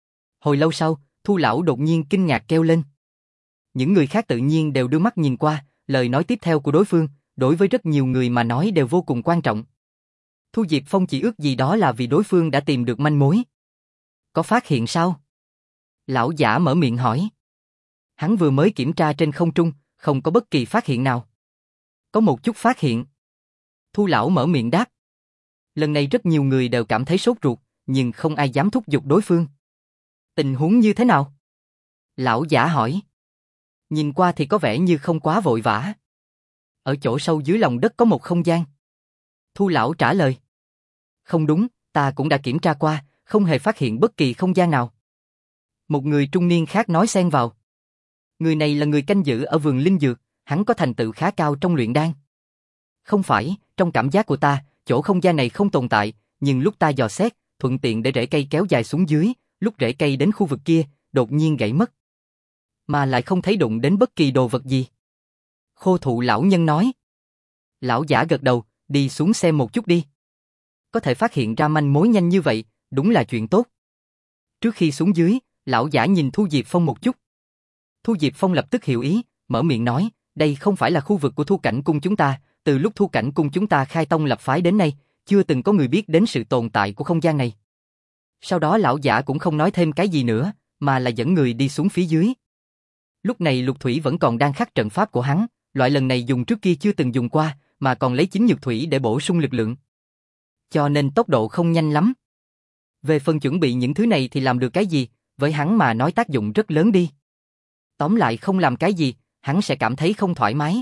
Hồi lâu sau, Thu lão đột nhiên kinh ngạc kêu lên. Những người khác tự nhiên đều đưa mắt nhìn qua, lời nói tiếp theo của đối phương, đối với rất nhiều người mà nói đều vô cùng quan trọng. Thu Diệp Phong chỉ ước gì đó là vì đối phương đã tìm được manh mối. Có phát hiện sao? Lão giả mở miệng hỏi. Hắn vừa mới kiểm tra trên không trung, không có bất kỳ phát hiện nào. Có một chút phát hiện. Thu lão mở miệng đáp. Lần này rất nhiều người đều cảm thấy sốt ruột, nhưng không ai dám thúc giục đối phương. Tình huống như thế nào? Lão giả hỏi. Nhìn qua thì có vẻ như không quá vội vã. Ở chỗ sâu dưới lòng đất có một không gian. Thu lão trả lời. Không đúng, ta cũng đã kiểm tra qua, không hề phát hiện bất kỳ không gian nào. Một người trung niên khác nói xen vào. Người này là người canh giữ ở vườn linh dược, hắn có thành tựu khá cao trong luyện đan. Không phải, trong cảm giác của ta, chỗ không gian này không tồn tại, nhưng lúc ta dò xét, thuận tiện để rễ cây kéo dài xuống dưới, lúc rễ cây đến khu vực kia, đột nhiên gãy mất. Mà lại không thấy đụng đến bất kỳ đồ vật gì. Khô thụ lão nhân nói. Lão giả gật đầu, đi xuống xem một chút đi. Có thể phát hiện ra manh mối nhanh như vậy, đúng là chuyện tốt. Trước khi xuống dưới, lão giả nhìn Thu Diệp Phong một chút. Thu Diệp Phong lập tức hiểu ý, mở miệng nói, đây không phải là khu vực của Thu Cảnh Cung chúng ta, từ lúc Thu Cảnh Cung chúng ta khai tông lập phái đến nay, chưa từng có người biết đến sự tồn tại của không gian này. Sau đó lão giả cũng không nói thêm cái gì nữa, mà là dẫn người đi xuống phía dưới. Lúc này Lục Thủy vẫn còn đang khắc trận pháp của hắn, loại lần này dùng trước kia chưa từng dùng qua, mà còn lấy chính nhược thủy để bổ sung lực lượng. Cho nên tốc độ không nhanh lắm. Về phần chuẩn bị những thứ này thì làm được cái gì, với hắn mà nói tác dụng rất lớn đi. Tóm lại không làm cái gì, hắn sẽ cảm thấy không thoải mái.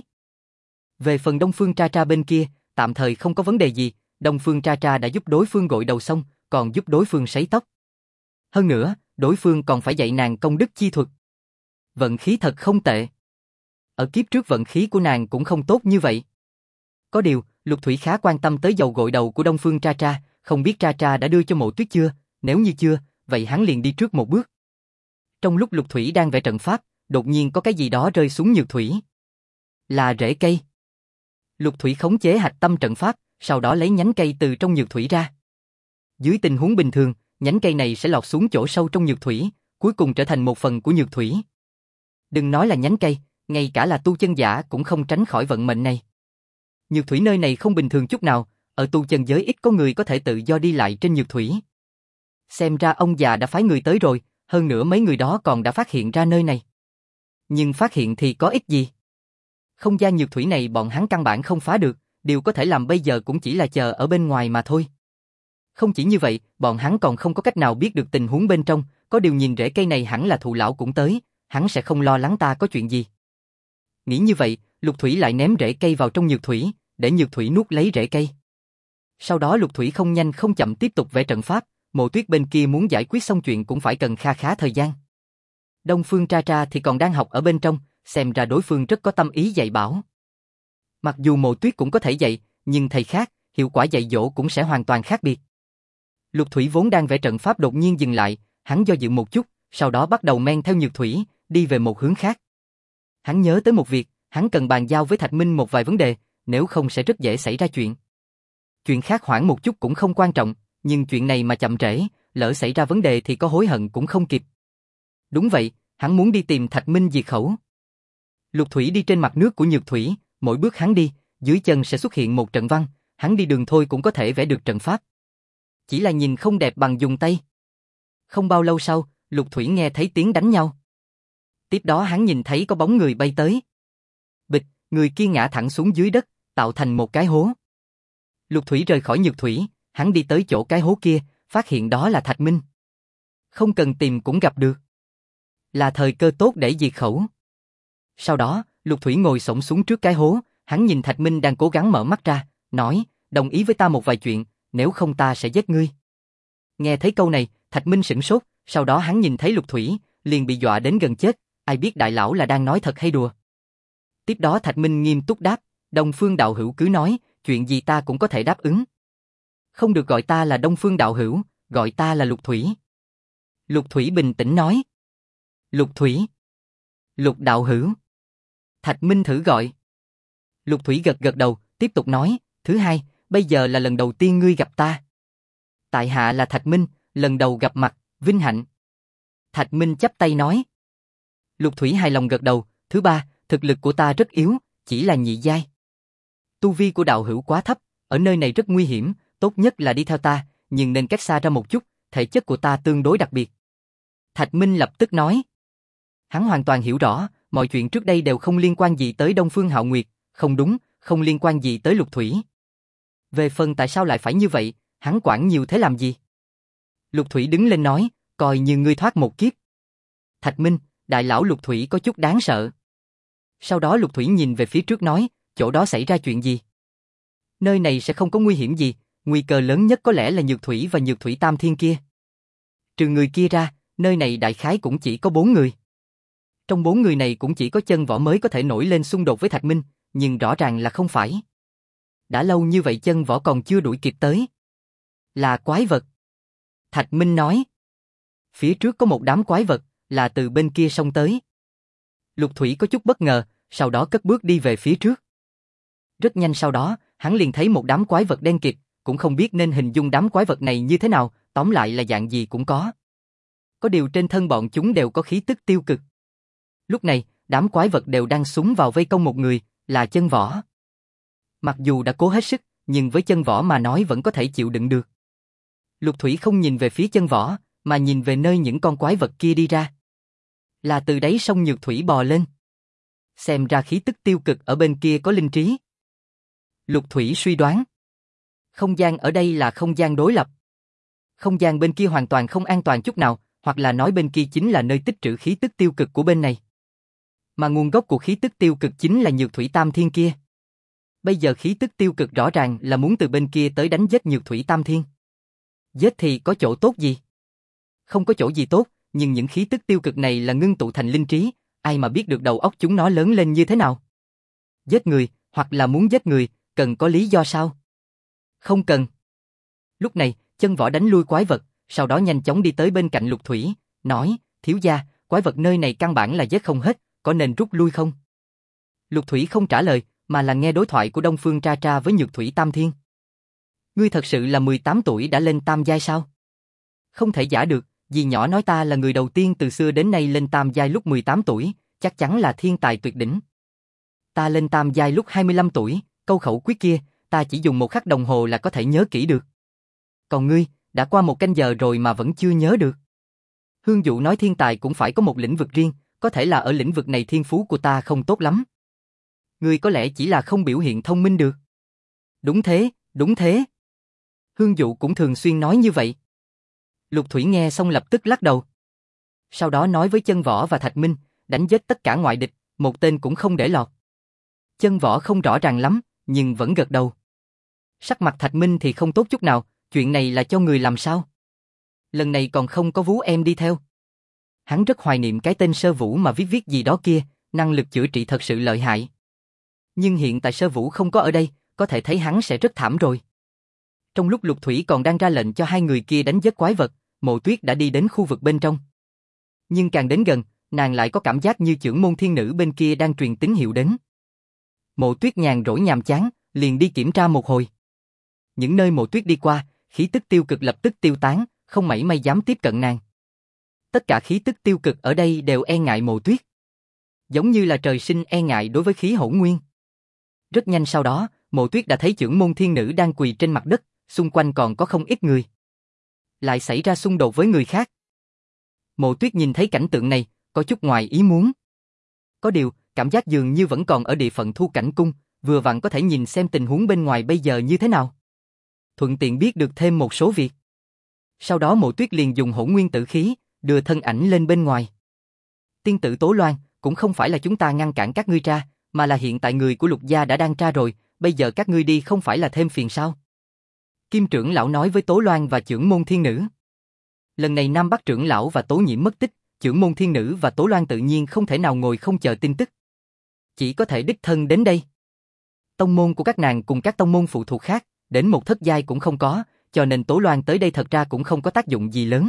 Về phần Đông Phương Tra Tra bên kia, tạm thời không có vấn đề gì, Đông Phương Tra Tra đã giúp đối phương gội đầu xong, còn giúp đối phương sấy tóc. Hơn nữa, đối phương còn phải dạy nàng công đức chi thuật. Vận khí thật không tệ. Ở kiếp trước vận khí của nàng cũng không tốt như vậy. Có điều, Lục Thủy khá quan tâm tới dầu gội đầu của Đông Phương Tra Tra, không biết Tra Tra đã đưa cho Mộ Tuyết chưa, nếu như chưa, vậy hắn liền đi trước một bước. Trong lúc Lục Thủy đang vẽ trận pháp, đột nhiên có cái gì đó rơi xuống nhược thủy. Là rễ cây. Lục Thủy khống chế hạch tâm trận pháp, sau đó lấy nhánh cây từ trong nhược thủy ra. Dưới tình huống bình thường, nhánh cây này sẽ lọt xuống chỗ sâu trong nhược thủy, cuối cùng trở thành một phần của nhược thủy. Đừng nói là nhánh cây, ngay cả là tu chân giả cũng không tránh khỏi vận mệnh này. Nhược thủy nơi này không bình thường chút nào, ở tu chân giới ít có người có thể tự do đi lại trên nhược thủy. Xem ra ông già đã phái người tới rồi, hơn nữa mấy người đó còn đã phát hiện ra nơi này. Nhưng phát hiện thì có ích gì? Không gian nhược thủy này bọn hắn căn bản không phá được, điều có thể làm bây giờ cũng chỉ là chờ ở bên ngoài mà thôi. Không chỉ như vậy, bọn hắn còn không có cách nào biết được tình huống bên trong, có điều nhìn rễ cây này hẳn là thụ lão cũng tới, hắn sẽ không lo lắng ta có chuyện gì. Nghĩ như vậy, Lục Thủy lại ném rễ cây vào trong nhược thủy, để nhược thủy nuốt lấy rễ cây. Sau đó Lục Thủy không nhanh không chậm tiếp tục vẽ trận pháp, Mộ Tuyết bên kia muốn giải quyết xong chuyện cũng phải cần kha khá thời gian. Đông Phương Tra Tra thì còn đang học ở bên trong, xem ra đối phương rất có tâm ý dạy bảo. Mặc dù Mộ Tuyết cũng có thể dạy, nhưng thầy khác, hiệu quả dạy dỗ cũng sẽ hoàn toàn khác biệt. Lục Thủy vốn đang vẽ trận pháp đột nhiên dừng lại, hắn do dự một chút, sau đó bắt đầu men theo Nhược Thủy, đi về một hướng khác. Hắn nhớ tới một việc, hắn cần bàn giao với Thạch Minh một vài vấn đề, nếu không sẽ rất dễ xảy ra chuyện. Chuyện khác hoãn một chút cũng không quan trọng, nhưng chuyện này mà chậm trễ, lỡ xảy ra vấn đề thì có hối hận cũng không kịp. Đúng vậy, hắn muốn đi tìm Thạch Minh diệt khẩu. Lục Thủy đi trên mặt nước của Nhược Thủy, mỗi bước hắn đi, dưới chân sẽ xuất hiện một trận văn, hắn đi đường thôi cũng có thể vẽ được trận pháp. Chỉ là nhìn không đẹp bằng dùng tay. Không bao lâu sau, Lục Thủy nghe thấy tiếng đánh nhau. Tiếp đó hắn nhìn thấy có bóng người bay tới. Bịch, người kia ngã thẳng xuống dưới đất, tạo thành một cái hố. Lục Thủy rời khỏi Nhược Thủy, hắn đi tới chỗ cái hố kia, phát hiện đó là Thạch Minh. Không cần tìm cũng gặp được. Là thời cơ tốt để diệt khẩu. Sau đó, Lục Thủy ngồi xổm xuống trước cái hố, hắn nhìn Thạch Minh đang cố gắng mở mắt ra, nói, đồng ý với ta một vài chuyện, nếu không ta sẽ giết ngươi. Nghe thấy câu này, Thạch Minh sửng sốt, sau đó hắn nhìn thấy Lục Thủy, liền bị dọa đến gần chết, ai biết đại lão là đang nói thật hay đùa. Tiếp đó Thạch Minh nghiêm túc đáp, Đông Phương đạo hữu cứ nói, chuyện gì ta cũng có thể đáp ứng. Không được gọi ta là Đông Phương đạo hữu, gọi ta là Lục Thủy. Lục Thủy bình tĩnh nói. Lục Thủy. Lục đạo hữu. Thạch Minh thử gọi. Lục Thủy gật gật đầu, tiếp tục nói, thứ hai, bây giờ là lần đầu tiên ngươi gặp ta. Tại hạ là Thạch Minh, lần đầu gặp mặt, vinh hạnh. Thạch Minh chắp tay nói. Lục Thủy hài lòng gật đầu, thứ ba, thực lực của ta rất yếu, chỉ là nhị giai. Tu vi của đạo hữu quá thấp, ở nơi này rất nguy hiểm, tốt nhất là đi theo ta, nhưng nên cách xa ra một chút, thể chất của ta tương đối đặc biệt. Thạch Minh lập tức nói. Hắn hoàn toàn hiểu rõ, mọi chuyện trước đây đều không liên quan gì tới Đông Phương Hạo Nguyệt, không đúng, không liên quan gì tới Lục Thủy. Về phần tại sao lại phải như vậy, hắn quản nhiều thế làm gì? Lục Thủy đứng lên nói, coi như ngươi thoát một kiếp. Thạch Minh, đại lão Lục Thủy có chút đáng sợ. Sau đó Lục Thủy nhìn về phía trước nói, chỗ đó xảy ra chuyện gì? Nơi này sẽ không có nguy hiểm gì, nguy cơ lớn nhất có lẽ là Nhược Thủy và Nhược Thủy Tam Thiên kia. Trừ người kia ra, nơi này đại khái cũng chỉ có 4 người. Trong 4 người này cũng chỉ có Chân Võ mới có thể nổi lên xung đột với Thạch Minh, nhưng rõ ràng là không phải. Đã lâu như vậy Chân Võ còn chưa đuổi kịp tới. Là quái vật. Thạch Minh nói. Phía trước có một đám quái vật, là từ bên kia xông tới. Lục Thủy có chút bất ngờ, sau đó cất bước đi về phía trước. Rất nhanh sau đó, hắn liền thấy một đám quái vật đen kịt, cũng không biết nên hình dung đám quái vật này như thế nào, tóm lại là dạng gì cũng có. Có điều trên thân bọn chúng đều có khí tức tiêu cực. Lúc này, đám quái vật đều đang xúm vào vây công một người, là Chân Võ. Mặc dù đã cố hết sức, nhưng với Chân Võ mà nói vẫn có thể chịu đựng được. Lục Thủy không nhìn về phía Chân Võ, mà nhìn về nơi những con quái vật kia đi ra. Là từ đáy sông Nhược Thủy bò lên. Xem ra khí tức tiêu cực ở bên kia có linh trí. Lục Thủy suy đoán. Không gian ở đây là không gian đối lập. Không gian bên kia hoàn toàn không an toàn chút nào, hoặc là nói bên kia chính là nơi tích trữ khí tức tiêu cực của bên này. Mà nguồn gốc của khí tức tiêu cực chính là Nhược Thủy Tam Thiên kia. Bây giờ khí tức tiêu cực rõ ràng là muốn từ bên kia tới đánh giết Nhược Thủy Tam Thiên. Giết thì có chỗ tốt gì? Không có chỗ gì tốt, nhưng những khí tức tiêu cực này là ngưng tụ thành linh trí, ai mà biết được đầu óc chúng nó lớn lên như thế nào? Giết người, hoặc là muốn giết người, cần có lý do sao? Không cần. Lúc này, Chân Võ đánh lui quái vật, sau đó nhanh chóng đi tới bên cạnh Lục Thủy, nói, thiếu gia, quái vật nơi này căn bản là giết không hết, có nên rút lui không? Lục Thủy không trả lời, mà là nghe đối thoại của Đông Phương Tra Tra với Nhược Thủy Tam Thiên. Ngươi thật sự là 18 tuổi đã lên tam giai sao? Không thể giả được, dì nhỏ nói ta là người đầu tiên từ xưa đến nay lên tam giai lúc 18 tuổi, chắc chắn là thiên tài tuyệt đỉnh. Ta lên tam giai lúc 25 tuổi, câu khẩu quyết kia, ta chỉ dùng 1 khắc đồng hồ là có thể nhớ kỹ được. Còn ngươi, đã qua 1 canh giờ rồi mà vẫn chưa nhớ được. Hương Dụ nói thiên tài cũng phải có một lĩnh vực riêng, có thể là ở lĩnh vực này thiên phú của ta không tốt lắm. Ngươi có lẽ chỉ là không biểu hiện thông minh được. Đúng thế, đúng thế. Hương Dụ cũng thường xuyên nói như vậy. Lục Thủy nghe xong lập tức lắc đầu. Sau đó nói với Chân Võ và Thạch Minh, đánh giết tất cả ngoại địch, một tên cũng không để lọt. Chân Võ không rõ ràng lắm, nhưng vẫn gật đầu. Sắc mặt Thạch Minh thì không tốt chút nào, chuyện này là cho người làm sao? Lần này còn không có Vú em đi theo. Hắn rất hoài niệm cái tên Sơ Vũ mà viết gì đó kia, năng lực chữa trị thật sự lợi hại. Nhưng hiện tại Sơ Vũ không có ở đây, có thể thấy hắn sẽ rất thảm rồi. Trong lúc Lục Thủy còn đang ra lệnh cho hai người kia đánh giết quái vật, Mộ Tuyết đã đi đến khu vực bên trong. Nhưng càng đến gần, nàng lại có cảm giác như chưởng môn thiên nữ bên kia đang truyền tín hiệu đến. Mộ Tuyết nhàn rỗi nhàm chán, liền đi kiểm tra một hồi. Những nơi Mộ Tuyết đi qua, khí tức tiêu cực lập tức tiêu tán, không mảy may dám tiếp cận nàng. Tất cả khí tức tiêu cực ở đây đều e ngại Mộ Tuyết. Giống như là trời sinh e ngại đối với khí hỗn nguyên. Rất nhanh sau đó, Mộ Tuyết đã thấy chưởng môn thiên nữ đang quỳ trên mặt đất, xung quanh còn có không ít người. Lại xảy ra xung đột với người khác. Mộ Tuyết nhìn thấy cảnh tượng này, có chút ngoài ý muốn. Có điều, cảm giác dường như vẫn còn ở địa phận Thu Cảnh Cung, vừa vặn có thể nhìn xem tình huống bên ngoài bây giờ như thế nào. Thuận tiện biết được thêm một số việc. Sau đó Mộ Tuyết liền dùng hỗn nguyên tử khí, đưa thân ảnh lên bên ngoài. Tiên tử Tố Loan, cũng không phải là chúng ta ngăn cản các ngươi tra, mà là hiện tại người của Lục gia đã đang tra rồi, bây giờ các ngươi đi không phải là thêm phiền sao? Kim trưởng lão nói với Tố Loan và chưởng môn thiên nữ. Lần này Nam Bắc trưởng lão và Tố Nhiễm mất tích, chưởng môn thiên nữ và Tố Loan tự nhiên không thể nào ngồi không chờ tin tức. Chỉ có thể đích thân đến đây. Tông môn của các nàng cùng các tông môn phụ thuộc khác, đến một thất giai cũng không có, cho nên Tố Loan tới đây thật ra cũng không có tác dụng gì lớn.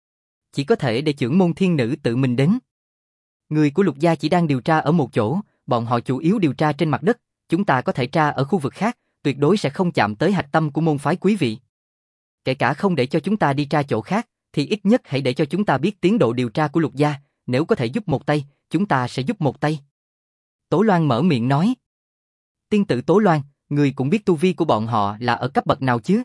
Chỉ có thể để chưởng môn thiên nữ tự mình đến. Người của Lục gia chỉ đang điều tra ở một chỗ, bọn họ chủ yếu điều tra trên mặt đất, chúng ta có thể tra ở khu vực khác, tuyệt đối sẽ không chạm tới hạch tâm của môn phái quý vị. Kể cả không để cho chúng ta đi tra chỗ khác, thì ít nhất hãy để cho chúng ta biết tiến độ điều tra của Lục gia, nếu có thể giúp một tay, chúng ta sẽ giúp một tay. Tố Loan mở miệng nói. Tiên tử Tố Loan, người cũng biết tu vi của bọn họ là ở cấp bậc nào chứ?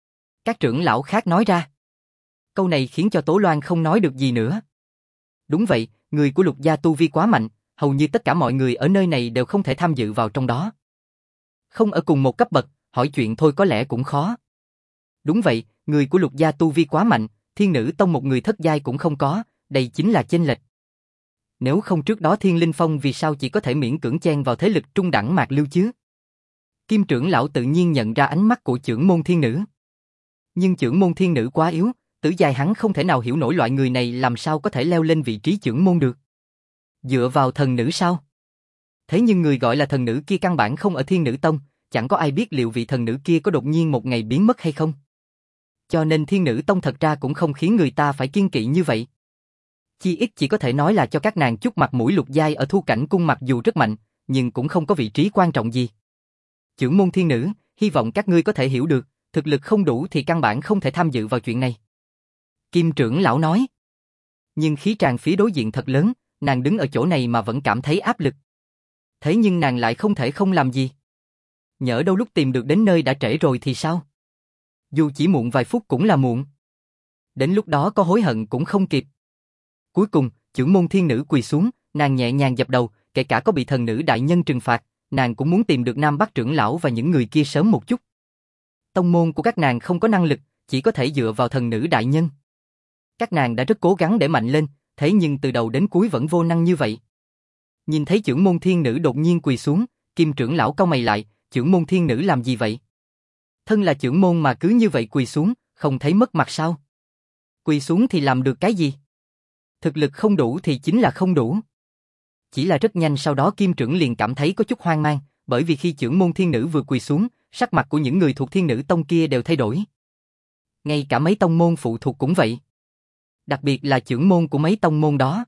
Các trưởng lão khác nói ra. Câu này khiến cho Tố Loan không nói được gì nữa. Đúng vậy, người của Lục gia tu vi quá mạnh, hầu như tất cả mọi người ở nơi này đều không thể tham dự vào trong đó. Không ở cùng một cấp bậc, hỏi chuyện thôi có lẽ cũng khó. Đúng vậy, người của Lục gia tu vi quá mạnh, Thiên Nữ Tông một người thất giai cũng không có, đây chính là chênh lệch. Nếu không trước đó Thiên Linh Phong vì sao chỉ có thể miễn cưỡng chen vào thế lực trung đẳng mạc lưu chứ? Kim trưởng lão tự nhiên nhận ra ánh mắt của chưởng môn thiên nữ. Nhưng chưởng môn thiên nữ quá yếu, tử giai hắn không thể nào hiểu nổi loại người này làm sao có thể leo lên vị trí chưởng môn được. Dựa vào thần nữ sao? Thế nhưng người gọi là thần nữ kia căn bản không ở Thiên Nữ Tông, chẳng có ai biết liệu vị thần nữ kia có đột nhiên một ngày biến mất hay không. Cho nên Thiên Nữ Tông thật ra cũng không khiến người ta phải kiêng kỵ như vậy. Chi ít chỉ có thể nói là cho các nàng chút mặt mũi. Lục giai ở Thu Cảnh Cung mặc dù rất mạnh, nhưng cũng không có vị trí quan trọng gì. Chưởng môn thiên nữ, hy vọng các ngươi có thể hiểu được, thực lực không đủ thì căn bản không thể tham dự vào chuyện này. Kim trưởng lão nói. Nhưng khí tràng phía đối diện thật lớn, nàng đứng ở chỗ này mà vẫn cảm thấy áp lực. Thế nhưng nàng lại không thể không làm gì. Nhỡ đâu lúc tìm được đến nơi đã trễ rồi thì sao? Dù chỉ muộn vài phút cũng là muộn. Đến lúc đó có hối hận cũng không kịp. Cuối cùng, chưởng môn thiên nữ quỳ xuống, nàng nhẹ nhàng dập đầu, kể cả có bị thần nữ đại nhân trừng phạt, nàng cũng muốn tìm được Nam Bắc trưởng lão và những người kia sớm một chút. Tông môn của các nàng không có năng lực, chỉ có thể dựa vào thần nữ đại nhân. Các nàng đã rất cố gắng để mạnh lên, thế nhưng từ đầu đến cuối vẫn vô năng như vậy. Nhìn thấy chưởng môn thiên nữ đột nhiên quỳ xuống, Kim trưởng lão cau mày lại, chưởng môn thiên nữ làm gì vậy? Thân là chưởng môn mà cứ như vậy quỳ xuống, không thấy mất mặt sao? Quỳ xuống thì làm được cái gì? Thực lực không đủ thì chính là không đủ. Chỉ là rất nhanh sau đó Kim trưởng liền cảm thấy có chút hoang mang, bởi vì khi chưởng môn thiên nữ vừa quỳ xuống, sắc mặt của những người thuộc Thiên Nữ Tông kia đều thay đổi. Ngay cả mấy tông môn phụ thuộc cũng vậy. Đặc biệt là chưởng môn của mấy tông môn đó.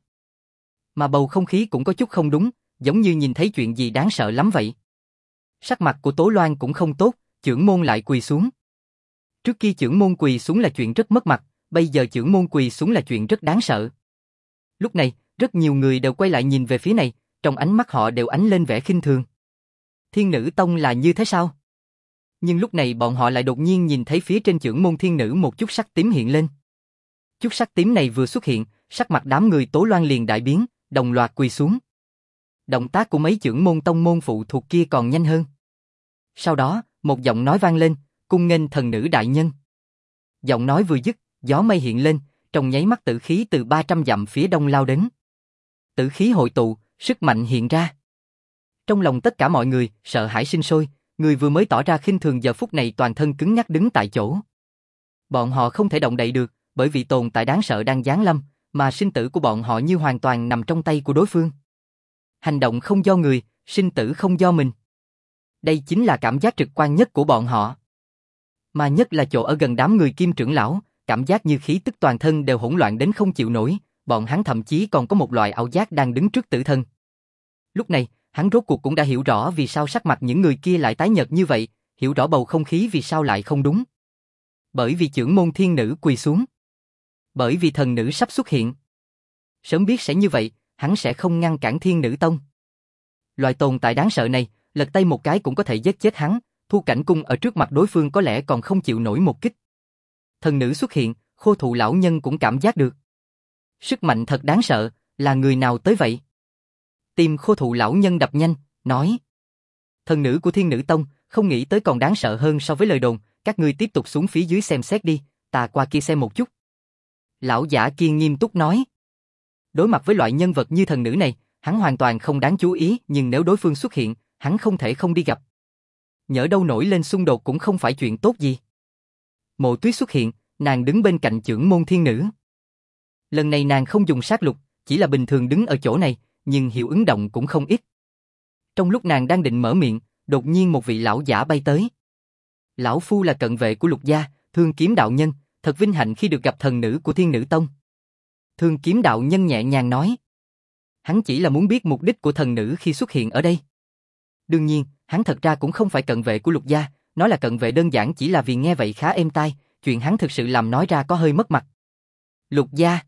Mà bầu không khí cũng có chút không đúng, giống như nhìn thấy chuyện gì đáng sợ lắm vậy. Sắc mặt của Tố Loan cũng không tốt, chưởng môn lại quỳ xuống. Trước kia chưởng môn quỳ xuống là chuyện rất mất mặt, bây giờ chưởng môn quỳ xuống là chuyện rất đáng sợ. Lúc này, rất nhiều người đều quay lại nhìn về phía này, trong ánh mắt họ đều ánh lên vẻ khinh thường. Thiên Nữ Tông là như thế sao? Nhưng lúc này bọn họ lại đột nhiên nhìn thấy phía trên chưởng môn thiên nữ một chút sắc tím hiện lên. Chút sắc tím này vừa xuất hiện, sắc mặt đám người Tố Loan liền đại biến, đồng loạt quỳ xuống. Động tác của mấy chưởng môn tông môn phụ thuộc kia còn nhanh hơn. Sau đó, một giọng nói vang lên, cung nghênh thần nữ đại nhân. Giọng nói vừa dứt, gió mây hiện lên, trong nháy mắt tử khí từ 300 dặm phía đông lao đến. Tử khí hội tụ, sức mạnh hiện ra. Trong lòng tất cả mọi người, sợ hãi sinh sôi, người vừa mới tỏ ra khinh thường giờ phút này toàn thân cứng nhắc đứng tại chỗ. Bọn họ không thể động đậy được, bởi vì tồn tại đáng sợ đang giáng lâm, mà sinh tử của bọn họ như hoàn toàn nằm trong tay của đối phương. Hành động không do người, sinh tử không do mình. Đây chính là cảm giác trực quan nhất của bọn họ. Mà nhất là chỗ ở gần đám người Kim trưởng lão, cảm giác như khí tức toàn thân đều hỗn loạn đến không chịu nổi, bọn hắn thậm chí còn có một loại ảo giác đang đứng trước tử thần. Lúc này, hắn rốt cuộc cũng đã hiểu rõ vì sao sắc mặt những người kia lại tái nhợt như vậy, hiểu rõ bầu không khí vì sao lại không đúng. Bởi vì chưởng môn thiên nữ quỳ xuống. Bởi vì thần nữ sắp xuất hiện. Sớm biết sẽ như vậy, hắn sẽ không ngăn cản Thiên Nữ Tông. Loại tồn tại đáng sợ này, lật tay một cái cũng có thể giết chết hắn, Thu Cảnh Cung ở trước mặt đối phương có lẽ còn không chịu nổi một kích. Thần nữ xuất hiện, Khô Thụ lão nhân cũng cảm giác được. Sức mạnh thật đáng sợ, là người nào tới vậy? Tim Khô Thụ lão nhân đập nhanh, nói. Thần nữ của Thiên Nữ Tông, không nghĩ tới còn đáng sợ hơn so với lời đồn, các ngươi tiếp tục xuống phía dưới xem xét đi, ta qua kia xem một chút. Lão giả kia nghiêm túc nói. Đối mặt với loại nhân vật như thần nữ này, hắn hoàn toàn không đáng chú ý, nhưng nếu đối phương xuất hiện, hắn không thể không đi gặp. Nhỡ đâu nổi lên xung đột cũng không phải chuyện tốt gì. Mộ Tuyết xuất hiện, nàng đứng bên cạnh chưởng môn thiên nữ. Lần này nàng không dùng sát lục, chỉ là bình thường đứng ở chỗ này, nhưng hiệu ứng động cũng không ít. Trong lúc nàng đang định mở miệng, đột nhiên một vị lão giả bay tới. Lão phu là cận vệ của Lục gia, Thương Kiếm đạo nhân, thật vinh hạnh khi được gặp thần nữ của Thiên Nữ Tông. Thương Kiếm đạo nhân nhẹ nhàng nói. Hắn chỉ là muốn biết mục đích của thần nữ khi xuất hiện ở đây. Đương nhiên, hắn thật ra cũng không phải cận vệ của Lục gia, nói là cận vệ đơn giản chỉ là vì nghe vậy khá êm tai, chuyện hắn thực sự làm nói ra có hơi mất mặt. Lục gia.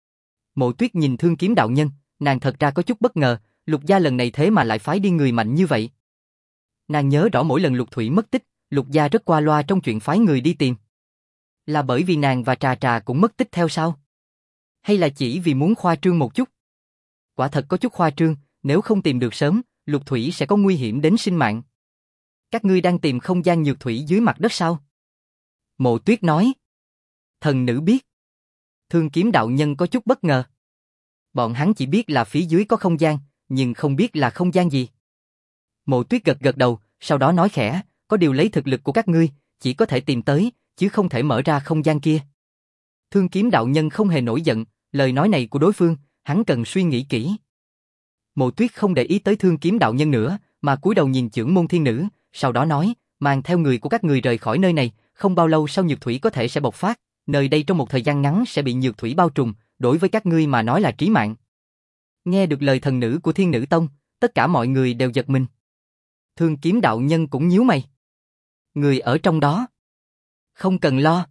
Mộ Tuyết nhìn Thương Kiếm đạo nhân, nàng thật ra có chút bất ngờ, Lục gia lần này thế mà lại phái đi người mạnh như vậy. Nàng nhớ rõ mỗi lần Lục Thủy mất tích, Lục gia rất qua loa trong chuyện phái người đi tìm. Là bởi vì nàng và Trà Trà cũng mất tích theo sao? Hay là chỉ vì muốn khoa trương một chút? Quả thật có chút khoa trương, nếu không tìm được sớm, Lục Thủy sẽ có nguy hiểm đến sinh mạng. Các ngươi đang tìm không gian nhược thủy dưới mặt đất sao? Mộ Tuyết nói. Thần nữ biết. Thương Kiếm đạo nhân có chút bất ngờ. Bọn hắn chỉ biết là phía dưới có không gian, nhưng không biết là không gian gì. Mộ Tuyết gật gật đầu, sau đó nói khẽ, có điều lấy thực lực của các ngươi, chỉ có thể tìm tới, chứ không thể mở ra không gian kia. Thương Kiếm đạo nhân không hề nổi giận, lời nói này của đối phương, hắn cần suy nghĩ kỹ. Mộ Tuyết không để ý tới Thương Kiếm đạo nhân nữa, mà cúi đầu nhìn chưởng môn thiên nữ, sau đó nói, mang theo người của các người rời khỏi nơi này, không bao lâu sau nhược thủy có thể sẽ bộc phát, nơi đây trong một thời gian ngắn sẽ bị nhược thủy bao trùm, đối với các ngươi mà nói là trí mạng. Nghe được lời thần nữ của Thiên Nữ Tông, tất cả mọi người đều giật mình. Thương Kiếm đạo nhân cũng nhíu mày. Người ở trong đó. Không cần lo.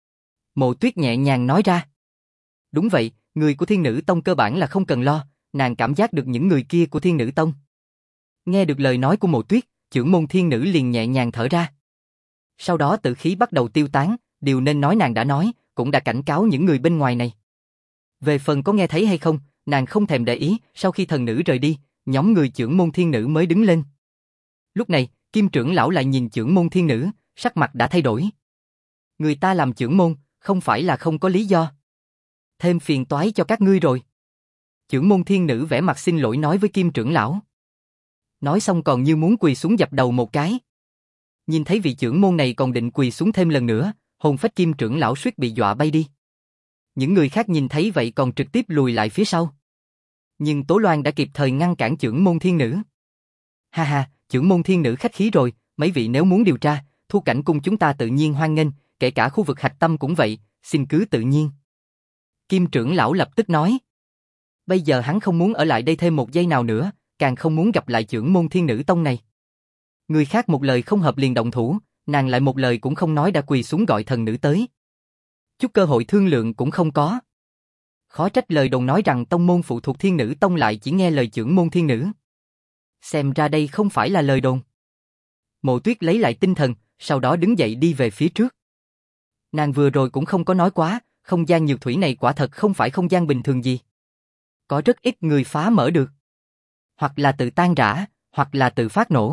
Mộ Tuyết nhẹ nhàng nói ra. Đúng vậy, người của Thiên Nữ Tông cơ bản là không cần lo, nàng cảm giác được những người kia của Thiên Nữ Tông. Nghe được lời nói của Mộ Tuyết, chưởng môn thiên nữ liền nhẹ nhàng thở ra. Sau đó tự khí bắt đầu tiêu tán, điều nên nói nàng đã nói, cũng đã cảnh cáo những người bên ngoài này. Về phần có nghe thấy hay không, nàng không thèm để ý, sau khi thần nữ rời đi, nhóm người chưởng môn thiên nữ mới đứng lên. Lúc này, Kim trưởng lão lại nhìn chưởng môn thiên nữ, sắc mặt đã thay đổi. Người ta làm chưởng môn, không phải là không có lý do. Thêm phiền toái cho các ngươi rồi. Chưởng môn thiên nữ vẻ mặt xin lỗi nói với Kim trưởng lão. Nói xong còn như muốn quỳ xuống dập đầu một cái. Nhìn thấy vị chưởng môn này còn định quỳ xuống thêm lần nữa, hồn phách Kim trưởng lão suýt bị dọa bay đi. Những người khác nhìn thấy vậy còn trực tiếp lùi lại phía sau. Nhưng Tố Loan đã kịp thời ngăn cản chưởng môn thiên nữ. Ha ha, chưởng môn thiên nữ khách khí rồi, mấy vị nếu muốn điều tra, Thu Cảnh Cung chúng ta tự nhiên hoan nghênh, kể cả khu vực hạch tâm cũng vậy, xin cứ tự nhiên. Kim trưởng lão lập tức nói. Bây giờ hắn không muốn ở lại đây thêm một giây nào nữa, càng không muốn gặp lại chưởng môn Thiên Nữ Tông này. Người khác một lời không hợp liền động thủ, nàng lại một lời cũng không nói đã quỳ xuống gọi thần nữ tới. Chút cơ hội thương lượng cũng không có. Khó trách lời đồn nói rằng tông môn phụ thuộc Thiên Nữ Tông lại chỉ nghe lời chưởng môn thiên nữ. Xem ra đây không phải là lời đồn. Mộ Tuyết lấy lại tinh thần, sau đó đứng dậy đi về phía trước. Nàng vừa rồi cũng không có nói quá, không gian nhược thủy này quả thật không phải không gian bình thường gì. Có rất ít người phá mở được. Hoặc là tự tan rã, hoặc là tự phát nổ.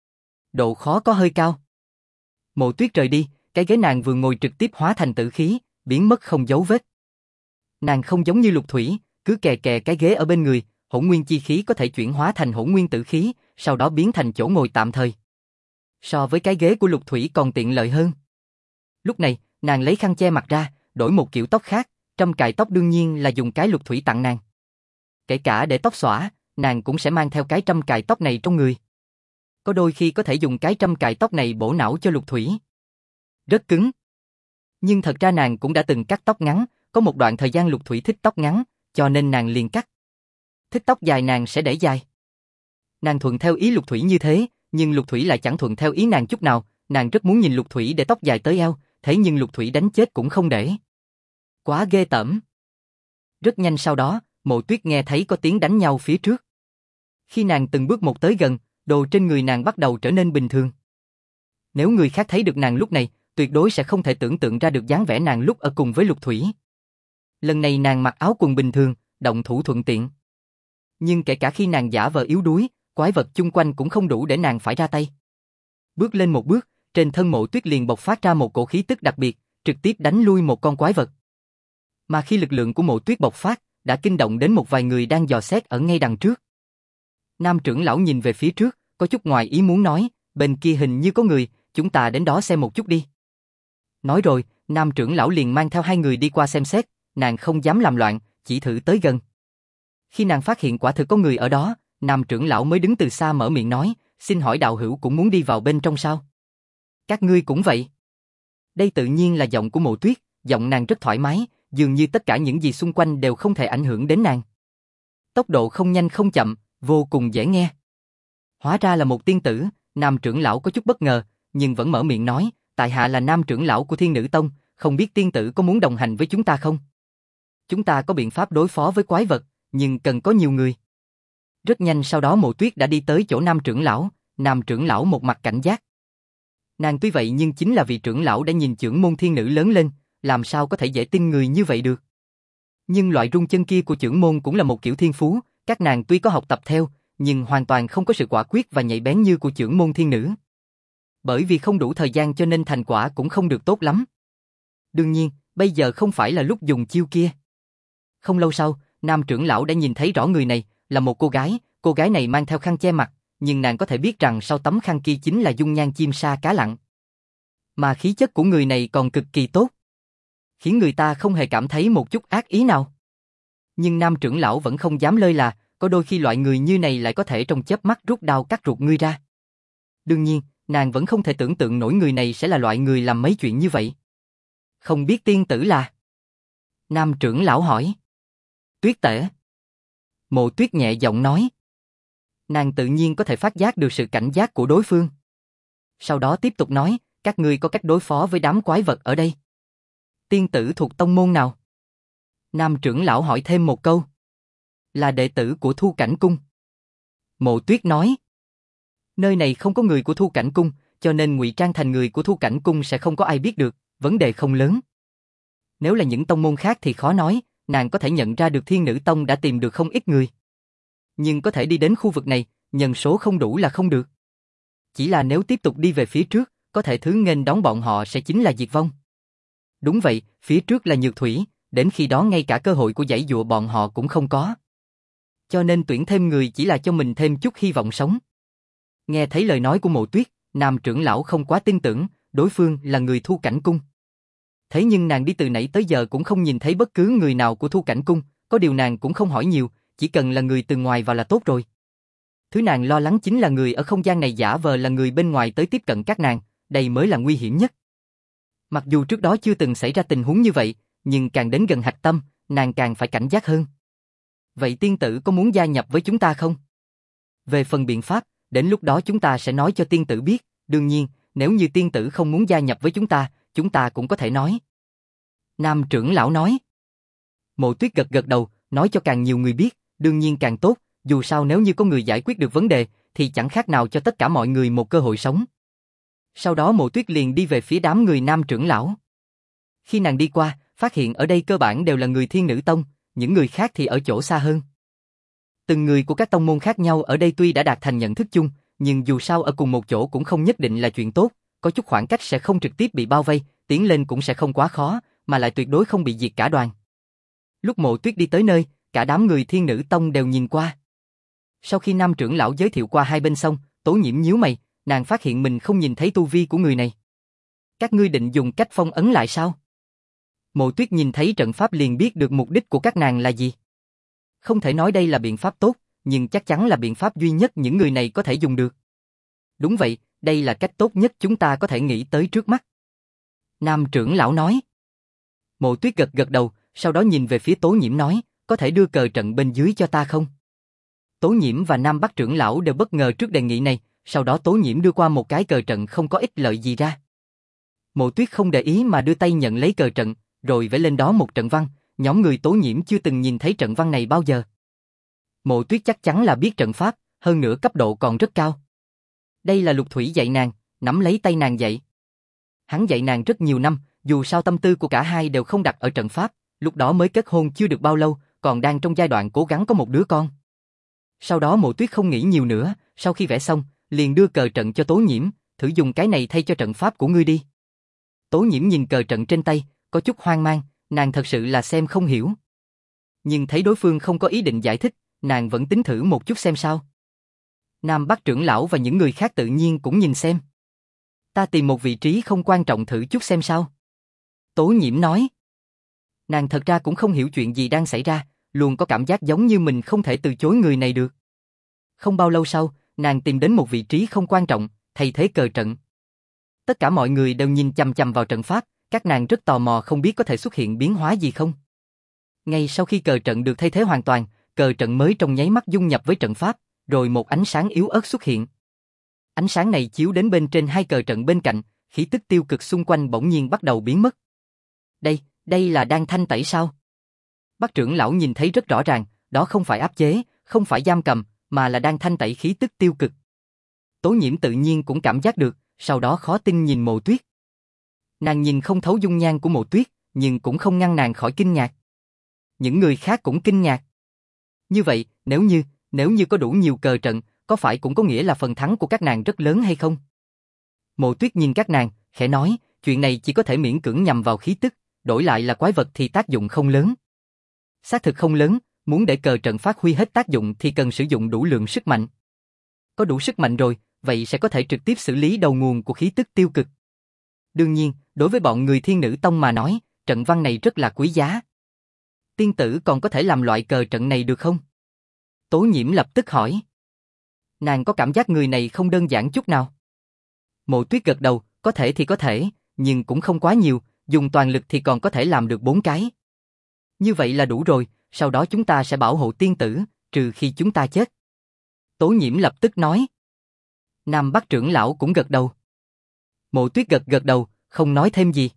Độ khó có hơi cao. Mộ Tuyết rời đi, cái ghế nàng vừa ngồi trực tiếp hóa thành tử khí, biến mất không dấu vết. Nàng không giống như Lục Thủy, cứ kè kè cái ghế ở bên người, hỗn nguyên chi khí có thể chuyển hóa thành hỗn nguyên tử khí, sau đó biến thành chỗ ngồi tạm thời. So với cái ghế của Lục Thủy còn tiện lợi hơn. Lúc này, nàng lấy khăn che mặt ra, đổi một kiểu tóc khác, trâm cài tóc đương nhiên là dùng cái Lục Thủy tặng nàng. Kể cả để tóc xõa, nàng cũng sẽ mang theo cái trâm cài tóc này trong người. Có đôi khi có thể dùng cái trâm cài tóc này bổ não cho Lục Thủy. Rất cứng. Nhưng thật ra nàng cũng đã từng cắt tóc ngắn, có một đoạn thời gian Lục Thủy thích tóc ngắn, cho nên nàng liền cắt. Thích tóc dài nàng sẽ để dài. Nàng thuận theo ý Lục Thủy như thế, nhưng Lục Thủy lại chẳng thuận theo ý nàng chút nào, nàng rất muốn nhìn Lục Thủy để tóc dài tới eo, thế nhưng Lục Thủy đánh chết cũng không để. Quá ghê tởm. Rất nhanh sau đó, Mộ Tuyết nghe thấy có tiếng đánh nhau phía trước. Khi nàng từng bước một tới gần, đồ trên người nàng bắt đầu trở nên bình thường. Nếu người khác thấy được nàng lúc này, tuyệt đối sẽ không thể tưởng tượng ra được dáng vẻ nàng lúc ở cùng với Lục Thủy. Lần này nàng mặc áo quần bình thường, động thủ thuận tiện. Nhưng kể cả khi nàng giả vờ yếu đuối, quái vật chung quanh cũng không đủ để nàng phải ra tay. Bước lên một bước, trên thân Mộ Tuyết liền bộc phát ra một cổ khí tức đặc biệt, trực tiếp đánh lui một con quái vật. Mà khi lực lượng của Mộ Tuyết bộc phát, đã kinh động đến một vài người đang dò xét ở ngay đằng trước. Nam trưởng lão nhìn về phía trước, có chút ngoài ý muốn nói, bên kia hình như có người, chúng ta đến đó xem một chút đi. Nói rồi, Nam trưởng lão liền mang theo hai người đi qua xem xét, nàng không dám làm loạn, chỉ thử tới gần. Khi nàng phát hiện quả thực có người ở đó, Nam trưởng lão mới đứng từ xa mở miệng nói, xin hỏi đạo hữu cũng muốn đi vào bên trong sao? Các ngươi cũng vậy. Đây tự nhiên là giọng của Mộ Tuyết, giọng nàng rất thoải mái, dường như tất cả những gì xung quanh đều không thể ảnh hưởng đến nàng. Tốc độ không nhanh không chậm, vô cùng dễ nghe. Hóa ra là một tiên tử, Nam trưởng lão có chút bất ngờ, nhưng vẫn mở miệng nói, tại hạ là Nam trưởng lão của Thiên Nữ Tông, không biết tiên tử có muốn đồng hành với chúng ta không? Chúng ta có biện pháp đối phó với quái vật, nhưng cần có nhiều người. Rất nhanh sau đó Mộ Tuyết đã đi tới chỗ Nam trưởng lão một mặt cảnh giác. Nàng tuy vậy nhưng chính là vị trưởng lão đã nhìn chưởng môn thiên nữ lớn lên, làm sao có thể dễ tin người như vậy được. Nhưng loại rung chân kia của chưởng môn cũng là một kiểu thiên phú, các nàng tuy có học tập theo, nhưng hoàn toàn không có sự quả quyết và nhạy bén như của chưởng môn thiên nữ. Bởi vì không đủ thời gian cho nên thành quả cũng không được tốt lắm. Đương nhiên, bây giờ không phải là lúc dùng chiêu kia. Không lâu sau, Nam trưởng lão đã nhìn thấy rõ người này, là một cô gái này mang theo khăn che mặt, nhưng nàng có thể biết rằng sau tấm khăn kia chính là dung nhan chim sa cá lặn. Mà khí chất của người này còn cực kỳ tốt, khiến người ta không hề cảm thấy một chút ác ý nào. Nhưng Nam trưởng lão vẫn không dám lơi là, có đôi khi loại người như này lại có thể trong chớp mắt rút đao cắt ruột ngươi ra. Đương nhiên, nàng vẫn không thể tưởng tượng nổi người này sẽ là loại người làm mấy chuyện như vậy. Không biết tiên tử là? Nam trưởng lão hỏi. Tuyết Tể. Mộ Tuyết nhẹ giọng nói. Nàng tự nhiên có thể phát giác được sự cảnh giác của đối phương. Sau đó tiếp tục nói, các ngươi có cách đối phó với đám quái vật ở đây. Tiên tử thuộc tông môn nào? Nam trưởng lão hỏi thêm một câu. Là đệ tử của Thu Cảnh Cung. Mộ Tuyết nói. Nơi này không có người của Thu Cảnh Cung, cho nên ngụy trang thành người của Thu Cảnh Cung sẽ không có ai biết được, vấn đề không lớn. Nếu là những tông môn khác thì khó nói, nàng có thể nhận ra được Thiên Nữ Tông đã tìm được không ít người. Nhưng có thể đi đến khu vực này, nhân số không đủ là không được. Chỉ là nếu tiếp tục đi về phía trước, có thể thứ nghênh đón bọn họ sẽ chính là diệt vong. Đúng vậy, phía trước là Nhược Thủy, đến khi đó ngay cả cơ hội của giãy giụa bọn họ cũng không có. Cho nên tuyển thêm người chỉ là cho mình thêm chút hy vọng sống. Nghe thấy lời nói của Mộ Tuyết, Nam trưởng lão không quá tin tưởng, đối phương là người Thu Cảnh Cung. Thế nhưng nàng đi từ nãy tới giờ cũng không nhìn thấy bất cứ người nào của Thu Cảnh Cung, có điều nàng cũng không hỏi nhiều, chỉ cần là người từ ngoài vào là tốt rồi. Thứ nàng lo lắng chính là người ở không gian này giả vờ là người bên ngoài tới tiếp cận các nàng, đây mới là nguy hiểm nhất. Mặc dù trước đó chưa từng xảy ra tình huống như vậy, nhưng càng đến gần hạch tâm, nàng càng phải cảnh giác hơn. Vậy tiên tử có muốn gia nhập với chúng ta không? Về phần biện pháp, đến lúc đó chúng ta sẽ nói cho tiên tử biết, đương nhiên, nếu như tiên tử không muốn gia nhập với chúng ta cũng có thể nói. Nam trưởng lão nói. Mộ Tuyết gật gật đầu, nói cho càng nhiều người biết, đương nhiên càng tốt, dù sao nếu như có người giải quyết được vấn đề, thì chẳng khác nào cho tất cả mọi người một cơ hội sống. Sau đó Mộ Tuyết liền đi về phía đám người Nam trưởng lão. Khi nàng đi qua, phát hiện ở đây cơ bản đều là người Thiên Nữ Tông, những người khác thì ở chỗ xa hơn. Từng người của các tông môn khác nhau ở đây tuy đã đạt thành nhận thức chung, nhưng dù sao ở cùng một chỗ cũng không nhất định là chuyện tốt, có chút khoảng cách sẽ không trực tiếp bị bao vây, tiến lên cũng sẽ không quá khó, mà lại tuyệt đối không bị diệt cả đoàn. Lúc Mộ Tuyết đi tới nơi, cả đám người Thiên Nữ Tông đều nhìn qua. Sau khi Nam trưởng lão giới thiệu qua hai bên xong, Tố Nhiễm nhíu mày, nàng phát hiện mình không nhìn thấy tu vi của người này. Các ngươi định dùng cách phong ấn lại sao? Mộ Tuyết nhìn thấy trận pháp liền biết được mục đích của các nàng là gì. Không thể nói đây là biện pháp tốt, nhưng chắc chắn là biện pháp duy nhất những người này có thể dùng được. Đúng vậy, đây là cách tốt nhất chúng ta có thể nghĩ tới trước mắt. Nam trưởng lão nói. Mộ Tuyết gật gật đầu, sau đó nhìn về phía Tố Nhiễm nói, có thể đưa cờ trận bên dưới cho ta không? Tố Nhiễm và Nam Bắc trưởng lão đều bất ngờ trước đề nghị này, sau đó Tố Nhiễm đưa qua một cái cờ trận không có ích lợi gì ra. Mộ Tuyết không để ý mà đưa tay nhận lấy cờ trận, rồi vẽ lên đó một trận văn, nhóm người Tố Nhiễm chưa từng nhìn thấy trận văn này bao giờ. Mộ Tuyết chắc chắn là biết trận pháp, hơn nữa cấp độ còn rất cao. Đây là Lục Thủy dạy nàng, nắm lấy tay nàng dạy. Hắn dạy nàng rất nhiều năm, dù sao tâm tư của cả hai đều không đặt ở trận pháp, lúc đó mới kết hôn chưa được bao lâu, còn đang trong giai đoạn cố gắng có một đứa con. Sau đó Mộ Tuyết không nghĩ nhiều nữa, sau khi vẽ xong, liền đưa cờ trận cho Tố Nhiễm, thử dùng cái này thay cho trận pháp của ngươi đi. Tố Nhiễm nhìn cờ trận trên tay, có chút hoang mang, nàng thật sự là xem không hiểu. Nhưng thấy đối phương không có ý định giải thích, nàng vẫn tính thử một chút xem sao. Nam Bắc trưởng lão và những người khác tự nhiên cũng nhìn xem. Ta tìm một vị trí không quan trọng thử chút xem sao. Tố Nhiễm nói. Nàng thật ra cũng không hiểu chuyện gì đang xảy ra, luôn có cảm giác giống như mình không thể từ chối người này được. Không bao lâu sau, nàng tìm đến một vị trí không quan trọng, thay thế cờ trận. Tất cả mọi người đều nhìn chằm chằm vào trận pháp, các nàng rất tò mò không biết có thể xuất hiện biến hóa gì không. Ngay sau khi cờ trận được thay thế hoàn toàn, cờ trận mới trong nháy mắt dung nhập với trận pháp, rồi một ánh sáng yếu ớt xuất hiện. Ánh sáng này chiếu đến bên trên hai cờ trận bên cạnh, khí tức tiêu cực xung quanh bỗng nhiên bắt đầu biến mất. Đây là đang thanh tẩy sao? Bắc trưởng lão nhìn thấy rất rõ ràng, đó không phải áp chế, không phải giam cầm, mà là đang thanh tẩy khí tức tiêu cực. Tố Nhiễm tự nhiên cũng cảm giác được, sau đó khó tin nhìn Mộ Tuyết. Nàng nhìn không thấu dung nhan của Mộ Tuyết, nhưng cũng không ngăn nàng khỏi kinh ngạc. Những người khác cũng kinh ngạc. Như vậy, nếu như có đủ nhiều cờ trận, có phải cũng có nghĩa là phần thắng của các nàng rất lớn hay không? Mộ Tuyết nhìn các nàng, khẽ nói, chuyện này chỉ có thể miễn cưỡng nhằm vào khí tức, đổi lại là quái vật thì tác dụng không lớn. Xác thực không lớn, muốn để cờ trận phát huy hết tác dụng thì cần sử dụng đủ lượng sức mạnh. Có đủ sức mạnh rồi, vậy sẽ có thể trực tiếp xử lý đầu nguồn của khí tức tiêu cực. Đương nhiên, đối với bọn người Thiên Nữ Tông mà nói, trận văn này rất là quý giá. Tiên tử còn có thể làm loại cờ trận này được không? Tố Nhiễm lập tức hỏi. Nàng có cảm giác người này không đơn giản chút nào. Mộ Tuyết gật đầu, có thể thì có thể, nhưng cũng không quá nhiều, dùng toàn lực thì còn có thể làm được 4 cái. Như vậy là đủ rồi, sau đó chúng ta sẽ bảo hộ tiên tử, trừ khi chúng ta chết. Tố Nhiễm lập tức nói. Nam Bắc trưởng lão cũng gật đầu. Mộ Tuyết gật đầu, không nói thêm gì.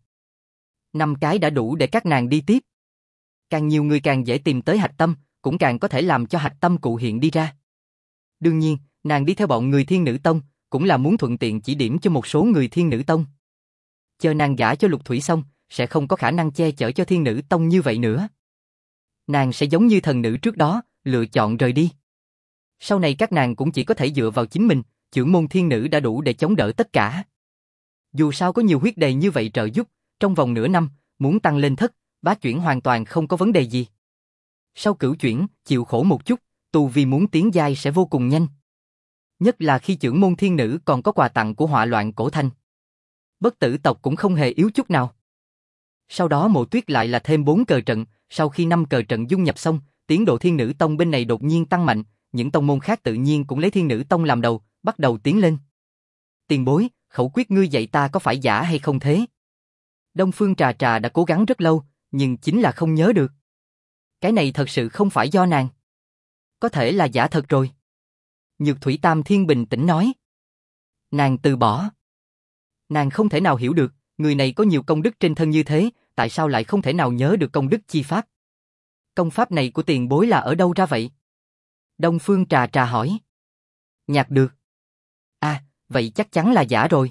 5 cái đã đủ để các nàng đi tiếp. Càng nhiều người càng dễ tìm tới hạch tâm, cũng càng có thể làm cho hạch tâm cụ hiện đi ra. Đương nhiên, nàng đi theo bọn người Thiên Nữ Tông, cũng là muốn thuận tiện chỉ điểm cho một số người Thiên Nữ Tông. Chờ nàng gả cho Lục Thủy xong, sẽ không có khả năng che chở cho Thiên Nữ Tông như vậy nữa. Nàng sẽ giống như thần nữ trước đó, lựa chọn rời đi. Sau này các nàng cũng chỉ có thể dựa vào chính mình, chưởng môn thiên nữ đã đủ để chống đỡ tất cả. Dù sao có nhiều huyết đầy như vậy trợ giúp, trong vòng nửa năm, muốn tăng lên thất, bá chuyển hoàn toàn không có vấn đề gì. Sau cửu chuyển, chịu khổ một chút, tu vi muốn tiến giai sẽ vô cùng nhanh. Nhất là khi chưởng môn thiên nữ còn có quà tặng của Họa Loạn Cổ Thanh. Bất tử tộc cũng không hề yếu chút nào. Sau đó Mộ Tuyết lại là thêm 4 cờ trận, sau khi 5 cờ trận dung nhập xong, tiến độ Thiên Nữ Tông bên này đột nhiên tăng mạnh, những tông môn khác tự nhiên cũng lấy Thiên Nữ Tông làm đầu, bắt đầu tiến lên. Tiền bối, khẩu quyết ngươi dạy ta có phải giả hay không thế? Đông Phương Trà Trà đã cố gắng rất lâu, nhưng chính là không nhớ được. Cái này thật sự không phải do nàng. Có thể là giả thật rồi. Nhược Thủy Tam Thiên bình tĩnh nói. Nàng từ bỏ. Nàng không thể nào hiểu được, người này có nhiều công đức trên thân như thế, tại sao lại không thể nào nhớ được công đức chi pháp? Công pháp này của tiền bối là ở đâu ra vậy? Đông Phương Trà Trà hỏi. Nhặt được. À, vậy chắc chắn là giả rồi.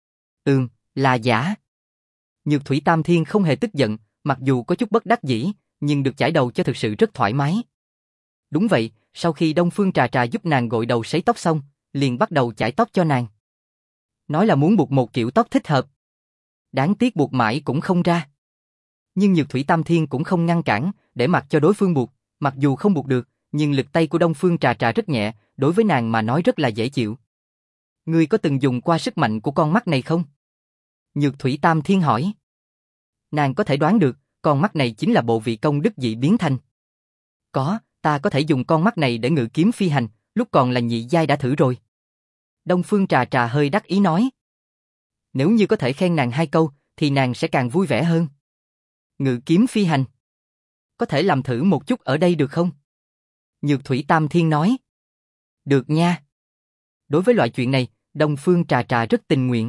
Là giả. Nhược Thủy Tam Thiên không hề tức giận, mặc dù có chút bất đắc dĩ, nhưng được chải đầu cho thực sự rất thoải mái. Đúng vậy, sau khi Đông Phương Trà Trà giúp nàng gội đầu sấy tóc xong, liền bắt đầu chải tóc cho nàng. Nói là muốn buộc một kiểu tóc thích hợp. Đáng tiếc buộc mãi cũng không ra. Nhưng Nhược Thủy Tam Thiên cũng không ngăn cản, để mặc cho đối phương buộc, mặc dù không buộc được, nhưng lực tay của Đông Phương Trà Trà rất nhẹ, đối với nàng mà nói rất là dễ chịu. Ngươi có từng dùng qua sức mạnh của con mắt này không? Nhược Thủy Tam Thiên hỏi. Nàng có thể đoán được, con mắt này chính là bộ vị công đức dị biến thành. Có, ta có thể dùng con mắt này để ngự kiếm phi hành, lúc còn là nhị giai đã thử rồi. Đông Phương Trà Trà hơi đắc ý nói. Nếu như có thể khen nàng 2 câu, thì nàng sẽ càng vui vẻ hơn. Ngự kiếm phi hành. Có thể làm thử một chút ở đây được không? Nhược Thủy Tam Thiên nói. Được nha. Đối với loại chuyện này, Đông Phương Trà Trà rất tình nguyện.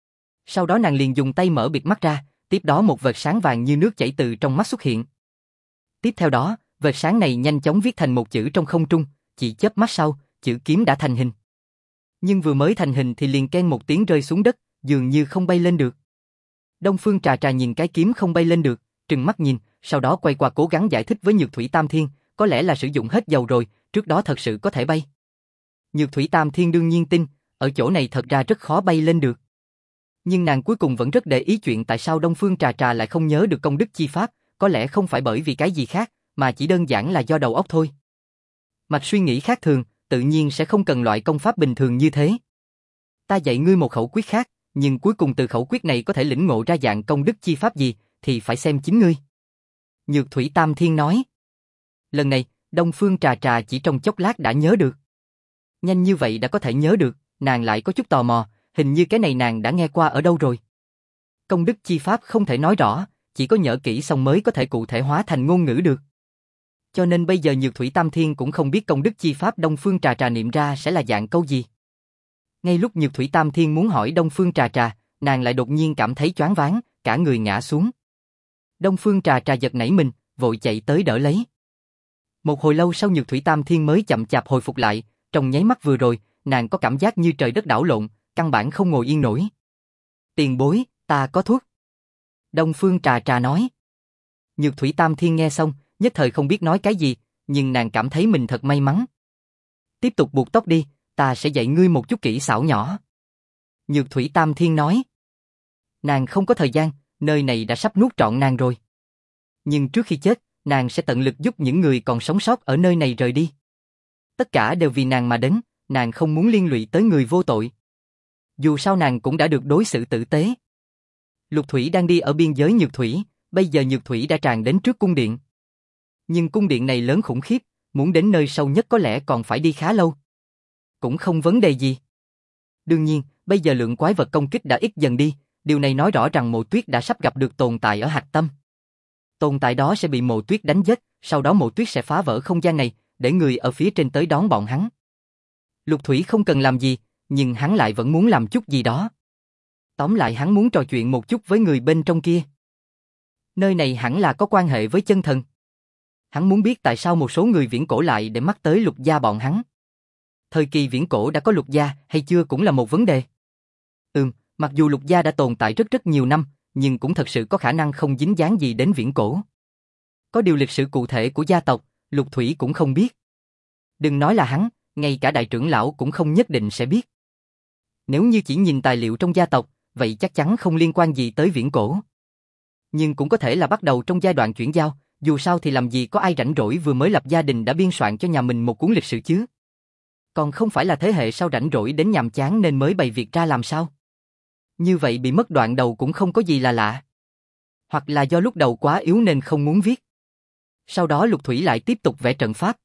Sau đó nàng liền dùng tay mở bịt mắt ra, tiếp đó một vệt sáng vàng như nước chảy từ trong mắt xuất hiện. Tiếp theo đó, vệt sáng này nhanh chóng viết thành một chữ trong không trung, chỉ chớp mắt sau, chữ kiếm đã thành hình. Nhưng vừa mới thành hình thì liền keng một tiếng rơi xuống đất, dường như không bay lên được. Đông Phương Trà Trà nhìn cái kiếm không bay lên được, trừng mắt nhìn, sau đó quay qua cố gắng giải thích với Nhược Thủy Tam Thiên, có lẽ là sử dụng hết dầu rồi, trước đó thật sự có thể bay. Nhược Thủy Tam Thiên đương nhiên tin, ở chỗ này thật ra rất khó bay lên được. Nhưng nàng cuối cùng vẫn rất để ý chuyện tại sao Đông Phương Trà Trà lại không nhớ được công đức chi pháp, có lẽ không phải bởi vì cái gì khác, mà chỉ đơn giản là do đầu óc thôi. Mạch suy nghĩ khác thường, tự nhiên sẽ không cần loại công pháp bình thường như thế. Ta dạy ngươi một khẩu quyết khác, nhưng cuối cùng từ khẩu quyết này có thể lĩnh ngộ ra dạng công đức chi pháp gì, thì phải xem chính ngươi. Nhược Thủy Tam Thiên nói. Lần này, Đông Phương Trà Trà chỉ trong chốc lát đã nhớ được. Nhanh như vậy đã có thể nhớ được, nàng lại có chút tò mò, hình như cái này nàng đã nghe qua ở đâu rồi. Công đức chi pháp không thể nói rõ, chỉ có nhớ kỹ xong mới có thể cụ thể hóa thành ngôn ngữ được. Cho nên bây giờ Nhược Thủy Tam Thiên cũng không biết công đức chi pháp Đông Phương Trà Trà niệm ra sẽ là dạng câu gì. Ngay lúc Nhược Thủy Tam Thiên muốn hỏi Đông Phương Trà Trà, nàng lại đột nhiên cảm thấy choáng váng, cả người ngã xuống. Đông Phương Trà Trà giật nảy mình, vội chạy tới đỡ lấy. Một hồi lâu sau Nhược Thủy Tam Thiên mới chậm chạp hồi phục lại, trong nháy mắt vừa rồi, nàng có cảm giác như trời đất đảo lộn, căn bản không ngồi yên nổi. Tiền bối, ta có thuốc. Đông Phương Trà Trà nói. Nhược Thủy Tam Thiên nghe xong, nhất thời không biết nói cái gì, nhưng nàng cảm thấy mình thật may mắn. Tiếp tục buộc tóc đi, ta sẽ dạy ngươi một chút kỹ xảo nhỏ. Nhược Thủy Tam Thiên nói. Nàng không có thời gian, nơi này đã sắp nuốt trọn nàng rồi. Nhưng trước khi chết, nàng sẽ tận lực giúp những người còn sống sót ở nơi này rời đi. Tất cả đều vì nàng mà đến, nàng không muốn liên lụy tới người vô tội. Dù sao nàng cũng đã được đối xử tử tế. Lục Thủy đang đi ở biên giới Nhược Thủy, bây giờ Nhược Thủy đã tràn đến trước cung điện. Nhưng cung điện này lớn khủng khiếp, muốn đến nơi sâu nhất có lẽ còn phải đi khá lâu. Cũng không vấn đề gì. Đương nhiên, bây giờ lượng quái vật công kích đã ít dần đi, điều này nói rõ rằng Mộ Tuyết đã sắp gặp được tồn tại ở hạch tâm. Tồn tại đó sẽ bị Mộ Tuyết đánh giết, sau đó Mộ Tuyết sẽ phá vỡ không gian này, để người ở phía trên tới đón bọn hắn. Lục Thủy không cần làm gì, nhưng hắn lại vẫn muốn làm chút gì đó. Tóm lại hắn muốn trò chuyện một chút với người bên trong kia. Nơi này hẳn là có quan hệ với chân thần. Hắn muốn biết tại sao một số người viễn cổ lại để mắt tới Lục gia bọn hắn. Thời kỳ viễn cổ đã có Lục gia hay chưa cũng là một vấn đề. Mặc dù Lục gia đã tồn tại rất nhiều năm, nhưng cũng thật sự có khả năng không dính dáng gì đến viễn cổ. Có điều lịch sử cụ thể của gia tộc, Lục Thủy cũng không biết. Đừng nói là hắn, ngay cả đại trưởng lão cũng không nhất định sẽ biết. Nếu như chỉ nhìn tài liệu trong gia tộc, vậy chắc chắn không liên quan gì tới viễn cổ. Nhưng cũng có thể là bắt đầu trong giai đoạn chuyển giao, dù sao thì làm gì có ai rảnh rỗi vừa mới lập gia đình đã biên soạn cho nhà mình một cuốn lịch sử chứ. Còn không phải là thế hệ sau rảnh rỗi đến nhàm chán nên mới bày việc ra làm sao. Như vậy bị mất đoạn đầu cũng không có gì là lạ. Hoặc là do lúc đầu quá yếu nên không muốn viết. Sau đó Lục Thủy lại tiếp tục vẽ trận pháp.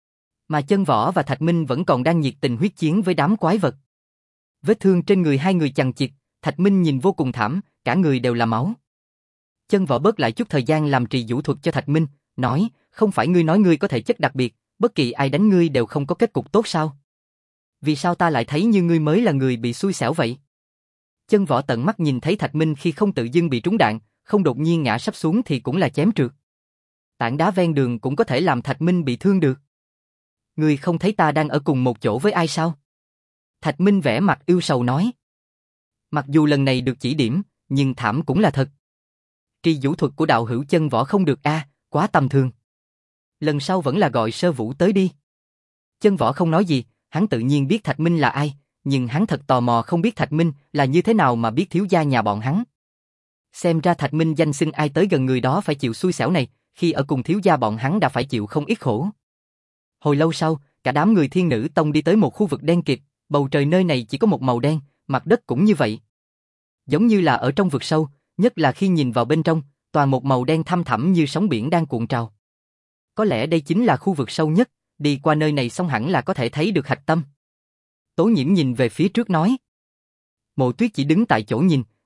Mà Chân Võ và Thạch Minh vẫn còn đang nhiệt tình huyết chiến với đám quái vật. Vết thương trên người hai người chằng chịt, Thạch Minh nhìn vô cùng thảm, cả người đều là máu. Chân Võ bớt lại chút thời gian làm trì vũ thuật cho Thạch Minh, nói, không phải ngươi nói ngươi có thể chất đặc biệt, bất kỳ ai đánh ngươi đều không có kết cục tốt sao? Vì sao ta lại thấy như ngươi mới là người bị xui xẻo vậy? Chân Võ tận mắt nhìn thấy Thạch Minh khi không tự dưng bị trúng đạn, không đột nhiên ngã sắp xuống thì cũng là chém trượt. Tảng đá ven đường cũng có thể làm Thạch Minh bị thương được. Ngươi không thấy ta đang ở cùng một chỗ với ai sao? Thạch Minh vẻ mặt ưu sầu nói. Mặc dù lần này được chỉ điểm, nhưng thảm cũng là thật. Tri vũ thuật của đạo hữu Chân Võ không được quá tầm thường. Lần sau vẫn là gọi Sơ Vũ tới đi. Chân Võ không nói gì, hắn tự nhiên biết Thạch Minh là ai, nhưng hắn thật tò mò không biết Thạch Minh là như thế nào mà biết thiếu gia nhà bọn hắn. Xem ra Thạch Minh danh xưng ai tới gần người đó phải chịu xui xẻo này, khi ở cùng thiếu gia bọn hắn đã phải chịu không ít khổ. Hồi lâu sau, cả đám người Thiên Nữ Tông đi tới một khu vực đen kịt, bầu trời nơi này chỉ có một màu đen, mặt đất cũng như vậy. Giống như là ở trong vực sâu, nhất là khi nhìn vào bên trong, toàn một màu đen thăm thẳm như sóng biển đang cuộn trào. Có lẽ đây chính là khu vực sâu nhất, đi qua nơi này xong hẳn là có thể thấy được hạch tâm. Tố Nhiễm nhìn về phía trước nói. Mộ Tuyết chỉ đứng tại chỗ nhìn,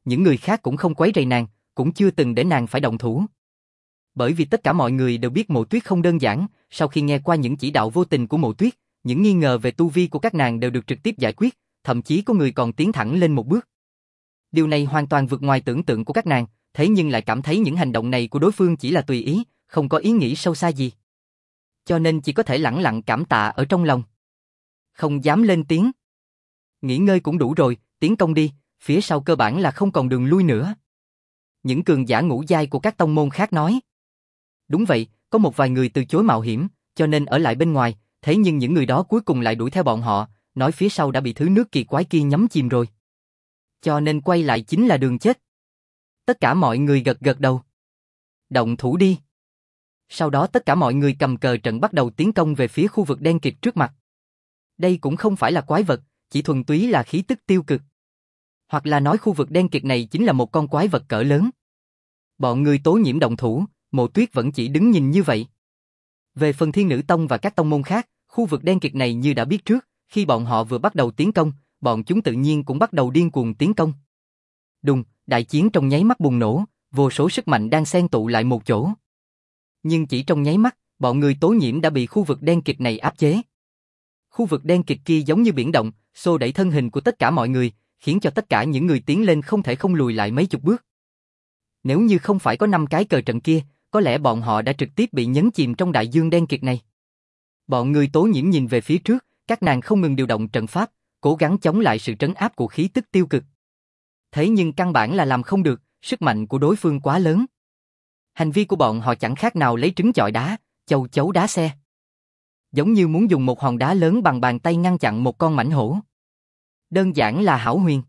những người khác cũng không quấy rầy nàng, cũng chưa từng để nàng phải động thủ. Bởi vì tất cả mọi người đều biết Mộ Tuyết không đơn giản, sau khi nghe qua những chỉ đạo vô tình của Mộ Tuyết, những nghi ngờ về tu vi của các nàng đều được trực tiếp giải quyết, thậm chí có người còn tiến thẳng lên một bước. Điều này hoàn toàn vượt ngoài tưởng tượng của các nàng, thế nhưng lại cảm thấy những hành động này của đối phương chỉ là tùy ý, không có ý nghĩ sâu xa gì. Cho nên chỉ có thể lẳng lặng cảm tạ ở trong lòng. Không dám lên tiếng. Nghỉ ngơi cũng đủ rồi, tiến công đi, phía sau cơ bản là không còn đường lui nữa. Những cường giả ngũ giai của các tông môn khác nói. Đúng vậy, có một vài người từ chối mạo hiểm, cho nên ở lại bên ngoài, thế nhưng những người đó cuối cùng lại đuổi theo bọn họ, nói phía sau đã bị thứ nước kỳ quái kia nhắm chìm rồi. Cho nên quay lại chính là đường chết. Tất cả mọi người gật gật đầu. Động thủ đi. Sau đó tất cả mọi người cầm cờ trận bắt đầu tiến công về phía khu vực đen kịt trước mặt. Đây cũng không phải là quái vật, chỉ thuần túy là khí tức tiêu cực. Hoặc là nói khu vực đen kịt này chính là một con quái vật cỡ lớn. Bọn người Tố Nhiễm động thủ, Mộ Tuyết vẫn chỉ đứng nhìn như vậy. Về phần Thiên Nữ Tông và các tông môn khác, khu vực đen kịt này như đã biết trước, khi bọn họ vừa bắt đầu tiến công, bọn chúng tự nhiên cũng bắt đầu điên cuồng tiến công. Đùng, đại chiến trong nháy mắt bùng nổ, vô số sức mạnh đang xen tụ lại một chỗ. Nhưng chỉ trong nháy mắt, bọn người Tố Nhiễm đã bị khu vực đen kịt này áp chế. Khu vực đen kịt kia giống như biển động, xô đẩy thân hình của tất cả mọi người, khiến cho tất cả những người tiến lên không thể không lùi lại mấy chục bước. Nếu như không phải có 5 cái cờ trận kia, có lẽ bọn họ đã trực tiếp bị nhấn chìm trong đại dương đen kịt này. Bọn người Tố Nhiễm nhìn về phía trước, các nàng không ngừng điều động trận pháp, cố gắng chống lại sự trấn áp của khí tức tiêu cực. Thế nhưng căn bản là làm không được, sức mạnh của đối phương quá lớn. Hành vi của bọn họ chẳng khác nào lấy trứng chọi đá, châu chấu đá xe. Giống như muốn dùng một hòn đá lớn bằng bàn tay ngăn chặn một con mãnh hổ. Đơn giản là hão huyền.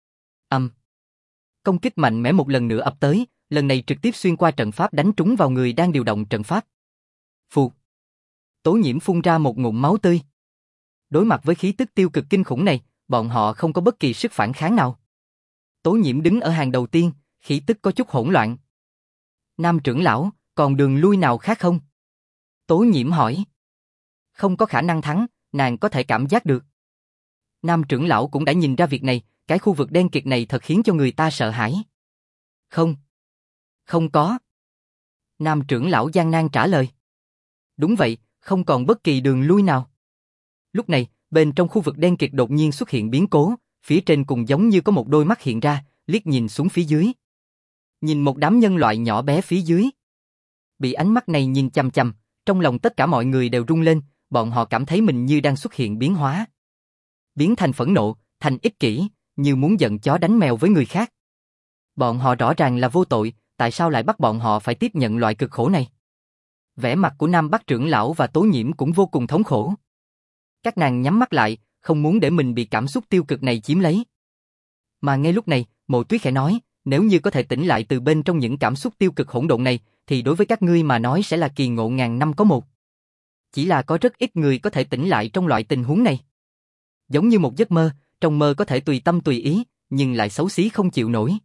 Công kích mạnh mẽ một lần nữa ập tới, lần này trực tiếp xuyên qua trận pháp đánh trúng vào người đang điều động trận pháp. Phù. Tố Nhiễm phun ra một ngụm máu tươi. Đối mặt với khí tức tiêu cực kinh khủng này, bọn họ không có bất kỳ sức phản kháng nào. Tố Nhiễm đứng ở hàng đầu tiên, khí tức có chút hỗn loạn. Nam trưởng lão, còn đường lui nào khác không? Tố Nhiễm hỏi. Không có khả năng thắng, nàng có thể cảm giác được. Nam trưởng lão cũng đã nhìn ra việc này, cái khu vực đen kịt này thật khiến cho người ta sợ hãi. Không có. Nam trưởng lão gian nan trả lời. Đúng vậy, không còn bất kỳ đường lui nào. Lúc này, bên trong khu vực đen kịt đột nhiên xuất hiện biến cố, phía trên cùng giống như có một đôi mắt hiện ra, liếc nhìn xuống phía dưới. Nhìn một đám nhân loại nhỏ bé phía dưới. Bị ánh mắt này nhìn chằm chằm, trong lòng tất cả mọi người đều rung lên, bọn họ cảm thấy mình như đang xuất hiện biến hóa. Biến thành phẫn nộ, thành ích kỷ, như muốn giận chó đánh mèo với người khác. Bọn họ rõ ràng là vô tội, tại sao lại bắt bọn họ phải tiếp nhận loại cực khổ này? Vẻ mặt của Nam Bắc trưởng lão và Tố Nhiễm cũng vô cùng thống khổ. Các nàng nhắm mắt lại, không muốn để mình bị cảm xúc tiêu cực này chiếm lấy. Mà ngay lúc này, Mộ Tuyết khẽ nói, nếu như có thể tỉnh lại từ bên trong những cảm xúc tiêu cực hỗn độn này, thì đối với các ngươi mà nói sẽ là kỳ ngộ ngàn năm có một. Chỉ là có rất ít người có thể tỉnh lại trong loại tình huống này. Giống như một giấc mơ, trong mơ có thể tùy tâm tùy ý, nhưng lại xấu xí không chịu nổi.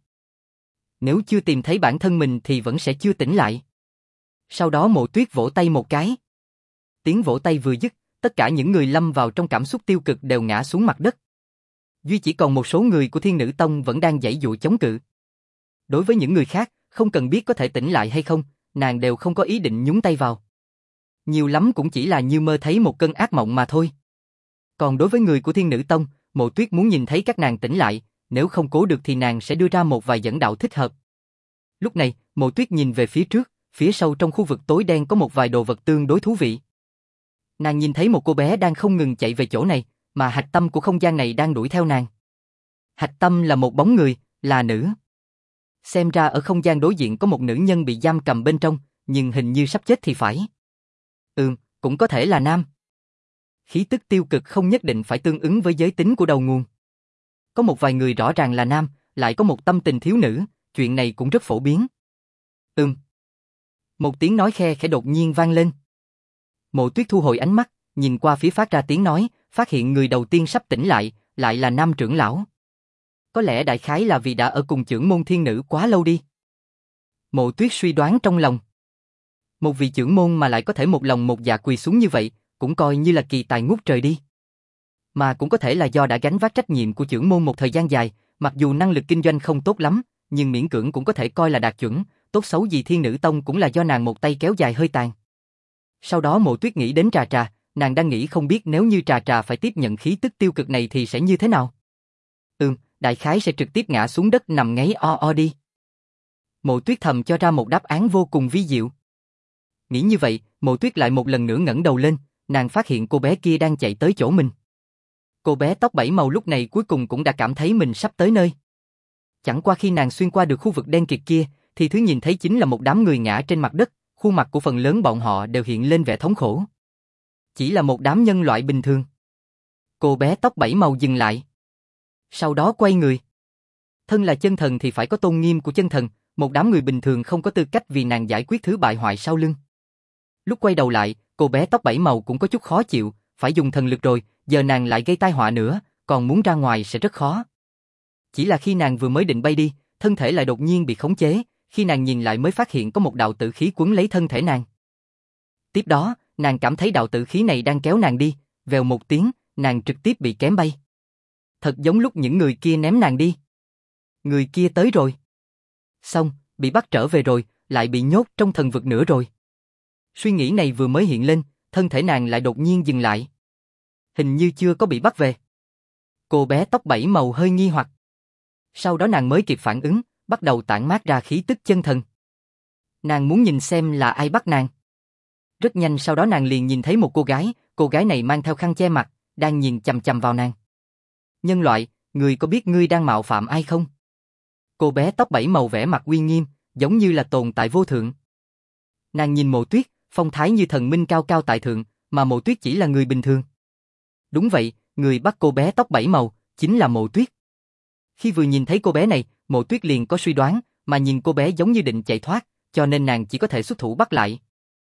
Nếu chưa tìm thấy bản thân mình thì vẫn sẽ chưa tỉnh lại. Sau đó Mộ Tuyết vỗ tay một cái. Tiếng vỗ tay vừa dứt, tất cả những người lâm vào trong cảm xúc tiêu cực đều ngã xuống mặt đất. Duy chỉ còn một số người của Thiên Nữ Tông vẫn đang giãy giụa chống cự. Đối với những người khác, không cần biết có thể tỉnh lại hay không, nàng đều không có ý định nhúng tay vào. Nhiều lắm cũng chỉ là như mơ thấy một cơn ác mộng mà thôi. Còn đối với người của Thiên Nữ Tông, Mộ Tuyết muốn nhìn thấy các nàng tỉnh lại, nếu không cố được thì nàng sẽ đưa ra một vài dẫn đạo thích hợp. Lúc này, Mộ Tuyết nhìn về phía trước, phía sau trong khu vực tối đen có một vài đồ vật tương đối thú vị. Nàng nhìn thấy một cô bé đang không ngừng chạy về chỗ này, mà hạch tâm của không gian này đang đuổi theo nàng. Hạch tâm là một bóng người, là nữ. Xem ra ở không gian đối diện có một nữ nhân bị giam cầm bên trong, nhưng hình như sắp chết thì phải. Cũng có thể là nam. Khí tức tiêu cực không nhất định phải tương ứng với giới tính của đầu nguồn. Có một vài người rõ ràng là nam, lại có một tâm tình thiếu nữ, chuyện này cũng rất phổ biến. Một tiếng nói khe khẽ đột nhiên vang lên. Mộ Tuyết thu hồi ánh mắt, nhìn qua phía phát ra tiếng nói, phát hiện người đầu tiên sắp tỉnh lại, lại là Nam trưởng lão. Có lẽ đại khái là vì đã ở cùng trưởng môn thiên nữ quá lâu đi. Mộ Tuyết suy đoán trong lòng. Một vị trưởng môn mà lại có thể một lòng một dạ quỳ xuống như vậy, cũng coi như là kỳ tài ngút trời đi. Mà cũng có thể là do đã gánh vác trách nhiệm của trưởng môn một thời gian dài, Mặc dù năng lực kinh doanh không tốt lắm, nhưng miễn cưỡng cũng có thể coi là đạt chuẩn, tốt xấu gì Thiên Nữ Tông cũng là do nàng một tay kéo dài hơi tàn. Sau đó Mộ Tuyết nghĩ đến Trà Trà, nàng đang nghĩ không biết nếu như Trà Trà phải tiếp nhận khí tức tiêu cực này thì sẽ như thế nào. Đại khái sẽ trực tiếp ngã xuống đất nằm ngáy o o đi. Mộ Tuyết thầm cho ra một đáp án vô cùng vi diệu. Nghĩ như vậy, Mộ Tuyết lại một lần nữa ngẩng đầu lên, nàng phát hiện cô bé kia đang chạy tới chỗ mình. Cô bé tóc 7 màu lúc này cuối cùng cũng đã cảm thấy mình sắp tới nơi. Chẳng qua khi nàng xuyên qua được khu vực đen kịt kia, thì thứ nhìn thấy chính là một đám người ngã trên mặt đất, khuôn mặt của phần lớn bọn họ đều hiện lên vẻ thống khổ. Chỉ là một đám nhân loại bình thường. Cô bé tóc 7 màu dừng lại. Sau đó quay người. Thân là chân thần thì phải có tôn nghiêm của chân thần, một đám người bình thường không có tư cách vì nàng giải quyết thứ bại hoại sau lưng. Lúc quay đầu lại, cô bé tóc 7 màu cũng có chút khó chịu, phải dùng thần lực rồi, giờ nàng lại gây tai họa nữa, còn muốn ra ngoài sẽ rất khó. Chỉ là khi nàng vừa mới định bay đi, thân thể lại đột nhiên bị khống chế, khi nàng nhìn lại mới phát hiện có một đạo tử khí quấn lấy thân thể nàng. Tiếp đó, nàng cảm thấy đạo tử khí này đang kéo nàng đi, vèo một tiếng, nàng trực tiếp bị kém bay. Thật giống lúc những người kia ném nàng đi. Người kia tới rồi. Xong, bị bắt trở về rồi, lại bị nhốt trong thần vực nữa rồi. Suy nghĩ này vừa mới hiện lên, thân thể nàng lại đột nhiên dừng lại. Hình như chưa có bị bắt về. Cô bé tóc 7 màu hơi nghi hoặc. Sau đó nàng mới kịp phản ứng, bắt đầu tản mát ra khí tức chân thần. Nàng muốn nhìn xem là ai bắt nàng. Rất nhanh sau đó nàng liền nhìn thấy một cô gái này mang theo khăn che mặt, đang nhìn chằm chằm vào nàng. Nhân loại, người có biết ngươi đang mạo phạm ai không? Cô bé tóc 7 màu vẻ mặt uy nghiêm, giống như là tồn tại vô thượng. Nàng nhìn Mộ Tuyết, phong thái như thần minh cao cao tại thượng, mà Mộ Tuyết chỉ là người bình thường. Đúng vậy, người bắt cô bé tóc 7 màu, chính là Mộ Tuyết. Khi vừa nhìn thấy cô bé này, Mộ Tuyết liền có suy đoán, mà nhìn cô bé giống như định chạy thoát, cho nên nàng chỉ có thể xuất thủ bắt lại.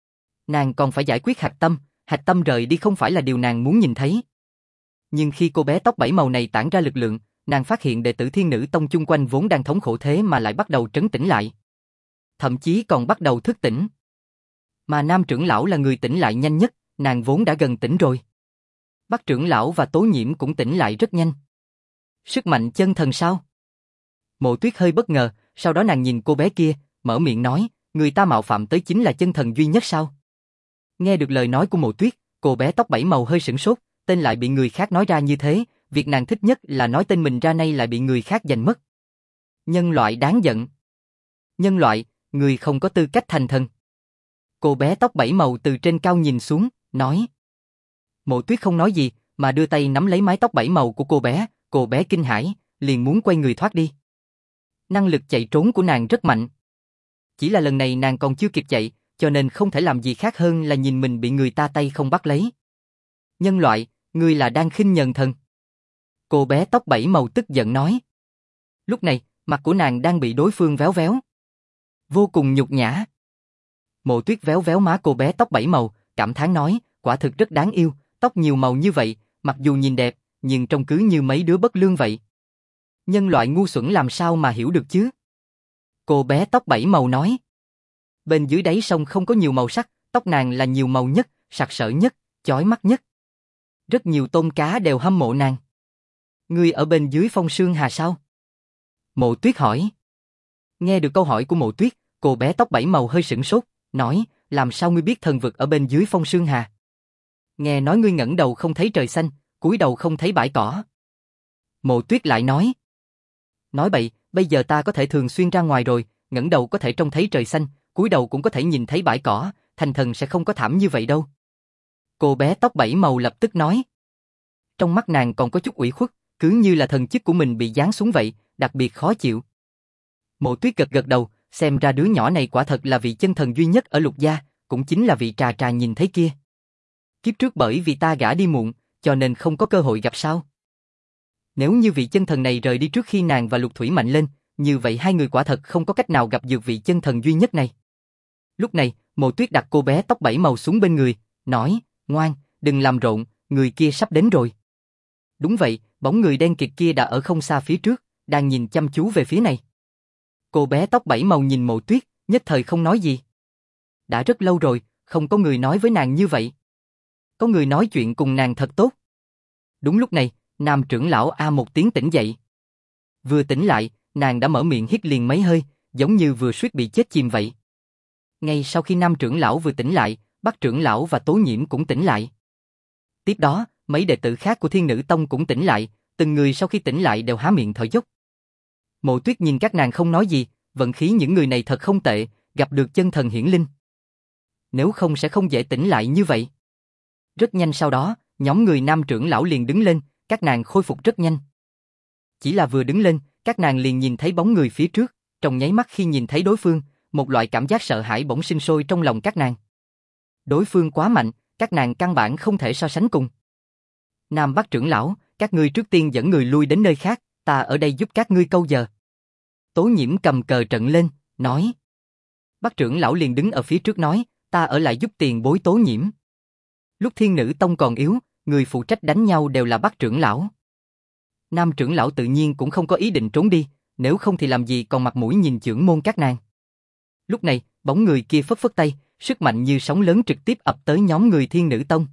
Nàng còn phải giải quyết hạch tâm rời đi không phải là điều nàng muốn nhìn thấy. Nhưng khi cô bé tóc 7 màu này tản ra lực lượng, nàng phát hiện đệ tử Thiên Nữ Tông chung quanh vốn đang thống khổ thế mà lại bắt đầu trấn tĩnh lại. Thậm chí còn bắt đầu thức tỉnh. Mà Nam trưởng lão là người tỉnh lại nhanh nhất, nàng vốn đã gần tỉnh rồi. Bắc trưởng lão và Tố Nhiễm cũng tỉnh lại rất nhanh. Sức mạnh chân thần sao? Mộ Tuyết hơi bất ngờ, sau đó nàng nhìn cô bé kia, mở miệng nói, người ta mạo phạm tới chính là chân thần duy nhất sao? Nghe được lời nói của Mộ Tuyết, cô bé tóc 7 màu hơi sửng sốt, tên lại bị người khác nói ra như thế, việc nàng thích nhất là nói tên mình ra nay lại bị người khác giành mất. Nhân loại đáng giận. Nhân loại, người không có tư cách thành thần. Cô bé tóc 7 màu từ trên cao nhìn xuống, nói. Mộ Tuyết không nói gì, mà đưa tay nắm lấy mái tóc 7 màu của cô bé kinh hãi, liền muốn quay người thoát đi. Năng lực chạy trốn của nàng rất mạnh. Chỉ là lần này nàng còn chưa kịp chạy, cho nên không thể làm gì khác hơn là nhìn mình bị người ta tay không bắt lấy. Nhân loại, ngươi là đang khinh nhờn thần. Cô bé tóc 7 màu tức giận nói. Lúc này, mặt của nàng đang bị đối phương véo véo. Vô cùng nhục nhã. Mộ Tuyết véo véo má cô bé tóc 7 màu, cảm thán nói, quả thực rất đáng yêu, tóc nhiều màu như vậy, mặc dù nhìn đẹp, nhưng trông cứ như mấy đứa bất lương vậy. Nhân loại ngu xuẩn làm sao mà hiểu được chứ? Cô bé tóc 7 màu nói. Bên dưới đáy sông không có nhiều màu sắc, tóc nàng là nhiều màu nhất, sặc sỡ nhất, chói mắt nhất. Rất nhiều tôm cá đều hâm mộ nàng. Ngươi ở bên dưới Phong Sương Hà sao? Mộ Tuyết hỏi. Nghe được câu hỏi của Mộ Tuyết, cô bé tóc 7 màu hơi sửng sốt, nói, làm sao ngươi biết thần vực ở bên dưới Phong Sương Hà? Nghe nói ngươi ngẩng đầu không thấy trời xanh, cúi đầu không thấy bãi cỏ. Mộ Tuyết lại nói. Nói bậy, bây giờ ta có thể thường xuyên ra ngoài rồi, ngẩng đầu có thể trông thấy trời xanh, cúi đầu cũng có thể nhìn thấy bãi cỏ, thành thần sẽ không có thảm như vậy đâu. Cô bé tóc 7 màu lập tức nói. Trong mắt nàng còn có chút ủy khuất, cứ như là thần chức của mình bị giáng xuống vậy, đặc biệt khó chịu. Mộ Tuyết gật gật đầu, xem ra đứa nhỏ này quả thật là vị chân thần duy nhất ở Lục gia, cũng chính là vị Trà Trà nhìn thấy kia. Kiếp trước bởi vì ta gả đi muộn, cho nên không có cơ hội gặp sao. Nếu như vị chân thần này rời đi trước khi nàng và Lục Thủy mạnh lên, như vậy hai người quả thật không có cách nào gặp được vị chân thần duy nhất này. Lúc này, Mộ Tuyết đặt cô bé tóc 7 màu xuống bên người, nói, ngoan, đừng làm rộn, người kia sắp đến rồi. Đúng vậy, bóng người đen kịt kia đã ở không xa phía trước, đang nhìn chăm chú về phía này. Cô bé tóc 7 màu nhìn Mộ Tuyết, nhất thời không nói gì. Đã rất lâu rồi, không có người nói với nàng như vậy. Có người nói chuyện cùng nàng thật tốt. Đúng lúc này, Nam trưởng lão a một tiếng tỉnh dậy. Vừa tỉnh lại, nàng đã mở miệng hít liền mấy hơi, giống như vừa suýt bị chết chìm vậy. Ngay sau khi Nam trưởng lão vừa tỉnh lại, Bắc trưởng lão và Tố Nhiễm cũng tỉnh lại. Tiếp đó, mấy đệ tử khác của Thiên Nữ Tông cũng tỉnh lại, từng người sau khi tỉnh lại đều há miệng thở dốc. Mộ Tuyết nhìn các nàng không nói gì, vận khí những người này thật không tệ, gặp được chân thần hiển linh. Nếu không sẽ không dễ tỉnh lại như vậy. Rất nhanh sau đó, nhóm người Nam trưởng lão liền đứng lên, các nàng khôi phục rất nhanh. Chỉ là vừa đứng lên, các nàng liền nhìn thấy bóng người phía trước, trong nháy mắt khi nhìn thấy đối phương, một loại cảm giác sợ hãi bỗng sinh sôi trong lòng các nàng. Đối phương quá mạnh, các nàng căn bản không thể so sánh cùng. Nam Bắc trưởng lão, các ngươi trước tiên dẫn người lui đến nơi khác, ta ở đây giúp các ngươi câu giờ. Tố Nhiễm cầm cờ trận lên, nói. Bắc trưởng lão liền đứng ở phía trước nói, ta ở lại giúp tiền bối Tố Nhiễm. Lúc Thiên Nữ Tông còn yếu, người phụ trách đánh nhau đều là Bắc trưởng lão. Nam trưởng lão tự nhiên cũng không có ý định trốn đi, nếu không thì làm gì còn mặt mũi nhìn chưởng môn các nàng. Lúc này, bóng người kia phất phất tay, sức mạnh như sóng lớn trực tiếp ập tới nhóm người Thiên Nữ Tông.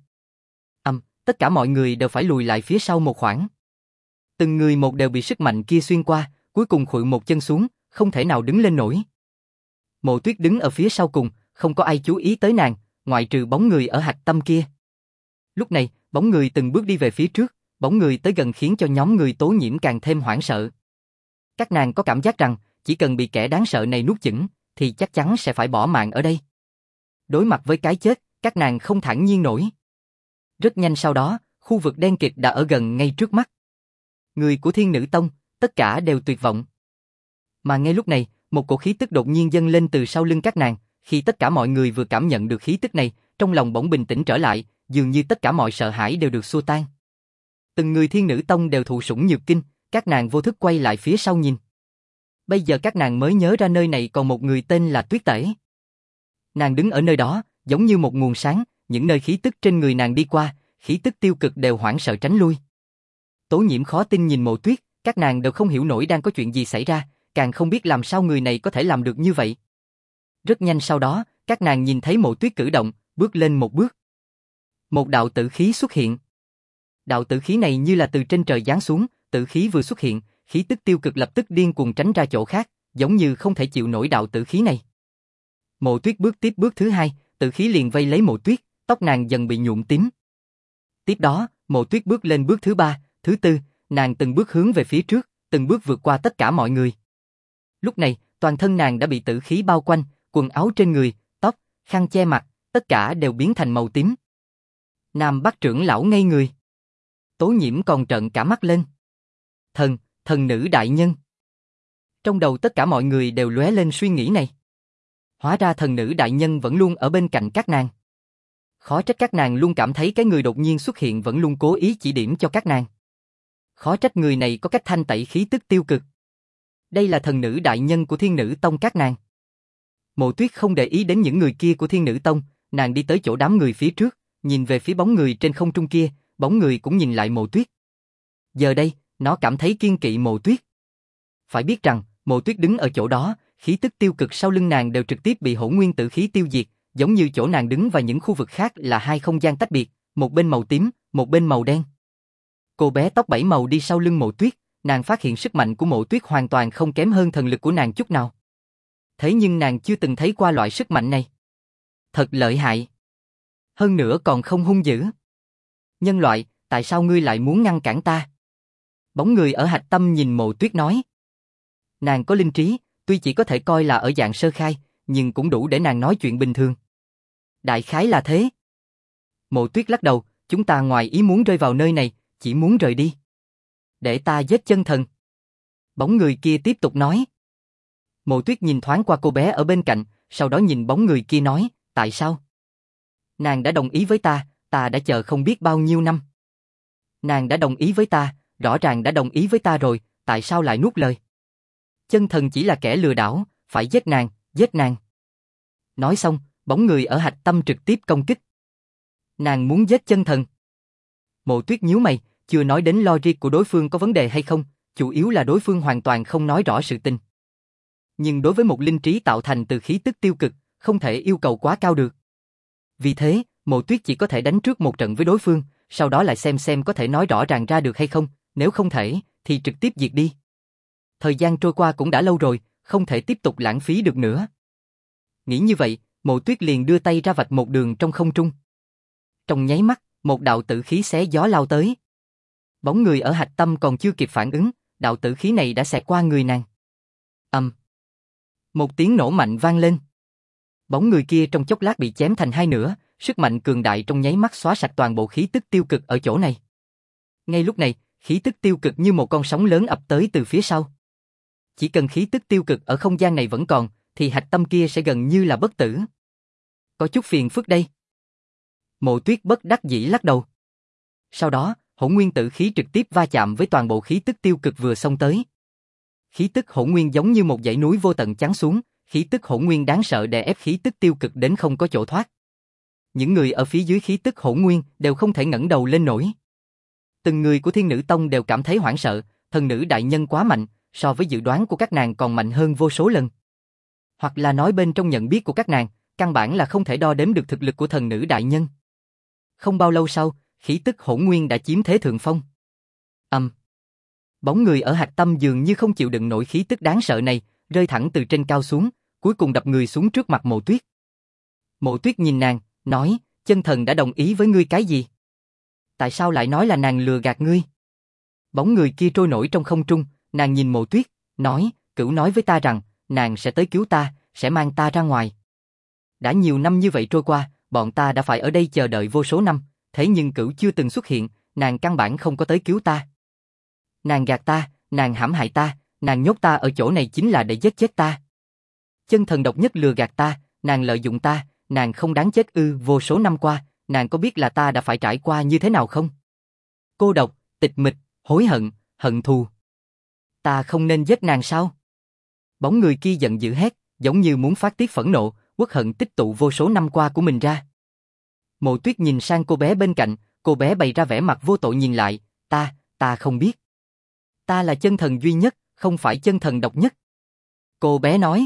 Tất cả mọi người đều phải lùi lại phía sau một khoảng. Từng người một đều bị sức mạnh kia xuyên qua, cuối cùng khuỵu một chân xuống, không thể nào đứng lên nổi. Mộ Tuyết đứng ở phía sau cùng, không có ai chú ý tới nàng, ngoại trừ bóng người ở hạch tâm kia. Lúc này, bóng người từng bước đi về phía trước, bóng người tới gần khiến cho nhóm người Tố Nhiễm càng thêm hoảng sợ. Các nàng có cảm giác rằng, chỉ cần bị kẻ đáng sợ này nuốt chửng, thì chắc chắn sẽ phải bỏ mạng ở đây. Đối mặt với cái chết, các nàng không thản nhiên nổi. Rất nhanh sau đó, khu vực đen kịt đã ở gần ngay trước mắt. Người của Thiên Nữ Tông, tất cả đều tuyệt vọng. Mà ngay lúc này, một cổ khí tức đột nhiên dâng lên từ sau lưng các nàng, khi tất cả mọi người vừa cảm nhận được khí tức này, trong lòng bỗng bình tĩnh trở lại, dường như tất cả mọi sợ hãi đều được xua tan. Từng người Thiên Nữ Tông đều thụ sủng nhược kinh, các nàng vô thức quay lại phía sau nhìn. Bây giờ các nàng mới nhớ ra nơi này còn một người tên là Tuyết Tể. Nàng đứng ở nơi đó, giống như một nguồn sáng, những nơi khí tức trên người nàng đi qua, khí tức tiêu cực đều hoảng sợ tránh lui. Tố Nhiễm khó tin nhìn Mộ Tuyết, các nàng đều không hiểu nổi đang có chuyện gì xảy ra, càng không biết làm sao người này có thể làm được như vậy. Rất nhanh sau đó, các nàng nhìn thấy Mộ Tuyết cử động, bước lên một bước. Một đạo tử khí xuất hiện. Đạo tử khí này như là từ trên trời giáng xuống, tử khí vừa xuất hiện, khí tức tiêu cực lập tức điên cuồng tránh ra chỗ khác, giống như không thể chịu nổi đạo tử khí này. Mộ Tuyết bước tiếp bước thứ hai, tử khí liền vây lấy Mộ Tuyết, tóc nàng dần bị nhuộm tím. Tiếp đó, Mộ Tuyết bước lên bước thứ ba, thứ tư, nàng từng bước hướng về phía trước, từng bước vượt qua tất cả mọi người. Lúc này, toàn thân nàng đã bị tử khí bao quanh, quần áo trên người, tóc, khăn che mặt, tất cả đều biến thành màu tím. Nam Bắc trưởng lão ngây người. Tố Nhiễm còn trợn cả mắt lên. Thần nữ đại nhân. Trong đầu tất cả mọi người đều lóe lên suy nghĩ này. Hóa ra thần nữ đại nhân vẫn luôn ở bên cạnh các nàng. Khó trách các nàng luôn cảm thấy cái người đột nhiên xuất hiện vẫn luôn cố ý chỉ điểm cho các nàng. Khó trách người này có cách thanh tẩy khí tức tiêu cực. Đây là thần nữ đại nhân của Thiên Nữ Tông các nàng. Mộ Tuyết không để ý đến những người kia của Thiên Nữ Tông, nàng đi tới chỗ đám người phía trước, nhìn về phía bóng người trên không trung kia, bóng người cũng nhìn lại Mộ Tuyết. Giờ đây, nó cảm thấy kiêng kỵ Mộ Tuyết. Phải biết rằng, Mộ Tuyết đứng ở chỗ đó, khí tức tiêu cực sau lưng nàng đều trực tiếp bị hỗn nguyên tử khí tiêu diệt, giống như chỗ nàng đứng và những khu vực khác là hai không gian tách biệt, một bên màu tím, một bên màu đen. Cô bé tóc bảy màu đi sau lưng Mộ Tuyết, nàng phát hiện sức mạnh của Mộ Tuyết hoàn toàn không kém hơn thần lực của nàng chút nào. Thế nhưng nàng chưa từng thấy qua loại sức mạnh này. Thật lợi hại. Hơn nữa còn không hung dữ. Nhân loại, tại sao ngươi lại muốn ngăn cản ta? Bóng người ở hạch tâm nhìn Mộ Tuyết nói. Nàng có linh trí, tuy chỉ có thể coi là ở dạng sơ khai, nhưng cũng đủ để nàng nói chuyện bình thường. Đại khái là thế. Mộ Tuyết lắc đầu, chúng ta ngoài ý muốn rơi vào nơi này, chỉ muốn rời đi. Để ta giết chân thần. Bóng người kia tiếp tục nói. Mộ Tuyết nhìn thoáng qua cô bé ở bên cạnh, sau đó nhìn bóng người kia nói, tại sao? Nàng đã đồng ý với ta đã chờ không biết bao nhiêu năm. Nàng đã đồng ý với ta, rõ ràng đã đồng ý với ta rồi, tại sao lại nuốt lời? Chân thần chỉ là kẻ lừa đảo, phải giết nàng, giết nàng. Nói xong, bóng người ở hạch tâm trực tiếp công kích. Nàng muốn giết chân thần. Mộ Tuyết nhíu mày, chưa nói đến logic của đối phương có vấn đề hay không, chủ yếu là đối phương hoàn toàn không nói rõ sự tình. Nhưng đối với một linh trí tạo thành từ khí tức tiêu cực, không thể yêu cầu quá cao được. Vì thế, Mộ Tuyết chỉ có thể đánh trước một trận với đối phương, sau đó lại xem có thể nói rõ ràng ra được hay không, nếu không thể, thì trực tiếp diệt đi. Thời gian trôi qua cũng đã lâu rồi, không thể tiếp tục lãng phí được nữa. Nghĩ như vậy, Mộ Tuyết liền đưa tay ra vạch một đường trong không trung. Trong nháy mắt, một đạo tử khí xé gió lao tới. Bóng người ở hạch tâm còn chưa kịp phản ứng, đạo tử khí này đã xẹt qua người nàng. Một tiếng nổ mạnh vang lên. Bóng người kia trong chốc lát bị chém thành hai nửa, sức mạnh cường đại trong nháy mắt xóa sạch toàn bộ khí tức tiêu cực ở chỗ này. Ngay lúc này, khí tức tiêu cực như một con sóng lớn ập tới từ phía sau. Chỉ cần khí tức tiêu cực ở không gian này vẫn còn, thì hạch tâm kia sẽ gần như là bất tử. Có chút phiền phức đây. Mộ Tuyết bất đắc dĩ lắc đầu. Sau đó, hỗn nguyên tử khí trực tiếp va chạm với toàn bộ khí tức tiêu cực vừa xông tới. Khí tức hỗn nguyên giống như một dãy núi vô tận chắn xuống, khí tức hỗn nguyên đáng sợ đè ép khí tức tiêu cực đến không có chỗ thoát. Những người ở phía dưới khí tức hỗn nguyên đều không thể ngẩng đầu lên nổi. Từng người của Thiên Nữ Tông đều cảm thấy hoảng sợ, thần nữ đại nhân quá mạnh, so với dự đoán của các nàng còn mạnh hơn vô số lần. Hoặc là nói bên trong nhận biết của các nàng, căn bản là không thể đo đếm được thực lực của thần nữ đại nhân. Không bao lâu sau, khí tức hỗn nguyên đã chiếm thế thượng phong. Bóng người ở hạch tâm dường như không chịu đựng nổi khí tức đáng sợ này, rơi thẳng từ trên cao xuống, cuối cùng đập người xuống trước mặt Mộ Tuyết. Mộ Tuyết nhìn nàng, nói, chân thần đã đồng ý với ngươi cái gì? Tại sao lại nói là nàng lừa gạt ngươi? Bóng người kia trôi nổi trong không trung, nàng nhìn Mộ Tuyết, nói, Cửu nói với ta rằng, nàng sẽ tới cứu ta, sẽ mang ta ra ngoài. Đã nhiều năm như vậy trôi qua, bọn ta đã phải ở đây chờ đợi vô số năm, thế nhưng Cửu chưa từng xuất hiện, nàng căn bản không có tới cứu ta. Nàng gạt ta, nàng hãm hại ta, nàng nhốt ta ở chỗ này chính là để giết chết ta. Chân thần độc nhất lừa gạt ta, nàng lợi dụng ta, nàng không đáng chết ư? Vô số năm qua, nàng có biết là ta đã phải trải qua như thế nào không? Cô độc, tịch mịch, hối hận, hận thù. Ta không nên giết nàng sao? Bóng người kia giận dữ hét, giống như muốn phát tiết phẫn nộ, uất hận tích tụ vô số năm qua của mình ra. Mộ Tuyết nhìn sang cô bé bên cạnh, cô bé bày ra vẻ mặt vô tội nhìn lại, ta không biết. Ta là chân thần duy nhất, không phải chân thần độc nhất. Cô bé nói.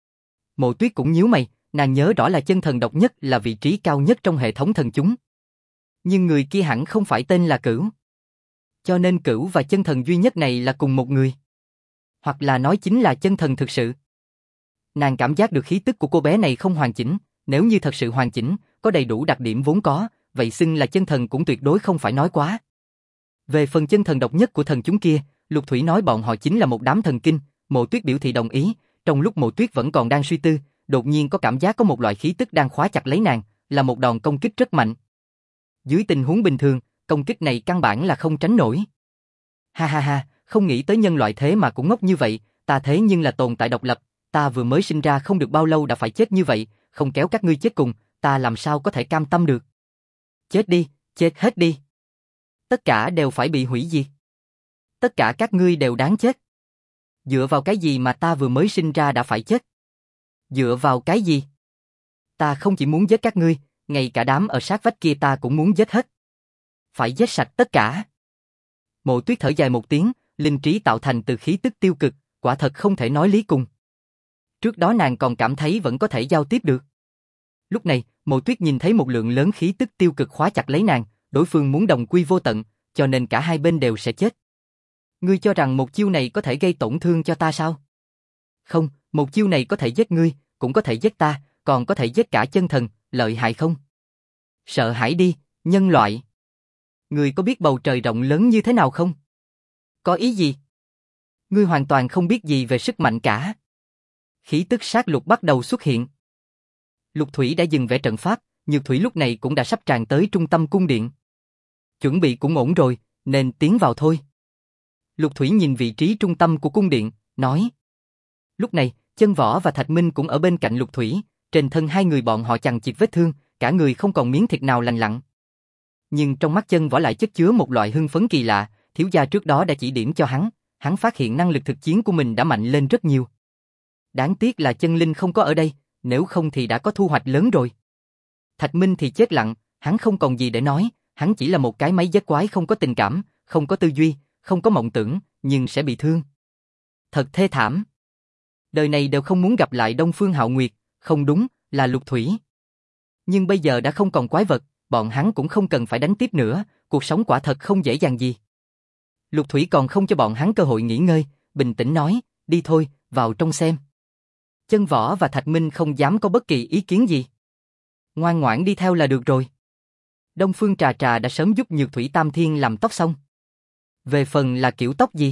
Mộ Tuyết cũng nhíu mày, nàng nhớ rõ là chân thần độc nhất là vị trí cao nhất trong hệ thống thần chúng. Nhưng người kia hẳn không phải tên là Cửu. Cho nên Cửu và chân thần duy nhất này là cùng một người. Hoặc là nói chính là chân thần thực sự. Nàng cảm giác được khí tức của cô bé này không hoàn chỉnh, nếu như thật sự hoàn chỉnh, có đầy đủ đặc điểm vốn có, vậy xưng là chân thần cũng tuyệt đối không phải nói quá. Về phần chân thần độc nhất của thần chúng kia, Lục Thủy nói bọn họ chính là một đám thần kinh, Mộ Tuyết biểu thị đồng ý, trong lúc Mộ Tuyết vẫn còn đang suy tư, đột nhiên có cảm giác có một loại khí tức đang khóa chặt lấy nàng, là một đòn công kích rất mạnh. Dưới tình huống bình thường, công kích này căn bản là không tránh nổi. Ha ha ha, không nghĩ tới nhân loại thế mà cũng ngốc như vậy, ta thế nhưng là tồn tại độc lập, ta vừa mới sinh ra không được bao lâu đã phải chết như vậy, không kéo các ngươi chết cùng, ta làm sao có thể cam tâm được. Chết đi, chết hết đi. Tất cả đều phải bị hủy diệt. Tất cả các ngươi đều đáng chết. Dựa vào cái gì mà ta vừa mới sinh ra đã phải chết? Dựa vào cái gì? Ta không chỉ muốn giết các ngươi, ngay cả đám ở sát vách kia ta cũng muốn giết hết. Phải giết sạch tất cả. Mộ Tuyết thở dài một tiếng, linh trí tạo thành từ khí tức tiêu cực, quả thật không thể nói lý cùng. Trước đó nàng còn cảm thấy vẫn có thể giao tiếp được. Lúc này, Mộ Tuyết nhìn thấy một lượng lớn khí tức tiêu cực khóa chặt lấy nàng, đối phương muốn đồng quy vô tận, cho nên cả hai bên đều sẽ chết. Ngươi cho rằng một chiêu này có thể gây tổn thương cho ta sao? Không, một chiêu này có thể giết ngươi, cũng có thể giết ta, còn có thể giết cả chân thần, lợi hại không? Sợ hãi đi, nhân loại. Ngươi có biết bầu trời rộng lớn như thế nào không? Có ý gì? Ngươi hoàn toàn không biết gì về sức mạnh cả. Khí tức sát lục bắt đầu xuất hiện. Lục Thủy đã dừng vẽ trận pháp, Nhược Thủy lúc này cũng đã sắp tràn tới trung tâm cung điện. Chuẩn bị cũng ổn rồi, nên tiến vào thôi. Lục Thủy nhìn vị trí trung tâm của cung điện, nói. Lúc này, Chân Võ và Thạch Minh cũng ở bên cạnh Lục Thủy, trên thân hai người bọn họ chằng chịt vết thương, cả người không còn miếng thịt nào lành lặn. Nhưng trong mắt Chân Võ lại chất chứa một loại hưng phấn kỳ lạ, thiếu gia trước đó đã chỉ điểm cho hắn phát hiện năng lực thực chiến của mình đã mạnh lên rất nhiều. Đáng tiếc là Chân Linh không có ở đây, nếu không thì đã có thu hoạch lớn rồi. Thạch Minh thì chết lặng, hắn không còn gì để nói, hắn chỉ là một cái máy giết quái không có tình cảm, không có tư duy, không có mộng tưởng, nhưng sẽ bị thương. Thật thê thảm. Đời này đều không muốn gặp lại Đông Phương Hạo Nguyệt, không đúng, là Lục Thủy. Nhưng bây giờ đã không còn quái vật, bọn hắn cũng không cần phải đánh tiếp nữa, cuộc sống quả thật không dễ dàng gì. Lục Thủy còn không cho bọn hắn cơ hội nghỉ ngơi, bình tĩnh nói, đi thôi, vào trong xem. Chân Võ và Thạch Minh không dám có bất kỳ ý kiến gì. Ngoan ngoãn đi theo là được rồi. Đông Phương Trà Trà đã sớm giúp Nhược Thủy Tam Thiên làm tóc xong. Về phần là kiểu tóc gì?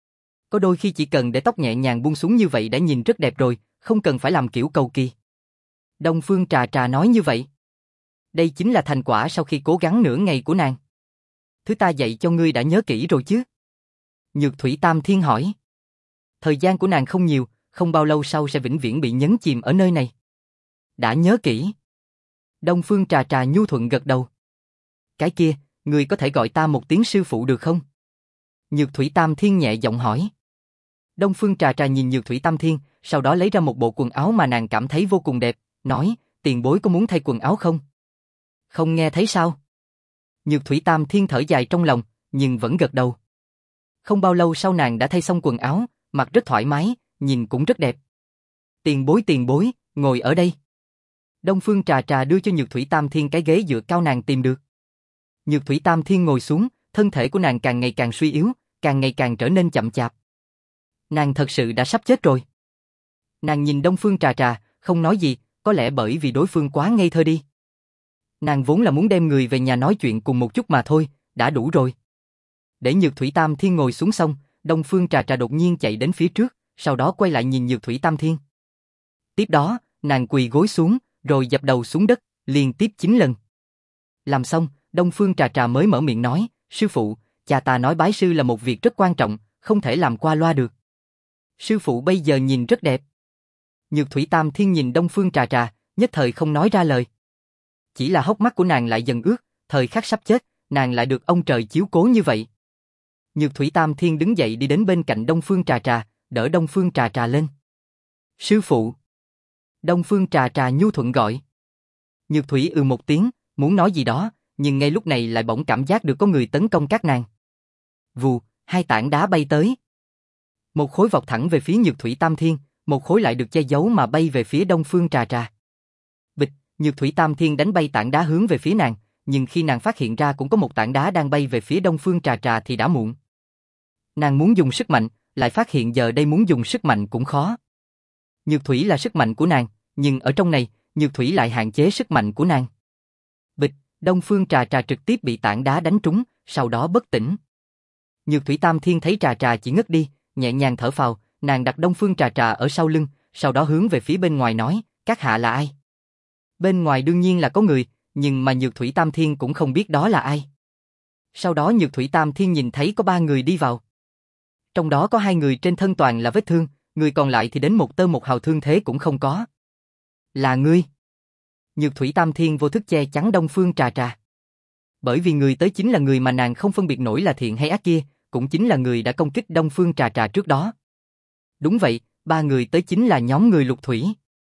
Có đôi khi chỉ cần để tóc nhẹ nhàng buông xuống như vậy đã nhìn rất đẹp rồi, không cần phải làm kiểu cầu kỳ. Đông Phương Trà Trà nói như vậy. Đây chính là thành quả sau khi cố gắng nửa ngày của nàng. Thứ ta dạy cho ngươi đã nhớ kỹ rồi chứ? Nhược Thủy Tam Thiên hỏi. Thời gian của nàng không nhiều, không bao lâu sau sẽ vĩnh viễn bị nhấn chìm ở nơi này. Đã nhớ kỹ. Đông Phương Trà Trà nhu thuận gật đầu. Cái kia, ngươi có thể gọi ta một tiếng sư phụ được không? Nhược Thủy Tam Thiên nhẹ giọng hỏi. Đông Phương Trà Trà nhìn Nhược Thủy Tam Thiên, sau đó lấy ra một bộ quần áo mà nàng cảm thấy vô cùng đẹp, nói, tiền bối có muốn thay quần áo không? Không nghe thấy sao? Nhược Thủy Tam Thiên thở dài trong lòng, nhưng vẫn gật đầu. Không bao lâu sau nàng đã thay xong quần áo, mặc rất thoải mái, nhìn cũng rất đẹp. Tiền bối, ngồi ở đây. Đông Phương Trà Trà đưa cho Nhược Thủy Tam Thiên cái ghế dựa cao nàng tìm được. Nhược Thủy Tam Thiên ngồi xuống, thân thể của nàng càng ngày càng suy yếu, càng ngày càng trở nên chậm chạp. Nàng thật sự đã sắp chết rồi. Nàng nhìn Đông Phương Trà Trà, không nói gì, có lẽ bởi vì đối phương quá ngây thơ đi. Nàng vốn là muốn đem người về nhà nói chuyện cùng một chút mà thôi, đã đủ rồi. Để Nhược Thủy Tam Thiên ngồi xuống xong, Đông Phương Trà Trà đột nhiên chạy đến phía trước, sau đó quay lại nhìn Nhược Thủy Tam Thiên. Tiếp đó, nàng quỳ gối xuống, rồi dập đầu xuống đất, liên tiếp 9 lần. Làm xong, Đông Phương Trà Trà mới mở miệng nói, sư phụ, cha ta nói bái sư là một việc rất quan trọng, không thể làm qua loa được. Sư phụ bây giờ nhìn rất đẹp. Nhược Thủy Tam Thiên nhìn Đông Phương Trà Trà, nhất thời không nói ra lời. Chỉ là hốc mắt của nàng lại dần ướt, thời khắc sắp chết, nàng lại được ông trời chiếu cố như vậy. Nhược Thủy Tam Thiên đứng dậy đi đến bên cạnh Đông Phương Trà Trà, đỡ Đông Phương Trà Trà lên. Sư phụ. Đông Phương Trà Trà nhu thuận gọi. Nhược Thủy một tiếng, muốn nói gì đó, nhưng ngay lúc này lại bỗng cảm giác được có người tấn công các nàng. Vù, hai tảng đá bay tới. Một khối vọt thẳng về phía Nhược Thủy Tam Thiên, một khối lại được che giấu mà bay về phía Đông Phương Trà Trà. Bịch, Nhược Thủy Tam Thiên đánh bay tảng đá hướng về phía nàng, nhưng khi nàng phát hiện ra cũng có một tảng đá đang bay về phía Đông Phương Trà Trà thì đã muộn. Nàng muốn dùng sức mạnh, lại phát hiện giờ đây muốn dùng sức mạnh cũng khó. Nhược Thủy là sức mạnh của nàng, nhưng ở trong này, Nhược Thủy lại hạn chế sức mạnh của nàng. Bịch, Đông Phương Trà Trà trực tiếp bị tảng đá đánh trúng, sau đó bất tỉnh. Nhược Thủy Tam Thiên thấy Trà Trà chỉ ngất đi, nhẹ nhàng thở phào, nàng đặt Đông Phương Trà Trà ở sau lưng, sau đó hướng về phía bên ngoài nói, các hạ là ai? Bên ngoài đương nhiên là có người, nhưng mà Nhược Thủy Tam Thiên cũng không biết đó là ai. Sau đó Nhược Thủy Tam Thiên nhìn thấy có 3 người đi vào. Trong đó có 2 người trên thân toàn là vết thương, người còn lại thì đến một tơ một hào thương thế cũng không có. Là ngươi. Nhược Thủy Tam Thiên vô thức che chắn Đông Phương Trà Trà. Bởi vì người tới chính là người mà nàng không phân biệt nổi là thiện hay ác kia, cũng chính là người đã công kích Đông Phương Trà Trà trước đó. Đúng vậy, 3 người tới chính là nhóm người Lục Thủy.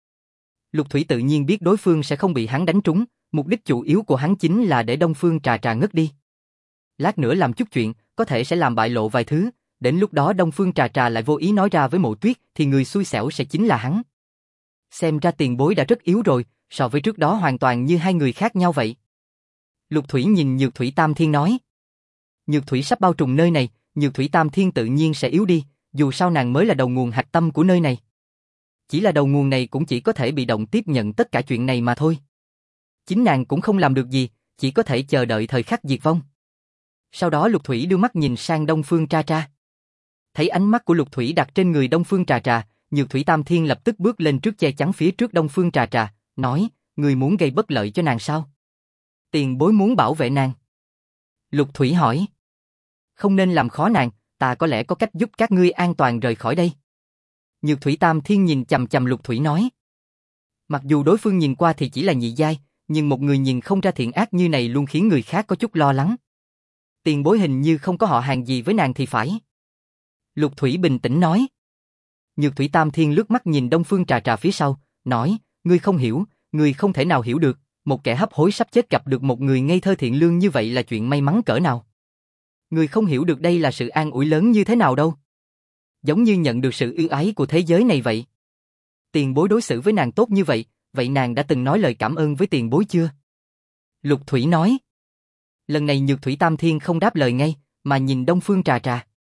Lục Thủy tự nhiên biết đối phương sẽ không bị hắn đánh trúng, mục đích chủ yếu của hắn chính là để Đông Phương Trà Trà ngất đi. Lát nữa làm chút chuyện, có thể sẽ làm bại lộ vài thứ, đến lúc đó Đông Phương Trà Trà lại vô ý nói ra với Mộ Tuyết thì người xui xẻo sẽ chính là hắn. Xem ra tiền bối đã rất yếu rồi, so với trước đó hoàn toàn như 2 người khác nhau vậy. Lục Thủy nhìn Nhược Thủy Tam Thiên nói. Nhược Thủy sắp bao trùm nơi này, Nhược Thủy Tam Thiên tự nhiên sẽ yếu đi, dù sao nàng mới là đầu nguồn hạch tâm của nơi này. Chỉ là đầu nguồn này cũng chỉ có thể bị động tiếp nhận tất cả chuyện này mà thôi. Chính nàng cũng không làm được gì, chỉ có thể chờ đợi thời khắc diệt vong. Sau đó Lục Thủy đưa mắt nhìn sang Đông Phương Trà Trà. Thấy ánh mắt của Lục Thủy đặt trên người Đông Phương Trà Trà, Nhược Thủy Tam Thiên lập tức bước lên trước che chắn phía trước Đông Phương Trà Trà, nói, người muốn gây bất lợi cho nàng sao? Tiền bối muốn bảo vệ nàng. Lục Thủy hỏi. Không nên làm khó nàng, ta có lẽ có cách giúp các ngươi an toàn rời khỏi đây. Nhược Thủy Tam Thiên nhìn chằm chằm Lục Thủy nói. Mặc dù đối phương nhìn qua thì chỉ là nhị giai, nhưng một người nhìn không ra thiện ác như này luôn khiến người khác có chút lo lắng. Tiền bối hình như không có họ hàng gì với nàng thì phải. Lục Thủy bình tĩnh nói. Nhược Thủy Tam Thiên lướt mắt nhìn Đông Phương Trà Trà phía sau, nói, ngươi không hiểu, ngươi không thể nào hiểu được, một kẻ hấp hối sắp chết gặp được một người ngây thơ thiện lương như vậy là chuyện may mắn cỡ nào. Ngươi không hiểu được đây là sự an ủi lớn như thế nào đâu. Giống như nhận được sự ưu ái của thế giới này vậy. Tiền bối đối xử với nàng tốt như vậy, vậy nàng đã từng nói lời cảm ơn với tiền bối chưa? Lục Thủy nói. Lần này Nhược Thủy Tam Thiên không đáp lời ngay, mà nhìn Đông Phương Trà Trà.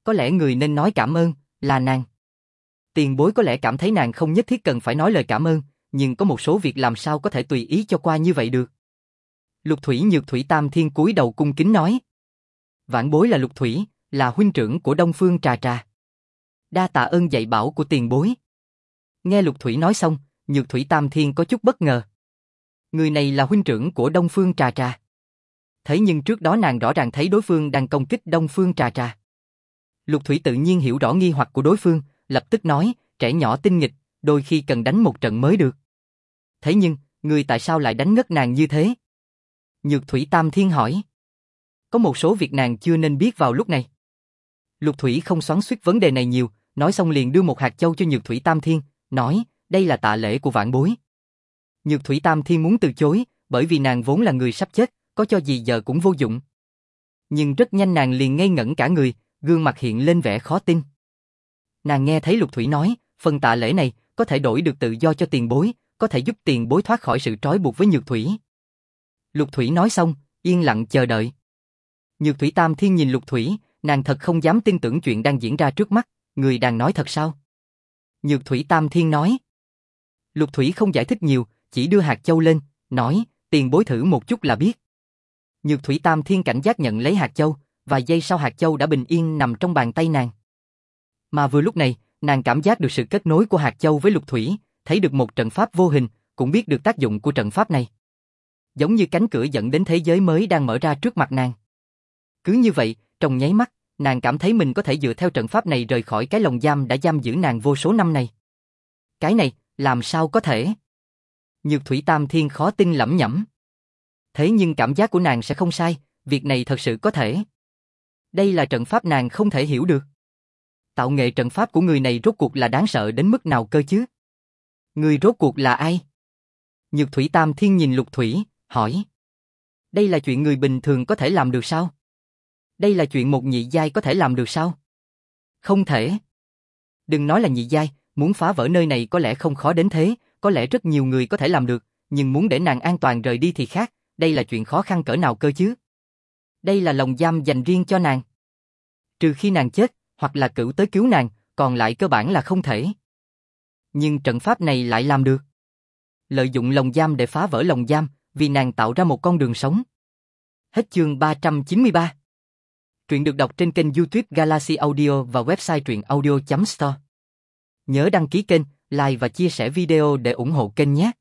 Có lẽ người nên nói cảm ơn là nàng. Tiền bối có lẽ cảm thấy nàng không nhất thiết cần phải nói lời cảm ơn, nhưng có một số việc làm sao có thể tùy ý cho qua như vậy được. Lục Thủy Nhược Thủy Tam Thiên cúi đầu cung kính nói. Vãn bối là Lục Thủy, là huynh trưởng của Đông Phương Trà Trà. Đa tạ ơn dạy bảo của tiền bối. Nghe Lục Thủy nói xong, Nhược Thủy Tam Thiên có chút bất ngờ. Người này là huynh trưởng của Đông Phương Trà Trà. Thế nhưng trước đó nàng rõ ràng thấy đối phương đang công kích Đông Phương Trà Trà. Lục Thủy tự nhiên hiểu rõ nghi hoặc của đối phương, lập tức nói, trẻ nhỏ tinh nghịch, đôi khi cần đánh một trận mới được. Thế nhưng, người tại sao lại đánh ngất nàng như thế? Nhược Thủy Tam Thiên hỏi. Có một số việc nàng chưa nên biết vào lúc này. Lục Thủy không xoắn xuýt vấn đề này nhiều, nói xong liền đưa một hạt châu cho Nhược Thủy Tam Thiên, nói, đây là tạ lễ của vãn bối. Nhược Thủy Tam Thiên muốn từ chối, bởi vì nàng vốn là người sắp chết, có cho gì giờ cũng vô dụng. Nhưng rất nhanh nàng liền ngây ngẩn cả người, gương mặt hiện lên vẻ khó tin. Nàng nghe thấy Lục Thủy nói, phần tạ lễ này có thể đổi được tự do cho tiền bối, có thể giúp tiền bối thoát khỏi sự trói buộc với Nhược Thủy. Lục Thủy nói xong, yên lặng chờ đợi. Nhược Thủy Tam Thiên nhìn Lục Thủy, nàng thật không dám tin tưởng chuyện đang diễn ra trước mắt, người đang nói thật sao? Nhược Thủy Tam Thiên nói. Lục Thủy không giải thích nhiều, chỉ đưa hạt châu lên, nói, tiền bối thử một chút là biết. Nhược Thủy Tam Thiên cảnh giác nhận lấy hạt châu, vài giây sau hạt châu đã bình yên nằm trong bàn tay nàng. Mà vừa lúc này, nàng cảm giác được sự kết nối của hạt châu với Lục Thủy, thấy được một trận pháp vô hình, cũng biết được tác dụng của trận pháp này. Giống như cánh cửa dẫn đến thế giới mới đang mở ra trước mặt nàng. Cứ như vậy, trong nháy mắt, nàng cảm thấy mình có thể dựa theo trận pháp này rời khỏi cái lồng giam đã giam giữ nàng vô số năm này. Cái này, làm sao có thể? Nhược Thủy Tam Thiên khó tin lẩm nhẩm. Thế nhưng cảm giác của nàng sẽ không sai, việc này thật sự có thể. Đây là trận pháp nàng không thể hiểu được. Tạo nghệ trận pháp của người này rốt cuộc là đáng sợ đến mức nào cơ chứ? Người rốt cuộc là ai? Nhược Thủy Tam Thiên nhìn Lục Thủy, hỏi. Đây là chuyện người bình thường có thể làm được sao? Đây là chuyện một nhị giai có thể làm được sao? Không thể. Đừng nói là nhị giai, muốn phá vỡ nơi này có lẽ không khó đến thế, có lẽ rất nhiều người có thể làm được, nhưng muốn để nàng an toàn rời đi thì khác, đây là chuyện khó khăn cỡ nào cơ chứ? Đây là lồng giam dành riêng cho nàng. Trừ khi nàng chết, hoặc là cửu tới cứu nàng, còn lại cơ bản là không thể. Nhưng trận pháp này lại làm được. Lợi dụng lồng giam để phá vỡ lồng giam, vì nàng tạo ra một con đường sống. Hết chương 393. Truyện được đọc trên kênh YouTube Galaxy Audio và website truyệnaudio.store. Nhớ đăng ký kênh, like và chia sẻ video để ủng hộ kênh nhé.